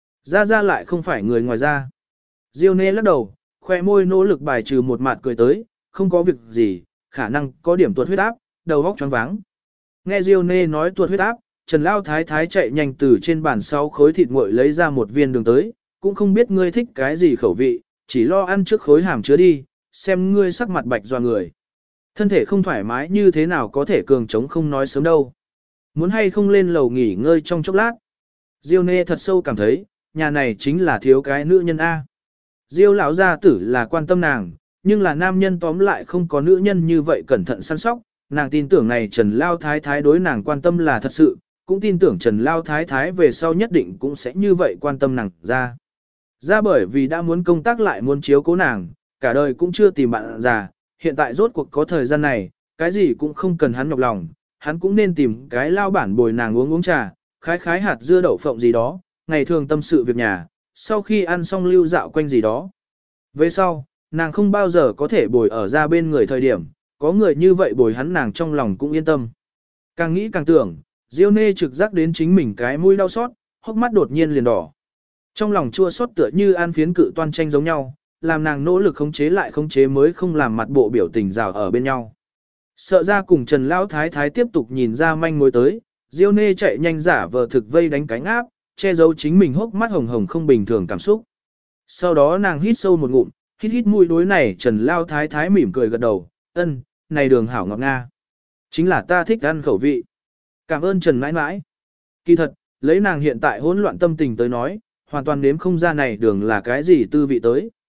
Ra lại không phải người ngoài ra. Diêu nê lắc đầu, khoe môi nỗ lực bài trừ một mặt cười tới, không có việc gì, khả năng có điểm tuột huyết áp, đầu óc choáng váng. Nghe Diêu nê nói tuột huyết áp, Trần Lao Thái Thái chạy nhanh từ trên bàn 6 khối thịt nguội lấy ra một viên đường tới, cũng không biết ngươi thích cái gì khẩu vị, chỉ lo ăn trước khối hàm chứa đi, xem ngươi sắc mặt bạch doa người. Thân thể không thoải mái như thế nào có thể cường trống không nói sớm đâu. Muốn hay không lên lầu nghỉ ngơi trong chốc lát. Diêu nê thật sâu cảm thấy, nhà này chính là thiếu cái nữ nhân A. Diêu lão gia tử là quan tâm nàng, nhưng là nam nhân tóm lại không có nữ nhân như vậy cẩn thận săn sóc. Nàng tin tưởng này Trần Lao Thái Thái đối nàng quan tâm là thật sự, cũng tin tưởng Trần Lao Thái Thái về sau nhất định cũng sẽ như vậy quan tâm nàng ra. Ra bởi vì đã muốn công tác lại muốn chiếu cố nàng, cả đời cũng chưa tìm bạn già, hiện tại rốt cuộc có thời gian này, cái gì cũng không cần hắn nhọc lòng, hắn cũng nên tìm cái lao bản bồi nàng uống uống trà, khái khái hạt dưa đậu phộng gì đó, ngày thường tâm sự việc nhà, sau khi ăn xong lưu dạo quanh gì đó. Về sau, nàng không bao giờ có thể bồi ở ra bên người thời điểm, có người như vậy bồi hắn nàng trong lòng cũng yên tâm. Càng nghĩ càng tưởng, Diêu nê trực giác đến chính mình cái mũi đau xót, hốc mắt đột nhiên liền đỏ. Trong lòng chua xót tựa như ăn phiến cự toan tranh giống nhau, làm nàng nỗ lực khống chế lại khống chế mới không làm mặt bộ biểu tình rào ở bên nhau. Sợ ra cùng Trần Lão Thái Thái tiếp tục nhìn ra manh mối tới, Diêu nê chạy nhanh giả vờ thực vây đánh cánh áp, che giấu chính mình hốc mắt hồng hồng không bình thường cảm xúc. Sau đó nàng hít sâu một ngụm, hít mũi đối này Trần Lão Thái Thái mỉm cười gật đầu, ân, này đường hảo ngọt nga. Chính là ta thích ăn khẩu vị. Cảm ơn Trần mãi mãi. Kỳ thật, lấy nàng hiện tại hỗn loạn tâm tình tới nói, hoàn toàn nếm không ra này đường là cái gì tư vị tới.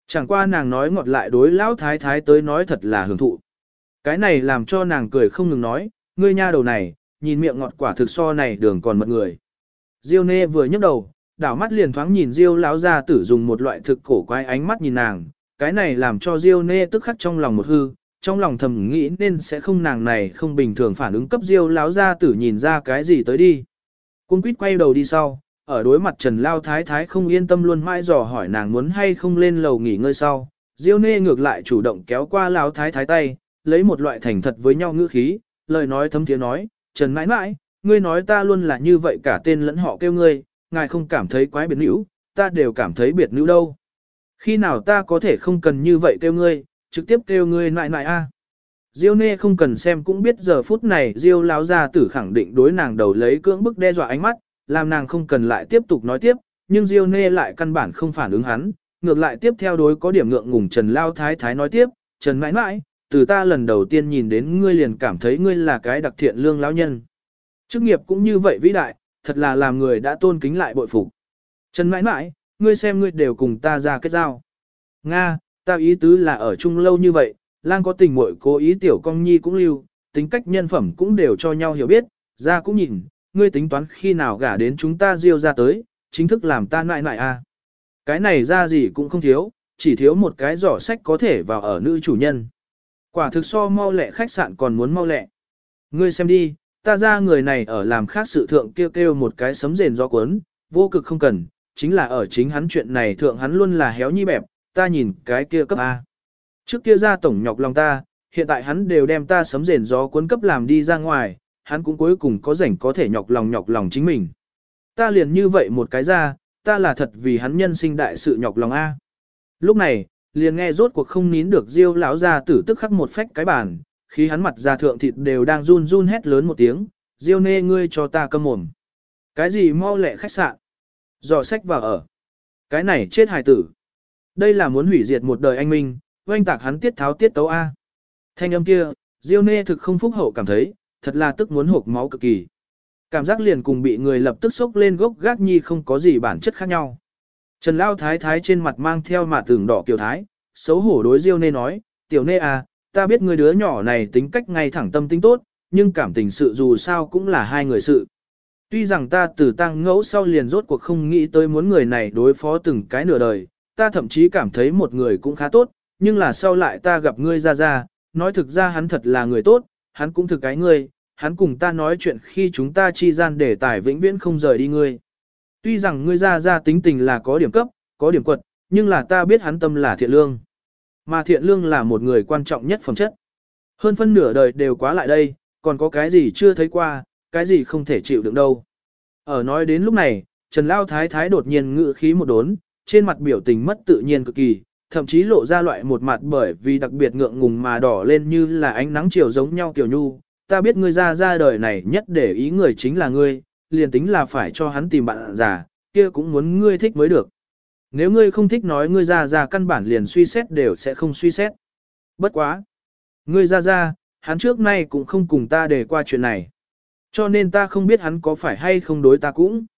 Chẳng qua nàng nói ngọt lại đối lão thái thái tới nói thật là hưởng thụ. Cái này làm cho nàng cười không ngừng nói, ngươi nha đầu này, nhìn miệng ngọt quả thực so này đường còn mật người. Diêu nê vừa nhấc đầu, đảo mắt liền thoáng nhìn Diêu lão gia tử dùng một loại thực cổ quái ánh mắt nhìn nàng, cái này làm cho Diêu nê tức khắc trong lòng một hư, trong lòng thầm nghĩ nên sẽ không nàng này không bình thường phản ứng cấp Diêu lão gia tử nhìn ra cái gì tới đi. Cung quýt quay đầu đi sau, ở đối mặt Trần Lao Thái Thái không yên tâm luôn mãi dò hỏi nàng muốn hay không lên lầu nghỉ ngơi sau. Diêu nê ngược lại chủ động kéo qua Lao Thái Thái tay, lấy một loại thành thật với nhau ngữ khí, lời nói thấm thiế nói, Trần mãi mãi, ngươi nói ta luôn là như vậy cả tên lẫn họ kêu ngươi, ngài không cảm thấy quái biệt nữ, ta đều cảm thấy biệt nữ đâu. Khi nào ta có thể không cần như vậy kêu ngươi, trực tiếp kêu ngươi nại nại a. Diêu nê không cần xem cũng biết giờ phút này Diêu lão gia tử khẳng định đối nàng đầu lấy cưỡng bức đe dọa ánh mắt, làm nàng không cần lại tiếp tục nói tiếp, nhưng Diêu nê lại căn bản không phản ứng hắn, ngược lại tiếp theo đối có điểm ngượng ngùng Trần Lao Thái Thái nói tiếp, Trần mãi mãi, từ ta lần đầu tiên nhìn đến ngươi liền cảm thấy ngươi là cái đặc thiện lương lão nhân. Chức nghiệp cũng như vậy vĩ đại, thật là làm người đã tôn kính lại bội phục. Trần mãi mãi, ngươi xem ngươi đều cùng ta ra kết giao. Nga, ta ý tứ là ở chung lâu như vậy, lang có tình muội cố ý tiểu cong nhi cũng lưu, tính cách nhân phẩm cũng đều cho nhau hiểu biết, ra cũng nhìn, ngươi tính toán khi nào gả đến chúng ta Diêu ra tới, chính thức làm ta nại nại a. Cái này ra gì cũng không thiếu, chỉ thiếu một cái giỏ sách có thể vào ở nữ chủ nhân. Quả thực so mau lẹ khách sạn còn muốn mau lẹ. Ngươi xem đi, ta ra người này ở làm khác sự thượng kêu kêu một cái sấm rền gió cuốn, vô cực không cần, chính là ở chính hắn chuyện này thượng hắn luôn là héo nhi bẹp, ta nhìn cái kia cấp A. Trước kia ra tổng nhọc lòng ta, hiện tại hắn đều đem ta sấm rền gió cuốn cấp làm đi ra ngoài, hắn cũng cuối cùng có rảnh có thể nhọc lòng chính mình. Ta liền như vậy một cái ra, ta là thật vì hắn nhân sinh đại sự nhọc lòng A. Lúc này, liền nghe rốt cuộc không nín được Diêu lão gia tử tức khắc một phách cái bàn, khi hắn mặt ra thượng thịt đều đang run run hét lớn một tiếng, Diêu nê ngươi cho ta câm mồm. Cái gì mau lẹ khách sạn? Dò sách vào ở. Cái này chết hài tử. Đây là muốn hủy diệt một đời anh minh, oanh tạc hắn tiết tháo tiết tấu A. Thanh âm kia, Diêu nê thực không phúc hậu cảm thấy, thật là tức muốn hộc máu cực kỳ. Cảm giác liền cùng bị người lập tức sốc lên gốc gác nhi không có gì bản chất khác nhau. Trần Lao Thái Thái trên mặt mang theo mà tưởng đỏ kiều thái, xấu hổ đối Diêu nê nói, tiểu nê à, ta biết người đứa nhỏ này tính cách ngay thẳng tâm tính tốt, nhưng cảm tình sự dù sao cũng là hai người sự. Tuy rằng ta từ tăng ngẫu sau liền rốt cuộc không nghĩ tới muốn người này đối phó từng cái nửa đời, ta thậm chí cảm thấy một người cũng khá tốt, nhưng là sau lại ta gặp ngươi ra, nói thực ra hắn thật là người tốt, hắn cũng thực cái ngươi, hắn cùng ta nói chuyện khi chúng ta chi gian để tài vĩnh viễn không rời đi ngươi. Tuy rằng ngươi ra tính tình là có điểm cấp, có điểm quật, nhưng là ta biết hắn tâm là thiện lương. Mà thiện lương là một người quan trọng nhất phẩm chất. Hơn phân nửa đời đều quá lại đây, còn có cái gì chưa thấy qua, cái gì không thể chịu đựng đâu. Ở nói đến lúc này, Trần Lao Thái Thái đột nhiên ngự khí một đốn, trên mặt biểu tình mất tự nhiên cực kỳ, thậm chí lộ ra loại một mặt bởi vì đặc biệt ngượng ngùng mà đỏ lên như là ánh nắng chiều giống nhau kiểu nhu. Ta biết ngươi ra đời này nhất để ý người chính là ngươi, liền tính là phải cho hắn tìm bạn già, kia cũng muốn ngươi thích mới được. Nếu ngươi không thích nói ngươi ra căn bản liền suy xét đều sẽ không suy xét. Bất quá. Ngươi ra, hắn trước nay cũng không cùng ta đề qua chuyện này. Cho nên ta không biết hắn có phải hay không đối ta cũng.